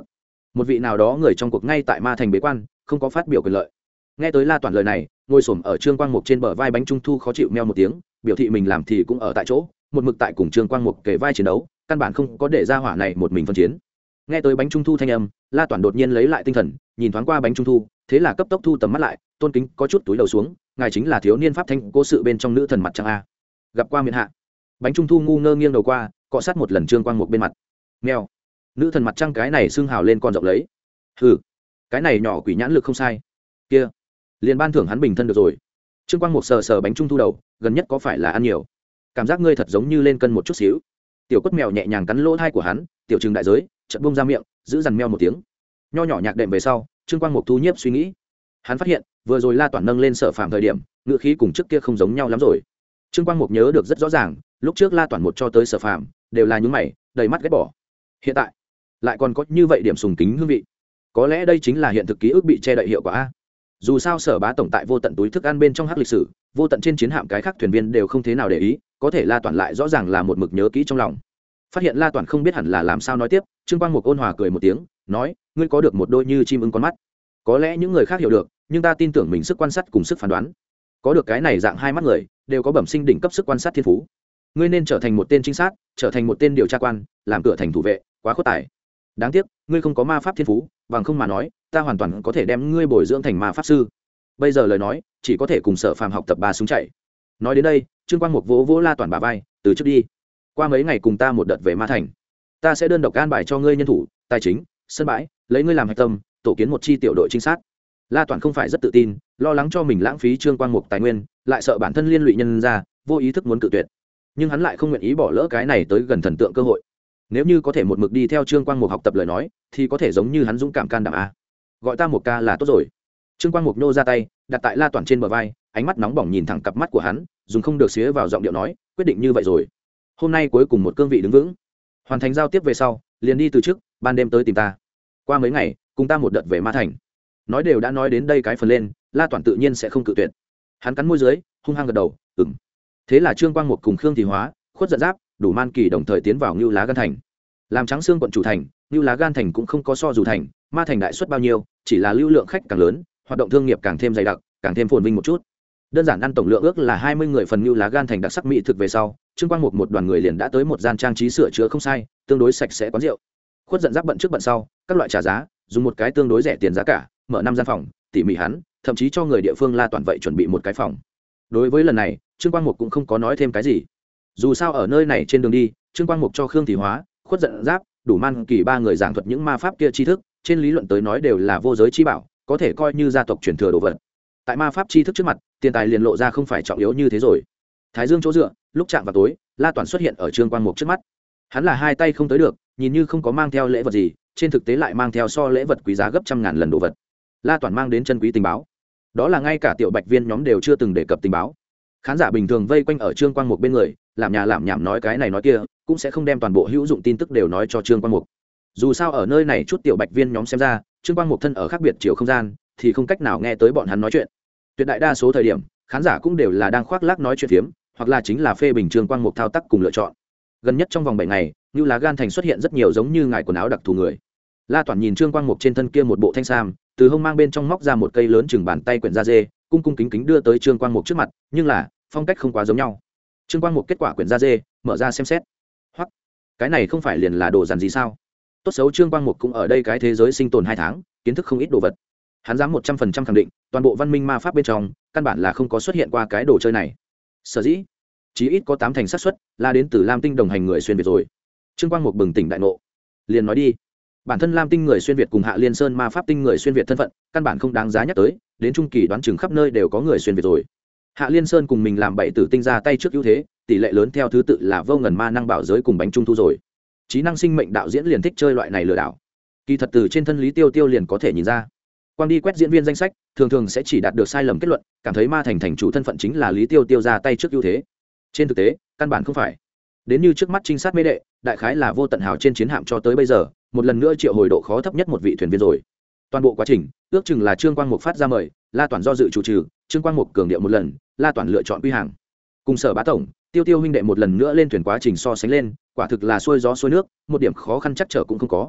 một vị nào đó người trong cuộc ngay tại ma thành bế quan không có phát biểu quyền lợi. Nghe tới La Toản lời này, ngồi xổm ở Trương Quang Mục trên bờ vai bánh trung thu khó chịu meo một tiếng, biểu thị mình làm thì cũng ở tại chỗ, một mực tại cùng Trương Quang Mục kề vai chiến đấu, căn bản không có để ra hỏa này một mình phân chiến. Nghe tới bánh trung thu thanh âm, La Toản đột nhiên lấy lại tinh thần, nhìn thoáng qua bánh trung thu, thế là cấp tốc thu tầm mắt lại, tôn kính có chút túi đầu xuống, ngài chính là thiếu niên pháp thanh cố sự bên trong nữ thần mặt trăng a. Gặp qua miện hạ. Bánh trung thu ngu ngơ nghiêng đầu qua, cọ sát một lần Trương Quang Mục bên mặt. Meo. Nữ thần mặt trăng cái này xưng hào lên con rộng lấy. Hừ, cái này nhỏ quỷ nhãn lực không sai. Kia, liền ban thưởng hắn bình thân được rồi. Trương Quang Mục sờ sờ bánh trung thu đầu, gần nhất có phải là ăn nhiều? Cảm giác ngươi thật giống như lên cân một chút xíu. Tiểu quất mèo nhẹ nhàng cắn lỗ thai của hắn, tiểu trừng đại giới, chợt bung ra miệng, giữ dằn meo một tiếng. Nho nhỏ nhạc đệm về sau, Trương Quang Mục thu nhiếp suy nghĩ. Hắn phát hiện, vừa rồi La Toản nâng lên Sở Phạm thời điểm, ngữ khí cùng trước kia không giống nhau lắm rồi. Trương Quang Mục nhớ được rất rõ ràng, lúc trước La Toản một cho tới Sở Phạm, đều là nhướng mày, đầy mắt ghét bỏ. Hiện tại, lại còn có như vậy điểm sùng kính hương vị. Có lẽ đây chính là hiện thực ký ức bị che đậy hiệu quả a. Dù sao Sở Bá tổng tại vô tận túi thức ăn bên trong hắc lịch sử, vô tận trên chiến hạm cái khác thuyền viên đều không thế nào để ý, có thể La Toản lại rõ ràng là một mực nhớ kỹ trong lòng. Phát hiện La Toản không biết hẳn là làm sao nói tiếp, Trương Quang Mục ôn hòa cười một tiếng, nói, ngươi có được một đôi như chim ưng con mắt. Có lẽ những người khác hiểu được, nhưng ta tin tưởng mình sức quan sát cùng sức phán đoán. Có được cái này dạng hai mắt người, đều có bẩm sinh đỉnh cấp sức quan sát thiên phú. Ngươi nên trở thành một tên trinh sát, trở thành một tên điều tra quan, làm cửa thành thủ vệ, quá khuất tài. Đáng tiếc, ngươi không có ma pháp thiên phú, bằng không mà nói, ta hoàn toàn có thể đem ngươi bồi dưỡng thành ma pháp sư. Bây giờ lời nói, chỉ có thể cùng Sở Phàm học tập ba súng chạy. Nói đến đây, Trương Quang Mục vỗ vỗ La Toản bả vai, từ trước đi. Qua mấy ngày cùng ta một đợt về Ma Thành, ta sẽ đơn độc an bài cho ngươi nhân thủ, tài chính, sân bãi, lấy ngươi làm hạch tâm, tổ kiến một chi tiểu đội trinh sát. La Toản không phải rất tự tin, lo lắng cho mình lãng phí Trương Quang Mục tài nguyên, lại sợ bản thân liên lụy nhân ra, vô ý thức muốn cự tuyệt. Nhưng hắn lại không nguyện ý bỏ lỡ cái này tới gần thần tượng cơ hội. Nếu như có thể một mực đi theo Trương Quang Mục học tập lời nói, thì có thể giống như hắn dũng cảm can đảm a. Gọi ta một ca là tốt rồi. Trương Quang Mục nhô ra tay, đặt tại La Toản trên bờ vai, ánh mắt nóng bỏng nhìn thẳng cặp mắt của hắn, dùng không được xía vào giọng điệu nói, quyết định như vậy rồi. Hôm nay cuối cùng một cương vị đứng vững, hoàn thành giao tiếp về sau, liền đi từ trước, ban đêm tới tìm ta. Qua mấy ngày, cùng ta một đợt về Ma Thành. Nói đều đã nói đến đây cái phần lên, La Toản tự nhiên sẽ không cự tuyệt. Hắn cắn môi dưới, hung hăng gật đầu, ừm. Thế là Trương Quang Mục cùng Khương Thì Hóa, Khuất Giận Giáp, Đủ Man Kỳ đồng thời tiến vào Nưu Lá Gan Thành. Làm Trắng Xương quận chủ thành, Nưu Lá Gan Thành cũng không có so dù thành, Ma Thành đại suất bao nhiêu, chỉ là lưu lượng khách càng lớn, hoạt động thương nghiệp càng thêm dày đặc, càng thêm phồn vinh một chút. Đơn giản ăn tổng lượng ước là 20 người phần Nưu Lá Gan Thành đặc sắc mỹ thực về sau, Trương Quang Mục một đoàn người liền đã tới một gian trang trí sửa chữa không sai, tương đối sạch sẽ quán rượu. Khuất Giận Giáp bận trước bận sau, các loại trả giá, dùng một cái tương đối rẻ tiền giá cả, mở 5 gian phòng, tỉ mỉ hắn, thậm chí cho người địa phương La Toản vậy chuẩn bị một cái phòng. Đối với lần này, Trương Quang Mục cũng không có nói thêm cái gì. Dù sao ở nơi này trên đường đi, Trương Quang Mục cho Khương Thì Hóa, Khuất Giận Giáp, Đủ Man Kỳ ba người giảng thuật những ma pháp kia tri thức, trên lý luận tới nói đều là vô giới chi bảo, có thể coi như gia tộc truyền thừa đồ vật. Tại ma pháp tri thức trước mặt, tiền tài liền lộ ra không phải trọng yếu như thế rồi. Thái Dương chỗ dựa, lúc chạm vào tối, La Toản xuất hiện ở Trương Quang Mục trước mắt. Hắn là hai tay không tới được, nhìn như không có mang theo lễ vật gì, trên thực tế lại mang theo so lễ vật quý giá gấp trăm ngàn lần đồ vật. La Toản mang đến chân quý tình báo, đó là ngay cả tiểu bạch viên nhóm đều chưa từng đề cập tình báo. Khán giả bình thường vây quanh ở Trương Quang Mục bên người, làm nhà làm nhảm nói cái này nói kia, cũng sẽ không đem toàn bộ hữu dụng tin tức đều nói cho Trương Quang Mục. Dù sao ở nơi này chút tiểu bạch viên nhóm xem ra, Trương Quang Mục thân ở khác biệt chiều không gian, thì không cách nào nghe tới bọn hắn nói chuyện. Tuyệt đại đa số thời điểm, khán giả cũng đều là đang khoác lác nói chuyện phiếm, hoặc là chính là phê bình Trương Quang Mục thao tác cùng lựa chọn. Gần nhất trong vòng 7 ngày, Nưu Lá Gan Thành xuất hiện rất nhiều giống như ngải quần áo đặc thù người. La Toản nhìn Trương Quang Mục trên thân kia một bộ thanh sam, từ hông mang bên trong móc ra một cây lớn chừng bàn tay quyển da dê, cung cung kính kính đưa tới Trương Quang Mục trước mặt, nhưng là phong cách không quá giống nhau. Trương Quang Mục kết quả quyển da dê, mở ra xem xét. Hoặc, cái này không phải liền là đồ dàn gì sao? Tốt xấu Trương Quang Mục cũng ở đây cái thế giới sinh tồn 2 tháng, kiến thức không ít đồ vật. Hắn dám 100% khẳng định, toàn bộ văn minh ma pháp bên trong, căn bản là không có xuất hiện qua cái đồ chơi này. Sở dĩ, chí ít có 8 thành xác suất là đến từ Lam Tinh đồng hành người xuyên Việt rồi. Trương Quang Mục bừng tỉnh đại ngộ, liền nói đi. Bản thân Lam Tinh người xuyên Việt cùng Hạ Liên Sơn ma pháp tinh người xuyên Việt thân phận, căn bản không đáng giá nhắc tới, đến trung kỳ đoán chừng khắp nơi đều có người xuyên Việt rồi. Hạ Liên Sơn cùng mình làm 7 tử tinh ra tay trước ưu thế, tỷ lệ lớn theo thứ tự là Vô Ngần Ma Năng Bảo Giới cùng Bánh Trung Thu rồi. Trí năng sinh mệnh đạo diễn liền thích chơi loại này lừa đảo. Kỳ thật từ trên thân Lý Tiêu Tiêu liền có thể nhìn ra. Quang đi quét diễn viên danh sách, thường thường sẽ chỉ đạt được sai lầm kết luận, cảm thấy Ma Thành thành chủ thân phận chính là Lý Tiêu Tiêu ra tay trước ưu thế. Trên thực tế, căn bản không phải. Đến như trước mắt trinh sát mê đệ, đại khái là Vô Tận Hào trên chiến hạm cho tới bây giờ, một lần nữa triệu hồi độ khó thấp nhất một vị thuyền viên rồi. Toàn bộ quá trình, ước chừng là Trương Quang Mục phát ra mời, La Toản do dự chủ trì, Trương Quang Mục cường điệu một lần, La Toản lựa chọn quy hàng. Cùng Sở Bá tổng, Tiêu Tiêu huynh đệ một lần nữa lên thuyền quá trình so sánh lên, quả thực là xuôi gió xuôi nước, một điểm khó khăn chắc trở cũng không có.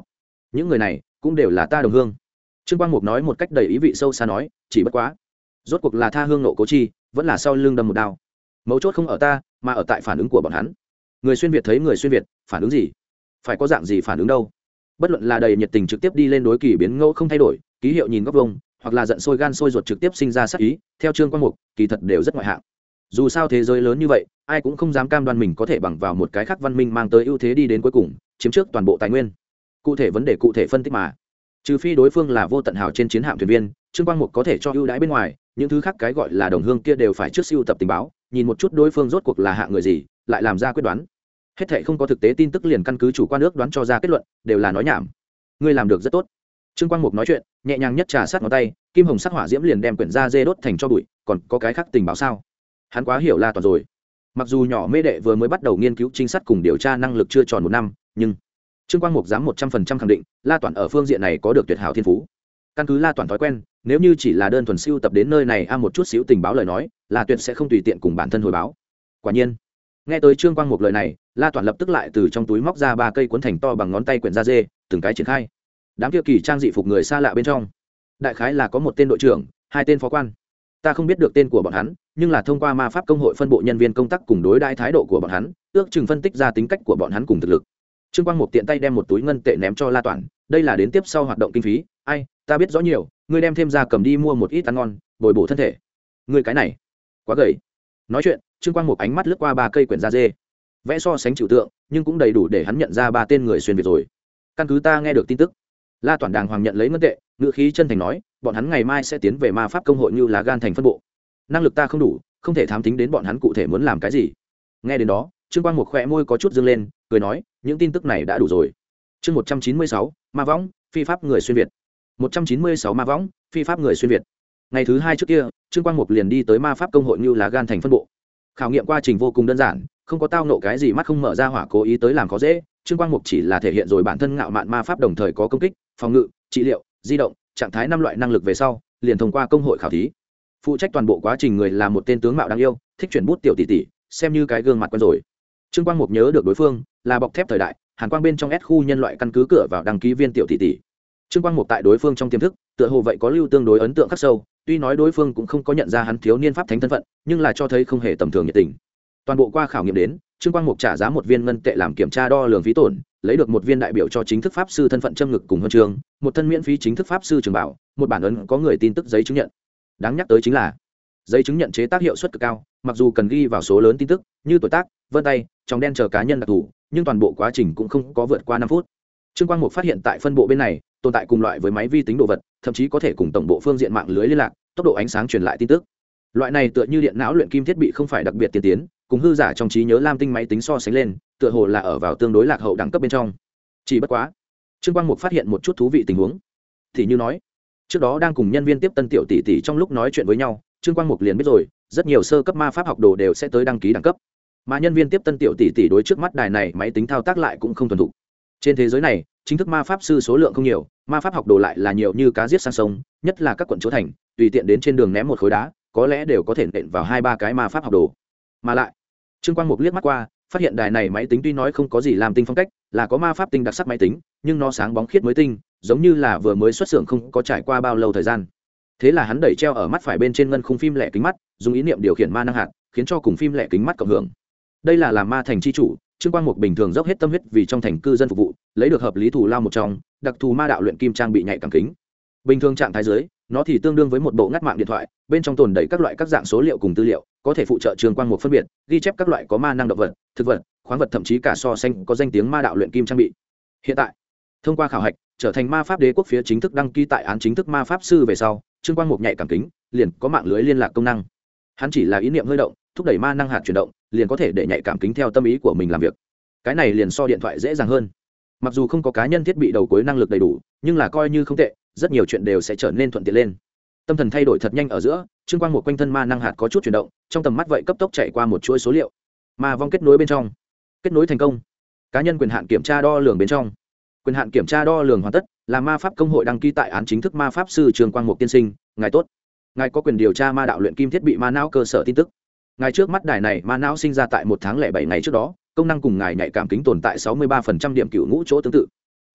những người này cũng đều là ta đồng hương. Trương Quang Mục nói một cách đầy ý vị sâu xa nói, chỉ bất quá rốt cuộc là tha hương nộ cố chi, vẫn là sau lưng đâm một đao. Mấu chốt không ở ta, mà ở tại phản ứng của bọn hắn. Người xuyên Việt thấy người xuyên Việt, phản ứng gì? Phải có dạng gì phản ứng đâu? Bất luận là đầy nhiệt tình trực tiếp đi lên đối kỳ biến ngẫu không thay đổi, ký hiệu nhìn góc vông, hoặc là giận sôi gan sôi ruột trực tiếp sinh ra sát ý, theo Trương Quang Mục, kỳ thật đều rất ngoại hạng. Dù sao thế giới lớn như vậy, ai cũng không dám cam đoan mình có thể bằng vào một cái khác văn minh mang tới ưu thế đi đến cuối cùng, chiếm trước toàn bộ tài nguyên. Cụ thể vấn đề cụ thể phân tích mà. Trừ phi đối phương là vô tận hào trên chiến hạm thuyền viên, Trương Quang Mục có thể cho ưu đãi bên ngoài, những thứ khác cái gọi là đồng hương kia đều phải trước sưu tập tình báo, nhìn một chút đối phương rốt cuộc là hạng người gì, lại làm ra quyết đoán. Hết thảy không có thực tế tin tức liền căn cứ chủ quan ước đoán cho ra kết luận, đều là nói nhảm. Ngươi làm được rất tốt. Trương Quang Mục nói chuyện, nhẹ nhàng nhất trà sát ngón tay, kim hồng sắc hỏa diễm liền đem quyển da dê đốt thành cho bụi, còn có cái khác tình báo sao? Hắn quá hiểu La Toàn rồi. Mặc dù nhỏ mê đệ vừa mới bắt đầu nghiên cứu trinh sát cùng điều tra năng lực chưa tròn 1 năm, nhưng Trương Quang Mục dám 100% khẳng định, La Toàn ở phương diện này có được tuyệt hảo thiên phú. Căn cứ La Toàn thói quen, nếu như chỉ là đơn thuần siêu tập đến nơi này một chút xíu tình báo lời nói, là tuyệt sẽ không tùy tiện cùng bản thân hồi báo. Quả nhiên, nghe tới Trương Quang Mục lời này, La Toàn lập tức lại từ trong túi móc ra 3 cây cuốn thành to bằng ngón tay quyển da dê, từng cái triển khai. Đám kia kỳ trang dị phục người xa lạ bên trong, đại khái là có một tên đội trưởng, 2 tên phó quan. Ta không biết được tên của bọn hắn, nhưng là thông qua ma pháp công hội phân bộ nhân viên công tác cùng đối đãi thái độ của bọn hắn, ước chừng phân tích ra tính cách của bọn hắn cùng thực lực. Trương Quang Mục tiện tay đem một túi ngân tệ ném cho La Toàn, đây là đến tiếp sau hoạt động kinh phí, ai, ta biết rõ nhiều, ngươi đem thêm ra cầm đi mua một ít ăn ngon, bồi bổ thân thể. Ngươi cái này, quá gầy. Nói chuyện, Trương Quang Mục ánh mắt lướt qua 3 cây quyển da dê, vẽ so sánh trừu tượng, nhưng cũng đầy đủ để hắn nhận ra 3 tên người xuyên Việt rồi. Căn cứ ta nghe được tin tức, La Toàn đàng hoàng nhận lấy ngân tệ, ngữ khí chân thành nói, bọn hắn ngày mai sẽ tiến về ma pháp công hội như là gan thành phân bộ. Năng lực ta không đủ, không thể thám tính đến bọn hắn cụ thể muốn làm cái gì. Nghe đến đó, Trương Quang Mục khẽ môi có chút dương lên, cười nói, những tin tức này đã đủ rồi. Chương 196, ma võng, phi pháp người xuyên Việt. 196 ma võng, phi pháp người xuyên Việt. Ngày thứ 2 trước kia, Trương Quang Mục liền đi tới ma pháp công hội như là gan thành phân bộ. Khảo nghiệm quá trình vô cùng đơn giản, không có tao nộ cái gì mắt không mở ra hỏa cố ý tới làm khó dễ. Trương Quang Mục chỉ là thể hiện rồi bản thân ngạo mạn ma pháp đồng thời có công kích, phòng ngự, trị liệu, di động, trạng thái 5 loại năng lực về sau, liền thông qua công hội khảo thí. Phụ trách toàn bộ quá trình người là một tên tướng mạo đáng yêu, thích chuyển bút tiểu tỷ tỷ, xem như cái gương mặt quen rồi. Trương Quang Mục nhớ được đối phương là bọc thép thời đại, Hàn Quang bên trong S khu nhân loại căn cứ cửa vào đăng ký viên tiểu tỷ tỷ. Trương Quang Mục tại đối phương trong tiềm thức, tựa hồ vậy có lưu tương đối ấn tượng khắc sâu, tuy nói đối phương cũng không có nhận ra hắn thiếu niên pháp thánh thân phận, nhưng là cho thấy không hề tầm thường nhiệt tình. Toàn bộ qua khảo nghiệm đến, Trương Quang Mục trả giá 1 viên ngân tệ làm kiểm tra đo lường phí tổn, lấy được 1 viên đại biểu cho chính thức pháp sư thân phận châm ngực cùng huân chương, 1 thân miễn phí chính thức pháp sư trường bảo, 1 bản ấn có người tin tức giấy chứng nhận. Đáng nhắc tới chính là, giấy chứng nhận chế tác hiệu suất cực cao, mặc dù cần ghi vào số lớn tin tức như tuổi tác, vân tay, tròng đen chờ cá nhân đặc thù, nhưng toàn bộ quá trình cũng không có vượt qua 5 phút. Trương Quang Mục phát hiện tại phân bộ bên này tồn tại cùng loại với máy vi tính đồ vật, thậm chí có thể cùng tổng bộ phương diện mạng lưới liên lạc, tốc độ ánh sáng truyền lại tin tức. Loại này tựa như điện não luyện kim thiết bị không phải đặc biệt tiên tiến, cùng hư giả trong trí nhớ lam tinh máy tính so sánh lên, tựa hồ là ở vào tương đối lạc hậu đẳng cấp bên trong. Chỉ bất quá, Trương Quang Mục phát hiện một chút thú vị tình huống. Thì như nói, trước đó đang cùng nhân viên tiếp tân tiểu tỷ tỷ trong lúc nói chuyện với nhau, Trương Quang Mục liền biết rồi, rất nhiều sơ cấp ma pháp học đồ đều sẽ tới đăng ký đẳng cấp. Mà nhân viên tiếp tân tiểu tỷ tỷ đối trước mắt đài này máy tính thao tác lại cũng không thuần thục. Trên thế giới này, chính thức ma pháp sư số lượng không nhiều, ma pháp học đồ lại là nhiều như cá giết sang sông, nhất là các quận chỗ thành, tùy tiện đến trên đường ném một khối đá, có lẽ đều có thể nện vào 2-3 cái ma pháp học đồ. Mà lại, Trương Quang Mục liếc mắt qua, phát hiện đài này máy tính tuy nói không có gì làm tinh phong cách, là có ma pháp tinh đặc sắc máy tính, nhưng nó sáng bóng khiết mới tinh, giống như là vừa mới xuất xưởng không có trải qua bao lâu thời gian. Thế là hắn đẩy treo ở mắt phải bên trên ngân khung phim lẻ kính mắt, dùng ý niệm điều khiển ma năng hạt, khiến cho cùng phim lẻ kính mắt cộng hưởng. Đây là làm ma thành chi chủ, Trương Quang Mục bình thường dốc hết tâm huyết vì trong thành cư dân phục vụ, lấy được hợp lý thù lao một trong, đặc thù ma đạo luyện kim trang bị nhạy cảm kính. Bình thường trạng thái dưới, nó thì tương đương với một bộ ngắt mạng điện thoại, bên trong tồn đầy các loại các dạng số liệu cùng tư liệu, có thể phụ trợ Trương Quang Mục phân biệt, ghi chép các loại có ma năng động vật, thực vật, khoáng vật thậm chí cả so sánh có danh tiếng ma đạo luyện kim trang bị. Hiện tại, thông qua khảo hạch, trở thành ma pháp đế quốc phía chính thức đăng ký tại án chính thức ma pháp sư về sau, Trương Quang Mục nhạy cảm kính, liền có mạng lưới liên lạc công năng. Hắn chỉ là ý niệm hơi động, thúc đẩy ma năng hạt chuyển động, liền có thể để nhạy cảm kính theo tâm ý của mình làm việc. Cái này liền so điện thoại dễ dàng hơn. Mặc dù không có cá nhân thiết bị đầu cuối năng lực đầy đủ, nhưng là coi như không tệ, rất nhiều chuyện đều sẽ trở nên thuận tiện lên. Tâm thần thay đổi thật nhanh ở giữa, Trương Quang Mục quanh thân ma năng hạt có chút chuyển động, trong tầm mắt vậy cấp tốc chạy qua một chuỗi số liệu. Ma vong kết nối bên trong, kết nối thành công. Cá nhân quyền hạn kiểm tra đo lường bên trong, quyền hạn kiểm tra đo lường hoàn tất, là ma pháp công hội đăng ký tại án chính thức ma pháp sư Trương Quang Mục tiên sinh, ngài tốt. Ngài có quyền điều tra ma đạo luyện kim thiết bị ma não cơ sở tin tức. Ngài trước mắt đài này ma não sinh ra tại 1 tháng 07 ngày trước đó, công năng cùng ngài nhạy cảm kính tồn tại 63% điểm cựu ngũ chỗ tương tự.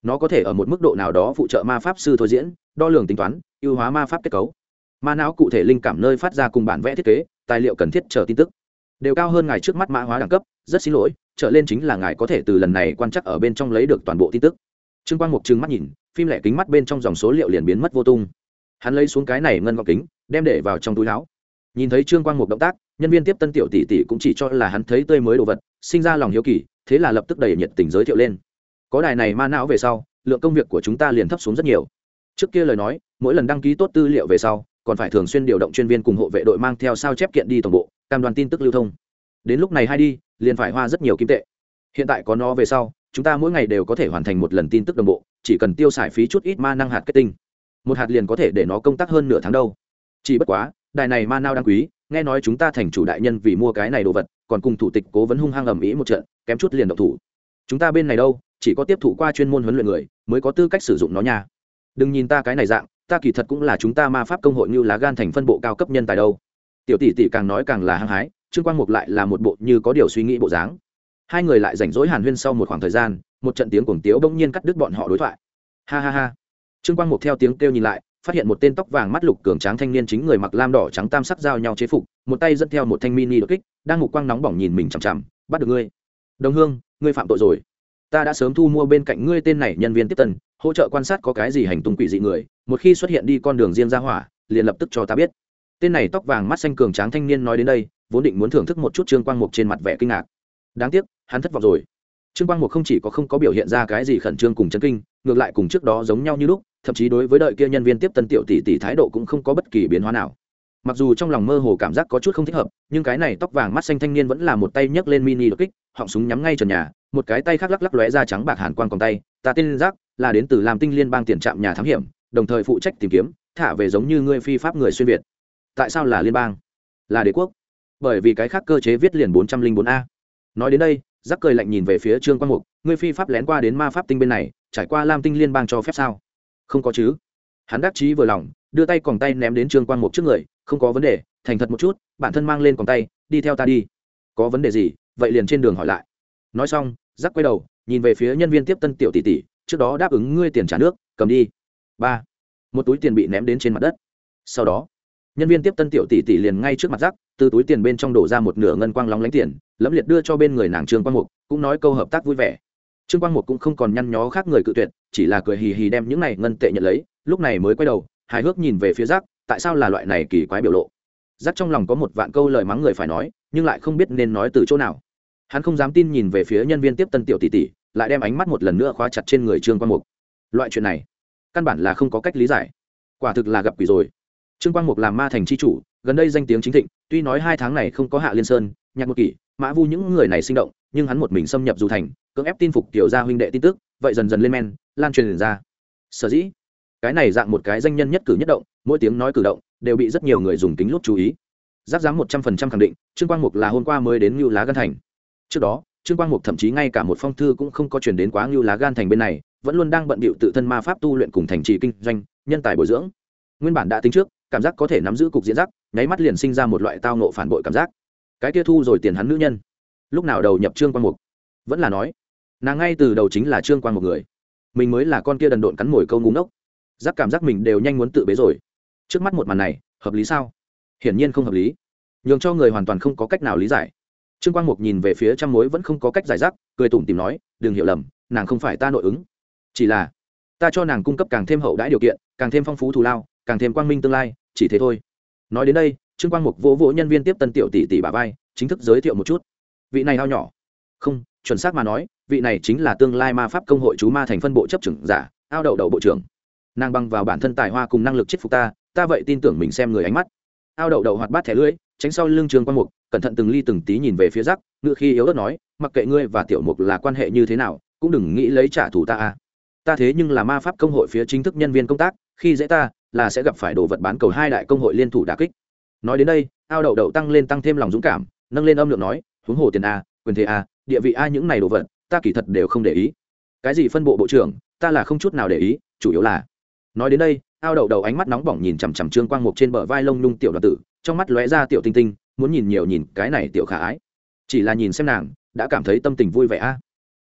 nó có thể ở một mức độ nào đó phụ trợ ma pháp sư thôi diễn, đo lường tính toán, ưu hóa ma pháp kết cấu. Ma não cụ thể linh cảm nơi phát ra cùng bản vẽ thiết kế, tài liệu cần thiết chờ tin tức đều cao hơn ngài trước mắt mã hóa đẳng cấp. Rất xin lỗi, trở lên chính là ngài có thể từ lần này quan trắc ở bên trong lấy được toàn bộ tin tức. Trương Quang Mục trừng mắt nhìn, phim lẻ kính mắt bên trong dòng số liệu liền biến mất vô tung. Hắn lấy xuống cái này ngân gọng kính, đem để vào trong túi áo. Nhìn thấy Trương Quang Mục động tác, nhân viên tiếp tân tiểu tỷ tỷ cũng chỉ cho là hắn thấy tươi mới đồ vật, sinh ra lòng hiếu kỳ, thế là lập tức đầy nhiệt tình giới thiệu lên. Có đài này ma não về sau, lượng công việc của chúng ta liền thấp xuống rất nhiều. Trước kia lời nói, mỗi lần đăng ký tốt tư liệu về sau, còn phải thường xuyên điều động chuyên viên cùng hộ vệ đội mang theo sao chép kiện đi tổng bộ, cam đoan tin tức lưu thông. Đến lúc này hay đi, liền phải hoa rất nhiều kim tệ. Hiện tại có nó về sau, chúng ta mỗi ngày đều có thể hoàn thành một lần tin tức đồng bộ, chỉ cần tiêu xài phí chút ít ma năng hạt kết tinh, một hạt liền có thể để nó công tác hơn nửa tháng đâu. Chỉ bất quá, đài này ma não đáng quý, nghe nói chúng ta thành chủ đại nhân vì mua cái này đồ vật, còn cùng thủ tịch cố vấn hung hăng ầm ĩ một trận, kém chút liền động thủ. Chúng ta bên này đâu, chỉ có tiếp thụ qua chuyên môn huấn luyện người mới có tư cách sử dụng nó nha. Đừng nhìn ta cái này dạng, ta kỳ thật cũng là chúng ta ma pháp công hội như lá gan thành phân bộ cao cấp nhân tài đâu. Tiểu tỷ tỷ càng nói càng là hăng hái, Trương Quang Mục lại là một bộ như có điều suy nghĩ bộ dáng. Hai người lại rảnh rỗi hàn huyên sau một khoảng thời gian, một trận tiếng cuồng tiếu bỗng nhiên cắt đứt bọn họ đối thoại. Ha ha ha. Trương Quang Mục theo tiếng kêu nhìn lại, phát hiện một tên tóc vàng mắt lục cường tráng thanh niên chính người mặc lam đỏ trắng tam sắc giao nhau chế phục, một tay dẫn theo một thanh mini đột kích, đang mục quang nóng bỏng nhìn mình chằm chằm. Bắt được ngươi, Đồng Hương, ngươi phạm tội rồi. Ta đã sớm thu mua bên cạnh ngươi tên này nhân viên tiếp tân, hỗ trợ quan sát có cái gì hành tung quỷ dị người, một khi xuất hiện đi con đường riêng ra hỏa, liền lập tức cho ta biết. Tên này tóc vàng mắt xanh cường tráng thanh niên nói đến đây, vốn định muốn thưởng thức một chút Trương Quang Mục trên mặt vẻ kinh ngạc. Đáng tiếc, hắn thất vọng rồi. Trương Quang Mục không chỉ không có biểu hiện ra cái gì khẩn trương cùng chấn kinh, ngược lại cùng trước đó giống nhau như lúc, thậm chí đối với đợi kia nhân viên tiếp tân tiểu tỷ tỷ thái độ cũng không có bất kỳ biến hóa nào. Mặc dù trong lòng mơ hồ cảm giác có chút không thích hợp, nhưng cái này tóc vàng mắt xanh thanh niên vẫn là một tay nhấc lên mini đột kích, họng súng nhắm ngay trần nhà, một cái tay khác lắc lắc lóe ra trắng bạc hàn quang còng tay. Ta tên Giác, là đến từ Lam Tinh Liên bang tiền trạm nhà thám hiểm, đồng thời phụ trách tìm kiếm, thả về giống như ngươi phi pháp người xuyên việt. Tại sao là liên bang? Là đế quốc. Bởi vì cái khác cơ chế viết liền 404A. Nói đến đây, Giác cười lạnh nhìn về phía Trương Quang Mục, ngươi phi pháp lén qua đến ma pháp tinh bên này, trải qua Lam Tinh Liên bang cho phép sao? Không có chứ. Hắn đắc chí vừa lòng, đưa tay còng tay ném đến Trương Quang Mục trước người, không có vấn đề, thành thật một chút, bản thân mang lên còng tay, đi theo ta đi. Có vấn đề gì? Vậy liền trên đường hỏi lại. Nói xong, Giác quay đầu, nhìn về phía nhân viên tiếp tân tiểu tỷ tỷ, trước đó đáp ứng ngươi tiền trả nước, cầm đi. 3. Một túi tiền bị ném đến trên mặt đất. Sau đó, nhân viên tiếp tân tiểu tỷ tỷ liền ngay trước mặt Giác, từ túi tiền bên trong đổ ra một nửa ngân quang lóng lánh tiền, lẫm liệt đưa cho bên người nàng Trương Quang Mục, cũng nói câu hợp tác vui vẻ. Trương Quang Mục cũng không còn nhăn nhó khác người cự tuyệt, chỉ là cười hì hì đem những này ngân tệ nhận lấy, lúc này mới quay đầu, hài hước nhìn về phía Giác, tại sao là loại này kỳ quái biểu lộ. Giác trong lòng có một vạn câu lời mắng người phải nói, nhưng lại không biết nên nói từ chỗ nào. Hắn không dám tin nhìn về phía nhân viên tiếp tân tiểu tỷ tỷ, lại đem ánh mắt một lần nữa khóa chặt trên người Trương Quang Mục. Loại chuyện này, căn bản là không có cách lý giải. Quả thực là gặp quỷ rồi. Trương Quang Mục làm ma thành chi chủ, gần đây danh tiếng chính thịnh, tuy nói 2 tháng này không có Hạ Liên Sơn, Nhạc Một Kỷ, Mã Vu những người này sinh động, nhưng hắn một mình xâm nhập dù thành, cưỡng ép tin phục tiểu gia huynh đệ tin tức, vậy dần dần lên men, lan truyền ra. Sở dĩ, cái này dạng một cái danh nhân nhất cử nhất động, mỗi tiếng nói cử động đều bị rất nhiều người dùng kính lúp chú ý. Giác dám 100% khẳng định, Trương Quang Mục là hôm qua mới đến Ngưu Lá Gan Thành. Trước đó, Trương Quang Mục thậm chí ngay cả một phong thư cũng không có truyền đến quá Ngưu Lá Gan Thành bên này, vẫn luôn đang bận bịu tự thân ma pháp tu luyện cùng thành trì kinh doanh, nhân tài bồi dưỡng. Nguyên bản đã tính trước, cảm giác có thể nắm giữ cục diện Giác, nháy mắt liền sinh ra một loại tao ngộ phản bội cảm giác. Cái kia thu rồi tiền hắn nữ nhân, lúc nào đầu nhập Trương Quang Mục? Vẫn là nói, nàng ngay từ đầu chính là Trương Quang Mục người, mình mới là con kia đần độn cắn mồi câu ngu ngốc. Giác cảm giác mình đều nhanh muốn tự bế rồi. Trước mắt một màn này, hợp lý sao? Hiển nhiên không hợp lý, nhường cho người hoàn toàn không có cách nào lý giải. Trương Quang Mục nhìn về phía trăm mối vẫn không có cách giải giác, cười tủm tỉm nói, đừng hiểu lầm, nàng không phải ta nội ứng, chỉ là ta cho nàng cung cấp càng thêm hậu đãi điều kiện, càng thêm phong phú thù lao, càng thêm quang minh tương lai, chỉ thế thôi. Nói đến đây, Trương Quang Mục vỗ vỗ nhân viên tiếp tân tiểu tỷ tỷ bả vai, chính thức giới thiệu một chút. Vị này ao nhỏ, không, chuẩn xác mà nói, vị này chính là tương lai ma pháp công hội chú ma thành phân bộ chấp trưởng giả, ao đậu đậu bộ trưởng. Nàng bằng vào bản thân tài hoa cùng năng lực chết phục ta vậy tin tưởng mình xem người ánh mắt. Ao đậu đậu hoạt bát thẻ lưỡi, tránh sau lưng Trương Quang Mục, cẩn thận từng ly từng tí nhìn về phía Giác, ngựa khi yếu ớt nói, mặc kệ ngươi và tiểu Mục là quan hệ như thế nào, cũng đừng nghĩ lấy trả thù ta a. Ta thế nhưng là ma pháp công hội phía chính thức nhân viên công tác, khi dễ ta là sẽ gặp phải đồ vật bán cầu 2 đại công hội liên thủ đả kích. Nói đến đây, ao đậu đậu tăng thêm lòng dũng cảm, nâng lên âm lượng nói, huống hồ tiền a, quyền thế a, địa vị a, những này đồ vật ta kỳ thật đều không để ý. Cái gì phân bộ bộ trưởng, ta là không chút nào để ý, chủ yếu là. Nói đến đây, ao đậu đậu ánh mắt nóng bỏng nhìn chằm chằm Trương Quang Mục trên bờ vai lông nhung tiểu đoàn tử, trong mắt lóe ra tiểu tinh tinh, muốn nhìn nhiều nhìn cái này tiểu khả ái. Chỉ là nhìn xem nàng, đã cảm thấy tâm tình vui vẻ a.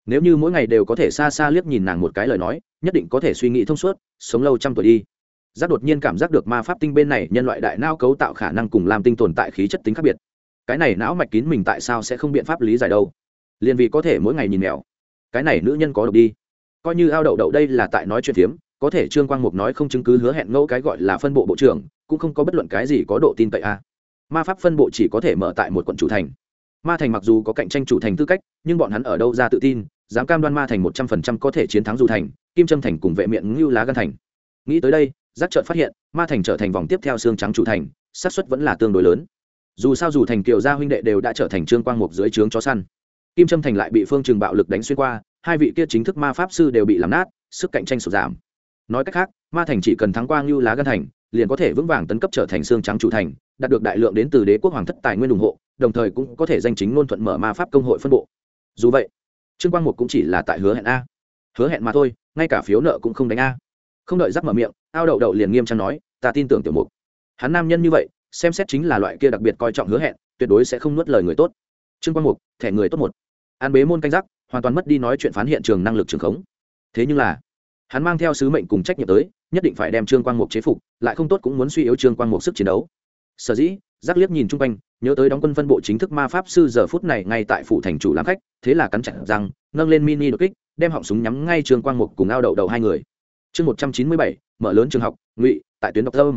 nếu như mỗi ngày đều có thể xa xa liếc nhìn nàng một cái lời nói, nhất định có thể suy nghĩ thông suốt, sống lâu trăm tuổi đi. Giác đột nhiên cảm giác được ma pháp tinh bên này nhân loại đại não cấu tạo khả năng cùng lam tinh tồn tại khí chất tính khác biệt. Cái này não mạch kín mình tại sao sẽ không biện pháp lý giải đâu? Liên vì có thể mỗi ngày nhìn mèo. Cái này nữ nhân có độc đi. Coi như ao đậu đậu đây là tại nói chuyện phiếm, có thể Trương Quang Mục nói không chứng cứ hứa hẹn ngẫu cái gọi là phân bộ bộ trưởng, cũng không có bất luận cái gì có độ tin cậy a. Ma pháp phân bộ chỉ có thể mở tại một quận chủ thành. Ma thành mặc dù có cạnh tranh chủ thành tư cách, nhưng bọn hắn ở đâu ra tự tin, dám cam đoan Ma thành 100% có thể chiến thắng Du thành, Kim Trâm thành cùng vệ miện Ngưu Lá Gan thành. Nghĩ tới đây, giác chợt phát hiện, Ma thành trở thành vòng tiếp theo xương trắng chủ thành, xác suất vẫn là tương đối lớn. Dù sao dù thành Kiều gia huynh đệ đều đã trở thành Trương Quang Mục dưới trướng chó săn. Kim Trâm thành lại bị Phương Trừng bạo lực đánh xuyên qua, hai vị kia chính thức ma pháp sư đều bị làm nát, sức cạnh tranh sụt giảm. Nói cách khác, Ma thành chỉ cần thắng qua Ngưu Lá Gan thành, liền có thể vững vàng tấn cấp trở thành xương trắng chủ thành, đạt được đại lượng đến từ đế quốc hoàng thất tài nguyên ủng hộ, đồng thời cũng có thể danh chính ngôn thuận mở ma pháp công hội phân bộ. Dù vậy, Trương Quang Mục cũng chỉ là tại hứa hẹn a, hứa hẹn mà thôi, ngay cả phiếu nợ cũng không đánh a. Không đợi Giáp mở miệng, ao đậu đậu liền nghiêm trang nói, ta tin tưởng tiểu mục, hắn nam nhân như vậy, xem xét chính là loại kia đặc biệt coi trọng hứa hẹn, tuyệt đối sẽ không nuốt lời người tốt. Trương Quang Mục, thẻ người tốt một, an bế môn canh giác, hoàn toàn mất đi nói chuyện phán hiện trường năng lực trường khống. Thế nhưng là, hắn mang theo sứ mệnh cùng trách nhiệm tới, nhất định phải đem Trương Quang Mục chế phục, lại không tốt cũng muốn suy yếu Trương Quang Mục sức chiến đấu. Sở dĩ, Giác liếc nhìn chung quanh, nhớ tới đóng quân phân bộ chính thức ma pháp sư giờ phút này ngay tại phủ thành chủ làm khách, thế là cắn chặt răng, nâng lên mini đột kích, đem họng súng nhắm ngay Trương Quang Mục cùng ao đậu đậu hai người. Chương 197, mở lớn trường học, Ngụy, tại tuyến độc tâm.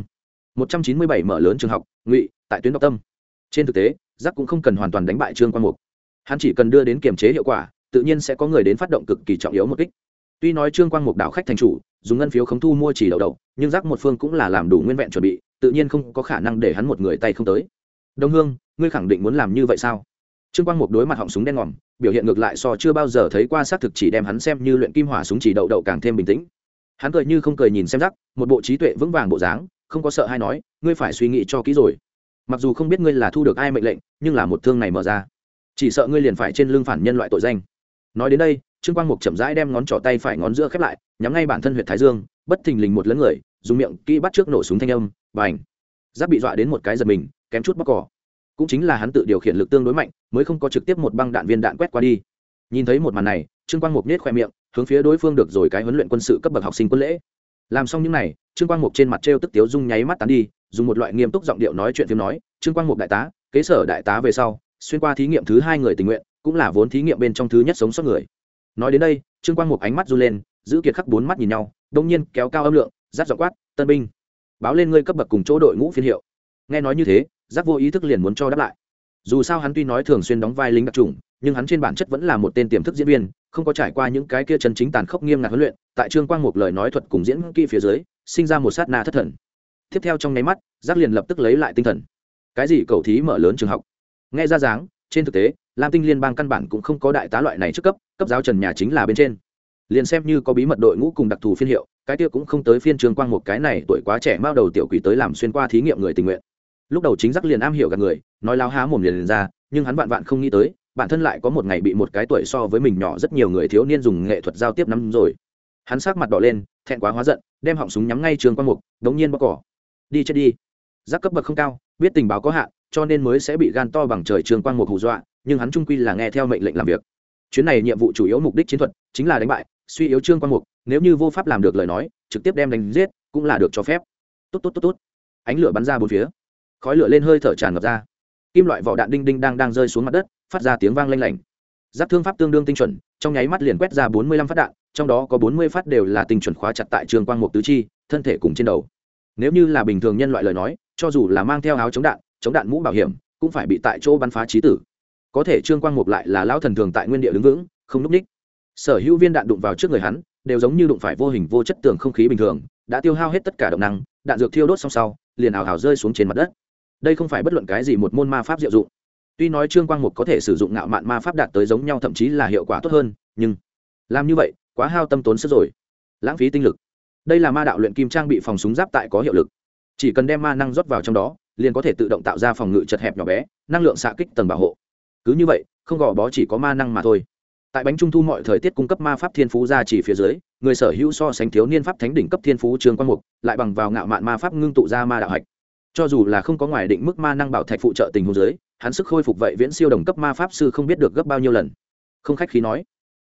197 mở lớn trường học, Ngụy, tại tuyến độc tâm. Trên thực tế, Giác cũng không cần hoàn toàn đánh bại Trương Quang Mục. Hắn chỉ cần đưa đến kiềm chế hiệu quả, tự nhiên sẽ có người đến phát động cực kỳ trọng yếu một kích. Tuy nói Trương Quang Mục đảo khách thành chủ, dùng ngân phiếu khống thu mua chỉ đậu đậu, nhưng Giác một phương cũng là làm đủ nguyên vẹn chuẩn bị, tự nhiên không có khả năng để hắn một người tay không tới. Đông Hương, ngươi khẳng định muốn làm như vậy sao? Trương Quang Mục đối mặt họng súng đen ngòm, biểu hiện ngược lại so chưa bao giờ thấy qua xác thực chỉ đem hắn xem như luyện kim hỏa súng chỉ đậu đậu càng thêm bình tĩnh. Hắn cười như không cười nhìn xem Giác, một bộ trí tuệ vững vàng bộ dáng, không có sợ hay nói, ngươi phải suy nghĩ cho kỹ rồi. Mặc dù không biết ngươi là thu được ai mệnh lệnh, nhưng là một thương này mở ra, chỉ sợ ngươi liền phải trên lưng phản nhân loại tội danh. Nói đến đây, Trương Quang Mục chậm rãi đem ngón trỏ tay phải ngón giữa khép lại, nhắm ngay bản thân huyệt thái dương, bất thình lình một lớn người, dùng miệng kỹ bắt trước nổ súng thanh âm, bành. Giác bị dọa đến một cái giật mình, kém chút bóc cỏ. Cũng chính là hắn tự điều khiển lực tương đối mạnh, mới không có trực tiếp một băng đạn viên đạn quét qua đi. Nhìn thấy một màn này, Trương Quang Mục nhếch khoe miệng, hướng phía đối phương được rồi cái huấn luyện quân sự cấp bậc học sinh quân lễ. Làm xong những này, Trương Quang Mục trên mặt trêu tức tiếu dung nháy mắt tán đi, dùng một loại nghiêm túc giọng điệu nói chuyện phim nói, Trương Quang Mục đại tá, kế sở đại tá về sau, xuyên qua thí nghiệm thứ 2 người tình nguyện, cũng là vốn thí nghiệm bên trong thứ nhất sống sót người. Nói đến đây, Trương Quang Mục ánh mắt run lên, giữ kiệt khắc 4 mắt nhìn nhau, đột nhiên kéo cao âm lượng, giáp giọng quát, tân binh, báo lên ngươi cấp bậc cùng chỗ đội ngũ phiên hiệu. Nghe nói như thế, Giáp vô ý thức liền muốn cho đáp lại. Dù sao hắn tuy nói thường xuyên đóng vai lính đặc chủng, nhưng hắn trên bản chất vẫn là một tên tiềm thức diễn viên, không có trải qua những cái kia chân chính tàn khốc nghiêm ngặt huấn luyện, tại Trương Quang Mục lời nói thuật cùng diễn kỹ phía dưới, sinh ra một sát na thất thần. Tiếp theo trong nháy mắt, Giác liền lập tức lấy lại tinh thần. Cái gì cầu thí mở lớn trường học? Nghe ra dáng, trên thực tế, Lam Tinh Liên bang căn bản cũng không có đại tá loại này trước cấp, cấp giáo trần nhà chính là bên trên. Liền xem như có bí mật đội ngũ cùng đặc thù phiên hiệu, cái kia cũng không tới phiên Trương Quang Mục cái này tuổi quá trẻ mao đầu tiểu quỷ tới làm xuyên qua thí nghiệm người tình nguyện. Lúc đầu chính Giác liền am hiểu gạt người, nói láo há mồm liền ra, nhưng hắn vạn vạn không nghĩ tới, bản thân lại có một ngày bị một cái tuổi so với mình nhỏ rất nhiều người thiếu niên dùng nghệ thuật giao tiếp nắm rồi. Hắn sắc mặt đỏ lên, thẹn quá hóa giận, đem họng súng nhắm ngay Trương Quang Mục, đống nhiên bóc cỏ. Đi chết đi. Giác cấp bậc không cao, biết tình báo có hạn, cho nên mới sẽ bị gan to bằng trời Trương Quang Mục hù dọa, nhưng hắn trung quy là nghe theo mệnh lệnh làm việc. Chuyến này nhiệm vụ chủ yếu mục đích chiến thuật chính là đánh bại, suy yếu Trương Quang Mục, nếu như vô pháp làm được lời nói, trực tiếp đem đánh giết, cũng là được cho phép. Tốt tốt tốt tốt. Ánh lửa bắn ra bốn phía, khói lửa lên hơi thở tràn ngập ra. Kim loại vỏ đạn đinh đinh đang rơi xuống mặt đất, phát ra tiếng vang lanh lảnh. Giáp thương pháp tương đương tinh chuẩn, trong nháy mắt liền quét ra 45 phát đạn, trong đó có 40 phát đều là tinh chuẩn khóa chặt tại Trương Quang Mục tứ chi, thân thể cùng trên đầu. Nếu như là bình thường nhân loại lời nói, cho dù là mang theo áo chống đạn mũ bảo hiểm, cũng phải bị tại chỗ bắn phá chí tử. Có thể Trương Quang Mục lại là lão thần thường tại nguyên địa đứng vững, không lúc ních. Sở hữu viên đạn đụng vào trước người hắn, đều giống như đụng phải vô hình vô chất tường không khí bình thường, đã tiêu hao hết tất cả động năng, đạn dược thiêu đốt xong sau, liền ào ào rơi xuống trên mặt đất. Đây không phải bất luận cái gì một môn ma pháp diệu dụng. Tuy nói Trương Quang Mục có thể sử dụng ngạo mạn ma pháp đạt tới giống nhau thậm chí là hiệu quả tốt hơn, nhưng làm như vậy, quá hao tâm tốn sức rồi, lãng phí tinh lực. Đây là ma đạo luyện kim trang bị phòng súng giáp tại có hiệu lực, chỉ cần đem ma năng rót vào trong đó, liền có thể tự động tạo ra phòng ngự chật hẹp nhỏ bé, năng lượng xạ kích tầng bảo hộ. Cứ như vậy, không gò bó chỉ có ma năng mà thôi. Tại bánh trung thu mọi thời tiết cung cấp ma pháp thiên phú ra chỉ phía dưới, người sở hữu so sánh thiếu niên pháp thánh đỉnh cấp thiên phú Trương Quang Mục, lại bằng vào ngạo mạn ma pháp ngưng tụ ra ma đạo hạch. Cho dù là không có ngoài định mức ma năng bảo thạch phụ trợ tình huống dưới, hắn sức khôi phục vậy viễn siêu đồng cấp ma pháp sư không biết được gấp bao nhiêu lần. Không khách khí nói,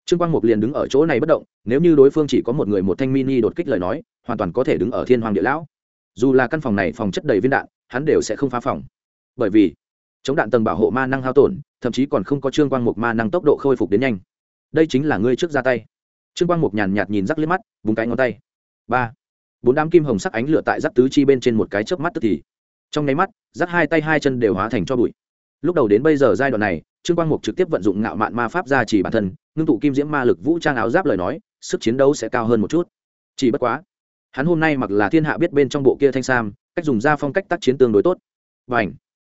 Trương Quang Mục liền đứng ở chỗ này bất động, nếu như đối phương chỉ có một người một thanh mini đột kích lời nói, hoàn toàn có thể đứng ở thiên hoàng địa lão. Dù là căn phòng này phòng chất đầy viên đạn, hắn đều sẽ không phá phòng. Bởi vì chống đạn tầng bảo hộ ma năng hao tổn, thậm chí còn không có Trương Quang Mục ma năng tốc độ khôi phục đến nhanh. Đây chính là ngươi trước ra tay. Trương Quang Mục nhàn nhạt nhìn rắc liếc mắt, búng cái ngón tay. 3. 4 đám kim hồng sắc ánh lửa tại rắc tứ chi bên trên một cái chớp mắt tức thì. Trong nháy mắt, rắc hai tay hai chân đều hóa thành tro bụi. Lúc đầu đến bây giờ giai đoạn này, Trương Quang Mục trực tiếp vận dụng ngạo mạn ma pháp gia trì bản thân, ngưng tụ kim diễm ma lực vũ trang áo giáp lời nói, sức chiến đấu sẽ cao hơn một chút. Chỉ bất quá, hắn hôm nay mặc là thiên hạ biết bên trong bộ kia thanh sam, cách dùng ra phong cách tác chiến tương đối tốt. Bành!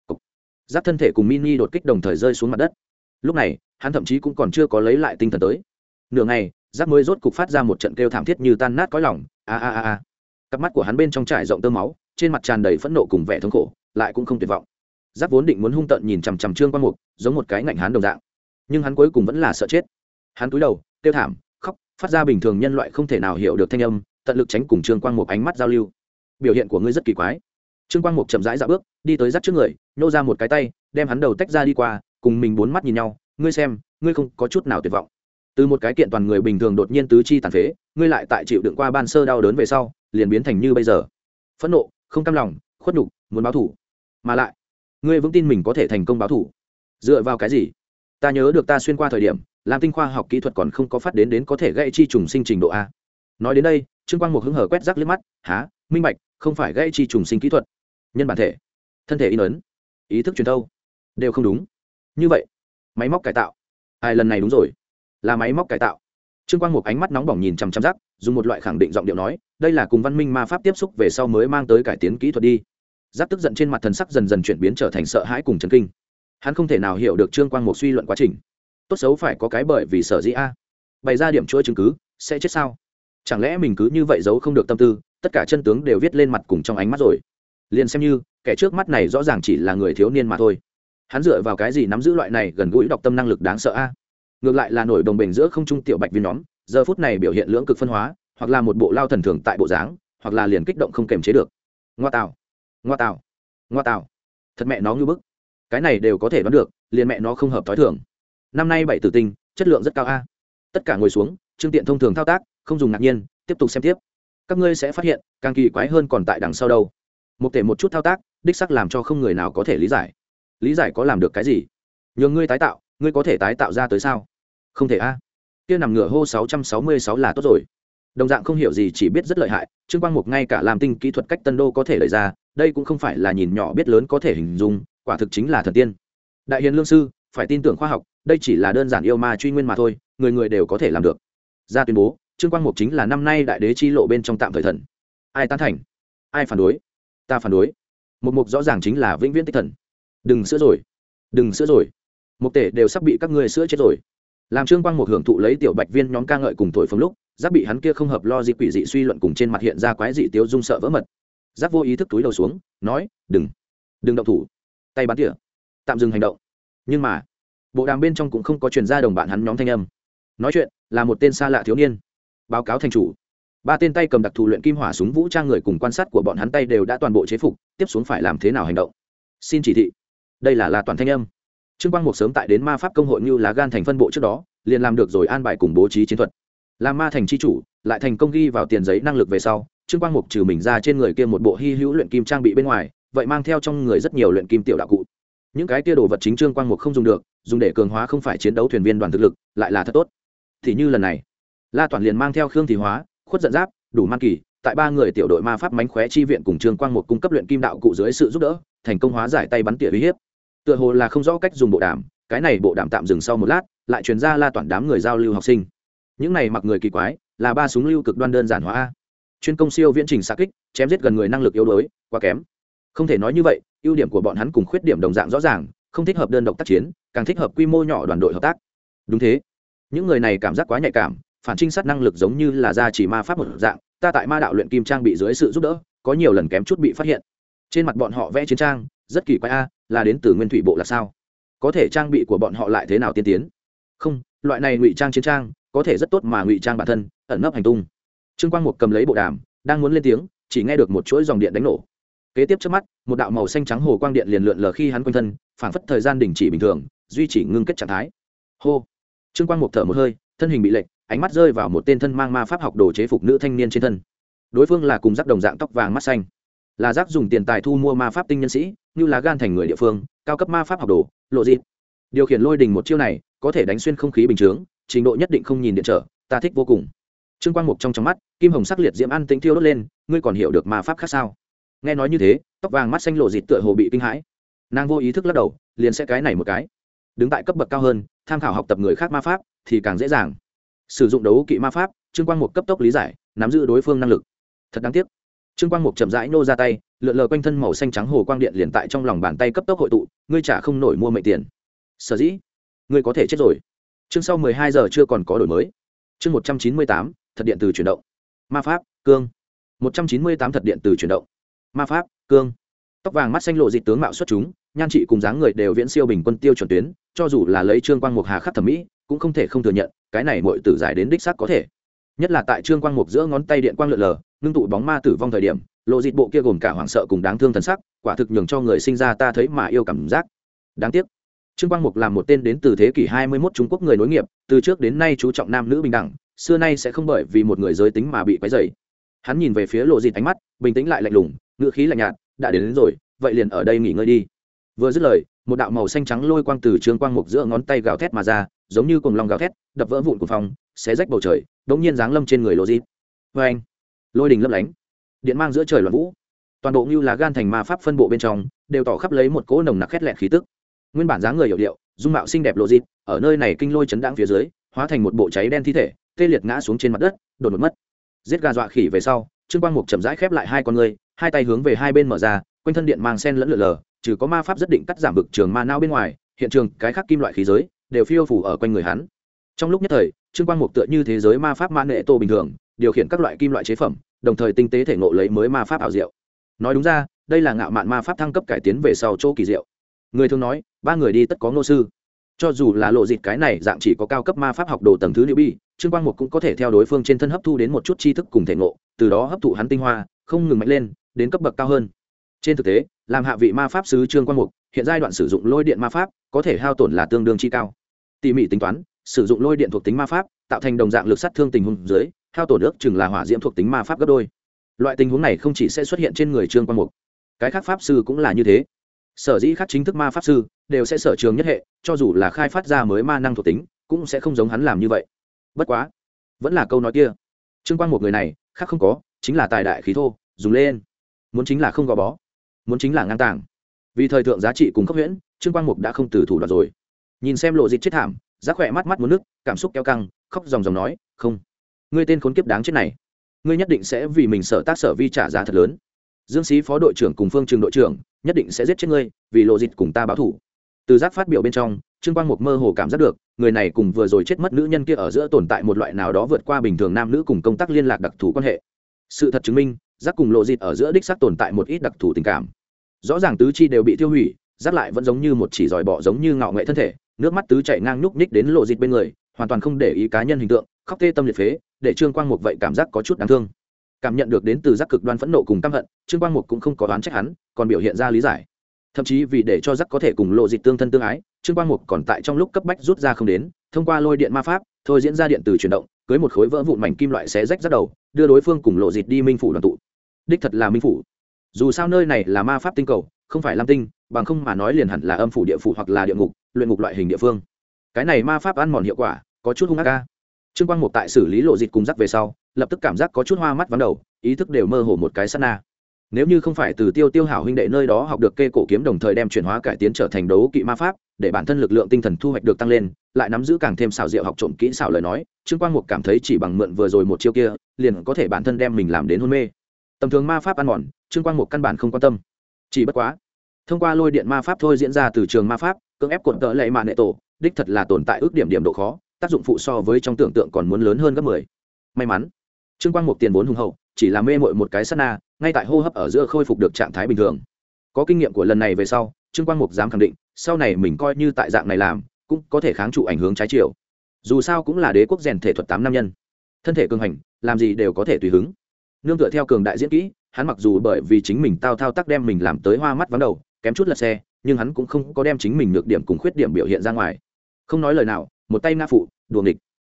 Giáp thân thể cùng mini đột kích đồng thời rơi xuống mặt đất. Lúc này, hắn thậm chí cũng còn chưa có lấy lại tinh thần tới. Nửa ngày, Giáp mới rốt cục phát ra một trận kêu thảm thiết như tan nát cõi lòng. A. Cặp mắt của hắn bên trong trải rộng tơ máu, trên mặt tràn đầy phẫn nộ cùng vẻ thống khổ, lại cũng không tuyệt vọng. Giáp vốn định muốn hung tợn nhìn chằm chằm Trương Quang Mục, giống một cái ngạnh hán đồng dạng, nhưng hắn cuối cùng vẫn là sợ chết. Hắn cúi đầu, kêu thảm, khóc, phát ra bình thường nhân loại không thể nào hiểu được thanh âm, tận lực tránh cùng Trương Quang Mục ánh mắt giao lưu. Biểu hiện của ngươi rất kỳ quái. Trương Quang Mục chậm rãi dạo bước, đi tới Giáp trước người, nhô ra một cái tay, đem hắn đầu tách ra đi qua, cùng mình bốn mắt nhìn nhau, ngươi xem, ngươi không có chút nào tuyệt vọng. Từ một cái kiện toàn người bình thường đột nhiên tứ chi tàn phế, ngươi lại tại chịu đựng qua ban sơ đau đớn về sau, liền biến thành như bây giờ. Phẫn nộ, không cam lòng, khuất nhục, muốn báo thù. Mà lại, ngươi vững tin mình có thể thành công báo thù. Dựa vào cái gì? Ta nhớ được ta xuyên qua thời điểm, làm tinh khoa học kỹ thuật còn không có phát đến có thể gây chi trùng sinh trình độ a. Nói đến đây, Trương Quang Mục hứng hở quét rắc liếc mắt, há, minh bạch, không phải gây chi trùng sinh kỹ thuật, nhân bản thể, thân thể in ấn, ý thức truyền thâu, đều không đúng. Như vậy, máy móc cải tạo. Ai lần này đúng rồi, là máy móc cải tạo. Trương Quang Mục ánh mắt nóng bỏng nhìn chằm chằm rắc, dùng một loại khẳng định giọng điệu nói, đây là cùng văn minh ma pháp tiếp xúc về sau mới mang tới cải tiến kỹ thuật đi. Rắc tức giận trên mặt thần sắc dần dần chuyển biến trở thành sợ hãi cùng chấn kinh. Hắn không thể nào hiểu được Trương Quang Mục suy luận quá trình. Tốt xấu phải có cái bởi vì sở dĩ a. Bày ra điểm chuỗi chứng cứ, sẽ chết sao? Chẳng lẽ mình cứ như vậy giấu không được tâm tư, tất cả chân tướng đều viết lên mặt cùng trong ánh mắt rồi. Liền xem như, kẻ trước mắt này rõ ràng chỉ là người thiếu niên mà thôi. Hắn dựa vào cái gì nắm giữ loại này gần gũi đọc tâm năng lực đáng sợ a? Ngược lại là nổi đồng bền giữa không trung tiểu bạch viên nhóm, giờ phút này biểu hiện lưỡng cực phân hóa, hoặc là một bộ lao thần thường tại bộ dáng, hoặc là liền kích động không kềm chế được. Ngoa tào, ngoa tào, ngoa tào. Thật mẹ nó như bức. Cái này đều có thể đoán được, liền mẹ nó không hợp thói thường. Năm nay 7 tử tinh, chất lượng rất cao a. Tất cả ngồi xuống, Trương Tiện thông thường thao tác, không dùng ngạc nhiên, tiếp tục xem tiếp. Các ngươi sẽ phát hiện, càng kỳ quái hơn còn tại đằng sau đâu. Một thể một chút thao tác, đích xác làm cho không người nào có thể lý giải. Lý giải có làm được cái gì? Nhường ngươi tái tạo, ngươi có thể tái tạo ra tới sao? Không thể a. Kia nằm ngửa hô 666 là tốt rồi. Đồng dạng không hiểu gì chỉ biết rất lợi hại, Trương Quang Mục ngay cả làm tinh kỹ thuật cách tân đô có thể lấy ra, đây cũng không phải là nhìn nhỏ biết lớn có thể hình dung, quả thực chính là thần tiên. Đại hiền lương sư, phải tin tưởng khoa học, đây chỉ là đơn giản yêu ma truy nguyên mà thôi, người người đều có thể làm được. Ra tuyên bố, Trương Quang Mục chính là năm nay đại đế chi lộ bên trong tạm thời thần. Ai tán thành? Ai phản đối? Ta phản đối. Một mục rõ ràng chính là vĩnh viễn tích thần. Đừng sữa rồi, đừng sữa rồi. Một tể đều sắp bị các ngươi sữa chết rồi. Làm Trương Quang Mục hưởng thụ lấy tiểu bạch viên nhóm ca ngợi cùng thổi phồng lúc, giáp bị hắn kia không hợp lo gì quỷ dị suy luận cùng trên mặt hiện ra quái dị tiêu dung sợ vỡ mật. Giáp vô ý thức túi đầu xuống, nói, đừng động thủ, tay bắn tỉa, tạm dừng hành động. Nhưng mà bộ đàm bên trong cũng không có truyền ra đồng bạn hắn nhóm thanh âm. Nói chuyện là một tên xa lạ thiếu niên. Báo cáo thành chủ, 3 tên tay cầm đặc thù luyện kim hỏa súng vũ trang người cùng quan sát của bọn hắn tay đều đã toàn bộ chế phục, tiếp xuống phải làm thế nào hành động? Xin chỉ thị. Đây là toàn thanh âm. Trương Quang Mục sớm tại đến ma pháp công hội như lá gan thành phân bộ trước đó, liền làm được rồi an bài cùng bố trí chiến thuật. Làm ma thành chi chủ, lại thành công ghi vào tiền giấy năng lực về sau, Trương Quang Mục trừ mình ra trên người kia một bộ hy hữu luyện kim trang bị bên ngoài, vậy mang theo trong người rất nhiều luyện kim tiểu đạo cụ. Những cái kia đồ vật chính Trương Quang Mục không dùng được, dùng để cường hóa không phải chiến đấu thuyền viên đoàn thực lực, lại là thật tốt. Thì như lần này, La Toàn liền mang theo Khương Thị Hóa, Khuất Giận Giáp, Đủ Man Kỳ, tại 3 người tiểu đội ma pháp mánh khóe chi viện cùng Trương Quang Mục cung cấp luyện kim đạo cụ dưới sự giúp đỡ, thành công hóa giải tay bắn tỉa uy hiếp. Tựa hồ là không rõ cách dùng bộ đàm, cái này bộ đàm tạm dừng sau một lát, lại truyền ra La Toàn đám người giao lưu học sinh. Những này mặc người kỳ quái, là 3 súng lưu cực đoan đơn giản hóa a. Chuyên công siêu viễn trình xạ kích, chém giết gần người năng lực yếu đuối, quá kém. Không thể nói như vậy, ưu điểm của bọn hắn cùng khuyết điểm đồng dạng rõ ràng, không thích hợp đơn độc tác chiến, càng thích hợp quy mô nhỏ đoàn đội hợp tác. Đúng thế, những người này cảm giác quá nhạy cảm, phản trinh sát năng lực giống như là gia chỉ ma pháp một dạng, ta tại ma đạo luyện kim trang bị dưới sự giúp đỡ, có nhiều lần kém chút bị phát hiện. Trên mặt bọn họ vẽ chiến trang, rất kỳ quái a, là đến từ Nguyên Thủy bộ là sao? Có thể trang bị của bọn họ lại thế nào tiên tiến? Không, loại này ngụy trang chiến trang, có thể rất tốt mà ngụy trang bản thân, ẩn nấp hành tung. Trương Quang Mục cầm lấy bộ đàm, đang muốn lên tiếng, chỉ nghe được một chuỗi dòng điện đánh nổ. Kế tiếp trước mắt, một đạo màu xanh trắng hồ quang điện liền lượn lờ khi hắn quanh thân, phảng phất thời gian đình chỉ bình thường, duy trì ngưng kết trạng thái. Hô. Trương Quang Mục thở một hơi, thân hình bị lệch, ánh mắt rơi vào một tên thân mang ma pháp học đồ chế phục nữ thanh niên trên thân. Đối phương là cùng Giác đồng dạng tóc vàng mắt xanh, là Giác dùng tiền tài thu mua ma pháp tinh nhân sĩ, như là gan thành người địa phương, cao cấp ma pháp học đồ, lộ dịp. Điều khiển lôi đình một chiêu này, có thể đánh xuyên không khí bình chướng, trình độ nhất định không nhìn điện trở, ta thích vô cùng. Trương Quang Mục trong mắt, kim hồng sắc liệt diễm an tĩnh thiêu đốt lên, ngươi còn hiểu được ma pháp khác sao? Nghe nói như thế, tóc vàng mắt xanh lộ dịp tựa hồ bị kinh hãi. Nàng vô ý thức lắc đầu, liền sẽ cái này một cái. Đứng tại cấp bậc cao hơn, tham khảo học tập người khác ma pháp thì càng dễ dàng. Sử dụng đấu kỵ ma pháp, Trương Quang Mục cấp tốc lý giải, nắm giữ đối phương năng lực. Thật đáng tiếc. Trương Quang Mục chậm rãi nô ra tay, lượn lờ quanh thân màu xanh trắng hồ quang điện liền tại trong lòng bàn tay cấp tốc hội tụ, ngươi trả không nổi mua mệnh tiền. Sở dĩ, ngươi có thể chết rồi. Chương sau 12 giờ chưa còn có đổi mới. Chương 198, thật điện từ chuyển động. Ma pháp, cương. 198 thật điện từ chuyển động. Ma pháp, cương. Tóc vàng mắt xanh lộ dịch tướng mạo xuất chúng, nhan trị cùng dáng người đều viễn siêu bình quân tiêu chuẩn tuyến, cho dù là lấy Trương Quang Mục hà khắc thẩm mỹ, cũng không thể không thừa nhận, cái này muội tử giải đến đích xác có thể. Nhất là tại Trương Quang Mục giữa ngón tay điện quang lượn lờ, ngưng tụ bóng ma tử vong thời điểm, lộ dịch bộ kia gồm cả hoảng sợ cùng đáng thương thần sắc, quả thực nhường cho người sinh ra ta thấy mà yêu cảm giác. Đáng tiếc, Trương Quang Mục là một tên đến từ thế kỷ 21 Trung Quốc người nối nghiệp, từ trước đến nay chú trọng nam nữ bình đẳng, xưa nay sẽ không bởi vì một người giới tính mà bị quấy rầy. Hắn nhìn về phía lộ dịch ánh mắt, bình tĩnh lại lạnh lùng, ngữ khí lạnh nhạt, đã đến rồi, vậy liền ở đây nghỉ ngơi đi. Vừa dứt lời, một đạo màu xanh trắng lôi quang từ Trương Quang Mục giữa ngón tay gào thét mà ra, giống như cuồng long gào thét, đập vỡ vụn của phòng, xé rách bầu trời, đống nhiên giáng lâm trên người lộ dịch. Oeng! Lôi đình lấp lánh, điện mang giữa trời loạn vũ. Toàn bộ như là gan thành ma pháp phân bộ bên trong, đều tỏ khắp lấy một cỗ nồng nặc khét lẹt khí tức. Nguyên bản dáng người hiểu điệu, dung mạo xinh đẹp lộ dịch, ở nơi này kinh lôi chấn đãng phía dưới, hóa thành một bộ cháy đen thi thể, tê liệt ngã xuống trên mặt đất, đột ngột mất. Giết gà dọa khỉ về sau, Trương Quang Mục chậm rãi khép lại hai con ngươi, hai tay hướng về hai bên mở ra, quanh thân điện mang sen lẫn lượn lờ, trừ có ma pháp rất định cắt giảm vực trường ma não bên ngoài, hiện trường cái khác kim loại khí giới đều phiêu phủ ở quanh người hắn. Trong lúc nhất thời, Trương Quang Mục tựa như thế giới ma pháp ma nệ tô bình thường, điều khiển các loại kim loại chế phẩm, đồng thời tinh tế thể ngộ lấy mới ma pháp ảo diệu. Nói đúng ra, đây là ngạo mạn ma pháp thăng cấp cải tiến về sau chỗ kỳ diệu. Người thường nói, ba người đi tất có ngô sư. Cho dù là lộ dịch cái này dạng chỉ có cao cấp ma pháp học đồ tầng thứ liệu bi, Trương Quang Mục cũng có thể theo đối phương trên thân hấp thu đến một chút tri thức cùng thể ngộ, từ đó hấp thụ hắn tinh hoa, không ngừng mạnh lên, đến cấp bậc cao hơn. Trên thực tế, làm hạ vị ma pháp sứ Trương Quang Mục, hiện giai đoạn sử dụng lôi điện ma pháp, có thể hao tổn là tương đương chi cao. Tỉ mỉ tính toán, sử dụng lôi điện thuộc tính ma pháp, tạo thành đồng dạng lực sát thương tình huống dưới, hao tổn ước chừng là hỏa diễm thuộc tính ma pháp gấp đôi. Loại tình huống này không chỉ sẽ xuất hiện trên người Trương Quang Mục, cái khác pháp sư cũng là như thế. Sở dĩ khác chính thức ma pháp sư đều sẽ sở trường nhất hệ, cho dù là khai phát ra mới ma năng thuộc tính, cũng sẽ không giống hắn làm như vậy. Bất quá, vẫn là câu nói kia, Trương Quang Mục người này khác không có, chính là tài đại khí thô, dùng lên muốn chính là không gò bó, muốn chính là ngang tàng. Vì thời thượng giá trị cùng cấp huyễn, Trương Quang Mục đã không từ thủ đoạn rồi. Nhìn xem lộ dịch chết thảm, Giác khỏe mắt mắt muốn nước, cảm xúc kéo căng, khóc ròng ròng nói, không, ngươi tên khốn kiếp đáng chết này, ngươi nhất định sẽ vì mình sở tác sở vi trả giá thật lớn. Dương Sĩ phó đội trưởng cùng Phương Trường đội trưởng nhất định sẽ giết chết ngươi, vì lộ dịch cùng ta báo thù. Từ Giác phát biểu bên trong, Trương Quang Mục mơ hồ cảm giác được, người này cùng vừa rồi chết mất nữ nhân kia ở giữa tồn tại một loại nào đó vượt qua bình thường nam nữ cùng công tác liên lạc đặc thù quan hệ. Sự thật chứng minh, Giác cùng lộ dịch ở giữa đích xác tồn tại một ít đặc thù tình cảm. Rõ ràng tứ chi đều bị tiêu hủy, Giác lại vẫn giống như một chỉ giỏi bọ giống như ngạo nghệ thân thể, nước mắt tứ chảy ngang nhúc nhích đến lộ dịch bên người, hoàn toàn không để ý cá nhân hình tượng, khóc tê tâm liệt phế, để Trương Quang Mục vậy cảm giác có chút đáng thương. Cảm nhận được đến từ Giác cực đoan phẫn nộ cùng căm hận, Trương Quang Mục cũng không có đoán trách hắn, còn biểu hiện ra lý giải. Thậm chí vì để cho Giác có thể cùng lộ dịch tương thân tương ái, Trương Quang Mục còn tại trong lúc cấp bách rút ra không đến, thông qua lôi điện ma pháp, thôi diễn ra điện từ chuyển động, cưới một khối vỡ vụn mảnh kim loại xé rách rắc đầu, đưa đối phương cùng lộ dịch đi minh phủ đoàn tụ. Đích thật là minh phủ. Dù sao nơi này là ma pháp tinh cầu, không phải lam tinh, bằng không mà nói liền hẳn là âm phủ địa phủ hoặc là địa ngục, luyện ngục loại hình địa phương. Cái này ma pháp ăn mòn hiệu quả, có chút hung ác a. Trương Quang Mục tại xử lý lộ dịch cùng Giác về sau, lập tức cảm giác có chút hoa mắt vắng đầu, ý thức đều mơ hồ một cái sát na. Nếu như không phải từ Tiêu hảo huynh đệ nơi đó học được kê cổ kiếm, đồng thời đem chuyển hóa cải tiến trở thành đấu kỵ ma pháp, để bản thân lực lượng tinh thần thu hoạch được tăng lên, lại nắm giữ càng thêm xảo diệu học trộm kỹ xảo lời nói, Trương Quang Mục cảm thấy chỉ bằng mượn vừa rồi một chiêu kia, liền có thể bản thân đem mình làm đến hôn mê. Tầm thường ma pháp ăn mòn, Trương Quang Mục căn bản không quan tâm. Chỉ bất quá, thông qua lôi điện ma pháp thôi diễn ra từ trường ma pháp, cưỡng ép cuộn tợ lệ mạn nệ tổ, đích thật là tồn tại ước điểm độ khó, tác dụng phụ so với trong tưởng tượng còn muốn lớn hơn gấp 10. May mắn, Trương Quang Mục tiền vốn hùng hậu, chỉ là mê mội một cái sát na, ngay tại hô hấp ở giữa khôi phục được trạng thái bình thường. Có kinh nghiệm của lần này về sau, Trương Quang Mục dám khẳng định, sau này mình coi như tại dạng này làm, cũng có thể kháng trụ ảnh hưởng trái chiều. Dù sao cũng là đế quốc rèn thể thuật 8 năm nhân, thân thể cường hành, làm gì đều có thể tùy hứng. Nương tựa theo cường đại diễn kỹ, hắn mặc dù bởi vì chính mình thao tác đem mình làm tới hoa mắt vắng đầu, kém chút lật xe, nhưng hắn cũng không có đem chính mình nhược điểm cùng khuyết điểm biểu hiện ra ngoài. Không nói lời nào, một tay nga phụ, đùa nghịch.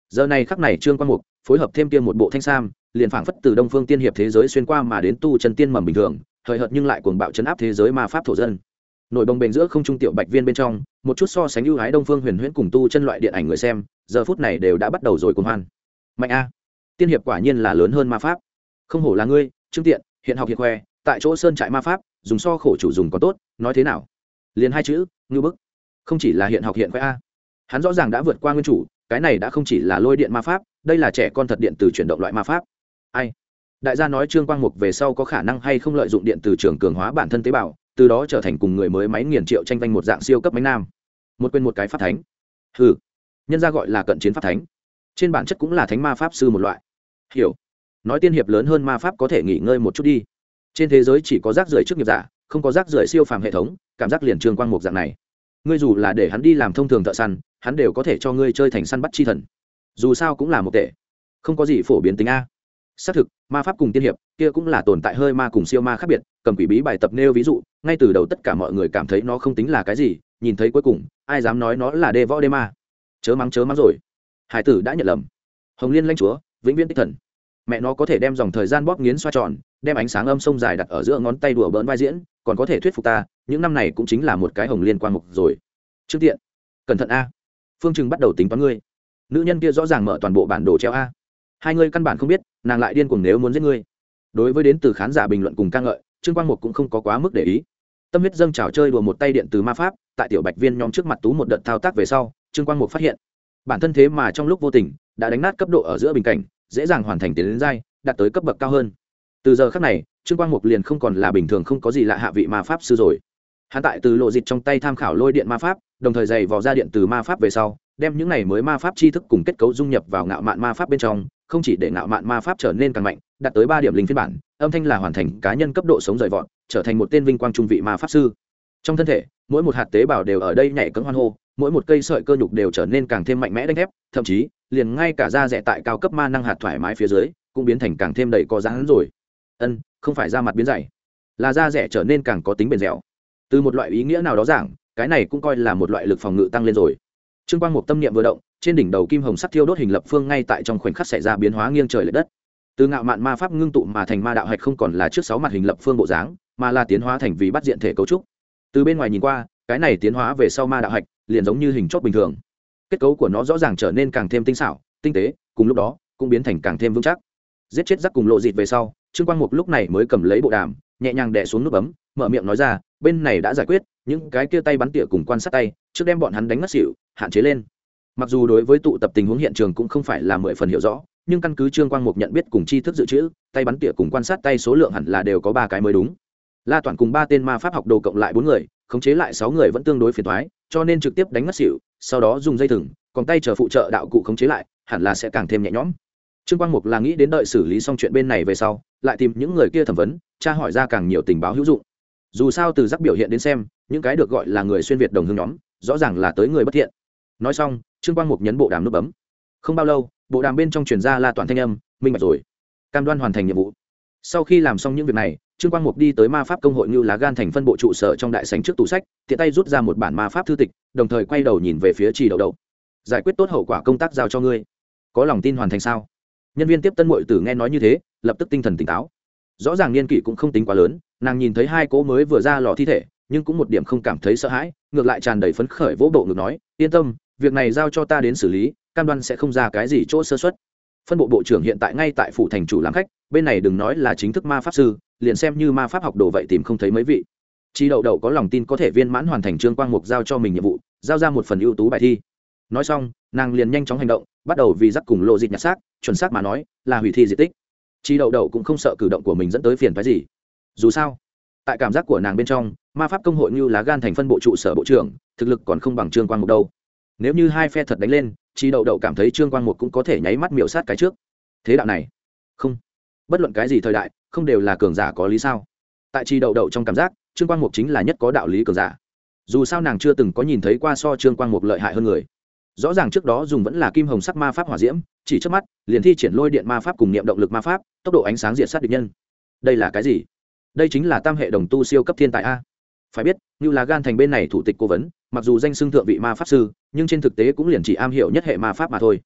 Giờ này khắc này Trương Quang Mục phối hợp thêm kia một bộ thanh sam, liền phảng phất từ Đông Phương Tiên hiệp thế giới xuyên qua mà đến tu chân tiên mầm bình thường, hời hợt nhưng lại cuồng bạo chấn áp thế giới ma pháp thổ dân. Nổi bồng bềnh giữa không trung tiểu bạch viên bên trong, một chút so sánh ưu ái Đông Phương Huyền Huyễn cùng tu chân loại điện ảnh người xem, giờ phút này đều đã bắt đầu rồi cuồng hoan. Mạnh a, tiên hiệp quả nhiên là lớn hơn ma pháp. Không hổ là ngươi, Trương Tiện, hiện học hiện khoe, tại chỗ sơn trại ma pháp, dùng so khổ chủ dùng còn tốt, nói thế nào? Liền hai chữ, ngưu bức. Không chỉ là hiện học hiện khoe a, hắn rõ ràng đã vượt qua nguyên chủ, cái này đã không chỉ là lôi điện ma pháp, đây là trẻ con thật điện từ chuyển động loại ma pháp. Ai? Đại gia nói Trương Quang Mục về sau có khả năng hay không lợi dụng điện từ trường cường hóa bản thân tế bào, từ đó trở thành cùng người mới máy nghiền triệu tranh vanh một dạng siêu cấp máy nam. Một quên một cái pháp thánh. Hừ, nhân gia gọi là cận chiến pháp thánh, trên bản chất cũng là thánh ma pháp sư một loại. Hiểu? Nói tiên hiệp lớn hơn ma pháp có thể nghỉ ngơi một chút đi. Trên thế giới chỉ có rác rưởi chức nghiệp giả, không có rác rưởi siêu phàm hệ thống, cảm giác liền Trương Quang Mục dạng này. Ngươi dù là để hắn đi làm thông thường thợ săn, hắn đều có thể cho ngươi chơi thành săn bắt chi thần. Dù sao cũng là một tệ, không có gì phổ biến tính a. Xác thực, ma pháp cùng tiên hiệp kia cũng là tồn tại hơi ma cùng siêu ma khác biệt. Cầm quỷ bí bài tập nêu ví dụ, ngay từ đầu tất cả mọi người cảm thấy nó không tính là cái gì, nhìn thấy cuối cùng ai dám nói nó là đê võ đê ma. Chớ mắng rồi, hải tử đã nhận lầm. Hồng Liên lãnh chúa vĩnh viễn tích thần, mẹ nó có thể đem dòng thời gian bóp nghiến xoa tròn, đem ánh sáng âm sông dài đặt ở giữa ngón tay đùa bỡn vai diễn, còn có thể thuyết phục ta những năm này cũng chính là một cái Hồng Liên quan mục rồi. Trương Tiện, cẩn thận a, Phương Trừng bắt đầu tính toán ngươi. Nữ nhân kia rõ ràng mở toàn bộ bản đồ treo a, hai ngươi căn bản không biết nàng lại điên cuồng nếu muốn giết ngươi. Đối với đến từ khán giả bình luận cùng ca ngợi, Trương Quang Mục cũng không có quá mức để ý, tâm huyết dâng trào chơi đùa một tay điện từ ma pháp, tại tiểu bạch viên nhóm trước mặt tú một đợt thao tác về sau, Trương Quang Mục phát hiện bản thân thế mà trong lúc vô tình đã đánh nát cấp độ ở giữa bình cảnh, dễ dàng hoàn thành tiến đến giai, đạt tới cấp bậc cao hơn. Từ giờ khắc này, Trương Quang Mục liền không còn là bình thường không có gì lạ hạ vị ma pháp sư rồi. Hắn tại từ lộ dịch trong tay tham khảo lôi điện ma pháp, đồng thời dày vò ra điện từ ma pháp về sau, đem những này mới ma pháp tri thức cùng kết cấu dung nhập vào ngạo mạn ma pháp bên trong, không chỉ để ngạo mạn ma pháp trở nên càng mạnh, đạt tới 3 điểm linh phiên bản, âm thanh là hoàn thành cá nhân cấp độ sống rời vọt, trở thành một tên vinh quang trung vị ma pháp sư. Trong thân thể, mỗi một hạt tế bào đều ở đây nhảy cẫng hoan hô, mỗi một cây sợi cơ nhục đều trở nên càng thêm mạnh mẽ đánh thép, thậm chí, liền ngay cả da rẻ tại cao cấp ma năng hạt thoải mái phía dưới, cũng biến thành càng thêm đầy có dáng rồi. Không phải da mặt biến dày, là da rẻ trở nên càng có tính bền dẻo. Từ một loại ý nghĩa nào đó giảng, cái này cũng coi là một loại lực phòng ngự tăng lên rồi. Trương Quang Mục tâm niệm vừa động, trên đỉnh đầu kim hồng sắc thiêu đốt hình lập phương ngay tại trong khoảnh khắc xảy ra biến hóa nghiêng trời lệch đất. Từ ngạo mạn ma pháp ngưng tụ mà thành ma đạo hạch không còn là trước 6 mặt hình lập phương bộ dáng, mà là tiến hóa thành vì bắt diện thể cấu trúc. Từ bên ngoài nhìn qua, cái này tiến hóa về sau ma đạo hạch liền giống như hình chóp bình thường. Kết cấu của nó rõ ràng trở nên càng thêm tinh xảo, tinh tế, cùng lúc đó cũng biến thành càng thêm vững chắc. Giết chết rắc cùng lộ dịt về sau, Trương Quang Mục lúc này mới cầm lấy bộ đàm, nhẹ nhàng đè xuống nút bấm, mở miệng nói ra, bên này đã giải quyết, những cái kia tay bắn tỉa cùng quan sát tay, trước đem bọn hắn đánh ngất xỉu, hạn chế lên. Mặc dù đối với tụ tập tình huống hiện trường cũng không phải là 10 phần hiểu rõ, nhưng căn cứ Trương Quang Mục nhận biết cùng tri thức dự trữ, tay bắn tỉa cùng quan sát tay số lượng hẳn là đều có 3 cái mới đúng. La Toàn cùng 3 tên ma pháp học đồ cộng lại 4 người, khống chế lại 6 người vẫn tương đối phiền toái, cho nên trực tiếp đánh ngất xỉu, sau đó dùng dây thừng, còn tay chờ phụ trợ đạo cụ khống chế lại, hẳn là sẽ càng thêm nhẹ nhõm. Trương Quang Mục là nghĩ đến đợi xử lý xong chuyện bên này về sau, lại tìm những người kia thẩm vấn, tra hỏi ra càng nhiều tình báo hữu dụng. Dù sao từ rắc biểu hiện đến xem, những cái được gọi là người xuyên việt đồng hương nhóm, rõ ràng là tới người bất thiện. Nói xong, Trương Quang Mục nhấn bộ đàm nút bấm. Không bao lâu, bộ đàm bên trong truyền ra La Toàn thanh âm, minh bạch rồi, cam đoan hoàn thành nhiệm vụ. Sau khi làm xong những việc này, Trương Quang Mục đi tới ma pháp công hội Như Lá Gan thành phân bộ trụ sở trong đại sảnh trước tủ sách, tiện tay rút ra một bản ma pháp thư tịch, đồng thời quay đầu nhìn về phía Trì Đậu Đậu. Giải quyết tốt hậu quả công tác giao cho ngươi, có lòng tin hoàn thành sao? Nhân viên tiếp tân muội tử nghe nói như thế, lập tức tinh thần tỉnh táo. Rõ ràng niên kỷ cũng không tính quá lớn, nàng nhìn thấy 2 cỗ mới vừa ra lò thi thể, nhưng cũng một điểm không cảm thấy sợ hãi, ngược lại tràn đầy phấn khởi vỗ bộ ngực nói, yên tâm, việc này giao cho ta đến xử lý, cam đoan sẽ không ra cái gì chỗ sơ suất. Phân bộ bộ trưởng hiện tại ngay tại phủ thành chủ làm khách, bên này đừng nói là chính thức ma pháp sư, liền xem như ma pháp học đồ vậy tìm không thấy mấy vị. Chi Đậu Đậu có lòng tin có thể viên mãn hoàn thành Trương Quang Mục giao cho mình nhiệm vụ, giao ra một phần ưu tú bài thi. Nói xong, nàng liền nhanh chóng hành động, bắt đầu vì rắc cùng lộ dịch nhặt xác, chuẩn xác mà nói là hủy thi di tích. Chi Đậu Đậu cũng không sợ cử động của mình dẫn tới phiền phức gì. Dù sao, tại cảm giác của nàng bên trong, ma pháp công hội Như Lá Gan thành phân bộ trụ sở bộ trưởng, thực lực còn không bằng Trương Quang Mục đâu. Nếu như hai phe thật đánh lên, Chi Đậu Đậu cảm thấy Trương Quang Mục cũng có thể nháy mắt miểu sát cái trước. Thế đạo này, không, bất luận cái gì thời đại, không đều là cường giả có lý sao? Tại Chi Đậu Đậu trong cảm giác, Trương Quang Mục chính là nhất có đạo lý cường giả. Dù sao nàng chưa từng có nhìn thấy qua so Trương Quang Mục lợi hại hơn người. Rõ ràng trước đó dùng vẫn là kim hồng sắc ma pháp hỏa diễm, chỉ trước mắt liền thi triển lôi điện ma pháp cùng niệm động lực ma pháp, tốc độ ánh sáng diệt sát địch nhân. Đây là cái gì? Đây chính là tam hệ đồng tu siêu cấp thiên tài a. Phải biết, Như Lá Gan thành bên này thủ tịch cố vấn, mặc dù danh xưng thượng vị ma pháp sư, nhưng trên thực tế cũng liền chỉ am hiểu nhất hệ ma pháp mà thôi.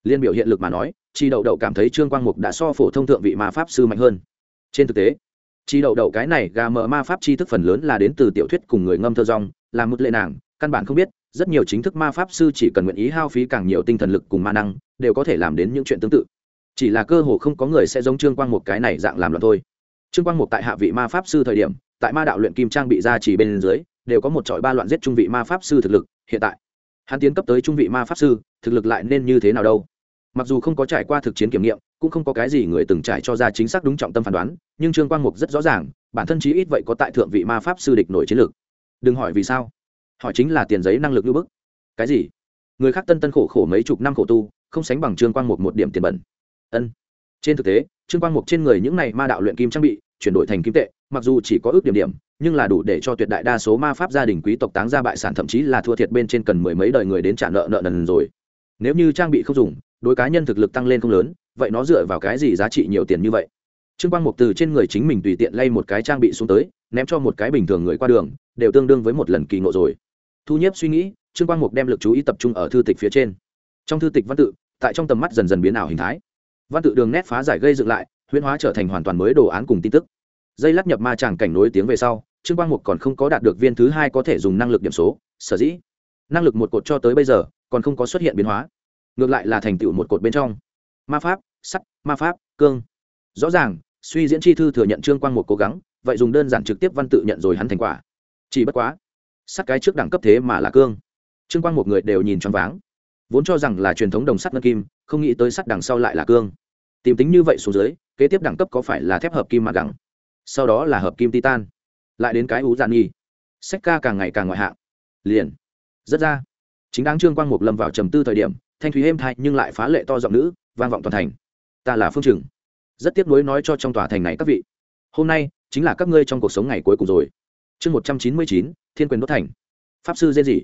liên biểu hiện lực mà nói, Chi Đậu Đậu cảm thấy Trương Quang Mục đã so phổ thông thượng vị ma pháp sư mạnh hơn. Trên thực tế, Chi Đậu Đậu cái này gà mờ ma pháp tri thức phần lớn là đến từ tiểu thuyết cùng người ngâm thơ rong, làm một lệ nàng căn bản không biết rất nhiều chính thức ma pháp sư chỉ cần nguyện ý hao phí càng nhiều tinh thần lực cùng ma năng đều có thể làm đến những chuyện tương tự, chỉ là cơ hồ không có người sẽ giống Trương Quang Mục cái này dạng làm loạn thôi. Trương Quang Mục tại hạ vị ma pháp sư thời điểm, tại ma đạo luyện kim trang bị ra chỉ bên dưới đều có một trọi ba loạn giết trung vị ma pháp sư thực lực, hiện tại hắn tiến cấp tới trung vị ma pháp sư, thực lực lại nên như thế nào đâu? Mặc dù không có trải qua thực chiến kiểm nghiệm, cũng không có cái gì người từng trải cho ra chính xác đúng trọng tâm phán đoán, nhưng Trương Quang Mục rất rõ ràng bản thân chí ít vậy có tại thượng vị ma pháp sư địch nổi chiến lược. Đừng hỏi vì sao, hỏi chính là tiền giấy năng lực như bức. Cái gì? Người khác tân tân khổ khổ mấy chục năm khổ tu, không sánh bằng Trương Quang Mục một điểm tiền bẩn. Ân. Trên thực tế, Trương Quang Mục trên người những này ma đạo luyện kim trang bị chuyển đổi thành kim tệ, mặc dù chỉ có ước điểm, nhưng là đủ để cho tuyệt đại đa số ma pháp gia đình quý tộc táng ra bại sản, thậm chí là thua thiệt bên trên cần mười mấy đời người đến trả nợ nần rồi. Nếu như trang bị không dùng, đối cá nhân thực lực tăng lên không lớn, vậy nó dựa vào cái gì giá trị nhiều tiền như vậy? Trương Quang Mục từ trên người chính mình tùy tiện lay một cái trang bị xuống tới, ném cho một cái bình thường người qua đường, đều tương đương với một lần kỳ ngộ rồi. Thu nhiếp suy nghĩ, Trương Quang Mục đem lực chú ý tập trung ở thư tịch phía trên. Trong thư tịch văn tự, tại trong tầm mắt dần dần biến ảo hình thái. Văn tự đường nét phá giải gây dựng lại, huyễn hóa trở thành hoàn toàn mới đồ án cùng tin tức. Dây lắc nhập ma tràng cảnh nối tiếng về sau, Trương Quang Mục còn không có đạt được viên thứ hai có thể dùng năng lực điểm số, sở dĩ năng lực một cột cho tới bây giờ còn không có xuất hiện biến hóa, ngược lại là thành tựu một cột bên trong ma pháp sắt, ma pháp cương. Rõ ràng suy diễn chi thư thừa nhận Trương Quang Mục cố gắng, vậy dùng đơn giản trực tiếp văn tự nhận rồi hắn thành quả. Chỉ bất quá sắt cái trước đẳng cấp thế mà là cương. Trương Quang Mục người đều nhìn choáng váng, vốn cho rằng là truyền thống đồng sắt ngân kim, không nghĩ tới sắt đằng sau lại là cương. Tìm tính như vậy xuống dưới, kế tiếp đẳng cấp có phải là thép hợp kim mà gắng, sau đó là hợp kim titan, lại đến cái ú dạn nhi, sách ca càng ngày càng ngoại hạng. Liền rất ra chính đáng Trương Quang Mục lâm vào trầm tư thời điểm, thanh thúy êm thai nhưng lại phá lệ to giọng nữ vang vọng toàn thành. Ta là Phương Trừng, rất tiếc nuối nói cho trong tòa thành này các vị, hôm nay chính là các ngươi trong cuộc sống ngày cuối cùng rồi. Chương 199, Thiên Quyền đốt thành. Pháp sư dê gì?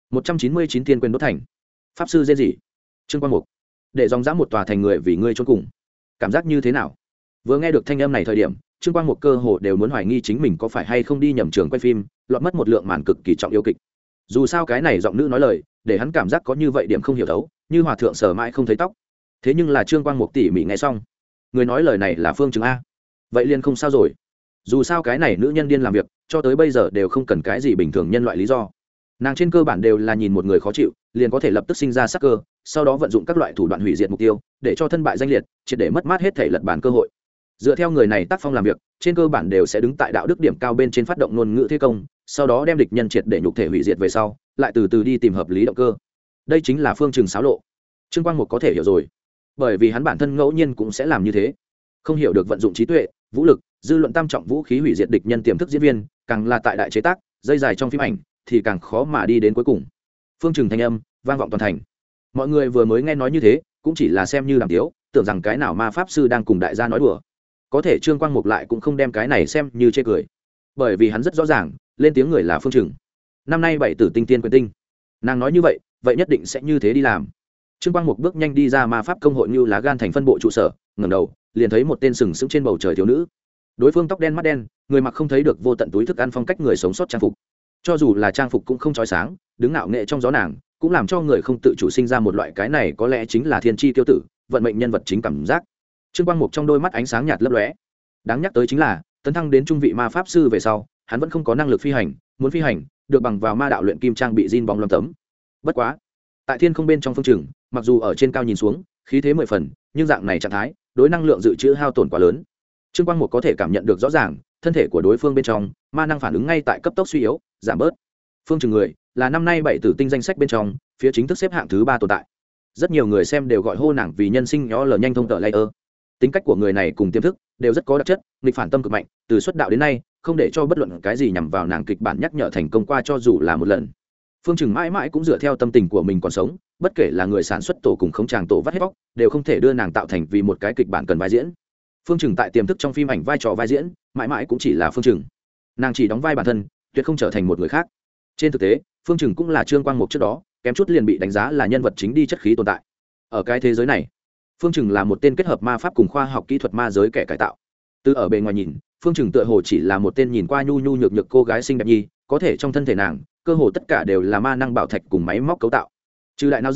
199 Thiên Quyền đốt thành. Pháp sư dê gì? Trương Quang Mục, để dòng dã một tòa thành người vì ngươi chôn cùng, cảm giác như thế nào? Vừa nghe được thanh âm này thời điểm, Trương Quang Mục cơ hồ đều muốn hoài nghi chính mình có phải hay không đi nhầm trường quay phim, lọt mất một lượng màn cực kỳ trọng yêu kịch. Dù sao cái này giọng nữ nói lời, để hắn cảm giác có như vậy điểm không hiểu thấu, như hòa thượng sờ mãi không thấy tóc. Thế nhưng là Trương Quang Mục tỉ mỉ nghe xong, người nói lời này là Phương Trừng a. Vậy liền không sao rồi. Dù sao cái này nữ nhân điên làm việc, cho tới bây giờ đều không cần cái gì bình thường nhân loại lý do. Nàng trên cơ bản đều là nhìn một người khó chịu, liền có thể lập tức sinh ra sắc cơ, sau đó vận dụng các loại thủ đoạn hủy diệt mục tiêu, để cho thân bại danh liệt, triệt để mất mát hết thể lật bản cơ hội. Dựa theo người này tác phong làm việc, trên cơ bản đều sẽ đứng tại đạo đức điểm cao bên trên phát động ngôn ngữ thế công, sau đó đem địch nhân triệt để nhục thể hủy diệt về sau, lại từ từ đi tìm hợp lý động cơ. Đây chính là Phương Trừng xáo lộ. Trương Quang Mục có thể hiểu rồi, bởi vì hắn bản thân ngẫu nhiên cũng sẽ làm như thế. Không hiểu được vận dụng trí tuệ, vũ lực, dư luận tam trọng vũ khí hủy diệt địch nhân tiềm thức diễn viên, càng là tại đại chế tác, dây dài trong phim ảnh, thì càng khó mà đi đến cuối cùng. Phương Trừng thanh âm vang vọng toàn thành. Mọi người vừa mới nghe nói như thế, cũng chỉ là xem như làm tiếu, tưởng rằng cái nào ma pháp sư đang cùng đại gia nói đùa. Có thể Trương Quang Mục lại cũng không đem cái này xem như chê cười, bởi vì hắn rất rõ ràng, lên tiếng người là Phương Trừng. Năm nay 7 tử tinh tiên quyền tinh, nàng nói như vậy, vậy nhất định sẽ như thế đi làm. Trương Quang Mục bước nhanh đi ra ma pháp công hội như lá gan thành phân bộ trụ sở, ngẩng đầu liền thấy một tên sừng sững trên bầu trời thiếu nữ. Đối phương tóc đen mắt đen, người mặc không thấy được vô tận túi thức ăn phong cách người sống sót trang phục. Cho dù là trang phục cũng không chói sáng, đứng ngạo nghệ trong gió nàng, cũng làm cho người không tự chủ sinh ra một loại cái này có lẽ chính là thiên chi tiêu tử, vận mệnh nhân vật chính cảm giác. Trương Quang Mục trong đôi mắt ánh sáng nhạt lấp lóe. Đáng nhắc tới chính là, tấn thăng đến trung vị ma pháp sư về sau, hắn vẫn không có năng lực phi hành, muốn phi hành, được bằng vào ma đạo luyện kim trang bị zin bóng lâm tấm. Bất quá, tại thiên không bên trong Phương Trừng, mặc dù ở trên cao nhìn xuống, khí thế 10 phần, nhưng dạng này trạng thái, đối năng lượng dự trữ hao tổn quá lớn. Trương Quang Mục có thể cảm nhận được rõ ràng, thân thể của đối phương bên trong, ma năng phản ứng ngay tại cấp tốc suy yếu, giảm bớt. Phương Trừng người, là năm nay 7 tử tinh danh sách bên trong, phía chính thức xếp hạng thứ 3 tồn tại. Rất nhiều người xem đều gọi hô nàng vì nhân sinh nhỏ lờ nhanh thông tợ layer. Tính cách của người này cùng tiềm thức đều rất có đặc chất, nghịch phản tâm cực mạnh, từ xuất đạo đến nay, không để cho bất luận cái gì nhằm vào nàng kịch bản nhắc nhở thành công qua cho dù là một lần. Phương Trừng mãi mãi cũng dựa theo tâm tình của mình còn sống, bất kể là người sản xuất tổ cùng khống tràng tổ vắt hết bóc, đều không thể đưa nàng tạo thành vì một cái kịch bản cần vai diễn. Phương Trừng tại tiềm thức trong phim ảnh vai trò vai diễn, mãi mãi cũng chỉ là Phương Trừng. Nàng chỉ đóng vai bản thân, tuyệt không trở thành một người khác. Trên thực tế, Phương Trừng cũng là Trương Quang Mục trước đó, kém chút liền bị đánh giá là nhân vật chính đi chất khí tồn tại. Ở cái thế giới này, Phương Trừng là một tên kết hợp ma pháp cùng khoa học kỹ thuật ma giới kẻ cải tạo. Từ ở bề ngoài nhìn, Phương Trừng tựa hồ chỉ là một tên nhìn qua nhu nhu nhược nhược cô gái xinh đẹp nhi, có thể trong thân thể nàng, cơ hồ tất cả đều là ma năng bảo thạch cùng máy móc cấu tạo. Trừ đại não ra,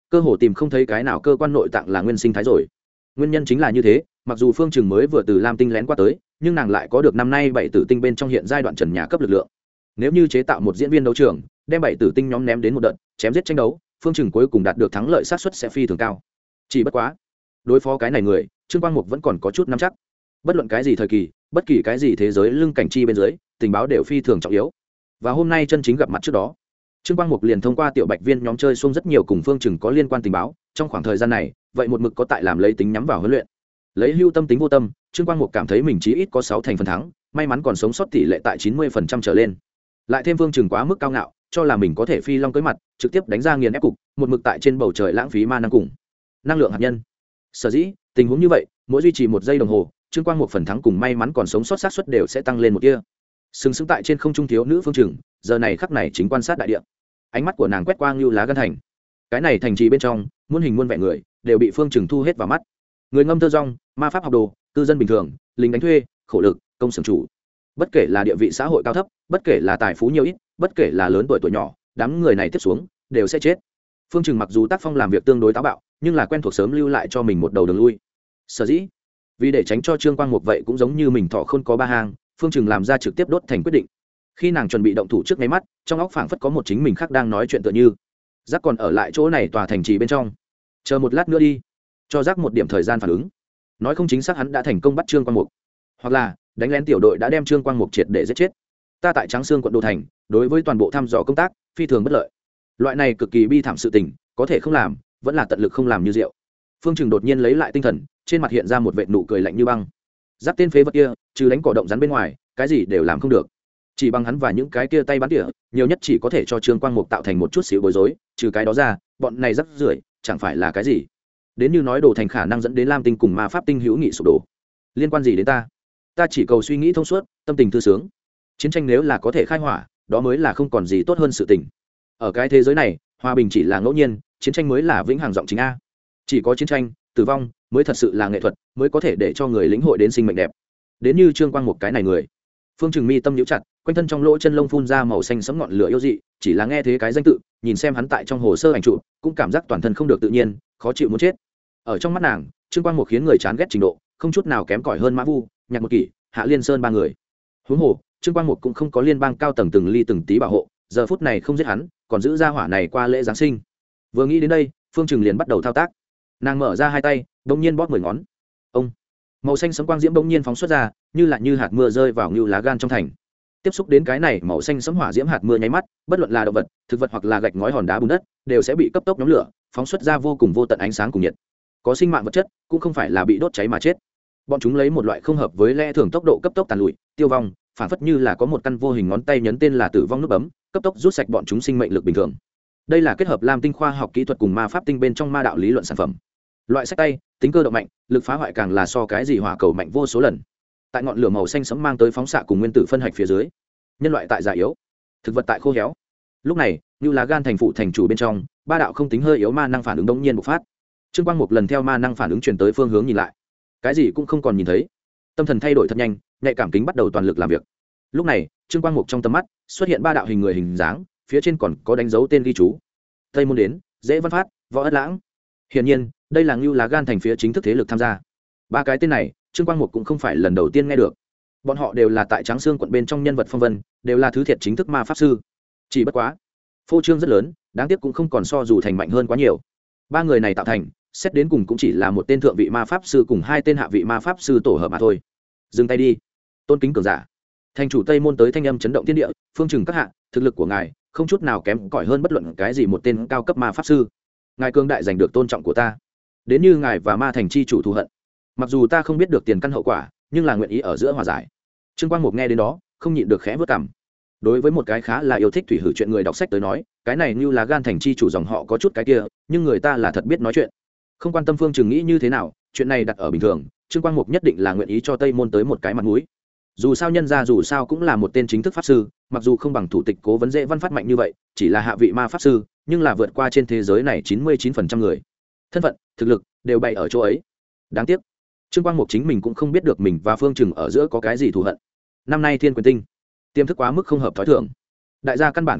cơ hồ tìm không thấy cái nào cơ quan nội tạng là nguyên sinh thái rồi. Nguyên nhân chính là như thế, mặc dù Phương Trừng mới vừa từ Lam Tinh lén qua tới, nhưng nàng lại có được năm nay 7 tử tinh bên trong hiện giai đoạn trần nhà cấp lực lượng. Nếu như chế tạo một diễn viên đấu trường, đem 7 tử tinh nhóm ném đến một đợt, chém giết tranh đấu, Phương Trừng cuối cùng đạt được thắng lợi xác suất sẽ phi thường cao. Chỉ bất quá, đối phó cái này người, Trương Quang Mục vẫn còn có chút nắm chắc. Bất luận cái gì thời kỳ, bất kỳ cái gì thế giới lưng cảnh chi bên dưới, tình báo đều phi thường trọng yếu. Và hôm nay chân chính gặp mặt trước đó, Trương Quang Mục liền thông qua tiểu bạch viên nhóm chơi xung rất nhiều cùng Phương Trừng có liên quan tình báo, trong khoảng thời gian này, vậy một mực có tại làm lấy tính nhắm vào huấn luyện. Lấy hưu tâm tính vô tâm, Trương Quang Mục cảm thấy mình chí ít có 6 thành phần thắng, may mắn còn sống sót tỷ lệ tại 90% trở lên. Lại thêm Phương Trừng quá mức cao ngạo, cho là mình có thể phi long cưỡi mặt, trực tiếp đánh ra nghiền ép cục, một mực tại trên bầu trời lãng phí ma năng cùng năng lượng hạt nhân. Sở dĩ, tình huống như vậy, mỗi duy trì 1 giây đồng hồ, Trương Quang Mục phần thắng cùng may mắn còn sống sót xác suất đều sẽ tăng lên một tia. Sừng sững tại trên không trung thiếu nữ Phương Trừng, giờ này khắc này chính quan sát đại địa. Ánh mắt của nàng quét qua Ngưu Lá Gan thành. Cái này thành trì bên trong, muôn hình muôn vẻ người, đều bị Phương Trừng thu hết vào mắt. Người ngâm thơ rong, ma pháp học đồ, cư dân bình thường, lính đánh thuê, khổ lực, công xưởng chủ. Bất kể là địa vị xã hội cao thấp, bất kể là tài phú nhiều ít, bất kể là lớn tuổi nhỏ, đám người này tiếp xuống đều sẽ chết. Phương Trừng mặc dù tác phong làm việc tương đối táo bạo, nhưng là quen thuộc sớm lưu lại cho mình một đầu đường lui. Sở dĩ, vì để tránh cho Trương Quang Mục vậy cũng giống như mình thọ không có ba hang, Phương Trừng làm ra trực tiếp đốt thành quyết định. Khi nàng chuẩn bị động thủ trước mấy mắt, trong óc phảng phất có một chính mình khác đang nói chuyện tựa như. Giác còn ở lại chỗ này tòa thành trì bên trong, chờ một lát nữa đi, cho Giác một điểm thời gian phản ứng. Nói không chính xác hắn đã thành công bắt Trương Quang Mục, hoặc là đánh lén tiểu đội đã đem Trương Quang Mục triệt để giết chết. Ta tại Tráng Xương quận Đô thành, đối với toàn bộ thăm dò công tác phi thường bất lợi. Loại này cực kỳ bi thảm sự tình, có thể không làm, vẫn là tận lực không làm như rượu. Phương Trừng đột nhiên lấy lại tinh thần, trên mặt hiện ra một vệt nụ cười lạnh như băng. Giáp tên phế vật kia, trừ đánh cỏ động rắn bên ngoài, cái gì đều làm không được. Chỉ bằng hắn và những cái kia tay bắn tỉa, nhiều nhất chỉ có thể cho Trương Quang Mục tạo thành một chút xíu bối rối, trừ cái đó ra, bọn này rắc rưởi, chẳng phải là cái gì. Đến như nói đồ thành khả năng dẫn đến Lam Tinh cùng ma pháp tinh hữu nghị sụp đổ. Liên quan gì đến ta? Ta chỉ cầu suy nghĩ thông suốt, tâm tình thư sướng. Chiến tranh nếu là có thể khai hỏa, đó mới là không còn gì tốt hơn sự tình. Ở cái thế giới này, hòa bình chỉ là ngẫu nhiên, chiến tranh mới là vĩnh hằng giọng chính a. Chỉ có chiến tranh, tử vong mới thật sự là nghệ thuật, mới có thể để cho người lĩnh hội đến sinh mệnh đẹp. Đến như Trương Quang Mục cái này người. Phương Trừng mi tâm nhíu chặt, quanh thân trong lỗ chân lông phun ra màu xanh sẫm ngọn lửa yêu dị, chỉ là nghe thế cái danh tự, nhìn xem hắn tại trong hồ sơ ảnh chụp, cũng cảm giác toàn thân không được tự nhiên, khó chịu muốn chết. Ở trong mắt nàng, Trương Quang Mục khiến người chán ghét trình độ, không chút nào kém cỏi hơn Mã Vu, Nhạc Một Kỷ, Hạ Liên Sơn ba người. Huống hồ, Trương Quang Mục cũng không có liên bang cao tầng từng ly từng tí bảo hộ, giờ phút này không giết hắn, còn giữ ra hỏa này qua lễ giáng sinh. Vừa nghĩ đến đây, Phương Trừng liền bắt đầu thao tác. Nàng mở ra hai tay, bỗng nhiên bóp 10 ngón. Ông, màu xanh sẫm quang diễm bỗng nhiên phóng xuất ra, như hạt mưa rơi vào Ngưu Lá Gan trong thành. Tiếp xúc đến cái này màu xanh sẫm hỏa diễm hạt mưa nháy mắt, bất luận là động vật, thực vật hoặc là gạch ngói hòn đá bùn đất, đều sẽ bị cấp tốc nhóm lửa, phóng xuất ra vô cùng vô tận ánh sáng cùng nhiệt. Có sinh mạng vật chất, cũng không phải là bị đốt cháy mà chết. Bọn chúng lấy một loại không hợp với lẽ thường tốc độ cấp tốc tàn lụi, tiêu vong, phản phất như là có một căn vô hình ngón tay nhấn tên là tử vong nút bấm, cấp tốc rút sạch bọn chúng sinh mệnh lực bình thường. Đây là kết hợp Lam Tinh khoa học kỹ thuật cùng ma pháp tinh bên trong ma đạo lý luận sản phẩm. Loại sách tay, tính cơ động mạnh, lực phá hoại càng là so cái gì hỏa cầu mạnh vô số lần. Tại ngọn lửa màu xanh sẫm mang tới phóng xạ cùng nguyên tử phân hạch phía dưới, nhân loại tại già yếu, thực vật tại khô héo. Lúc này, Ngưu Lá Gan thành phụ thành chủ bên trong, ba đạo không tính hơi yếu ma năng phản ứng đống nhiên bộc phát. Trương Quang Mục lần theo ma năng phản ứng truyền tới phương hướng nhìn lại, cái gì cũng không còn nhìn thấy. Tâm thần thay đổi thật nhanh, nhạy cảm kính bắt đầu toàn lực làm việc. Lúc này, Trương Quang Mục trong tầm mắt xuất hiện ba đạo hình người hình dáng, phía trên còn có đánh dấu tên ghi chú. Tây Môn Đến, Dễ Văn Phát, Võ Ất Lãng. Hiển nhiên, đây là Ngưu Lá Gan thành phía chính thức thế lực tham gia. Ba cái tên này, Trương Quang Mục cũng không phải lần đầu tiên nghe được. Bọn họ đều là tại Tráng Xương quận bên trong nhân vật phong vân, đều là thứ thiệt chính thức ma pháp sư. Chỉ bất quá, phô trương rất lớn, đáng tiếc cũng không còn so dù thành mạnh hơn quá nhiều. Ba người này tạo thành, xét đến cùng cũng chỉ là một tên thượng vị ma pháp sư cùng hai tên hạ vị ma pháp sư tổ hợp mà thôi. Dừng tay đi, tôn kính cường giả. Thành chủ Tây Môn tới thanh âm chấn động thiên địa, Phương Trừng các hạ, thực lực của ngài không chút nào kém cỏi hơn bất luận cái gì một tên cao cấp ma pháp sư. Ngài cương đại giành được tôn trọng của ta, đến như ngài và ma thành chi chủ thù hận. Mặc dù ta không biết được tiền căn hậu quả, nhưng là nguyện ý ở giữa hòa giải. Trương Quang Mục nghe đến đó, không nhịn được khẽ vớt cằm. Đối với một cái khá là yêu thích thủy hử chuyện người đọc sách tới nói, cái này như là gan thành chi chủ dòng họ có chút cái kia, nhưng người ta là thật biết nói chuyện. Không quan tâm Phương Trừng nghĩ như thế nào, chuyện này đặt ở bình thường, Trương Quang Mục nhất định là nguyện ý cho Tây Môn tới một cái mặt mũi. Dù sao nhân ra dù sao cũng là một tên chính thức pháp sư, mặc dù không bằng thủ tịch Cố Vấn Dễ Văn Phát mạnh như vậy, chỉ là hạ vị ma pháp sư, nhưng là vượt qua trên thế giới này 99% người. Thân phận, thực lực đều bày ở chỗ ấy. Đáng tiếc, Trương Quang Mục chính mình cũng không biết được mình và Phương Trừng ở giữa có cái gì thù hận. Năm nay Thiên Quyền Tinh tiềm thức quá mức không hợp thói thường. Đại gia căn bản không biết,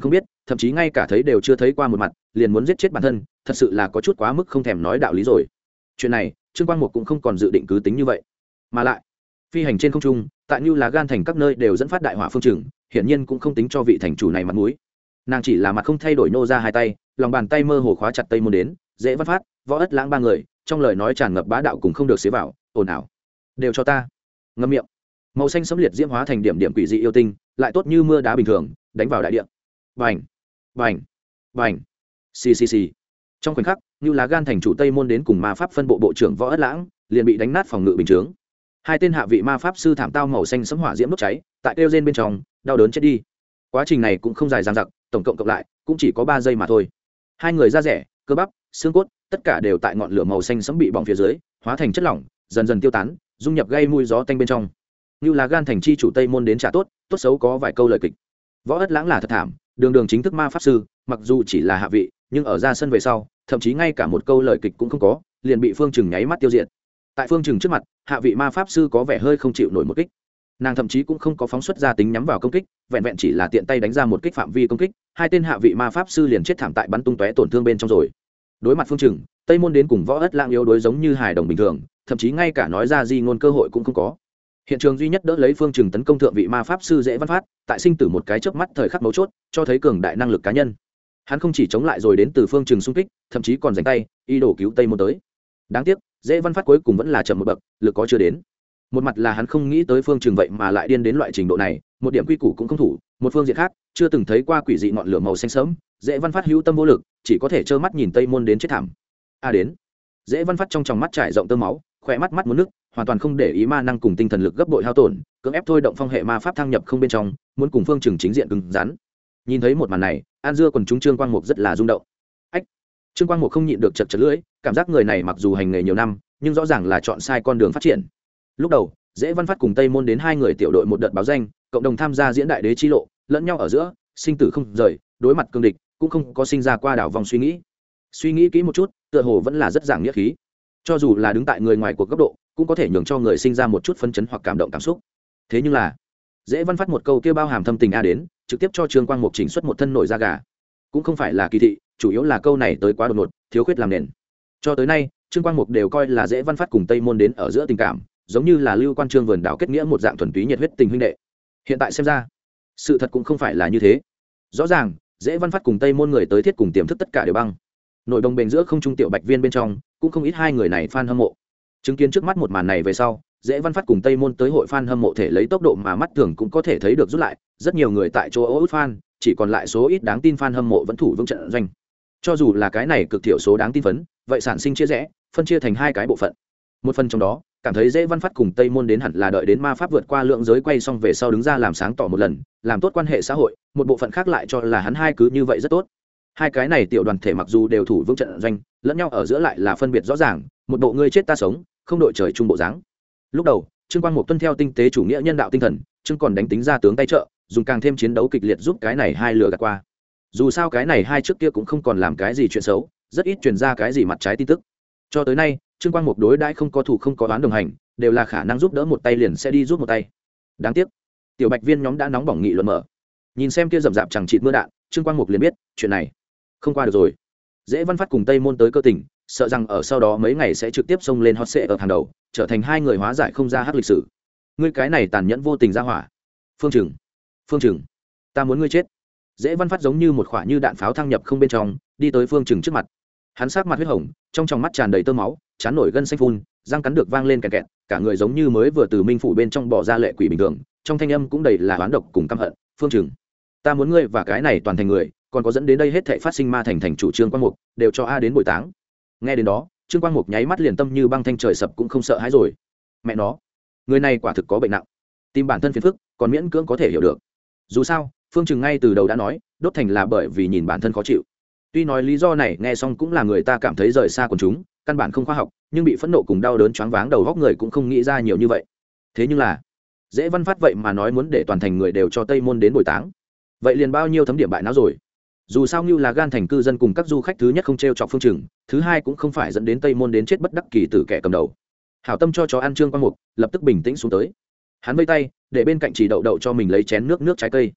thậm chí ngay cả thấy đều chưa thấy qua một mặt liền muốn giết chết bản thân, thật sự là có chút quá mức không thèm nói đạo lý rồi. Chuyện này Trương Quang Mục cũng không còn dự định cứ tính như vậy, mà lại phi hành trên không trung tại Như Lá Gan thành các nơi đều dẫn phát đại hỏa phương trừng, hiển nhiên cũng không tính cho vị thành chủ này mặt mũi. Nàng chỉ là mặt không thay đổi nô ra hai tay, lòng bàn tay mơ hồ khóa chặt Tây Môn đến, Dễ Văn Phát, Võ Ất Lãng ba người, trong lời nói tràn ngập bá đạo cùng không được xế vào, ồn ào. Đều cho ta ngậm miệng. Màu xanh sẫm liệt diễm hóa thành điểm điểm quỷ dị yêu tinh, lại tốt như mưa đá bình thường, đánh vào đại địa. Bành, bành, bành. Xì xì xì. Trong khoảnh khắc, Như Lá Gan thành chủ Tây Môn đến cùng ma pháp phân bộ bộ trưởng Võ Ất Lãng, liền bị đánh nát phòng ngự bình chướng. Hai tên hạ vị ma pháp sư thảm tao màu xanh sẫm hỏa diễm đốt cháy, tại kêu rên bên trong, đau đớn chết đi. Quá trình này cũng không dài dằng dặc, tổng cộng cộng lại cũng chỉ có 3 giây mà thôi. Hai người da rẻ, cơ bắp, xương cốt, tất cả đều tại ngọn lửa màu xanh sẫm bị bỏng phía dưới, hóa thành chất lỏng, dần dần tiêu tán, dung nhập gây mùi gió tanh bên trong. Như Lá Gan thành chi chủ Tây Môn đến trả tốt, tốt xấu có vài câu lời kịch. Võ Ất Lãng là thật thảm, đường đường chính thức ma pháp sư, mặc dù chỉ là hạ vị, nhưng ở ra sân về sau, thậm chí ngay cả một câu lời kịch cũng không có, liền bị Phương Trừng nháy mắt tiêu diệt. Tại Phương Trừng trước mặt, hạ vị ma pháp sư có vẻ hơi không chịu nổi một kích. Nàng thậm chí cũng không có phóng xuất ra tính nhắm vào công kích, vẹn vẹn chỉ là tiện tay đánh ra một kích phạm vi công kích, hai tên hạ vị ma pháp sư liền chết thảm tại bắn tung tóe tổn thương bên trong rồi. Đối mặt Phương Trừng, Tây Môn đến cùng Võ Ất Lãng yếu đuối giống như hài đồng bình thường, thậm chí ngay cả nói ra di ngôn cơ hội cũng không có. Hiện trường duy nhất đỡ lấy Phương Trừng tấn công thượng vị ma pháp sư Dễ Văn Phát, tại sinh tử một cái chớp mắt thời khắc mấu chốt, cho thấy cường đại năng lực cá nhân. Hắn không chỉ chống lại rồi đến từ Phương Trừng xung kích, thậm chí còn giành tay, ý đồ cứu Tây Môn tới. Đáng tiếc, Dễ Văn Phát cuối cùng vẫn là chậm một bậc, lực có chưa đến. Một mặt là hắn không nghĩ tới Phương Trừng vậy mà lại điên đến loại trình độ này, một điểm quy củ cũng không thủ, một phương diện khác, chưa từng thấy qua quỷ dị ngọn lửa màu xanh sẫm, Dễ Văn Phát hữu tâm vô lực, chỉ có thể trơ mắt nhìn Tây Môn đến chết thảm. Đến. Dễ Văn Phát trong tròng mắt trải rộng tơ máu, khỏe mắt muốn nước, hoàn toàn không để ý ma năng cùng tinh thần lực gấp bội hao tổn, cưỡng ép thôi động phong hệ ma pháp thăng nhập không bên trong, muốn cùng Phương Trừng chính diện cứng rắn. Nhìn thấy một màn này, An Dưa quần chúng Trương Quang Mục rất là rung động. Trương Quang Mục không nhịn được chật chật lưỡi, cảm giác người này mặc dù hành nghề nhiều năm, nhưng rõ ràng là chọn sai con đường phát triển. Lúc đầu, Dễ Văn Phát cùng Tây Môn đến hai người tiểu đội một đợt báo danh, cộng đồng tham gia diễn đại đế chi lộ, lẫn nhau ở giữa, sinh tử không rời, đối mặt cương địch, cũng không có sinh ra qua đảo vòng suy nghĩ. Suy nghĩ kỹ một chút, tựa hồ vẫn là rất giảng nghĩa khí. Cho dù là đứng tại người ngoài cuộc góc độ, cũng có thể nhường cho người sinh ra một chút phấn chấn hoặc cảm động cảm xúc. Thế nhưng là, Dễ Văn Phát một câu kia bao hàm thâm tình đến, trực tiếp cho Trương Quang Mục chỉnh xuất một thân nổi da gà. Cũng không phải là kỳ thị, chủ yếu là câu này tới quá đột ngột, thiếu khuyết làm nền. Cho tới nay, Trương Quang Mục đều coi là Dễ Văn Phát cùng Tây Môn đến ở giữa tình cảm, giống như là Lưu Quan Trương vườn đảo kết nghĩa một dạng thuần túy nhiệt huyết tình huynh đệ. Hiện tại xem ra, sự thật cũng không phải là như thế. Rõ ràng, Dễ Văn Phát cùng Tây Môn người tới thiết cùng tiềm thức tất cả đều băng. Nội đồng bền giữa không trung tiểu bạch viên bên trong, cũng không ít hai người này fan hâm mộ. Chứng kiến trước mắt một màn này về sau, Dễ Văn Phát cùng Tây Môn tới hội fan hâm mộ thể lấy tốc độ mà mắt thường cũng có thể thấy được rút lại, rất nhiều người tại chỗ út fan, chỉ còn lại số ít đáng tin fan hâm mộ vẫn thủ vững trận doanh. Cho dù là cái này cực thiểu số đáng tin phấn, vậy sản sinh chia rẽ, phân chia thành hai cái bộ phận. Một phần trong đó, cảm thấy Dễ Văn Phát cùng Tây Môn đến hẳn là đợi đến ma pháp vượt qua lượng giới quay xong về sau đứng ra làm sáng tỏ một lần, làm tốt quan hệ xã hội, một bộ phận khác lại cho là hắn hai cứ như vậy rất tốt. Hai cái này tiểu đoàn thể mặc dù đều thủ vững trận doanh, lẫn nhau ở giữa lại là phân biệt rõ ràng, một bộ ngươi chết ta sống, không đội trời chung bộ dáng. Lúc đầu, Trương Quang Mục tuân theo tinh tế chủ nghĩa nhân đạo tinh thần, Trương còn đánh tính ra tướng tay trợ, dùng càng thêm chiến đấu kịch liệt giúp cái này hai lừa gạt qua. Dù sao cái này hai trước kia cũng không còn làm cái gì chuyện xấu, rất ít truyền ra cái gì mặt trái tin tức. Cho tới nay, Trương Quang Mục đối đãi không có thủ không có đoán đồng hành, đều là khả năng giúp đỡ một tay liền sẽ đi giúp một tay. Đáng tiếc, tiểu bạch viên nhóm đã nóng bỏng nghị luận mở. Nhìn xem kia rầm rạp chẳng chịt mưa đạn, Trương Quang Mục liền biết, chuyện này không qua được rồi. Dễ Văn Phát cùng Tây Môn tới cơ tình, sợ rằng ở sau đó mấy ngày sẽ trực tiếp xông lên hot seat ở hàng đầu, trở thành hai người hóa giải không ra hắc lịch sử. Ngươi cái này tàn nhẫn vô tình ra hỏa. Phương Trừng, ta muốn ngươi chết. Dễ Văn Phát giống như một quả như đạn pháo thăng nhập không bên trong, đi tới Phương Trừng trước mặt. Hắn sắc mặt huyết hồng, trong tròng mắt tràn đầy tơ máu, chán nổi gân xanh phun, răng cắn được vang lên kẹt kẹt, cả người giống như mới vừa từ minh phủ bên trong bỏ ra lệ quỷ bình thường, trong thanh âm cũng đầy là oán độc cùng căm hận. Phương Trừng, ta muốn ngươi và cái này toàn thành người, còn có dẫn đến đây hết thảy phát sinh ma thành thành chủ Trương Quang Mục, đều cho a đến bồi táng. Nghe đến đó, Trương Quang Mục nháy mắt liền tâm như băng thanh trời sập cũng không sợ hãi rồi. Mẹ nó, người này quả thực có bệnh nặng, tìm bản thân phiền phức, còn miễn cưỡng có thể hiểu được. Dù sao, Phương Trừng ngay từ đầu đã nói, đốt thành là bởi vì nhìn bản thân khó chịu. Tuy nói lý do này nghe xong cũng là người ta cảm thấy rời xa quần chúng, căn bản không khoa học, nhưng bị phẫn nộ cùng đau đớn choáng váng đầu góc người cũng không nghĩ ra nhiều như vậy. Thế nhưng là, Dễ Văn Phát vậy mà nói muốn để toàn thành người đều cho Tây Môn đến bồi táng. Vậy liền bao nhiêu thấm điểm bại não rồi. Dù sao như là gan thành cư dân cùng các du khách, thứ nhất không trêu chọc Phương Trừng, thứ hai cũng không phải dẫn đến Tây Môn đến chết bất đắc kỳ tử kẻ cầm đầu. Hảo tâm cho chó ăn Trương Quang Mục lập tức bình tĩnh xuống tới. Hắn vây tay để bên cạnh chỉ đậu đậu cho mình lấy chén nước trái cây.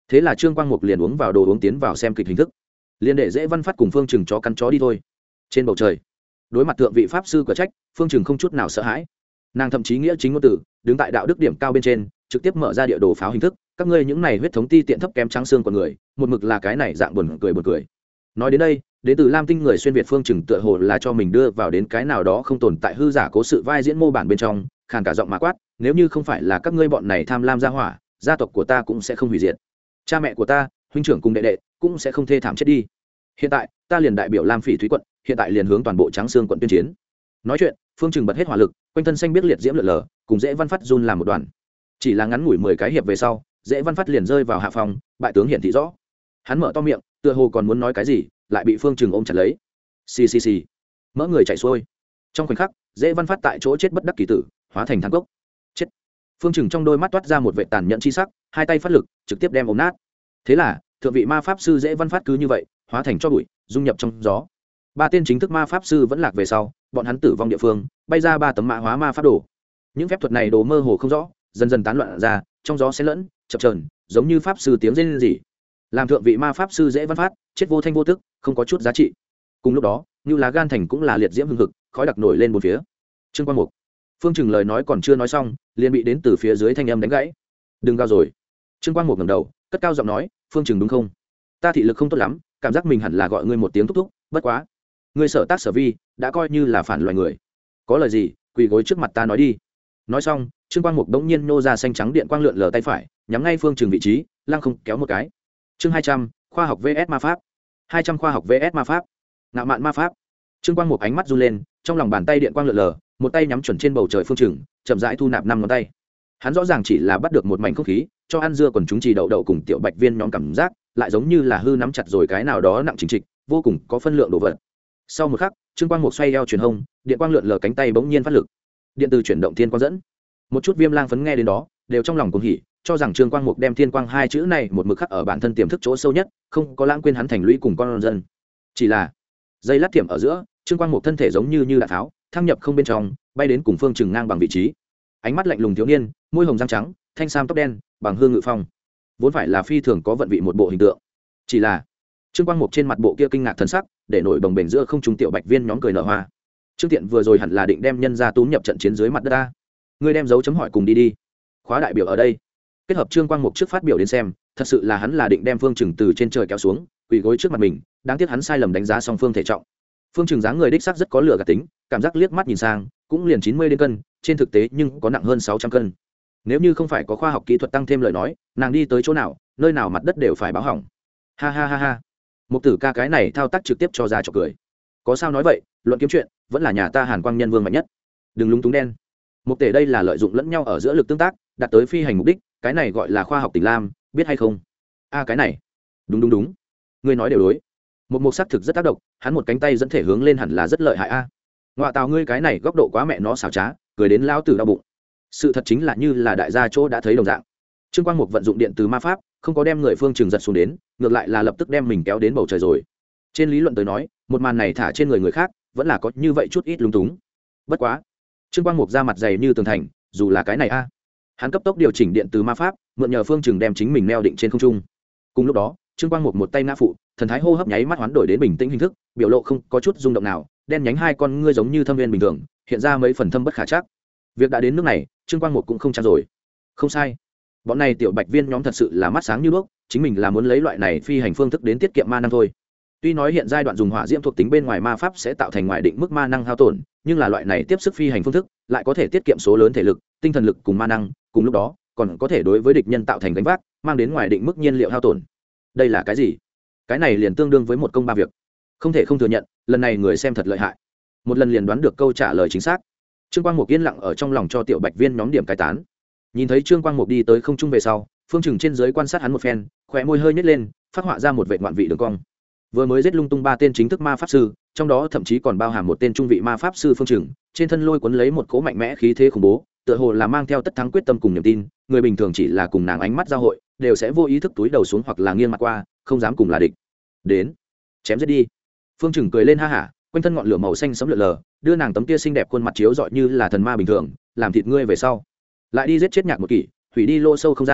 thế là trương quang mục liền uống vào đồ uống tiến vào xem kịch hình thức, liền để dễ văn phát cùng phương chừng chó cắn chó đi thôi. Trên bầu trời đối mặt thượng vị pháp sư cửa trách, phương chừng không chút nào sợ hãi, nàng thậm chí nghĩa chính ngôn từ đứng tại đạo đức điểm cao bên trên, trực tiếp mở ra địa đồ pháo hình thức. Các ngươi những này huyết thống ti tiện thấp kém trắng xương của người, một mực là cái này dạng buồn cười. Nói đến đây, đến từ lam tinh người xuyên việt phương chừng tựa hồ là cho mình đưa vào đến cái nào đó không tồn tại hư giả cố sự vai diễn mô bản bên trong, khàn cả giọng mà quát, nếu như không phải là các ngươi bọn này tham lam gia hỏa, gia tộc của ta cũng sẽ không hủy diệt, cha mẹ của ta, huynh trưởng cùng đệ đệ cũng sẽ không thê thảm chết đi. Hiện tại ta liền đại biểu lam phỉ thúy quận, hiện tại liền hướng toàn bộ trắng xương quận tuyên chiến. Nói chuyện, phương chừng bật hết hỏa lực, quanh thân xanh biết liệt diễm lượn lờ, cùng dễ văn phát run làm một đoàn. Chỉ là ngắn ngủi 10 cái hiệp về sau, dễ văn phát liền rơi vào hạ phòng, bại tướng hiển thị rõ. Hắn mở to miệng, tựa hồ còn muốn nói cái gì, lại bị phương chừng ôm chặt lấy. Xì, mỡ người chảy xuôi. Trong khoảnh khắc, dễ văn phát tại chỗ chết bất đắc kỳ tử, hóa thành than cốc. Chết. Phương chừng trong đôi mắt toát ra một vẻ tàn nhẫn chi sắc, hai tay phát lực, trực tiếp đem ôm nát. Thế là, thượng vị ma pháp sư dễ văn phát cứ như vậy, hóa thành cho bụi, dung nhập trong gió. Ba tên chính thức ma pháp sư vẫn lạc về sau, bọn hắn tử vong địa phương, bay ra 3 tấm mã hóa ma pháp đồ. Những phép thuật này đồ mơ hồ không rõ, dần dần tán loạn ra, trong gió xen lẫn, chập chờn, giống như pháp sư tiếng rên rỉ. Làm thượng vị ma pháp sư dễ văn phát, chết vô thanh vô tức, không có chút giá trị. Cùng lúc đó, như lá gan thành cũng là liệt diễm hừng hực, khói đặc nổi lên bốn phía. Trương Quang Mục, phương chừng lời nói còn chưa nói xong, liền bị đến từ phía dưới thanh âm đánh gãy. Đừng gào rồi. Trương Quang Mục ngẩng đầu, cất cao giọng nói, phương chừng đúng không? Ta thị lực không tốt lắm, cảm giác mình hẳn là gọi ngươi một tiếng thúc thúc, bất quá, ngươi sở tác sở vi đã coi như là phản loài người, có lời gì quỳ gối trước mặt ta nói đi. Nói xong, Trương Quang Mục đống nhiên nô ra xanh trắng điện quang lượn lờ tay phải, nhắm ngay phương chừng vị trí, lăng không kéo một cái. Chương 200, khoa học vs ma pháp. 200 khoa học vs ma pháp. Ngạo mạn ma pháp. Trương Quang Mục ánh mắt run lên, trong lòng bàn tay điện quang lượn lờ, một tay nhắm chuẩn trên bầu trời phương chừng, chậm rãi thu nạp 5 ngón tay. Hắn rõ ràng chỉ là bắt được một mảnh không khí, cho ăn dưa còn chúng chỉ đậu đậu cùng tiểu bạch viên nhóm cảm giác, lại giống như là hư nắm chặt rồi cái nào đó nặng chính trịch, vô cùng có phân lượng đồ vật. Sau một khắc, Trương Quang Mục xoay eo chuyển hông, điện quang lượn lờ cánh tay bỗng nhiên phát lực, điện từ chuyển động thiên quang dẫn. Một chút viêm lang phấn nghe đến đó, đều trong lòng cuồng hỉ, cho rằng Trương Quang Mục đem thiên quang hai chữ này một mực khắc ở bản thân tiềm thức chỗ sâu nhất, không có lãng quên hắn thành lũy cùng con dân. Chỉ là dây lát tiệm ở giữa, Trương Quang Mục thân thể giống như đạn tháo, thăng nhập không bên trong, bay đến cùng phương chừng ngang bằng vị trí. Ánh mắt lạnh lùng thiếu niên, môi hồng răng trắng, thanh sam tóc đen, bằng hương ngự phong, vốn phải là phi thường có vận vị một bộ hình tượng. Chỉ là Trương Quang Mục trên mặt bộ kia kinh ngạc thần sắc, để nổi bồng bềnh giữa không trung tiểu bạch viên nhóm cười nở hoa. Trương Tiện vừa rồi hẳn là định đem nhân ra túm nhập trận chiến dưới mặt đất ta. Ngươi đem dấu chấm hỏi cùng đi. Khóa đại biểu ở đây. Kết hợp Trương Quang Mục trước phát biểu đến xem, thật sự là hắn là định đem Phương Trừng từ trên trời kéo xuống, quỳ gối trước mặt mình, đáng tiếc hắn sai lầm đánh giá song phương thể trọng. Phương Trừng dáng người đích xác rất có lửa gạt tính, cảm giác liếc mắt nhìn sang, cũng liền 90 đến cân, trên thực tế nhưng có nặng hơn 600 cân. Nếu như không phải có khoa học kỹ thuật tăng thêm lời nói, nàng đi tới chỗ nào, nơi nào mặt đất đều phải báo hỏng. Ha. Mục tử ca cái này thao tác trực tiếp cho ra trò cười. Có sao nói vậy, luận kiếm chuyện, vẫn là nhà ta Hàn Quang Nhân Vương mạnh nhất. Đừng lúng túng đen. Mục tể đây là lợi dụng lẫn nhau ở giữa lực tương tác, đạt tới phi hành mục đích, cái này gọi là khoa học tỉnh lam, biết hay không? Cái này. Đúng. Ngươi nói đều đối. Một sắc thực rất tác động, hắn một cánh tay dẫn thể hướng lên hẳn là rất lợi hại a. Ngoại tào ngươi cái này góc độ quá mẹ nó xảo trá, cười đến lao tử đau bụng. Sự thật chính là như là đại gia chỗ đã thấy đồng dạng. Trương Quang Mục vận dụng điện từ ma pháp, không có đem người Phương Trừng giật xuống đến, ngược lại là lập tức đem mình kéo đến bầu trời rồi. Trên lý luận tới nói, một màn này thả trên người khác, vẫn là có như vậy chút ít lung túng. Bất quá, Trương Quang Mục ra mặt dày như tường thành, dù là cái này hắn cấp tốc điều chỉnh điện từ ma pháp, mượn nhờ Phương Trừng đem chính mình neo định trên không trung. Cùng lúc đó, Trương Quang Mục một tay ngã phụ, thần thái hô hấp nháy mắt hoán đổi đến bình tĩnh hình thức, biểu lộ không có chút rung động nào, đen nhánh hai con ngươi giống như thâm viên bình thường, hiện ra mấy phần thâm bất khả trắc. Việc đã đến nước này, Trương Quang Mục cũng không chán rồi. Không sai, bọn này tiểu bạch viên nhóm thật sự là mắt sáng như đuốc, chính mình là muốn lấy loại này phi hành phương thức đến tiết kiệm ma năng thôi. Tuy nói hiện giai đoạn dùng hỏa diễm thuộc tính bên ngoài ma pháp sẽ tạo thành ngoài định mức ma năng hao tổn, nhưng là loại này tiếp sức phi hành phương thức lại có thể tiết kiệm số lớn thể lực, tinh thần lực cùng ma năng, cùng lúc đó còn có thể đối với địch nhân tạo thành gánh vác, mang đến ngoài định mức nhiên liệu hao tổn. Đây là cái gì? Cái này liền tương đương với một công ba việc. Không thể không thừa nhận, lần này người xem thật lợi hại. Một lần liền đoán được câu trả lời chính xác. Trương Quang Mục yên lặng ở trong lòng cho tiểu bạch viên nhóm điểm cái tán. Nhìn thấy Trương Quang Mục đi tới không trung về sau, Phương Trừng trên dưới quan sát hắn một phen, khóe môi hơi nhếch lên, phát họa ra một vệt ngoạn vị đường cong. Vừa mới giết lung tung 3 tên chính thức ma pháp sư, trong đó thậm chí còn bao hàm một tên trung vị ma pháp sư Phương Trừng, trên thân lôi cuốn lấy một cỗ mạnh mẽ khí thế khủng bố, tựa hồ là mang theo tất thắng quyết tâm cùng niềm tin, người bình thường chỉ là cùng nàng ánh mắt giao hội, đều sẽ vô ý thức túi đầu xuống hoặc là nghiêng mặt qua, không dám cùng là địch. Đến, chém giết đi. Phương Trừng cười lên ha hả, quanh thân ngọn lửa màu xanh sẫm lượn lờ, đưa nàng tấm kia xinh đẹp khuôn mặt chiếu rọi như là thần ma bình thường, làm thịt ngươi về sau, lại đi giết chết Nhạc Một Kỷ, hủy đi lô sâu không gian,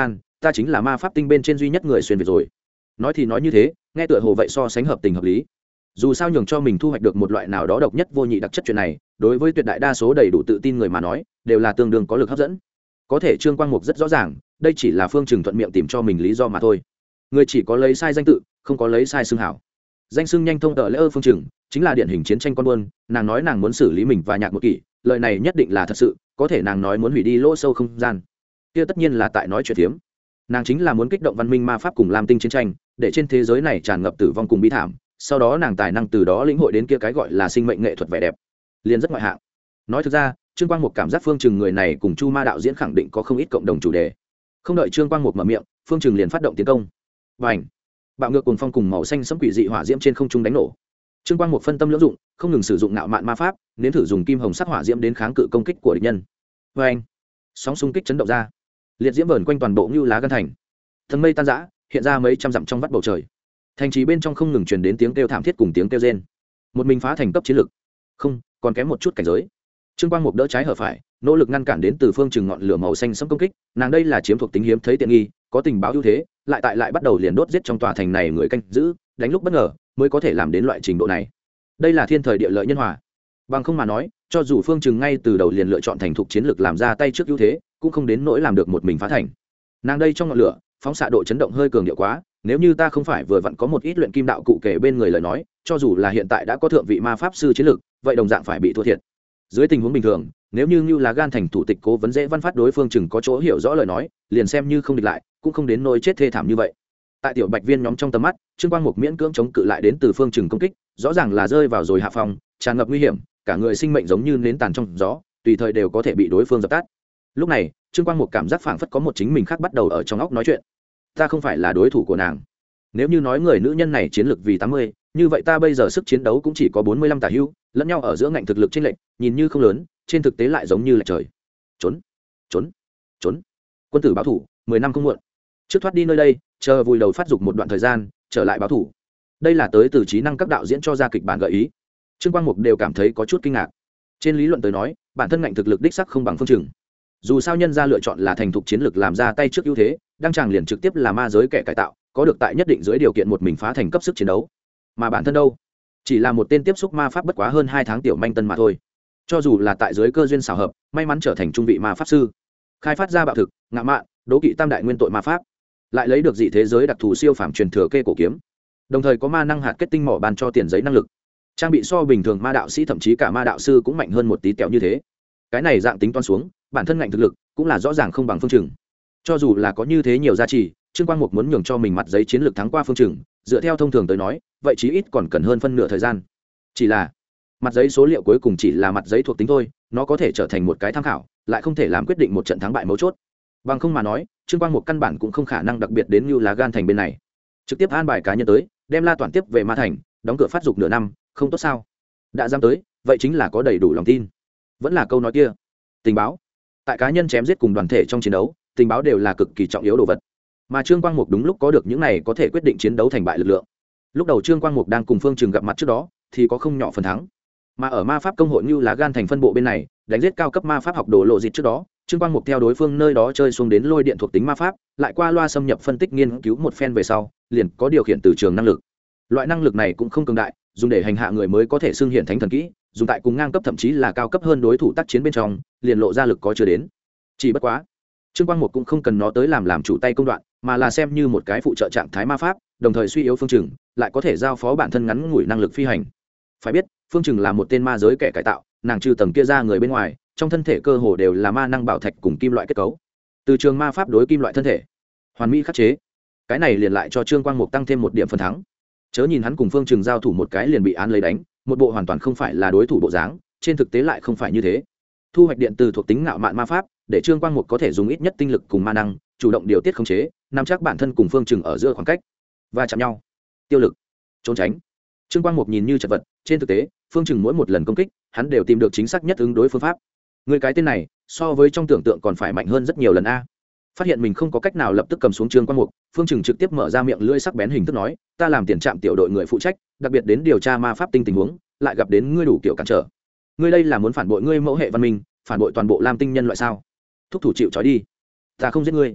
ta chính là ma pháp tinh bên trên duy nhất người xuyên việt rồi. Nói thì nói như thế, nghe tựa hồ vậy so sánh hợp tình hợp lý. Dù sao nhường cho mình thu hoạch được một loại nào đó độc nhất vô nhị đặc chất chuyện này, đối với tuyệt đại đa số đầy đủ tự tin người mà nói, đều là tương đương có lực hấp dẫn. Có thể Trương Quang Mục rất rõ ràng, đây chỉ là Phương Trừng thuận miệng tìm cho mình lý do mà thôi. Người chỉ có lấy sai danh tự, không có lấy sai xưng hảo. Danh xưng nhanh thông tợ lễ ơ Phương Trừng, chính là điển hình chiến tranh con buôn, nàng nói nàng muốn xử lý mình và Nhạc Một Kỷ, lời này nhất định là thật sự, có thể nàng nói muốn hủy đi lỗ sâu không gian, kia tất nhiên là tại nói chuyện phiếm. Nàng chính là muốn kích động văn minh ma pháp cùng Lam Tinh chiến tranh, để trên thế giới này tràn ngập tử vong cùng bi thảm, sau đó nàng tài năng từ đó lĩnh hội đến kia cái gọi là sinh mệnh nghệ thuật vẻ đẹp, liền rất ngoại hạng. Nói thực ra, Trương Quang Mục cảm giác Phương Trừng người này cùng Chu Ma đạo diễn khẳng định có không ít cộng đồng chủ đề. Không đợi Trương Quang Mục mở miệng, Phương Trừng liền phát động tiến công. Bành! Bạo ngược cuồng phong cùng màu xanh sẫm quỷ dị hỏa diễm trên không trung đánh nổ. Trương Quang Mục phân tâm lưỡng dụng, không ngừng sử dụng ngạo mạn ma pháp, nếm thử dùng kim hồng sắc hỏa diễm đến kháng cự công kích của địch nhân. Bành! Sóng xung kích chấn động ra, liệt diễm vờn quanh toàn bộ Ngưu Lá Gan thành. Thần mây tan rã, hiện ra mấy trăm dặm trong vắt bầu trời. Thành trì bên trong không ngừng truyền đến tiếng kêu thảm thiết cùng tiếng kêu rên. Một mình phá thành cấp chiến lực, không, còn kém một chút cảnh giới. Trương Quang Mục đỡ trái hở phải, nỗ lực ngăn cản đến từ Phương Trừng ngọn lửa màu xanh sẫm công kích, nàng đây là chiếm thuộc tính hiếm thấy tiện nghi, có tình báo ưu thế, lại bắt đầu liền đốt giết trong tòa thành này người canh giữ, đánh lúc bất ngờ mới có thể làm đến loại trình độ này. Đây là thiên thời địa lợi nhân hòa. Bằng không mà nói, cho dù Phương Trừng ngay từ đầu liền lựa chọn thành thục chiến lược làm ra tay trước ưu thế, cũng không đến nỗi làm được một mình phá thành. Nàng đây trong ngọn lửa, phóng xạ độ chấn động hơi cường điệu quá, nếu như ta không phải vừa vặn có một ít luyện kim đạo cụ kể bên người lời nói, cho dù là hiện tại đã có thượng vị ma pháp sư chiến lược, vậy đồng dạng phải bị thua thiệt. Dưới tình huống bình thường, nếu như Ngưu Lá Gan thành thủ tịch cố vấn dễ văn phát đối Phương Trừng có chỗ hiểu rõ lời nói, liền xem như không địch lại, cũng không đến nỗi chết thê thảm như vậy. Tại tiểu bạch viên nhóm trong tầm mắt, Trương Quang Mục miễn cưỡng chống cự lại đến từ Phương Trừng công kích, rõ ràng là rơi vào rồi hạ phòng, tràn ngập nguy hiểm, cả người sinh mệnh giống như nến tàn trong gió, tùy thời đều có thể bị đối phương dập tắt. Lúc này, Trương Quang Mục cảm giác phảng phất có một chính mình khác bắt đầu ở trong óc nói chuyện. Ta không phải là đối thủ của nàng. Nếu như nói người nữ nhân này chiến lược vì 80, như vậy ta bây giờ sức chiến đấu cũng chỉ có 45 tả hữu, lẫn nhau ở giữa ngạnh thực lực chênh lệch, nhìn như không lớn, trên thực tế lại giống như là trời. Trốn, trốn, trốn. Quân tử báo thủ, 10 năm không muộn. Trước thoát đi nơi đây, chờ vùi đầu phát dục một đoạn thời gian, trở lại báo thủ. Đây là tới từ trí năng các đạo diễn cho ra kịch bản gợi ý. Trương Quang Mục đều cảm thấy có chút kinh ngạc. Trên lý luận tới nói, bản thân ngạnh thực lực đích sắc không bằng Phương Trừng. Dù sao nhân ra lựa chọn là thành thục chiến lược làm ra tay trước ưu thế, đang chàng liền trực tiếp là ma giới kẻ cải tạo, có được tại nhất định dưới điều kiện một mình phá thành cấp sức chiến đấu. Mà bản thân đâu, chỉ là một tên tiếp xúc ma pháp bất quá hơn 2 tháng tiểu manh tân mà thôi. Cho dù là tại dưới cơ duyên xảo hợp, may mắn trở thành trung vị ma pháp sư, khai phát ra bạo thực, ngạo mạn, đố kỵ tam đại nguyên tội ma pháp, lại lấy được dị thế giới đặc thù siêu phàm truyền thừa kê cổ kiếm, đồng thời có ma năng hạt kết tinh mỏ ban cho tiền giấy năng lực, trang bị so bình thường ma đạo sĩ thậm chí cả ma đạo sư cũng mạnh hơn một tí tẹo như thế. Cái này dạng tính toán xuống, bản thân ngạnh thực lực cũng là rõ ràng không bằng Phương Trừng. Cho dù là có như thế nhiều giá trị, Trương Quang Mục muốn nhường cho mình mặt giấy chiến lược thắng qua Phương Trừng, dựa theo thông thường tới nói, vậy chí ít còn cần hơn phân nửa thời gian. Chỉ là mặt giấy số liệu cuối cùng chỉ là mặt giấy thuộc tính thôi, nó có thể trở thành một cái tham khảo, lại không thể làm quyết định một trận thắng bại mấu chốt. Bằng không mà nói, Trương Quang Mục căn bản cũng không khả năng đặc biệt đến Ngưu Lá Gan thành bên này, trực tiếp an bài cá nhân tới, đem La Toàn tiếp về Ma thành, đóng cửa phát dục nửa năm, không tốt sao? Đã dám tới, vậy chính là có đầy đủ lòng tin. Vẫn là câu nói kia, tình báo. Tại cá nhân chém giết cùng đoàn thể trong chiến đấu, tình báo đều là cực kỳ trọng yếu đồ vật. Mà Trương Quang Mục đúng lúc có được những này có thể quyết định chiến đấu thành bại lực lượng. Lúc đầu Trương Quang Mục đang cùng Phương Trừng gặp mặt trước đó, thì có không nhỏ phần thắng. Mà ở ma pháp công hội Ngưu Lá Gan thành phân bộ bên này, đánh giết cao cấp ma pháp học đồ lộ dịch trước đó, Trương Quang Mục theo đối phương nơi đó chơi xuống đến lôi điện thuộc tính ma pháp, lại qua loa xâm nhập phân tích nghiên cứu một phen về sau, liền có điều khiển từ trường năng lực. Loại năng lực này cũng không cường đại, dùng để hành hạ người mới có thể xưng hiện thánh thần kỹ, dùng tại cùng ngang cấp thậm chí là cao cấp hơn đối thủ tác chiến bên trong, liền lộ ra lực có chưa đến. Chỉ bất quá, Trương Quang Mục cũng không cần nó tới làm chủ tay công đoạn, mà là xem như một cái phụ trợ trạng thái ma pháp, đồng thời suy yếu Phương Trừng, lại có thể giao phó bản thân ngắn ngủi năng lực phi hành. Phải biết, Phương Trừng là một tên ma giới kẻ cải tạo, nàng trừ tầng kia ra người bên ngoài, trong thân thể cơ hồ đều là ma năng bảo thạch cùng kim loại kết cấu. Từ trường ma pháp đối kim loại thân thể, hoàn mỹ khắc chế. Cái này liền lại cho Trương Quang Mục tăng thêm một điểm phần thắng. Chớ nhìn hắn cùng Phương Trừng giao thủ một cái liền bị án lấy đánh, một bộ hoàn toàn không phải là đối thủ bộ dáng, trên thực tế lại không phải như thế. Thu hoạch điện từ thuộc tính ngạo mạn ma pháp, để Trương Quang Mục có thể dùng ít nhất tinh lực cùng ma năng, chủ động điều tiết khống chế, nắm chắc bản thân cùng Phương Trừng ở giữa khoảng cách và chạm nhau. Tiêu lực, trốn tránh. Trương Quang Mục nhìn như chật vật, trên thực tế, Phương Trừng mỗi một lần công kích, hắn đều tìm được chính xác nhất ứng đối phương pháp. Người cái tên này, so với trong tưởng tượng còn phải mạnh hơn rất nhiều lần a. Phát hiện mình không có cách nào lập tức cầm xuống Trương Quang Mục, Phương Trừng trực tiếp mở ra miệng lưỡi sắc bén hình thức nói, ta làm tiền trạm tiểu đội người phụ trách, đặc biệt đến điều tra ma pháp tinh tình huống, lại gặp đến ngươi đủ kiểu cản trở. Ngươi đây là muốn phản bội ngươi mẫu hệ văn minh, phản bội toàn bộ Lam Tinh nhân loại sao? Thúc thủ chịu trói đi, ta không giết ngươi.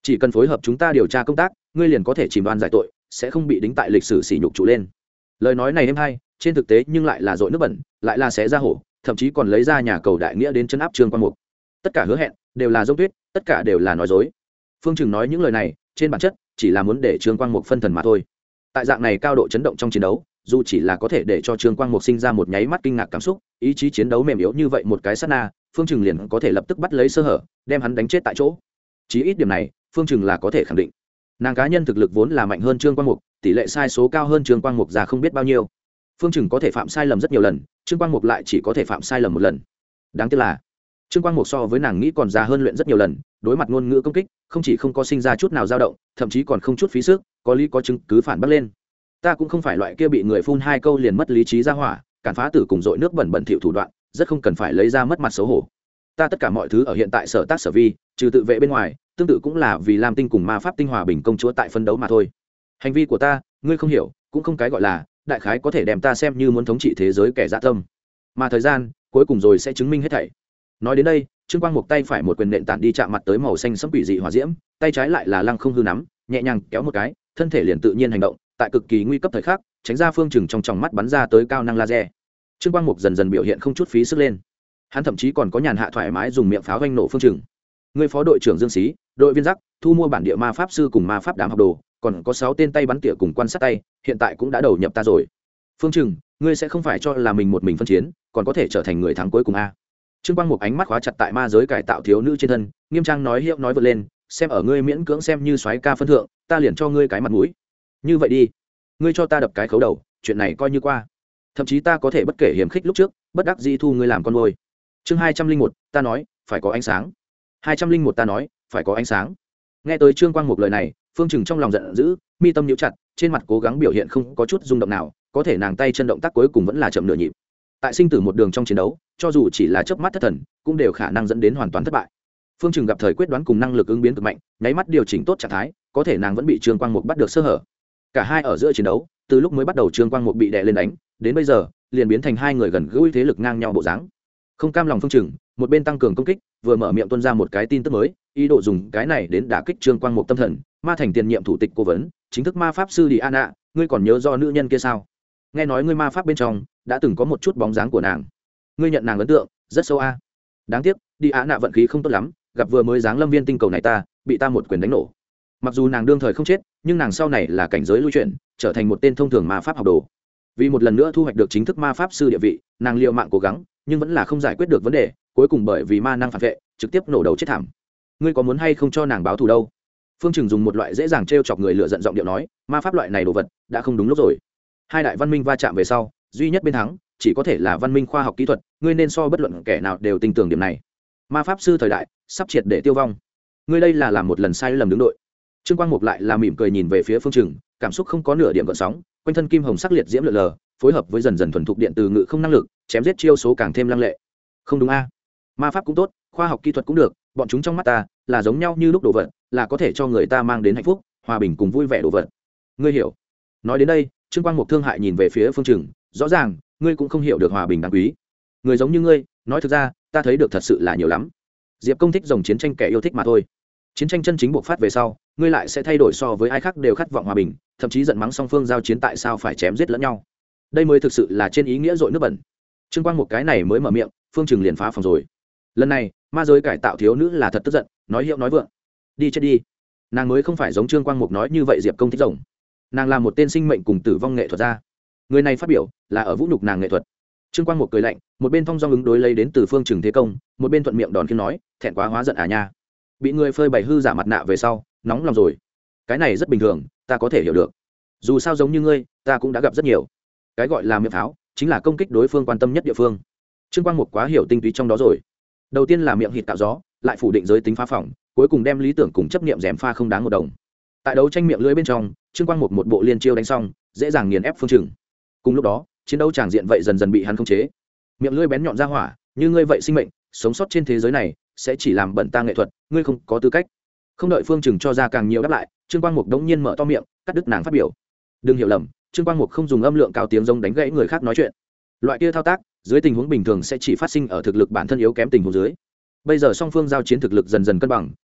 chỉ cần phối hợp chúng ta điều tra công tác ngươi liền có thể chìm đoan giải tội, sẽ không bị đính tại lịch sử sỉ nhục trụ lên. Lời nói này em hay, trên thực tế nhưng lại là dội nước bẩn, lại là xé ra hổ, thậm chí còn lấy ra nhà cầu đại nghĩa đến chân áp Trương Quang Mục. Tất cả hứa hẹn đều là dông tuyết, tất cả đều là nói dối. Phương Trừng nói những lời này trên bản chất chỉ là muốn để Trương Quang Mục phân thần mà thôi. Tại dạng này cao độ chấn động trong chiến đấu, dù chỉ là có thể để cho Trương Quang Mục sinh ra một nháy mắt kinh ngạc cảm xúc, ý chí chiến đấu mềm yếu như vậy một cái sát na, Phương Trừng liền có thể lập tức bắt lấy sơ hở, đem hắn đánh chết tại chỗ. Chí ít điểm này, Phương Trừng là có thể khẳng định. Nàng cá nhân thực lực vốn là mạnh hơn Trương Quang Mục, tỷ lệ sai số cao hơn Trương Quang Mục ra không biết bao nhiêu. Phương Trừng có thể phạm sai lầm rất nhiều lần, Trương Quang Mục lại chỉ có thể phạm sai lầm một lần. Đáng tiếc là Trương Quang Mục so với nàng nghĩ còn già hơn luyện rất nhiều lần, đối mặt ngôn ngữ công kích, không chỉ không có sinh ra chút nào dao động, thậm chí còn không chút phí sức, có lý có chứng cứ phản bác lên. Ta cũng không phải loại kia bị người phun hai câu liền mất lý trí ra hỏa, cản phá tử cùng dội nước bẩn bẩn thỉu thủ đoạn, rất không cần phải lấy ra mất mặt xấu hổ. Ta tất cả mọi thứ ở hiện tại sở tác sở vi, trừ tự vệ bên ngoài, tương tự cũng là vì Lam Tinh cùng Ma Pháp Tinh Hòa Bình công chúa tại phân đấu mà thôi. Hành vi của ta, ngươi không hiểu, cũng không cái gọi là, đại khái có thể đem ta xem như muốn thống trị thế giới kẻ dã tâm. Mà thời gian, cuối cùng rồi sẽ chứng minh hết thảy. Nói đến đây, Trương Quang Mục tay phải một quyền nện tản đi chạm mặt tới màu xanh sẫm quỷ dị hỏa diễm, tay trái lại là lăng không hư nắm, nhẹ nhàng kéo một cái, thân thể liền tự nhiên hành động, tại cực kỳ nguy cấp thời khắc, tránh ra Phương Trừng trong tròng mắt bắn ra tới cao năng laser. Trương Quang Mục dần dần biểu hiện không chút phí sức lên. Hắn thậm chí còn có nhàn hạ thoải mái dùng miệng pháo vanh nổ Phương Trừng. Người phó đội trưởng Dương Xí, đội viên Giác, thu mua bản địa ma pháp sư cùng ma pháp đám học đồ, còn có 6 tên tay bắn tỉa cùng quan sát tay, hiện tại cũng đã đầu nhập ta rồi. Phương Trừng, ngươi sẽ không phải cho là mình một mình phân chiến, còn có thể trở thành người thắng cuối cùng a? Trương Quang Mục ánh mắt khóa chặt tại ma giới cải tạo thiếu nữ trên thân, nghiêm trang nói hiệu nói vượt lên, xem ở ngươi miễn cưỡng xem như soái ca phân thượng, ta liền cho ngươi cái mặt mũi. Như vậy đi, ngươi cho ta đập cái khấu đầu, chuyện này coi như qua. Thậm chí ta có thể bất kể hiểm khích lúc trước, bất đắc dĩ thu ngươi làm con nuôi. Chương 201, ta nói, phải có ánh sáng. 201 ta nói, phải có ánh sáng. Nghe tới Trương Quang Mục lời này, Phương Trừng trong lòng giận dữ, mi tâm nhíu chặt, trên mặt cố gắng biểu hiện không có chút rung động nào, có thể nàng tay chân động tác cuối cùng vẫn là chậm nửa nhịp. Tại sinh tử một đường trong chiến đấu, cho dù chỉ là chớp mắt thất thần, cũng đều khả năng dẫn đến hoàn toàn thất bại. Phương Trừng gặp thời quyết đoán cùng năng lực ứng biến cực mạnh, nháy mắt điều chỉnh tốt trạng thái, có thể nàng vẫn bị Trương Quang Mục bắt được sơ hở. Cả hai ở giữa chiến đấu, từ lúc mới bắt đầu Trương Quang Mục bị đè lên đánh, đến bây giờ, liền biến thành hai người gần gũi thế lực ngang nhau bộ dáng. Không cam lòng Phương Trừng, một bên tăng cường công kích, vừa mở miệng tuôn ra một cái tin tức mới, ý đồ dùng cái này đến đả kích Trương Quang Mục tâm thần, ma thành tiền nhiệm thủ tịch cố vấn, chính thức ma pháp sư Diana, ngươi còn nhớ do nữ nhân kia sao? Nghe nói ngươi ma pháp bên trong đã từng có một chút bóng dáng của nàng, ngươi nhận nàng ấn tượng rất sâu a. Đáng tiếc Diana vận khí không tốt lắm, gặp vừa mới giáng lâm viên tinh cầu này ta, bị ta một quyền đánh nổ. Mặc dù nàng đương thời không chết, nhưng nàng sau này là cảnh giới lưu chuyển, trở thành một tên thông thường ma pháp học đồ. Vì một lần nữa thu hoạch được chính thức ma pháp sư địa vị, nàng liều mạng cố gắng, nhưng vẫn là không giải quyết được vấn đề, cuối cùng bởi vì ma năng phản vệ, trực tiếp nổ đầu chết thảm. Ngươi có muốn hay không cho nàng báo thù đâu? Phương Trừng dùng một loại dễ dàng trêu chọc người lựa giận giọng điệu nói, ma pháp loại này đồ vật đã không đúng lúc rồi. Hai đại văn minh va chạm về sau, duy nhất bên thắng chỉ có thể là văn minh khoa học kỹ thuật, ngươi nên so bất luận kẻ nào đều tin tưởng điểm này. Ma pháp sư thời đại sắp triệt để tiêu vong, ngươi đây là làm một lần sai lầm đứng đội. Trương Quang Mục lại là mỉm cười nhìn về phía Phương Trừng, cảm xúc không có nửa điểm gợn sóng, quanh thân kim hồng sắc liệt diễm lượn lờ, phối hợp với dần dần thuần thục điện từ ngự không năng lực, chém giết chiêu số càng thêm lăng lệ. Không đúng a? Ma pháp cũng tốt, khoa học kỹ thuật cũng được, bọn chúng trong mắt ta là giống nhau như lúc đồ vật, là có thể cho người ta mang đến hạnh phúc, hòa bình cùng vui vẻ đồ vật. Ngươi hiểu? Nói đến đây, Trương Quang Mục thương hại nhìn về phía Phương Trừng, rõ ràng ngươi cũng không hiểu được hòa bình đáng quý. Người giống như ngươi, nói thực ra, ta thấy được thật sự là nhiều lắm. Diệp Công thích dòng chiến tranh kẻ yêu thích mà thôi. Chiến tranh chân chính bộc phát về sau, ngươi lại sẽ thay đổi so với ai khác đều khát vọng hòa bình, thậm chí giận mắng song phương giao chiến tại sao phải chém giết lẫn nhau. Đây mới thực sự là trên ý nghĩa dội nước bẩn. Trương Quang một cái này mới mở miệng, Phương Trừng liền phá phòng rồi. Lần này, ma giới cải tạo thiếu nữ là thật tức giận, nói hiệu nói vượng. Đi chết đi. Nàng mới không phải giống Trương Quang Mục nói như vậy Diệp Công thích rồng. Nàng là một tên sinh mệnh cùng tử vong nghệ thuật gia. Người này phát biểu là ở vũ nhục nàng nghệ thuật. Trương Quang Mục cười lạnh, một bên thông dong ứng đối lấy đến từ Phương Trừng thế công, một bên thuận miệng đòn khiến nói, thẹn quá hóa giận à nha. Bị người phơi bày hư giả mặt nạ về sau, nóng lòng rồi. Cái này rất bình thường, ta có thể hiểu được. Dù sao giống như ngươi, ta cũng đã gặp rất nhiều. Cái gọi là miệng pháo, chính là công kích đối phương quan tâm nhất địa phương. Trương Quang Mục quá hiểu tinh túy trong đó rồi. Đầu tiên là miệng hít tạo gió, lại phủ định giới tính phá phỏng, cuối cùng đem lý tưởng cùng chấp niệm gièm pha không đáng một đồng. Tại đấu tranh miệng lưỡi bên trong, Trương Quang Mục một bộ liên chiêu đánh xong, dễ dàng nghiền ép Phương Trừng. Cùng lúc đó, chiến đấu tràng diện vậy dần dần bị hắn khống chế. Miệng lưỡi bén nhọn ra hỏa, như ngươi vậy sinh mệnh, sống sót trên thế giới này, sẽ chỉ làm bẩn ta nghệ thuật, ngươi không có tư cách. Không đợi Phương Trừng cho ra càng nhiều đáp lại, Trương Quang Mục đống nhiên mở to miệng, cắt đứt nàng phát biểu. Đừng hiểu lầm, Trương Quang Mục không dùng âm lượng cao tiếng rông đánh gãy người khác nói chuyện. Loại kia thao tác, dưới tình huống bình thường sẽ chỉ phát sinh ở thực lực bản thân yếu kém tình huống dưới. Bây giờ song phương giao chiến thực lực dần dần cân bằng,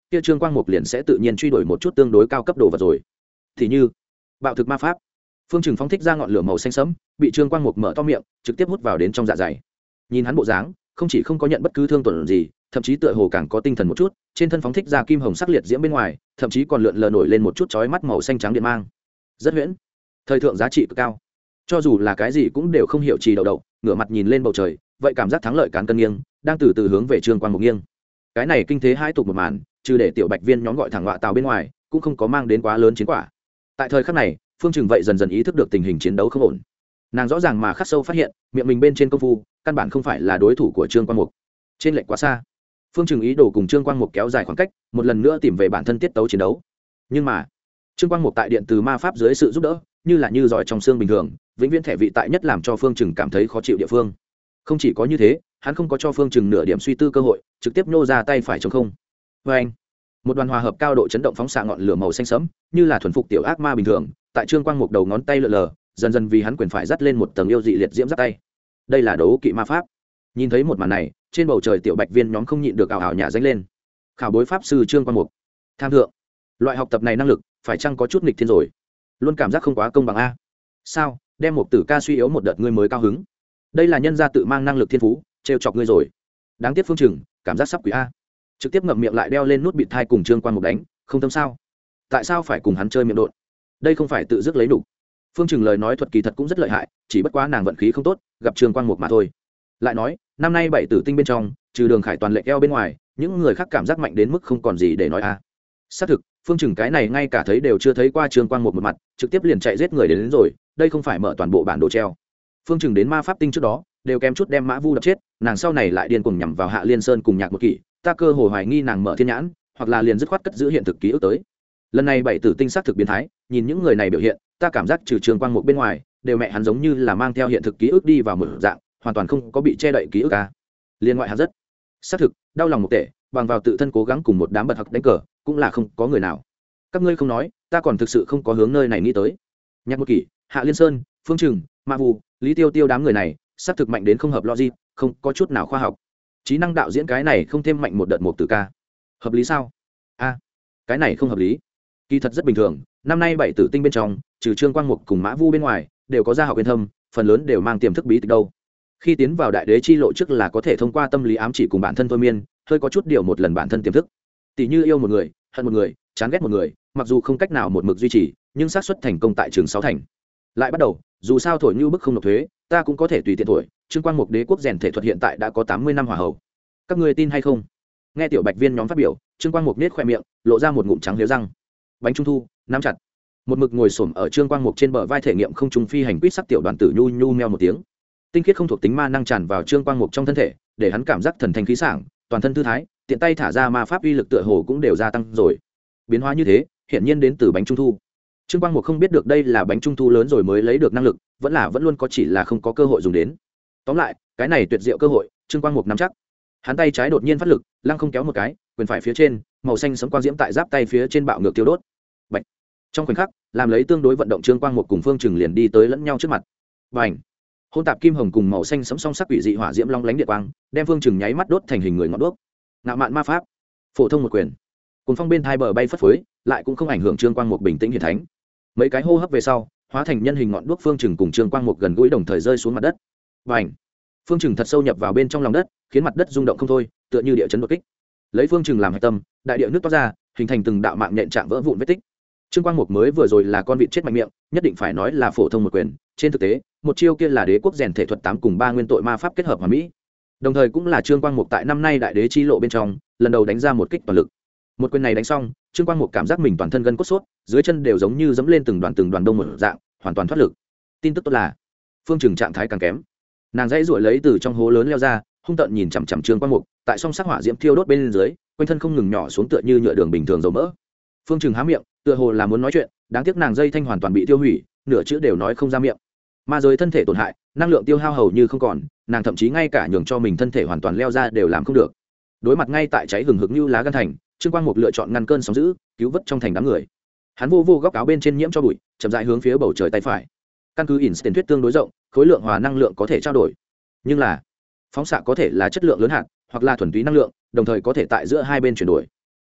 kia Trương Quang Mục liền sẽ tự nhiên truy đuổi một chút tương đối cao cấp đồ vật rồi. Thì như bạo thực ma pháp. Phương Trừng phóng thích ra ngọn lửa màu xanh sẫm, bị Trương Quang Mục mở to miệng, trực tiếp hút vào đến trong dạ dày. Nhìn hắn bộ dáng, không chỉ không có nhận bất cứ thương tổn gì, thậm chí tựa hồ càng có tinh thần một chút, trên thân phóng thích ra kim hồng sắc liệt diễm bên ngoài, thậm chí còn lượn lờ nổi lên một chút chói mắt màu xanh trắng điện mang. Rất huyễn, thời thượng giá trị cực cao. Cho dù là cái gì cũng đều không hiểu trì đầu đầu, ngửa mặt nhìn lên bầu trời, vậy cảm giác thắng lợi cán cân nghiêng, đang từ từ hướng về Trương Quang Mục nghiêng. Cái này kinh thế hai tục một màn, trừ để tiểu bạch viên nhóm gọi thẳng ngọa tàu bên ngoài, cũng không có mang đến quá lớn chiến quả. Tại thời khắc này, Phương Trừng vậy dần dần ý thức được tình hình chiến đấu không ổn. Nàng rõ ràng mà khắc sâu phát hiện, miệng mình bên trên công phu, căn bản không phải là đối thủ của Trương Quang Mục. Trên lệch quá xa. Phương Trừng ý đồ cùng Trương Quang Mục kéo dài khoảng cách, một lần nữa tìm về bản thân tiết tấu chiến đấu. Nhưng mà, Trương Quang Mục tại điện từ ma pháp dưới sự giúp đỡ, như là như giỏi trong xương bình thường, vĩnh viễn thể vị tại nhất làm cho Phương Trừng cảm thấy khó chịu địa phương. Không chỉ có như thế, hắn không có cho Phương Trừng nửa điểm suy tư cơ hội, trực tiếp nhô ra tay phải trống không. Oeng! Một đoàn hòa hợp cao độ chấn động phóng xạ ngọn lửa màu xanh sẫm, như là thuần phục tiểu ác ma bình thường, tại Trương Quang Mục đầu ngón tay lượn lờ, dần dần vì hắn quyền phải dắt lên một tầng yêu dị liệt diễm giáp tay. Đây là đấu kỵ ma pháp. Nhìn thấy một màn này, trên bầu trời tiểu bạch viên nhóm không nhịn được ảo ảo nhả danh lên. Khảo bối pháp sư Trương Quang Mục, tham thượng. Loại học tập này năng lực, phải chăng có chút nghịch thiên rồi? Luôn cảm giác không quá công bằng a. Sao? Đem một tử ca suy yếu một đợt ngươi mới cao hứng. Đây là nhân gia tự mang năng lực thiên phú, trêu chọc ngươi rồi. Đáng tiếc Phương Trừng, cảm giác sắp quỷ a. Trực tiếp ngậm miệng lại đeo lên nút bịt thai cùng Trương Quang Mục đánh, không tâm sao? Tại sao phải cùng hắn chơi miệng độn? Đây không phải tự dứt lấy đủ. Phương Trừng lời nói thuật kỳ thật cũng rất lợi hại, chỉ bất quá nàng vận khí không tốt, gặp Trương Quang Mục mà thôi. Lại nói, năm nay bảy tử tinh bên trong, trừ Đường Khải toàn lệ eo bên ngoài, những người khác cảm giác mạnh đến mức không còn gì để nói a. Xác thực, Phương Trừng cái này ngay cả thấy đều chưa thấy qua Trương Quang Mục một mặt, trực tiếp liền chạy giết người đến rồi, đây không phải mở toàn bộ bản đồ treo. Phương Trừng đến ma pháp tinh trước đó, đều kém chút đem Mã Vu đập chết, nàng sau này lại điên cuồng nhằm vào Hạ Liên Sơn cùng Nhạc Một Kỷ, ta cơ hồ hoài nghi nàng mở thiên nhãn, hoặc là liền dứt khoát cất giữ hiện thực ký ức tới. Lần này bảy tử tinh xác thực biến thái, nhìn những người này biểu hiện, ta cảm giác trừ Trương Quang Mục bên ngoài, đều mẹ hắn giống như là mang theo hiện thực ký ức đi vào một dạng, hoàn toàn không có bị che đậy ký ức a. Liên ngoại hắn rất xác thực, đau lòng một tệ, bằng vào tự thân cố gắng cùng một đám bật học đánh cờ, cũng là không có người nào. Các ngươi không nói, ta còn thực sự không có hướng nơi này nghĩ tới. Nhạc Một Kỷ, Hạ Liên Sơn, Phương Trừng, Mã Vu, Lý Tiêu Tiêu đám người này, xác thực mạnh đến không hợp logic, không có chút nào khoa học. Trí năng đạo diễn cái này không thêm mạnh một đợt một từ ca, hợp lý sao? A, cái này không hợp lý. Kỳ thật rất bình thường, năm nay bảy tử tinh bên trong, trừ Trương Quang Mục cùng Mã Vu bên ngoài, đều có gia học yên thâm, phần lớn đều mang tiềm thức bí tịch đâu. Khi tiến vào đại đế chi lộ trước là có thể thông qua tâm lý ám chỉ cùng bản thân thôi miên, hơi có chút điều một lần bản thân tiềm thức. Tỷ như yêu một người, hận một người, chán ghét một người, mặc dù không cách nào một mực duy trì, nhưng xác suất thành công tại trường 6 thành. Lại bắt đầu, dù sao thổi như bức không nộp thuế, ta cũng có thể tùy tiện thổi. Trương Quang Mục đế quốc rèn thể thuật hiện tại đã có 80 năm hỏa hậu. Các ngươi tin hay không? Nghe tiểu bạch viên nhóm phát biểu, Trương Quang Mục nết khoe miệng, lộ ra một ngụm trắng liếu răng. Bánh trung thu, nắm chặt. Một mực ngồi xổm ở Trương Quang Mục trên bờ vai thể nghiệm không trung phi hành quýt sắc tiểu đoàn tử nhu nhu meo một tiếng. Tinh khiết không thuộc tính ma năng tràn vào Trương Quang Mục trong thân thể, để hắn cảm giác thần thanh khí sảng, toàn thân thư thái, tiện tay thả ra ma pháp uy lực tựa hồ cũng đều gia tăng rồi. Biến hóa như thế, hiển nhiên đến từ bánh trung thu. Trương Quang Mục không biết được đây là bánh trung thu lớn rồi mới lấy được năng lực, vẫn luôn có chỉ là không có cơ hội dùng đến. Tóm lại, cái này tuyệt diệu cơ hội, Trương Quang Mục nắm chắc. Hắn tay trái đột nhiên phát lực, lăng không kéo một cái, quyền phải phía trên, màu xanh sẫm quang diễm tại giáp tay phía trên bạo ngược tiêu đốt. Bạch. Trong khoảnh khắc, làm lấy tương đối vận động Trương Quang Mục cùng Phương Trừng liền đi tới lẫn nhau trước mặt. Bành. Hôn tạp kim hồng cùng màu xanh sẫm song sắc quỷ dị hỏa diễm long lánh điện quang, đem Phương Trừng nháy mắt đốt thành hình người ngọn đuốc. Ngạo mạn ma pháp, phổ thông một quyền. Cuốn phong bên thai bờ bay phất phới, lại cũng không ảnh hưởng Trương Quang Mục bình tĩnh hiển thánh. Mấy cái hô hấp về sau, hóa thành nhân hình ngọn đuốc Phương Trừng cùng Trương Quang Mục gần gũi đồng thời rơi xuống mặt đất. Bành. Phương Trừng thật sâu nhập vào bên trong lòng đất, khiến mặt đất rung động không thôi, tựa như địa chấn đột kích. Lấy Phương Trừng làm hạch tâm, đại địa nước toát ra, hình thành từng đạo mạng nhện trạng vỡ vụn vết tích. Trương Quang Mục mới vừa rồi là con vịt chết mạnh miệng, nhất định phải nói là phổ thông một quyền, trên thực tế, một chiêu kia là đế quốc rèn thể thuật 8 cùng 3 nguyên tội ma pháp kết hợp hoàn mỹ. Đồng thời cũng là Trương Quang Mục tại năm nay đại đế chi lộ bên trong, lần đầu đánh ra một kích toàn lực. Một quyền này đánh xong, Trương Quang Mục cảm giác mình toàn thân gân cốt sốt, dưới chân đều giống như giẫm lên từng đoàn đông một dạng, hoàn toàn thoát lực. Tin tức tốt là, Phương Trừng trạng thái càng kém. Nàng dãy ruổi lấy từ trong hố lớn leo ra, hung tợn nhìn chằm chằm Trương Quang Mục, tại song sắc hỏa diễm thiêu đốt bên dưới, quanh thân không ngừng nhỏ xuống tựa như nhựa đường bình thường dầu mỡ. Phương Trừng há miệng, tựa hồ là muốn nói chuyện, đáng tiếc nàng dây thanh hoàn toàn bị tiêu hủy, nửa chữ đều nói không ra miệng. Ma giới thân thể tổn hại, năng lượng tiêu hao hầu như không còn, nàng thậm chí ngay cả nhường cho mình thân thể hoàn toàn leo ra đều làm không được. Đối mặt ngay tại cháy hừng hực như lá gan thành, Trương Quang Mục lựa chọn ngăn cơn sóng dữ, cứu vớt trong thành đám người. Hắn vô góc áo bên trên nhiễm cho bụi, chậm rãi hướng phía bầu trời tay phải. Căn cứ Einstein thuyết tương đối rộng, khối lượng hòa năng lượng có thể trao đổi, nhưng là phóng xạ có thể là chất lượng lớn hạn, hoặc là thuần túy năng lượng, đồng thời có thể tại giữa hai bên chuyển đổi.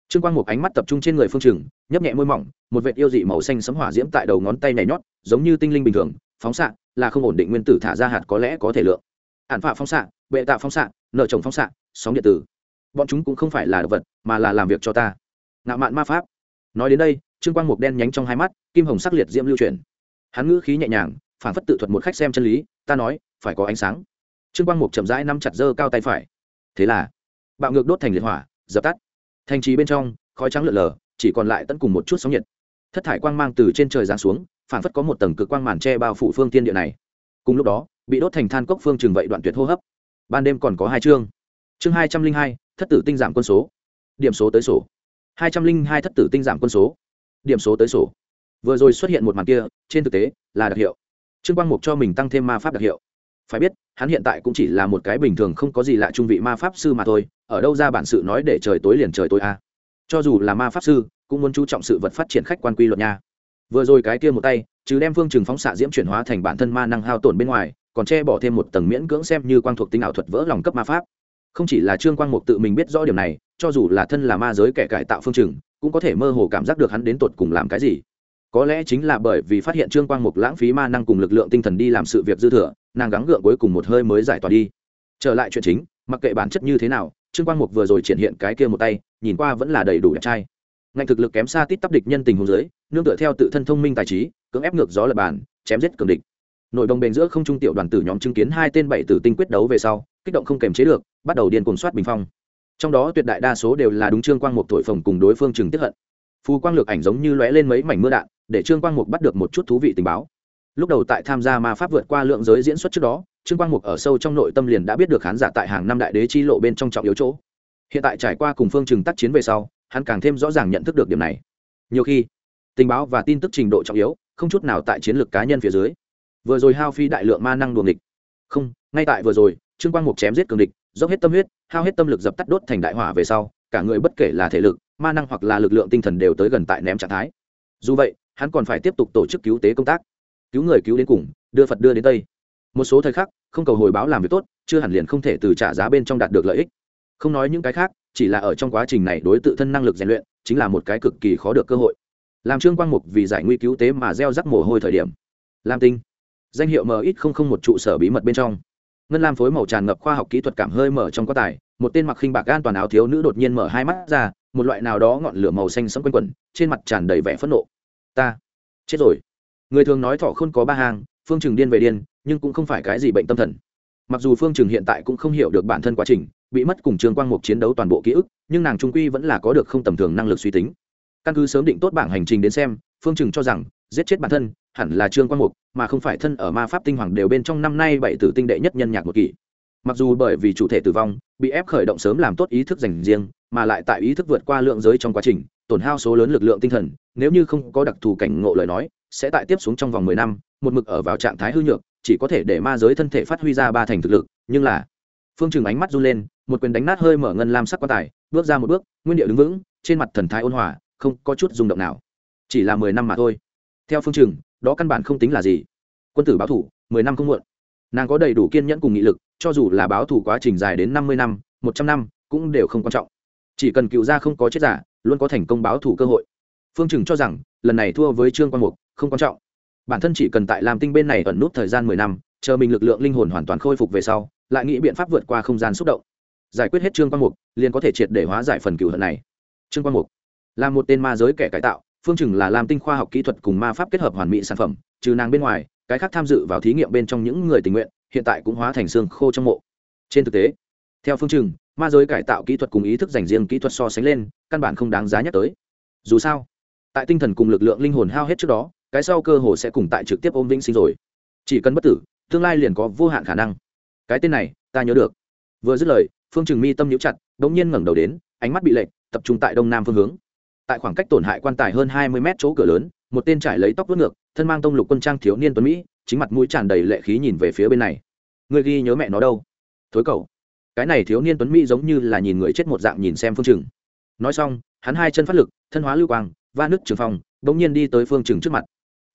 Trương Quang Mục ánh mắt tập trung trên người Phương Trừng, nhấp nhẹ môi mỏng, một vệt yêu dị màu xanh sẫm hỏa diễm tại đầu ngón tay nhảy nhót, giống như tinh linh bình thường, phóng xạ, là không ổn định nguyên tử thả ra hạt có lẽ có thể lượng. Ản phạ phóng xạ, bệ tạ phóng xạ, nợ chồng phóng xạ, sóng điện tử. Bọn chúng cũng không phải là vật, mà là làm việc cho ta. Ngạo mạn ma pháp. Nói đến đây, Trương Quang Mục đen nhánh trong hai mắt, kim hồng sắc liệt diễm lưu chuyển. Hắn ngữ khí nhẹ nhàng, phản phất tự thuật một khách xem chân lý, ta nói, phải có ánh sáng. Trương Quang Mục chậm rãi nắm chặt giơ cao tay phải. Thế là, bạo ngược đốt thành liệt hỏa, dập tắt. Thành trì bên trong, khói trắng lượn lờ, chỉ còn lại tận cùng một chút sóng nhiệt. Thất thải quang mang từ trên trời giáng xuống, phản phất có một tầng cực quang màn che bao phủ phương tiên địa này. Cùng lúc đó, bị đốt thành than cốc Phương Trừng vậy đoạn tuyệt hô hấp. Ban đêm còn có 2 chương. Chương 202, thất tử tinh giảm quân số. Điểm số tới sổ. 202 thất tử tinh giảm quân số. Điểm số tới sổ. Vừa rồi xuất hiện một màn kia, trên thực tế là đặc hiệu. Trương Quang Mục cho mình tăng thêm ma pháp đặc hiệu. Phải biết, hắn hiện tại cũng chỉ là một cái bình thường không có gì lạ trung vị ma pháp sư mà thôi, ở đâu ra bản sự nói để trời tối liền trời tối a. Cho dù là ma pháp sư, cũng muốn chú trọng sự vật phát triển khách quan quy luật nha. Vừa rồi cái kia một tay, chứ đem Phương Trừng phóng xạ diễm chuyển hóa thành bản thân ma năng hao tổn bên ngoài, còn che bỏ thêm một tầng miễn cưỡng xem như quang thuộc tính ảo thuật vỡ lòng cấp ma pháp. Không chỉ là Trương Quang Mục tự mình biết rõ điểm này, cho dù là thân là ma giới kẻ cải tạo Phương Trừng, cũng có thể mơ hồ cảm giác được hắn đến tột cùng làm cái gì. Có lẽ chính là bởi vì phát hiện Trương Quang Mục lãng phí ma năng cùng lực lượng tinh thần đi làm sự việc dư thừa, nàng gắng gượng cuối cùng một hơi mới giải tỏa đi. Trở lại chuyện chính, mặc kệ bản chất như thế nào, Trương Quang Mục vừa rồi triển hiện cái kia một tay, nhìn qua vẫn là đầy đủ đẹp trai. Ngành thực lực kém xa tít tắp địch nhân tình huống dưới, nương tựa theo tự thân thông minh tài trí, cưỡng ép ngược gió lập bàn, chém giết cường địch. Nội đồng bền giữa không trung tiểu đoàn tử nhóm chứng kiến 2 tên 7 tử tinh quyết đấu về sau, kích động không kềm chế được, bắt đầu điên cuồng soát bình phong. Trong đó tuyệt đại đa số đều là đúng Trương Quang Mục thổi phồng cùng đối phương Trừng tiết hận. Phù quang lược ảnh giống như lóe lên mấy mảnh mưa đạn, để Trương Quang Mục bắt được một chút thú vị tình báo. Lúc đầu tại tham gia ma pháp vượt qua lượng giới diễn xuất trước đó, Trương Quang Mục ở sâu trong nội tâm liền đã biết được khán giả tại hàng năm đại đế chi lộ bên trong trọng yếu chỗ. Hiện tại trải qua cùng Phương Trừng tác chiến về sau, hắn càng thêm rõ ràng nhận thức được điểm này. Nhiều khi, tình báo và tin tức trình độ trọng yếu, không chút nào tại chiến lược cá nhân phía dưới. Vừa rồi hao phí đại lượng ma năng đuồng địch. Không, ngay tại vừa rồi, Trương Quang Mục chém giết cường địch, dốc hết tâm huyết, hao hết tâm lực dập tắt đốt thành đại hỏa về sau, cả người bất kể là thể lực, ma năng hoặc là lực lượng tinh thần đều tới gần tại ném trạng thái. Dù vậy, hắn còn phải tiếp tục tổ chức cứu tế công tác, cứu người cứu đến cùng, đưa Phật đưa đến Tây. Một số thời khắc, không cầu hồi báo làm việc tốt, chưa hẳn liền không thể từ trả giá bên trong đạt được lợi ích. Không nói những cái khác, chỉ là ở trong quá trình này đối tự thân năng lực rèn luyện, chính là một cái cực kỳ khó được cơ hội. Làm Trương Quang Mục vì giải nguy cứu tế mà gieo rắc mồ hôi thời điểm. Lam Tinh, danh hiệu MX001 trụ sở bí mật bên trong. Ngân lam phối màu tràn ngập khoa học kỹ thuật cảm hơi mở trong quá tải, một tên mặc khinh bạc an toàn áo thiếu nữ đột nhiên mở hai mắt ra, một loại nào đó ngọn lửa màu xanh sẫm quanh quẩn, trên mặt tràn đầy vẻ phẫn nộ. Ta chết rồi. Người thường nói thọ khôn có 3 hàng, Phương Trừng điên về điên, nhưng cũng không phải cái gì bệnh tâm thần. Mặc dù Phương Trừng hiện tại cũng không hiểu được bản thân quá trình, bị mất cùng Trương Quang Mục chiến đấu toàn bộ ký ức, nhưng nàng trung quy vẫn là có được không tầm thường năng lực suy tính. Căn cứ sớm định tốt bảng hành trình đến xem, Phương Trừng cho rằng giết chết bản thân hẳn là Trương Quang Mục, mà không phải thân ở ma pháp tinh hoàng đều bên trong năm nay 7 tử tinh đệ nhất nhân nhạc một kỷ. Mặc dù bởi vì chủ thể tử vong, bị ép khởi động sớm làm tốt ý thức dành riêng, mà lại tại ý thức vượt qua lượng giới trong quá trình, tổn hao số lớn lực lượng tinh thần, nếu như không có đặc thù cảnh ngộ lời nói, sẽ tại tiếp xuống trong vòng 10 năm, một mực ở vào trạng thái hư nhược, chỉ có thể để ma giới thân thể phát huy ra 3 thành thực lực, nhưng là Phương Trừng ánh mắt run lên, một quyền đánh nát hơi mở ngân lam sắc quan tài, bước ra một bước, nguyên địa đứng vững, trên mặt thần thái ôn hòa, không có chút rung động nào. Chỉ là 10 năm mà thôi. Theo Phương Trừng, đó căn bản không tính là gì. Quân tử báo thủ, 10 năm không muộn. Nàng có đầy đủ kiên nhẫn cùng nghị lực, cho dù là báo thủ quá trình dài đến 50 năm, 100 năm, cũng đều không quan trọng. Chỉ cần cựu gia không có chết giả, luôn có thành công báo thủ cơ hội. Phương Trừng cho rằng, lần này thua với Trương Quang Mục, không quan trọng. Bản thân chỉ cần tại Lam Tinh bên này ẩn nút thời gian 10 năm, chờ mình lực lượng linh hồn hoàn toàn khôi phục về sau, lại nghĩ biện pháp vượt qua không gian xúc động, giải quyết hết Trương Quang Mục, liền có thể triệt để hóa giải phần cửu hận này. Trương Quang Mục là một tên ma giới kẻ cải tạo, Phương Trừng là Lam Tinh khoa học kỹ thuật cùng ma pháp kết hợp hoàn mỹ sản phẩm, trừ nàng bên ngoài, cái khác tham dự vào thí nghiệm bên trong những người tình nguyện, hiện tại cũng hóa thành xương khô trong mộ. Trên thực tế, theo Phương Trừng, ma giới cải tạo kỹ thuật cùng ý thức dành riêng kỹ thuật so sánh lên, căn bản không đáng giá nhắc tới. Dù sao, tại tinh thần cùng lực lượng linh hồn hao hết trước đó, cái sau cơ hồ sẽ cùng tại trực tiếp ôm vĩnh sinh rồi. Chỉ cần bất tử, tương lai liền có vô hạn khả năng. Cái tên này, ta nhớ được. Vừa dứt lời, Phương Trừng mi tâm nhíu chặt, đột nhiên ngẩng đầu đến, ánh mắt bị lệch, tập trung tại đông nam phương hướng. Tại khoảng cách tổn hại quan tài hơn 20 mét chỗ cửa lớn, một tên trải lấy tóc vuốt ngược, thân mang tông lục quân trang thiếu niên tuấn mỹ, chính mặt mũi tràn đầy lệ khí nhìn về phía bên này. Người ghi nhớ mẹ nó đâu? Thối cẩu. Cái này thiếu niên tuấn mỹ giống như là nhìn người chết một dạng nhìn xem Phương Trừng. Nói xong, hắn hai chân phát lực, thân hóa lưu quang, va nước trường phòng, bỗng nhiên đi tới Phương Trừng trước mặt.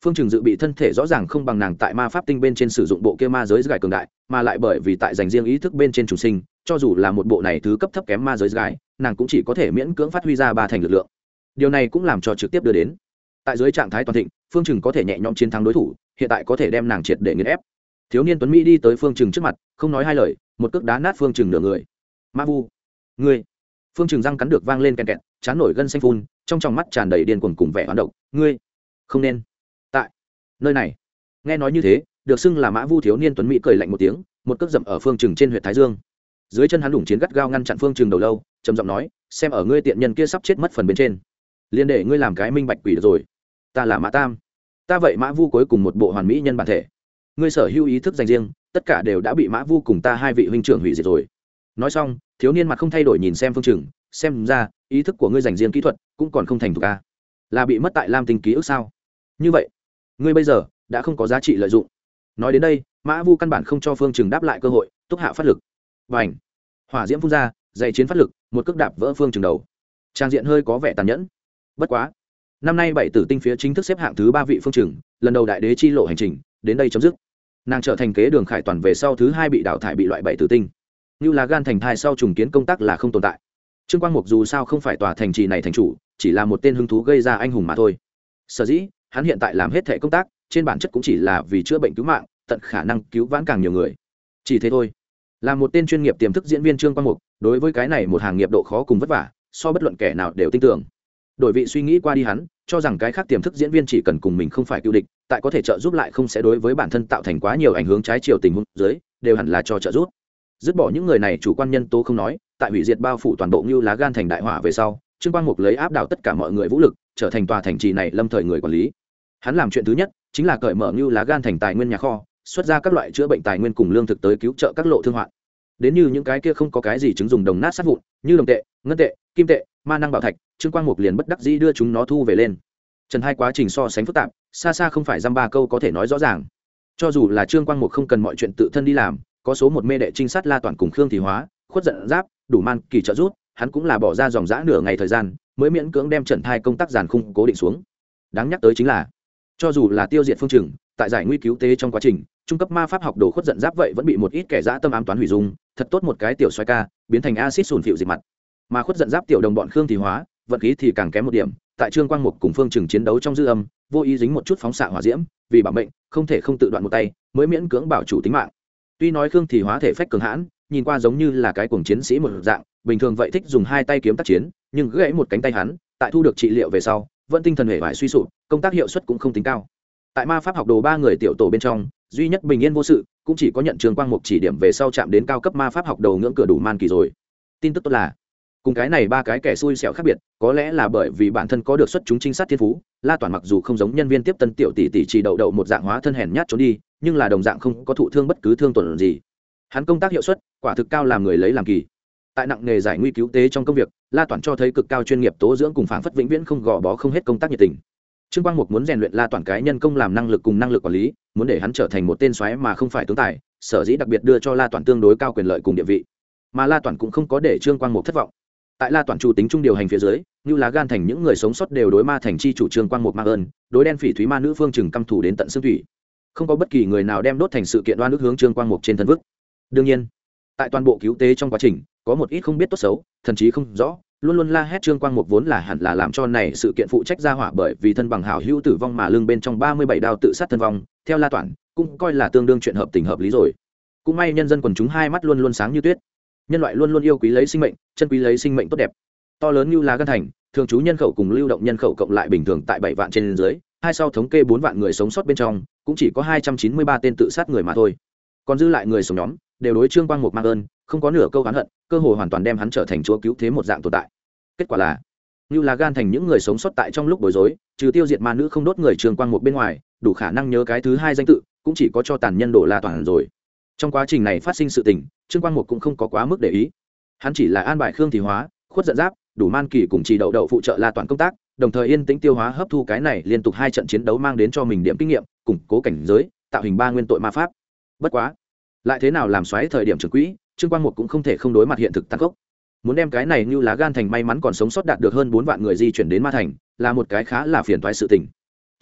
Phương Trừng dự bị thân thể rõ ràng không bằng nàng tại ma pháp tinh bên trên sử dụng bộ kia ma giới gài cường đại, mà lại bởi vì tại dành riêng ý thức bên trên trùng sinh, cho dù là một bộ này thứ cấp thấp kém ma giới gài, nàng cũng chỉ có thể miễn cưỡng phát huy ra ba thành lực lượng. Điều này cũng làm cho trực tiếp đưa đến tại dưới trạng thái toàn thịnh, Phương Trừng có thể nhẹ nhõm chiến thắng đối thủ, hiện tại có thể đem nàng triệt để nghiền ép. Thiếu niên tuấn mỹ đi tới Phương Trừng trước mặt, không nói hai lời, một cước đá nát Phương Trừng nửa người. Ma vu, ngươi! Phương Trừng răng cắn được vang lên kẹt kẹt, chán nổi gân xanh phun, trong tròng mắt tràn đầy điên cuồng cùng vẻ hoán độc. Ngươi không nên tại nơi này. Nghe nói như thế, được xưng là Mã Vu thiếu niên tuấn mỹ cười lạnh một tiếng, một cước dậm ở Phương Trừng trên huyệt thái dương. Dưới chân hắn đủng chiến gắt gao ngăn chặn Phương Trừng đầu lâu, trầm giọng nói, xem ở ngươi tiện nhân kia sắp chết mất phần bên trên, liền để ngươi làm cái minh bạch quỷ được rồi. Ta là Mã Tam, ta vậy Mã Vu cuối cùng một bộ hoàn mỹ nhân bản thể, ngươi sở hữu ý thức dành riêng, tất cả đều đã bị Mã Vu cùng ta hai vị huynh trưởng hủy diệt rồi. Nói xong, thiếu niên mặt không thay đổi nhìn xem Phương Trừng, xem ra ý thức của ngươi dành riêng kỹ thuật cũng còn không thành thục a, là bị mất tại Lam Tinh ký ức sao? Như vậy ngươi bây giờ đã không có giá trị lợi dụng. Nói đến đây, Mã Vu căn bản không cho Phương Trừng đáp lại cơ hội, túc hạ phát lực và ảnh hỏa diễm phun ra, dày chiến phát lực, một cước đạp vỡ Phương Trừng đầu. Trang diện hơi có vẻ tàn nhẫn. Bất quá, năm nay bảy tử tinh phía chính thức xếp hạng thứ 3 vị Phương Trừng, lần đầu đại đế chi lộ hành trình đến đây chấm dứt. Nàng trở thành kế đường khải toàn về sau thứ 2 bị đào thải, bị loại bảy tử tinh. Như là gan thành thai sau trùng kiến công tác là không tồn tại. Trương Quang Mục dù sao không phải tòa thành trì này thành chủ, chỉ là một tên hứng thú gây ra anh hùng mà thôi. Sở dĩ hắn hiện tại làm hết thể công tác, trên bản chất cũng chỉ là vì chữa bệnh cứu mạng, tận khả năng cứu vãn càng nhiều người, chỉ thế thôi. Là một tên chuyên nghiệp tiềm thức diễn viên Trương Quang Mục, đối với cái này một hàng nghiệp độ khó cùng vất vả, so bất luận kẻ nào đều tin tưởng. Đổi vị suy nghĩ qua đi, hắn cho rằng cái khác tiềm thức diễn viên chỉ cần cùng mình không phải cựu địch, tại có thể trợ giúp lại không sẽ đối với bản thân tạo thành quá nhiều ảnh hưởng trái chiều tình huống dưới, đều hẳn là cho trợ giúp. Dứt bỏ những người này chủ quan nhân tố không nói, tại hủy diệt bao phủ toàn bộ Như Lá Gan thành đại hỏa về sau, Trương Quang Mục lấy áp đảo tất cả mọi người vũ lực, trở thành tòa thành trì này lâm thời người quản lý. Hắn làm chuyện thứ nhất chính là cởi mở Như Lá Gan thành tài nguyên nhà kho, xuất ra các loại chữa bệnh tài nguyên cùng lương thực tới cứu trợ các lộ thương hoạn. Đến như những cái kia không có cái gì chứng dùng đồng nát sát vụn, như đồng tệ, ngân tệ, kim tệ, ma năng bảo thạch, Trương Quang Mục liền bất đắc dĩ đưa chúng nó thu về lên. Trần hai quá trình so sánh phức tạp, xa xa không phải dăm ba câu có thể nói rõ ràng. Cho dù là Trương Quang Mục không cần mọi chuyện tự thân đi làm, có số một mê đệ trinh sát La Toàn cùng Khương Thị Hóa, Khuất Giận Giáp, đủ man kỳ trợ rút, hắn cũng là bỏ ra dòng dã nửa ngày thời gian, mới miễn cưỡng đem Trần thai công tác giàn khung cố định xuống. Đáng nhắc tới chính là, cho dù là tiêu diệt Phương Trừng, tại giải nguy cứu tế trong quá trình, trung cấp ma pháp học đồ Khuất Giận Giáp vậy vẫn bị một ít kẻ dã tâm ám toán hủy dung, thật tốt một cái tiểu xoay ca, biến thành axit sùn phịu dịch mặt. Mà Khuất Giận Giáp tiểu đồng bọn Khương Thị Hóa, vận khí thì càng kém một điểm, tại Trương Quang Mục cùng Phương Trừng chiến đấu trong dư âm, vô ý dính một chút phóng xạ hỏa diễm, vì bảo mệnh, không thể không tự đoạn một tay, mới miễn cưỡng bảo chủ tính mạng. Tuy nói Khương Thị Hóa thể phách cường hãn, nhìn qua giống như là cái cuồng chiến sĩ một dạng, bình thường vậy thích dùng hai tay kiếm tác chiến, nhưng gãy một cánh tay hắn, tại thu được trị liệu về sau, vẫn tinh thần hệ vải suy sụp, công tác hiệu suất cũng không tính cao. Tại ma pháp học đồ 3 người tiểu tổ bên trong, duy nhất bình yên vô sự, cũng chỉ có nhận Trương Quang Mục chỉ điểm về sau chạm đến cao cấp ma pháp học đồ ngưỡng cửa đủ man kỳ rồi. Tin tức tốt là, cùng cái này 3 cái kẻ xui xẻo khác biệt, có lẽ là bởi vì bản thân có được xuất chúng trinh sát thiên phú, La Toàn mặc dù không giống nhân viên tiếp tân tiểu tỷ tỷ chỉ đậu một dạng hóa thân hèn nhát trốn đi, nhưng là đồng dạng không có thụ thương bất cứ thương tổn gì. Hắn công tác hiệu suất quả thực cao, làm người lấy làm kỳ. Tại nặng nghề giải nguy cứu tế trong công việc, La Toàn cho thấy cực cao chuyên nghiệp tố dưỡng cùng phảng phất vĩnh viễn không gò bó không hết công tác nhiệt tình. Trương Quang Mục muốn rèn luyện La Toàn cái nhân công làm năng lực cùng năng lực quản lý, muốn để hắn trở thành một tên soái mà không phải tướng tài, sở dĩ đặc biệt đưa cho La Toàn tương đối cao quyền lợi cùng địa vị. Mà La Toàn cũng không có để Trương Quang Mục thất vọng. Tại La Toàn chủ tính trung điều hành phía dưới, Như Lá Gan thành những người sống sót đều đối ma thành chi chủ Trương Quang Mục mang ơn, đối đen phỉ thúy ma nữ Phương Trừng căm thù đến tận xương thủy. Không có bất kỳ người nào đem đốt thành sự kiện oan ức hướng Trương Quang Mục trên thân vức. Đương nhiên, tại toàn bộ cứu tế trong quá trình, có một ít không biết tốt xấu, thậm chí không rõ, luôn luôn la hét Trương Quang Mục vốn là hẳn là làm cho này sự kiện phụ trách ra hỏa, bởi vì thân bằng hảo hữu tử vong mà lưng bên trong 37 đao tự sát thân vong, theo La Toàn cũng coi là tương đương chuyện hợp tình hợp lý rồi. Cũng may nhân dân quần chúng hai mắt luôn luôn sáng như tuyết, nhân loại luôn luôn yêu quý lấy sinh mệnh, chân quý lấy sinh mệnh tốt đẹp. To lớn như Lá Gan thành, thường trú nhân khẩu cùng lưu động nhân khẩu cộng lại bình thường tại 7 vạn trên dưới, hai sau thống kê 4 vạn người sống sót bên trong, cũng chỉ có 293 tên tự sát người mà thôi. Còn dư lại người sống nhóm đều đối Trương Quang Mục mang ơn, không có nửa câu oán hận, cơ hội hoàn toàn đem hắn trở thành chúa cứu thế một dạng tồn tại. Kết quả là, Như Lá Gan thành những người sống sót tại trong lúc bối rối, trừ tiêu diệt ma nữ không đốt người Trương Quang Mục bên ngoài, đủ khả năng nhớ cái thứ hai danh tự, cũng chỉ có cho tàn nhân đổ La Toàn rồi. Trong quá trình này phát sinh sự tình, Trương Quang Mục cũng không có quá mức để ý. Hắn chỉ là an bài Khương Thị Hóa, Khuất Giận Giáp, đủ man kỳ cùng chỉ đậu phụ trợ La Toàn công tác, đồng thời yên tĩnh tiêu hóa hấp thu cái này liên tục 2 trận chiến đấu mang đến cho mình điểm kinh nghiệm, củng cố cảnh giới, tạo hình 3 nguyên tội ma pháp. Bất quá, lại thế nào làm xoáy thời điểm trưởng quỹ, Trương Quang Mục cũng không thể không đối mặt hiện thực tăng cốc. Muốn đem cái này Như Lá Gan thành may mắn còn sống sót đạt được hơn 4 vạn người di chuyển đến ma thành, là một cái khá là phiền toái sự tình.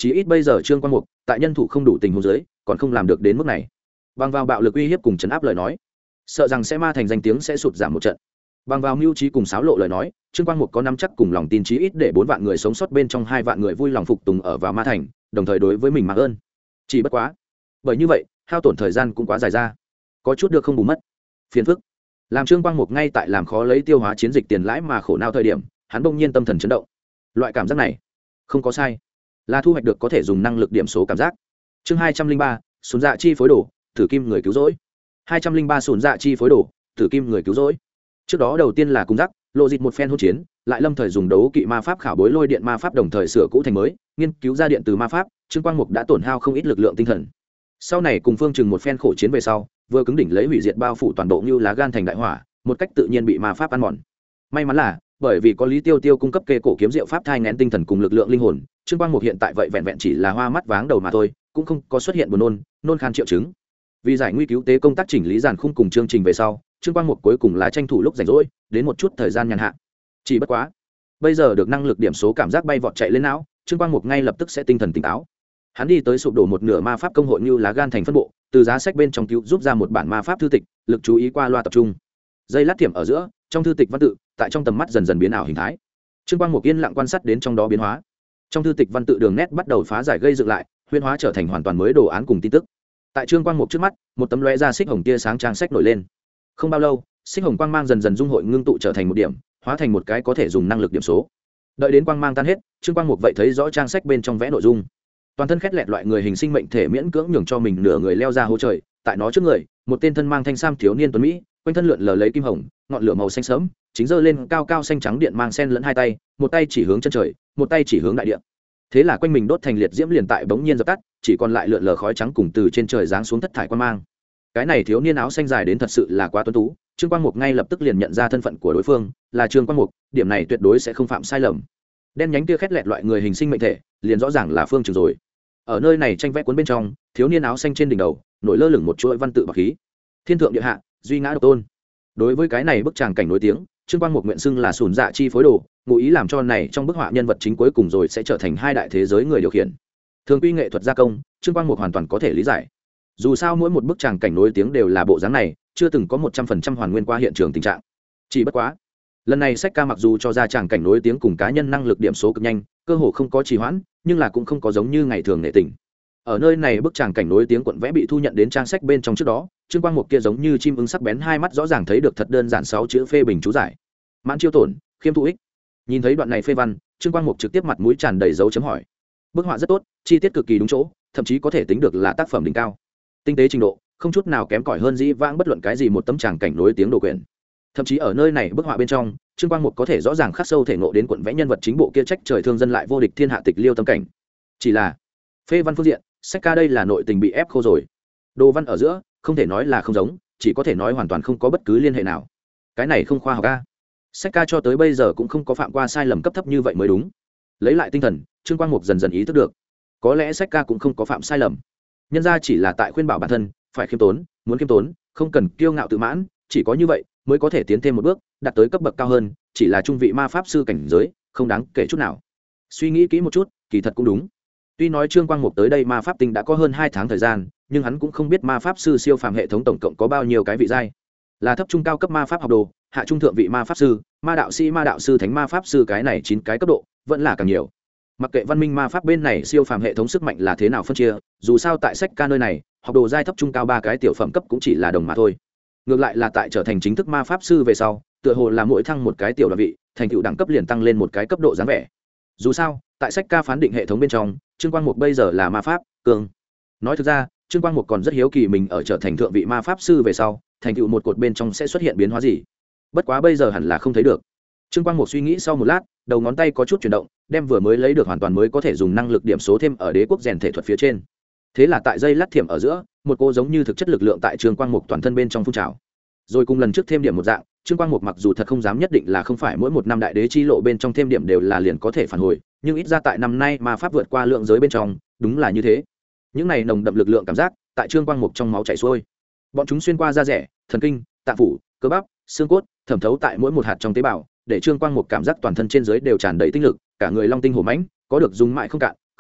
Chỉ ít bây giờ Trương Quang Mục tại nhân thủ không đủ tình huống dưới còn không làm được đến mức này. Bằng vào bạo lực uy hiếp cùng trấn áp lời nói, sợ rằng sẽ ma thành danh tiếng sẽ sụt giảm một trận. Bằng vào mưu trí cùng xáo lộ lời nói, Trương Quang Mục có nắm chắc cùng lòng tin chí ít để 4 vạn người sống sót bên trong 2 vạn người vui lòng phục tùng ở vào ma thành, đồng thời đối với mình mà ơn. Chỉ bất quá, bởi như vậy, hao tổn thời gian cũng quá dài ra, có chút được không bù mất. Phiền phức. Làm Trương Quang Mục ngay tại làm khó lấy tiêu hóa chiến dịch tiền lãi mà khổ não thời điểm, hắn bỗng nhiên tâm thần chấn động. Loại cảm giác này, không có sai, là thu hoạch được có thể dùng năng lực điểm số cảm giác. Chương 203, sùn dạ chi phối đồ, thử kim người cứu rỗi. 203 sùn dạ chi phối đồ, thử kim người cứu rỗi. Trước đó đầu tiên là cung giác, lộ dịt một phen hỗn chiến, lại lâm thời dùng đấu kỵ ma pháp khảo bối lôi điện ma pháp đồng thời sửa cũ thành mới, nghiên cứu ra điện từ ma pháp, Trương Quang Mục đã tổn hao không ít lực lượng tinh thần. Sau này cùng Phương Trừng một phen khổ chiến về sau, vừa cứng đỉnh lấy hủy diệt bao phủ toàn bộ như lá gan thành đại hỏa, một cách tự nhiên bị ma pháp ăn mòn. May mắn là bởi vì có Lý Tiêu Tiêu cung cấp kê cổ kiếm diệu pháp thai nghén tinh thần cùng lực lượng linh hồn, Trương Quang Mục hiện tại vậy vẹn vẹn chỉ là hoa mắt váng đầu mà thôi, cũng không có xuất hiện buồn nôn khan triệu chứng. Vì giải nguy cứu tế công tác chỉnh lý giàn khung cùng chương trình về sau, Trương Quang Mục cuối cùng là tranh thủ lúc rảnh rỗi, đến một chút thời gian nhàn hạ. Chỉ bất quá, bây giờ được năng lực điểm số cảm giác bay vọt chạy lên não, Trương Quang Mục ngay lập tức sẽ tinh thần tỉnh táo. Hắn đi tới sụp đổ một nửa ma pháp công hội như lá gan thành phân bộ, từ giá sách bên trong cứu giúp ra một bản ma pháp thư tịch, lực chú ý qua loa tập trung. Dây lát tiệm ở giữa, trong thư tịch văn tự, tại trong tầm mắt dần dần biến ảo hình thái. Trương Quang Mục yên lặng quan sát đến trong đó biến hóa. Trong thư tịch văn tự đường nét bắt đầu phá giải gây dựng lại, huyễn hóa trở thành hoàn toàn mới đồ án cùng tin tức. Tại Trương Quang Mục trước mắt, một tấm lóe ra xích hồng tia sáng trang sách nổi lên. Không bao lâu, xích hồng quang mang dần dần dung hội ngưng tụ trở thành một điểm, hóa thành một cái có thể dùng năng lực điểm số. Đợi đến quang mang tan hết, Trương Quang Mục vậy thấy rõ trang sách bên trong vẽ nội dung. Toàn thân khét lẹt loại người hình sinh mệnh thể miễn cưỡng nhường cho mình nửa người leo ra hố trời, tại nó trước người, một tên thân mang thanh sam thiếu niên tuấn mỹ, quanh thân lượn lờ lấy kim hồng, ngọn lửa màu xanh sớm, chính giơ lên cao cao xanh trắng điện mang sen lẫn hai tay, một tay chỉ hướng chân trời, một tay chỉ hướng đại địa. Thế là quanh mình đốt thành liệt diễm liền tại bỗng nhiên dập tắt, chỉ còn lại lượn lờ khói trắng cùng từ trên trời giáng xuống thất thải quang mang. Cái này thiếu niên áo xanh dài đến thật sự là quá tuấn tú, Trương Quang Mục ngay lập tức liền nhận ra thân phận của đối phương, là Trương Quang Mục, điểm này tuyệt đối sẽ không phạm sai lầm. Đen nhánh kia khét lẹt loại người hình sinh mệnh thể, liền rõ ràng là Phương Trừng rồi. Ở nơi này tranh vẽ cuốn bên trong, thiếu niên áo xanh trên đỉnh đầu, nổi lơ lửng một chuỗi văn tự bạc khí. Thiên thượng địa hạ, duy ngã độc tôn. Đối với cái này bức tràng cảnh nổi tiếng, Trương Quang Mục nguyện xưng là sùn dạ chi phối đồ, ngụ ý làm cho này trong bức họa nhân vật chính cuối cùng rồi sẽ trở thành hai đại thế giới người điều khiển. Thường quy nghệ thuật gia công, Trương Quang Mục hoàn toàn có thể lý giải. Dù sao mỗi một bức tràng cảnh nổi tiếng đều là bộ dáng này, chưa từng có 100% hoàn nguyên qua hiện trường tình trạng. Chỉ bất quá, lần này sách ca mặc dù cho ra tràng cảnh nổi tiếng cùng cá nhân năng lực điểm số cực nhanh, cơ hồ không có trì hoãn, nhưng là cũng không có giống như ngày thường nệ tình. Ở nơi này bức tràng cảnh nổi tiếng cuộn vẽ bị thu nhận đến trang sách bên trong trước đó, Trương Quang Mục kia giống như chim ưng sắc bén hai mắt rõ ràng thấy được thật đơn giản 6 chữ phê bình chú giải. Mãn chiêu tổn, khiêm thụ ích. Nhìn thấy đoạn này phê văn, Trương Quang Mục trực tiếp mặt mũi tràn đầy dấu chấm hỏi. Bức họa rất tốt, chi tiết cực kỳ đúng chỗ, thậm chí có thể tính được là tác phẩm đỉnh cao. Tinh tế trình độ, không chút nào kém cỏi hơn dĩ vãng bất luận cái gì một tấm tràng cảnh nổi tiếng đồ quyển. Thậm chí ở nơi này bức họa bên trong, Trương Quang Mục có thể rõ ràng khắc sâu thể ngộ đến cuộn vẽ nhân vật chính bộ kia trách trời thương dân lại vô địch thiên hạ tịch liêu tâm cảnh. Chỉ là phê văn phương diện, sách ca đây là nội tình bị ép khô rồi. Đồ văn ở giữa, không thể nói là không giống, chỉ có thể nói hoàn toàn không có bất cứ liên hệ nào. Cái này không khoa học a. Sách ca cho tới bây giờ cũng không có phạm qua sai lầm cấp thấp như vậy mới đúng. Lấy lại tinh thần, Trương Quang Mục dần dần ý thức được, có lẽ sách ca cũng không có phạm sai lầm. Nhân ra chỉ là tại khuyên bảo bản thân, phải khiêm tốn, muốn khiêm tốn, không cần kiêu ngạo tự mãn, chỉ có như vậy mới có thể tiến thêm một bước, đạt tới cấp bậc cao hơn, chỉ là trung vị ma pháp sư cảnh giới, không đáng kể chút nào. Suy nghĩ kỹ một chút, kỳ thật cũng đúng. Tuy nói Trương Quang Mục tới đây ma pháp tinh đã có hơn 2 tháng thời gian, nhưng hắn cũng không biết ma pháp sư siêu phàm hệ thống tổng cộng có bao nhiêu cái vị giai. Là thấp trung cao cấp ma pháp học đồ, hạ trung thượng vị ma pháp sư, ma đạo sĩ, ma đạo sư, thánh ma pháp sư, cái này 9 cái cấp độ, vẫn là càng nhiều. Mặc kệ văn minh ma pháp bên này siêu phàm hệ thống sức mạnh là thế nào phân chia, dù sao tại sách ca nơi này, học đồ giai thấp trung cao 3 cái tiểu phẩm cấp cũng chỉ là đồng mà thôi. Ngược lại là tại trở thành chính thức ma pháp sư về sau, tựa hồ là mỗi thăng một cái tiểu đoạn vị, thành tựu đẳng cấp liền tăng lên một cái cấp độ dáng vẻ. Dù sao, tại sách ca phán định hệ thống bên trong, Trương Quang Mục bây giờ là ma pháp cường. Nói thực ra, Trương Quang Mục còn rất hiếu kỳ mình ở trở thành thượng vị ma pháp sư về sau, thành tựu một cột bên trong sẽ xuất hiện biến hóa gì. Bất quá bây giờ hẳn là không thấy được. Trương Quang Mục suy nghĩ sau một lát, đầu ngón tay có chút chuyển động, đem vừa mới lấy được hoàn toàn mới có thể dùng năng lực điểm số thêm ở đế quốc rèn thể thuật phía trên. Thế là tại dây lát thiểm ở giữa, một cô giống như thực chất lực lượng tại Trương Quang Mục toàn thân bên trong phun trào. Rồi cùng lần trước thêm điểm một dạng, Trương Quang Mục mặc dù thật không dám nhất định là không phải mỗi một năm đại đế chi lộ bên trong thêm điểm đều là liền có thể phản hồi, nhưng ít ra tại năm nay ma pháp vượt qua lượng giới bên trong, đúng là như thế. Những này nồng đậm lực lượng cảm giác, tại Trương Quang Mục trong máu chảy xuôi. Bọn chúng xuyên qua da rẻ, thần kinh, tạng phủ, cơ bắp, xương cốt, thẩm thấu tại mỗi một hạt trong tế bào, để Trương Quang Mục cảm giác toàn thân trên dưới đều tràn đầy tinh lực, cả người long tinh hổ mãnh, có được dùng mãi không cạn,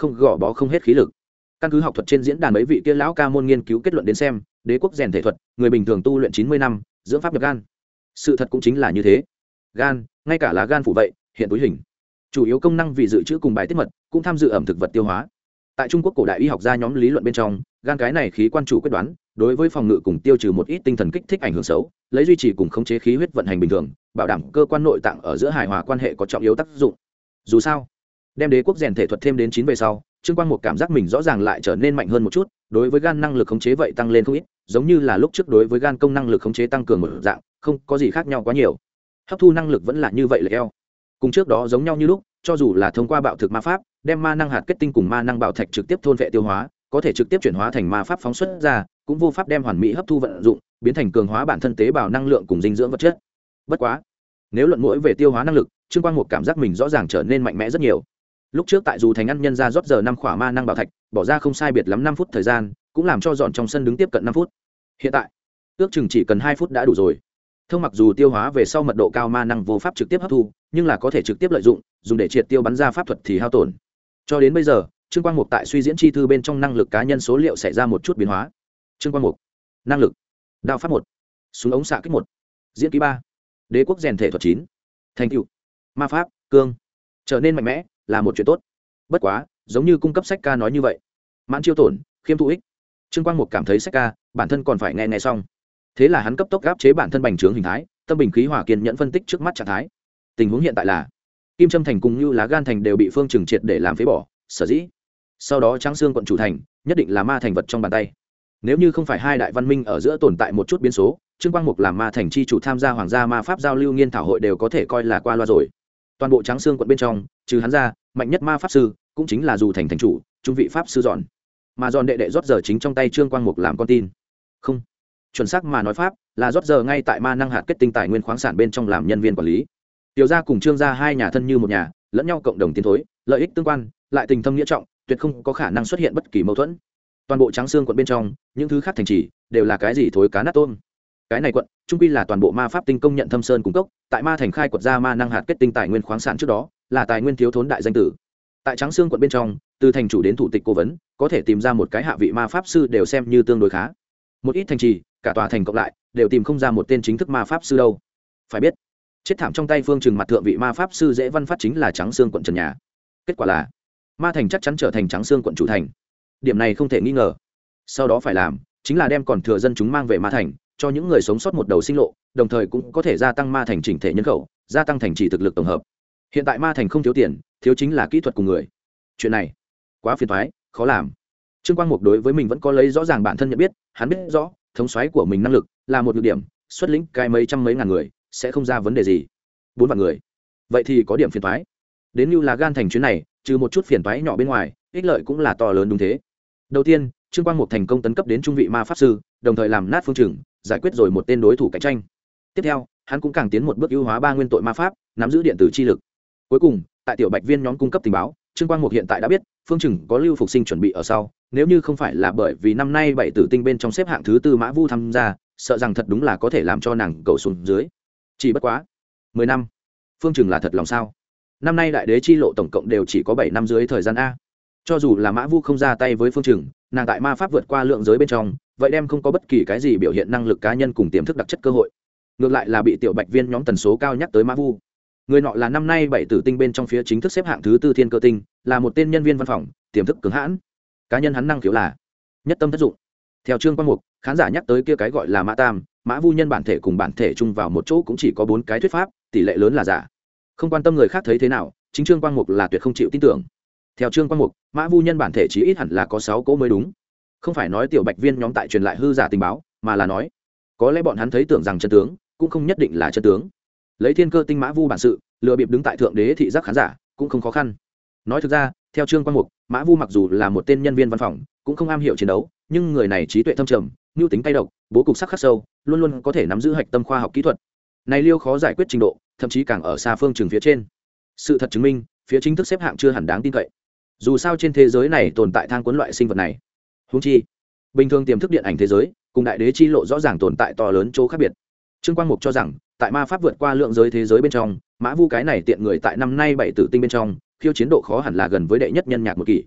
không gò bó không hết khí lực. Căn cứ học thuật trên diễn đàn mấy vị kia lão ca môn nghiên cứu kết luận đến xem, đế quốc rèn thể thuật, người bình thường tu luyện 90 năm, dưỡng pháp nhập gan. Sự thật cũng chính là như thế. Gan, ngay cả là gan phủ vậy, hiện túi hình. Chủ yếu công năng vì dự trữ cùng bài tiết mật, cũng tham dự ẩm thực vật tiêu hóa. Tại Trung Quốc cổ đại y học gia nhóm lý luận bên trong, gan cái này khí quan chủ quyết đoán, đối với phòng ngự cùng tiêu trừ một ít tinh thần kích thích ảnh hưởng xấu, lấy duy trì cùng khống chế khí huyết vận hành bình thường, bảo đảm cơ quan nội tạng ở giữa hài hòa quan hệ có trọng yếu tác dụng. Dù sao, đem đế quốc rèn thể thuật thêm đến 9 về sau, Trương Quang một cảm giác mình rõ ràng lại trở nên mạnh hơn một chút, đối với gan năng lực khống chế vậy tăng lên không ít, giống như là lúc trước đối với gan công năng lực khống chế tăng cường một dạng, không có gì khác nhau quá nhiều. Hấp thu năng lực vẫn là như vậy là eo. Cùng trước đó giống nhau như lúc, cho dù là thông qua bạo thực ma pháp, đem ma năng hạt kết tinh cùng ma năng bảo thạch trực tiếp thôn vệ tiêu hóa, có thể trực tiếp chuyển hóa thành ma pháp phóng xuất ra, cũng vô pháp đem hoàn mỹ hấp thu vận dụng, biến thành cường hóa bản thân tế bào năng lượng cùng dinh dưỡng vật chất. Bất quá, nếu luận mũi về tiêu hóa năng lực, Trương Quang một cảm giác mình rõ ràng trở nên mạnh mẽ rất nhiều. Lúc trước tại dù thành ăn nhân ra rót giờ 5 khỏa ma năng bảo thạch, bỏ ra không sai biệt lắm 5 phút thời gian, cũng làm cho dọn trong sân đứng tiếp cận 5 phút. Hiện tại, ước chừng chỉ cần 2 phút đã đủ rồi. Thông mặc dù tiêu hóa về sau mật độ cao ma năng vô pháp trực tiếp hấp thu, nhưng là có thể trực tiếp lợi dụng, dùng để triệt tiêu bắn ra pháp thuật thì hao tổn. Cho đến bây giờ, Trương Quang Mục tại suy diễn chi thư bên trong năng lực cá nhân số liệu xảy ra một chút biến hóa. Trương Quang Mục, năng lực, đao pháp 1, súng ống xạ kích 1, diễn kỹ 3, đế quốc rèn thể thuật 9, thành tựu, ma pháp, cương, trở nên mạnh mẽ là một chuyện tốt. Bất quá, giống như cung cấp sách ca nói như vậy, mãn chiêu tổn, khiêm thụ ích. Trương Quang Mục cảm thấy sách ca, bản thân còn phải nghe xong. Thế là hắn cấp tốc áp chế bản thân bành trướng hình thái, tâm bình khí hòa kiên nhẫn phân tích trước mắt trạng thái. Tình huống hiện tại là Kim Trâm thành cùng như lá gan thành đều bị Phương Trừng triệt để làm phế bỏ, sở dĩ sau đó Tráng Xương quận chủ thành nhất định là ma thành vật trong bàn tay. Nếu như không phải hai đại văn minh ở giữa tồn tại một chút biến số, Trương Quang Mục làm ma thành chi chủ tham gia hoàng gia ma pháp giao lưu nghiên thảo hội đều có thể coi là qua loa rồi. Toàn bộ Tráng Xương quận bên trong, trừ hắn ra, mạnh nhất ma pháp sư cũng chính là dù thành thành chủ, trung vị pháp sư dọn. Mà dọn đệ đệ rót giờ chính trong tay Trương Quang Mục làm con tin. Không, chuẩn xác mà nói pháp là rót giờ ngay tại ma năng hạt kết tinh tài nguyên khoáng sản bên trong làm nhân viên quản lý. Tiểu gia cùng Trương gia hai nhà thân như một nhà, lẫn nhau cộng đồng tiến thối, lợi ích tương quan, lại tình thâm nghĩa trọng, tuyệt không có khả năng xuất hiện bất kỳ mâu thuẫn. Toàn bộ Tráng Xương quận bên trong, những thứ khác thành trì đều là cái gì thối cá nát tôm. Cái này quận, trung quy là toàn bộ ma pháp tinh công nhận thâm sơn cung cốc, tại ma thành khai quật ra ma năng hạt kết tinh tài nguyên khoáng sản trước đó, là tài nguyên thiếu thốn đại danh tử. Tại Tráng Xương quận bên trong, từ thành chủ đến thủ tịch cố vấn, có thể tìm ra một cái hạ vị ma pháp sư đều xem như tương đối khá. Một ít thành trì, cả tòa thành cộng lại, đều tìm không ra một tên chính thức ma pháp sư đâu. Phải biết, chết thảm trong tay Phương Trừng mặt thượng vị ma pháp sư dễ văn phát chính là Tráng Xương quận trần nhà. Kết quả là ma thành chắc chắn trở thành Tráng Xương quận chủ thành, điểm này không thể nghi ngờ. Sau đó phải làm chính là đem còn thừa dân chúng mang về ma thành, cho những người sống sót một đầu sinh lộ, đồng thời cũng có thể gia tăng ma thành chỉnh thể nhân khẩu, gia tăng thành trì thực lực tổng hợp. Hiện tại ma thành không thiếu tiền, thiếu chính là kỹ thuật cùng người. Chuyện này quá phiền toái, khó làm. Trương Quang Mục đối với mình vẫn có lấy rõ ràng bản thân nhận biết, hắn biết rõ thống soái của mình năng lực là một nhược điểm, xuất lĩnh cái mấy trăm mấy ngàn người sẽ không ra vấn đề gì. 4 vạn người, vậy thì có điểm phiền toái. Đến như là gan thành chuyến này, trừ một chút phiền toái nhỏ bên ngoài, ích lợi cũng là to lớn đúng thế. Đầu tiên, Trương Quang Mục thành công tấn cấp đến trung vị ma pháp sư, đồng thời làm nát Phương Trừng, giải quyết rồi một tên đối thủ cạnh tranh. Tiếp theo, hắn cũng càng tiến một bước ưu hóa 3 nguyên tội ma pháp, nắm giữ điện tử chi lực. Cuối cùng, tại tiểu Bạch Viên nhóm cung cấp tình báo, Trương Quang Mục hiện tại đã biết, Phương Trừng có lưu phục sinh chuẩn bị ở sau, nếu như không phải là bởi vì năm nay 7 tử tinh bên trong xếp hạng thứ 4 Mã Vu tham gia, sợ rằng thật đúng là có thể làm cho nàng cầu xuống dưới. Chỉ bất quá, 10 năm. Phương Trừng là thật lòng sao? Năm nay đại đế chi lộ tổng cộng đều chỉ có 7 năm dưới thời gian a. Cho dù là Mã Vu không ra tay với Phương Trừng, nàng tại ma pháp vượt qua lượng giới bên trong, vậy đem không có bất kỳ cái gì biểu hiện năng lực cá nhân cùng tiềm thức đặc chất cơ hội. Ngược lại là bị tiểu Bạch Viên nhóm tần số cao nhắc tới Mã Vu. Người nọ là năm nay 7 tử tinh bên trong phía chính thức xếp hạng thứ 4 thiên cơ tinh, là một tên nhân viên văn phòng, tiềm thức cứng hãn. Cá nhân hắn năng khiếu là nhất tâm thất dụng. Theo Trương Quang Mục, khán giả nhắc tới kia cái gọi là Mã Tam, Mã Vu nhân bản thể cùng bản thể chung vào một chỗ cũng chỉ có 4 cái thuyết pháp, tỷ lệ lớn là giả. Không quan tâm người khác thấy thế nào, chính Trương Quang Mục là tuyệt không chịu tin tưởng. Theo Trương Quang Mục, Mã Vu nhân bản thể chí ít hẳn là có 6 cỗ mới đúng. Không phải nói tiểu Bạch Viên nhóm tại truyền lại hư giả tình báo, mà là nói có lẽ bọn hắn thấy tưởng rằng chân tướng, cũng không nhất định là chân tướng. Lấy thiên cơ tinh Mã Vu bản sự, lừa bịp đứng tại thượng đế thị giác khán giả, cũng không khó khăn. Nói thực ra, theo Trương Quang Mục, Mã Vu mặc dù là một tên nhân viên văn phòng, cũng không am hiểu chiến đấu, nhưng người này trí tuệ thâm trầm, nhu tính tay độc, bố cục sắc khắc sâu, luôn luôn có thể nắm giữ hạch tâm khoa học kỹ thuật. Này liêu khó giải quyết trình độ, thậm chí càng ở xa Phương Trừng phía trên. Sự thật chứng minh, phía chính thức xếp hạng chưa hẳn đáng tin cậy. Dù sao trên thế giới này tồn tại thang cuốn loại sinh vật này. Huống chi, bình thường tiềm thức điện ảnh thế giới, cùng đại đế chi lộ rõ ràng tồn tại to lớn chỗ khác biệt. Trương Quang Mục cho rằng, tại ma pháp vượt qua lượng giới thế giới bên trong, Mã Vu cái này tiện người tại năm nay 7 tử tinh bên trong, khiêu chiến độ khó hẳn là gần với đệ nhất nhân nhạc một kỷ.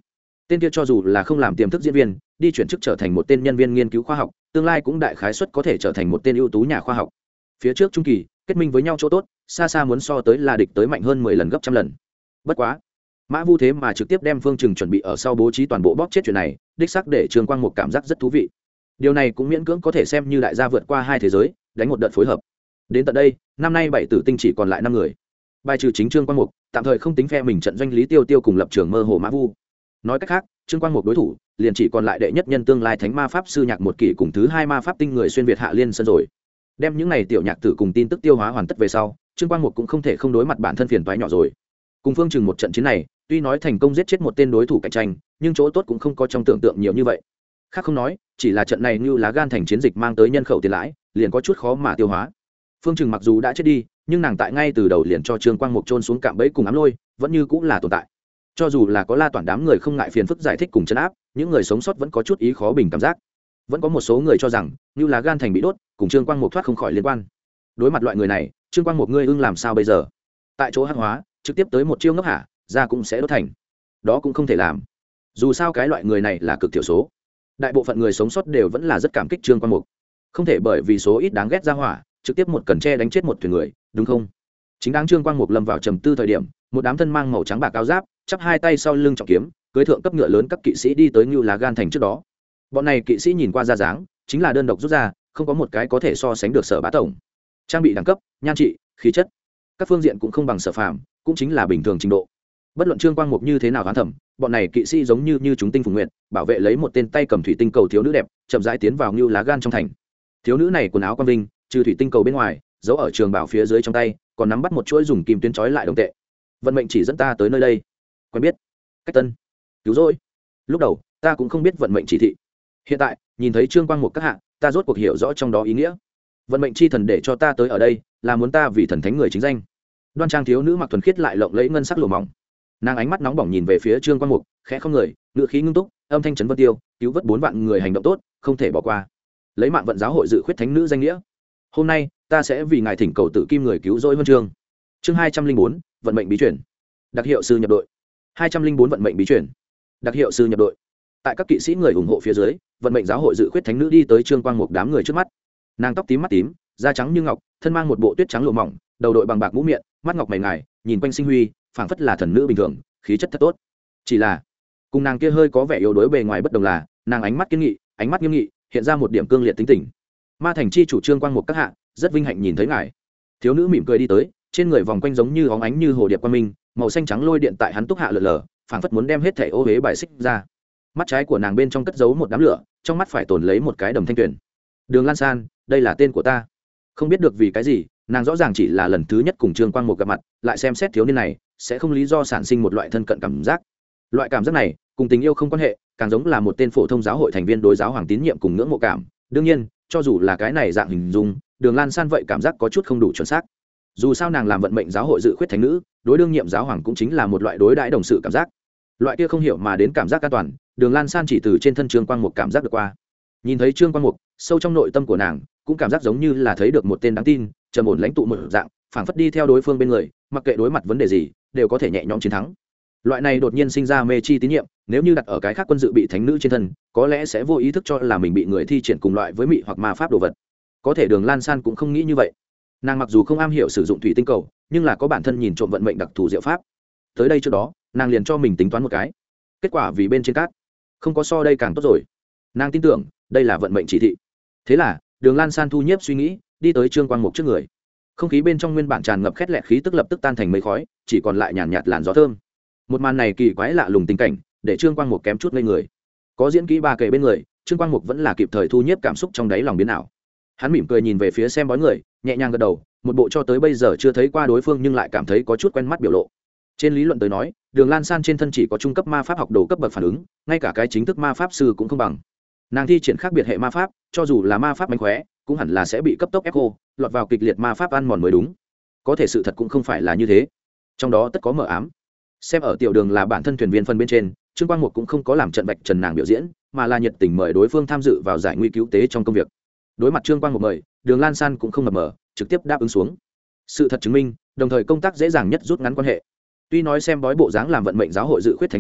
tên kia cho dù là không làm tiềm thức diễn viên, đi chuyển chức trở thành một tên nhân viên nghiên cứu khoa học, tương lai cũng đại khái suất có thể trở thành một tên ưu tú nhà khoa học. Phía trước trung kỳ kết minh với nhau chỗ tốt, xa xa muốn so tới là địch tới mạnh hơn 10 lần gấp trăm lần. Bất quá, Mã Vu thế mà trực tiếp đem Phương Trừng chuẩn bị ở sau bố trí toàn bộ bóp chết chuyện này, đích xác để Trương Quang Mục cảm giác rất thú vị. Điều này cũng miễn cưỡng có thể xem như đại gia vượt qua hai thế giới, đánh một đợt phối hợp. Đến tận đây, năm nay 7 tử tinh chỉ còn lại 5 người. Bài trừ chính Trương Quang Mục, tạm thời không tính phe mình trận doanh Lý Tiêu Tiêu cùng lập trường mơ hồ Mã Vu. Nói cách khác, Trương Quang Mục đối thủ liền chỉ còn lại đệ nhất nhân tương lai thánh ma pháp sư Nhạc Một Kỷ cùng thứ hai ma pháp tinh người xuyên việt Hạ Liên Sơn rồi. Đem những này tiểu nhạc tử cùng tin tức tiêu hóa hoàn tất về sau, Trương Quang Mục cũng không thể không đối mặt bản thân phiền toái nhỏ rồi. Cùng Phương Trừng một trận chiến này, tuy nói thành công giết chết một tên đối thủ cạnh tranh, nhưng chỗ tốt cũng không có trong tưởng tượng nhiều như vậy. Khác không nói, chỉ là trận này như lá gan thành chiến dịch mang tới nhân khẩu tiền lãi, liền có chút khó mà tiêu hóa. Phương Trừng mặc dù đã chết đi, nhưng nàng tại ngay từ đầu liền cho Trương Quang Mục trôn xuống cạm bẫy cùng ám lôi, vẫn như cũng là tồn tại. Cho dù là có La Toản đám người không ngại phiền phức giải thích cùng trấn áp, những người sống sót vẫn có chút ý khó bình cảm giác. Vẫn có một số người cho rằng, như lá gan thành bị đốt, cùng Trương Quang Mục thoát không khỏi liên quan. Đối mặt loại người này, Trương Quang Mục ngươi ưng làm sao bây giờ? Tại chỗ hắc hóa, trực tiếp tới một chiêu ngốc hả, ra cũng sẽ đốt thành. Đó cũng không thể làm. Dù sao cái loại người này là cực thiểu số. Đại bộ phận người sống sót đều vẫn là rất cảm kích Trương Quang Mục. Không thể bởi vì số ít đáng ghét ra hỏa, trực tiếp một cần tre đánh chết một thuyền người, đúng không? Chính đáng Trương Quang Mục lâm vào trầm tư thời điểm, một đám thân mang màu trắng bạc áo giáp, chắp hai tay sau lưng trọng kiếm, cưỡi thượng cấp ngựa lớn các kỵ sĩ đi tới Như Lá Gan thành trước đó. Bọn này kỵ sĩ nhìn qua ra dáng, chính là đơn độc rút ra, không có một cái có thể so sánh được Sở Bá tổng. Trang bị đẳng cấp, nhan trị, khí chất, các phương diện cũng không bằng Sở Phàm, cũng chính là bình thường trình độ. Bất luận Trương Quang Mục như thế nào hoán thẩm, bọn này kỵ sĩ giống như chúng tinh phùng nguyện, bảo vệ lấy một tên tay cầm thủy tinh cầu thiếu nữ đẹp, chậm rãi tiến vào Như Lá Gan trong thành. Thiếu nữ này quần áo quang vinh, trừ thủy tinh cầu bên ngoài, giấu ở trường bảo phía dưới trong tay, còn nắm bắt một chuỗi dùng kim tuyến trói lại đồng tệ. Vận mệnh chỉ dẫn ta tới nơi đây. Quen biết. Cách tân. Cứu rỗi. Lúc đầu, ta cũng không biết vận mệnh chỉ thị. Hiện tại, nhìn thấy Trương Quang Mục các hạ, ta rốt cuộc hiểu rõ trong đó ý nghĩa. Vận mệnh chi thần để cho ta tới ở đây, là muốn ta vì thần thánh người chính danh. Đoan trang thiếu nữ mặc thuần khiết lại lộng lẫy ngân sắc lụa mỏng. Nàng ánh mắt nóng bỏng nhìn về phía Trương Quang Mục, khẽ không người, ngữ khí ngưng túc, âm thanh trấn vân tiêu, cứu vớt 4 vạn người hành động tốt, không thể bỏ qua. Lấy mạng vận giáo hội dự khuyết thánh nữ danh nghĩa. Hôm nay, ta sẽ vì ngài thỉnh cầu tự kim người cứu rỗi huân chương. Chương 204, vận mệnh bí truyền. Đặc hiệu sư nhập đội. 204 vận mệnh bí truyền. Đặc hiệu sư nhập đội. Tại các kỵ sĩ người ủng hộ phía dưới, vận mệnh giáo hội dự khuyết thánh nữ đi tới Trương Quang Mục đám người trước mắt. Nàng tóc tím mắt tím, da trắng như ngọc, thân mang một bộ tuyết trắng lụa mỏng, đầu đội bằng bạc mũ miệng, mắt ngọc mày ngài, nhìn quanh sinh huy, phảng phất là thần nữ bình thường, khí chất thật tốt. Chỉ là, cùng nàng kia hơi có vẻ yếu đuối bề ngoài bất đồng là, nàng ánh mắt kiên nghị, ánh mắt nghiêm nghị, hiện ra một điểm cương liệt tính tình. Ma thành chi chủ Trương Quang Mục các hạ, rất vinh hạnh nhìn thấy ngài. Thiếu nữ mỉm cười đi tới, trên người vòng quanh giống như óng ánh như hồ điệp quang minh, màu xanh trắng lôi điện tại hắn túc hạ lượn lờ, phảng phất muốn đem hết thảy ô uế bài xích ra. Mắt trái của nàng bên trong cất giấu một đám lửa, trong mắt phải tồn lấy một cái đầm thanh tuyển. Đường Lan San, đây là tên của ta. Không biết được vì cái gì, nàng rõ ràng chỉ là lần thứ nhất cùng Trương Quang Mục gặp mặt, lại xem xét thiếu niên này, sẽ không lý do sản sinh một loại thân cận cảm giác. Loại cảm giác này, cùng tình yêu không quan hệ, càng giống là một tên phổ thông giáo hội thành viên đối giáo hoàng tín nhiệm cùng ngưỡng mộ cảm. Đương nhiên, cho dù là cái này dạng hình dung, Đường Lan San vậy cảm giác có chút không đủ chuẩn xác. Dù sao nàng làm vận mệnh giáo hội dự khuyết thánh nữ, đối đương nhiệm giáo hoàng cũng chính là một loại đối đãi đồng sự cảm giác. Loại kia không hiểu mà đến cảm giác an toàn, Đường Lan San chỉ từ trên thân Trương Quang Mục cảm giác được qua. Nhìn thấy Trương Quang Mục, sâu trong nội tâm của nàng cũng cảm giác giống như là thấy được một tên đáng tin, trầm ổn lãnh tụ một dạng, phảng phất đi theo đối phương bên người, mặc kệ đối mặt vấn đề gì, đều có thể nhẹ nhõm chiến thắng. Loại này đột nhiên sinh ra mê chi tín nhiệm, nếu như đặt ở cái khác quân dự bị thánh nữ trên thân, có lẽ sẽ vô ý thức cho là mình bị người thi triển cùng loại với mị hoặc ma pháp đồ vật. Có thể Đường Lan San cũng không nghĩ như vậy. Nàng mặc dù không am hiểu sử dụng thủy tinh cầu, nhưng là có bản thân nhìn trộm vận mệnh đặc thù diệu pháp. Tới đây trước đó, nàng liền cho mình tính toán một cái. Kết quả vì bên trên cát, không có so đây càng tốt rồi. Nàng tin tưởng, đây là vận mệnh chỉ thị. Thế là, Đường Lan San thu nhiếp suy nghĩ, đi tới Trương Quang Mục trước người. Không khí bên trong nguyên bản tràn ngập khét lẹt khí tức lập tức tan thành mây khói, chỉ còn lại nhàn nhạt làn gió thơm. Một màn này kỳ quái lạ lùng tình cảnh, để Trương Quang Mục kém chút ngây người. Có diễn kỹ ba kề bên người, Trương Quang Mục vẫn là kịp thời thu nhiếp cảm xúc trong đáy lòng biến ảo. Hắn mỉm cười nhìn về phía xem bói người, nhẹ nhàng gật đầu, một bộ cho tới bây giờ chưa thấy qua đối phương nhưng lại cảm thấy có chút quen mắt biểu lộ. Trên lý luận tới nói, Đường Lan San trên thân chỉ có trung cấp ma pháp học đồ cấp bậc phản ứng, ngay cả cái chính thức ma pháp sư cũng không bằng. Nàng thi triển khác biệt hệ ma pháp, cho dù là ma pháp mánh khóe, cũng hẳn là sẽ bị cấp tốc ép khô, lọt vào kịch liệt ma pháp ăn mòn mới đúng. Có thể sự thật cũng không phải là như thế. Trong đó tất có mờ ám. Xem ở tiểu đường là bản thân thuyền viên phân bên trên, Trương Quang Mục cũng không có làm trận bạch trần nàng biểu diễn, mà là nhiệt tình mời đối phương tham dự vào giải nguy cứu tế trong công việc. Đối mặt Trương Quang Mục mời, Đường Lan San cũng không mập mờ, trực tiếp đáp ứng xuống. Sự thật chứng minh, đồng thời công tác dễ dàng nhất rút ngắn quan hệ. Tuy nói xem bói bộ dáng làm vận mệnh giáo hội dự khuyết thánh nữ,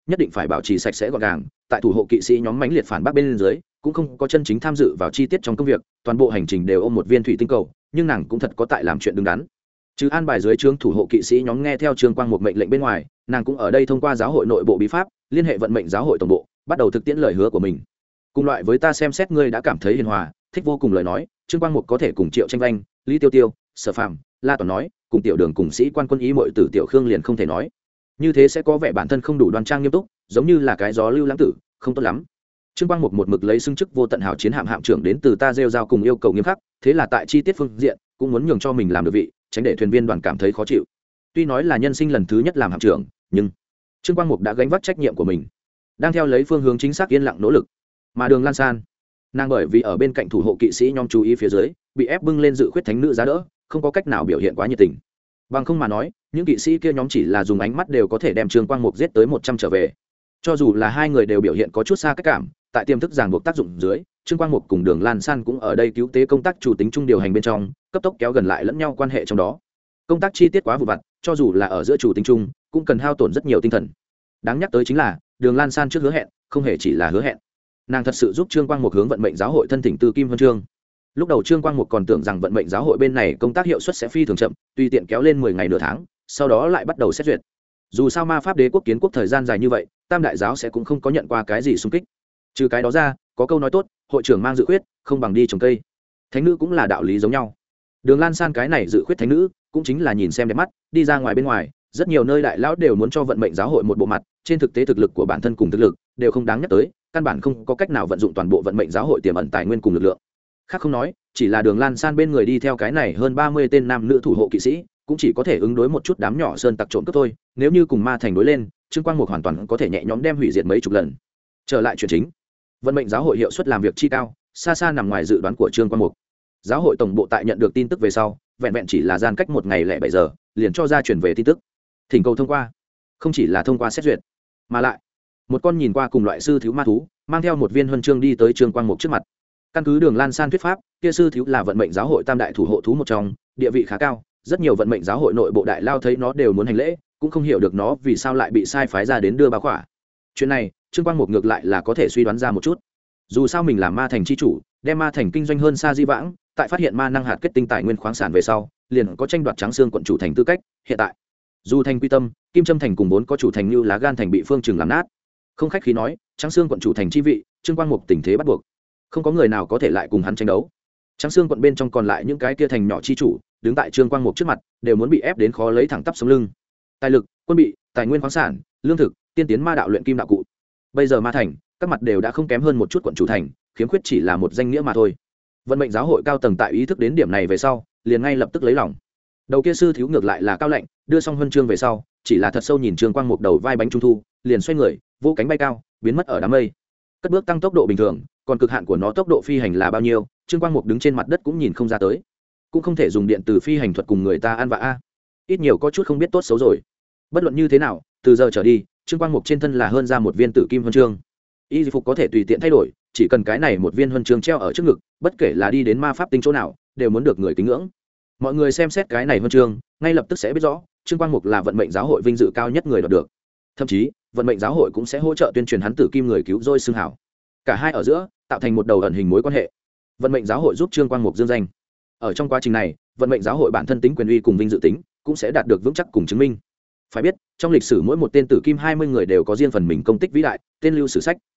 nhất định phải bảo trì sạch sẽ gọn gàng. Tại thủ hộ kỵ sĩ nhóm mãnh liệt phản bác bên dưới, cũng không có chân chính tham dự vào chi tiết trong công việc, toàn bộ hành trình đều ôm một viên thủy tinh cầu, nhưng nàng cũng thật có tại làm chuyện đứng đắn. Trừ an bài dưới trướng thủ hộ kỵ sĩ nhóm nghe theo Trương Quang một mệnh lệnh bên ngoài, nàng cũng ở đây thông qua giáo hội nội bộ bí pháp, liên hệ vận mệnh giáo hội tổng bộ, bắt đầu thực tiễn lời hứa của mình. Cùng loại với ta xem xét ngươi đã cảm thấy hiền hòa, thích vô cùng lời nói, Trương Quang Mục có thể cùng Triệu Tranh Vanh, Lý Tiêu Tiêu, Sở Phàm, La Toàn nói, cùng Tiểu Đường cùng sĩ quan quân ý muội tử Tiểu Khương liền không thể nói. Như thế sẽ có vẻ bản thân không đủ đoan trang nghiêm túc, giống như là cái gió lưu lãng tử, không tốt lắm. Trương Quang Mục một mực lấy xưng chức vô tận hào chiến hạm hạm trưởng đến từ ta rêu giao cùng yêu cầu nghiêm khắc, thế là tại chi tiết phương diện cũng muốn nhường cho mình làm được vị, tránh để thuyền viên đoàn cảm thấy khó chịu. Tuy nói là nhân sinh lần thứ nhất làm hạm trưởng, nhưng Trương Quang Mục đã gánh vác trách nhiệm của mình, đang theo lấy phương hướng chính xác yên lặng nỗ lực. Mà Đường Lan San, nàng bởi vì ở bên cạnh thủ hộ kỵ sĩ nhóm chú ý phía dưới, bị ép bưng lên dự khuyết thánh nữ giá đỡ, không có cách nào biểu hiện quá nhiệt tình. Bằng không mà nói, những kỵ sĩ kia nhóm chỉ là dùng ánh mắt đều có thể đem Trương Quang Mục giết tới 100 trở về. Cho dù là hai người đều biểu hiện có chút xa cách cảm, tại tiềm thức ràng buộc tác dụng dưới, Trương Quang Mục cùng Đường Lan San cũng ở đây cứu tế công tác chủ tính chung điều hành bên trong, cấp tốc kéo gần lại lẫn nhau quan hệ trong đó. Công tác chi tiết quá vụn vặt, cho dù là ở giữa chủ tính chung, cũng cần hao tổn rất nhiều tinh thần. Đáng nhắc tới chính là, Đường Lan San trước hứa hẹn, không hề chỉ là hứa hẹn. Nàng thật sự giúp Trương Quang Mục hướng vận mệnh giáo hội thân thỉnh từ kim huân chương. Lúc đầu Trương Quang Mục còn tưởng rằng vận mệnh giáo hội bên này công tác hiệu suất sẽ phi thường chậm, tùy tiện kéo lên 10 ngày nửa tháng, sau đó lại bắt đầu xét duyệt. Dù sao ma pháp đế quốc kiến quốc thời gian dài như vậy, tam đại giáo sẽ cũng không có nhận qua cái gì xung kích. Trừ cái đó ra, có câu nói tốt, hội trưởng mang dự khuyết, không bằng đi trồng cây. Thánh nữ cũng là đạo lý giống nhau. Đường Lan San cái này dự khuyết thánh nữ, cũng chính là nhìn xem đẹp mắt, đi ra ngoài bên ngoài, rất nhiều nơi đại lão đều muốn cho vận mệnh giáo hội một bộ mặt, trên thực tế thực lực của bản thân cùng thực lực đều không đáng nhắc tới, căn bản không có cách nào vận dụng toàn bộ vận mệnh giáo hội tiềm ẩn tài nguyên cùng lực lượng. Khác không nói, chỉ là Đường Lan San bên người đi theo cái này hơn 30 tên nam nữ thủ hộ kỵ sĩ, cũng chỉ có thể ứng đối một chút đám nhỏ sơn tặc trộm cướp thôi, nếu như cùng ma thành đối lên, Trương Quang Mục hoàn toàn có thể nhẹ nhõm đem hủy diệt mấy chục lần. Trở lại chuyện chính, vận mệnh giáo hội hiệu suất làm việc chi cao, xa xa nằm ngoài dự đoán của Trương Quang Mục. Giáo hội tổng bộ tại nhận được tin tức về sau, vẹn vẹn chỉ là gian cách 1 ngày lẻ 7 giờ, liền cho ra chuyển về tin tức. Thỉnh cầu thông qua. Không chỉ là thông qua xét duyệt, mà lại một con nhìn qua cùng loại sư thiếu ma thú, mang theo một viên huân chương đi tới Trương Quang Mục trước mặt. Căn cứ Đường Lan San thuyết pháp, kia sư thiếu là vận mệnh giáo hội tam đại thủ hộ thú một trong, địa vị khá cao, rất nhiều vận mệnh giáo hội nội bộ đại lao thấy nó đều muốn hành lễ, cũng không hiểu được nó vì sao lại bị sai phái ra đến đưa báo khỏa. Chuyện này, Trương Quang Mục ngược lại là có thể suy đoán ra một chút. Dù sao mình làm ma thành chi chủ, đem ma thành kinh doanh hơn xa di vãng, tại phát hiện ma năng hạt kết tinh tài nguyên khoáng sản về sau, liền có tranh đoạt Trắng Xương quận chủ thành tư cách. Hiện tại, dù thành quy tâm, Kim Trâm thành cùng vốn có chủ thành như lá gan thành bị Phương Trừng làm nát. Không khách khí nói, Trắng Xương quận chủ thành chi vị, Trương Quang Mục tình thế bắt buộc, không có người nào có thể lại cùng hắn tranh đấu. Trắng Xương quận bên trong còn lại những cái kia thành nhỏ chi chủ, đứng tại Trương Quang Mục trước mặt, đều muốn bị ép đến khó lấy thẳng tắp sống lưng. Tài lực, quân bị, tài nguyên khoáng sản, lương thực, tiên tiến ma đạo luyện kim đạo cụ. Bây giờ ma thành, các mặt đều đã không kém hơn một chút quận chủ thành, khiếm khuyết chỉ là một danh nghĩa mà thôi. Vận mệnh giáo hội cao tầng tại ý thức đến điểm này về sau, liền ngay lập tức lấy lòng. Đầu kia sư thiếu ngược lại là cao lạnh, đưa xong huân chương về sau, chỉ là thật sâu nhìn Trương Quang Mục đầu vai bánh trung thu, liền xoay người, vỗ cánh bay cao, biến mất ở đám mây. Cất bước tăng tốc độ bình thường, còn cực hạn của nó tốc độ phi hành là bao nhiêu, Trương Quang Mục đứng trên mặt đất cũng nhìn không ra tới. Cũng không thể dùng điện từ phi hành thuật cùng người ta ăn vạ a. Ít nhiều có chút không biết tốt xấu rồi. Bất luận như thế nào, từ giờ trở đi, Trương Quang Mục trên thân là hơn ra một viên tử kim huân chương. Y phục có thể tùy tiện thay đổi, chỉ cần cái này một viên huân chương treo ở trước ngực, bất kể là đi đến ma pháp tinh chỗ nào, đều muốn được người kính ngưỡng. Mọi người xem xét cái này huân chương, ngay lập tức sẽ biết rõ, Trương Quang Mục là vận mệnh giáo hội vinh dự cao nhất người đoạt được. Thậm chí, vận mệnh giáo hội cũng sẽ hỗ trợ tuyên truyền hắn tử kim người cứu rỗi xưng hảo. Cả hai ở giữa, tạo thành một đầu ẩn hình mối quan hệ. Vận mệnh giáo hội giúp Trương Quang Mục dương danh. Ở trong quá trình này, vận mệnh giáo hội bản thân tính quyền uy cùng vinh dự tính, cũng sẽ đạt được vững chắc cùng chứng minh. Phải biết, trong lịch sử mỗi một tên tử kim 20 người đều có riêng phần mình công tích vĩ đại, tên lưu sử sách.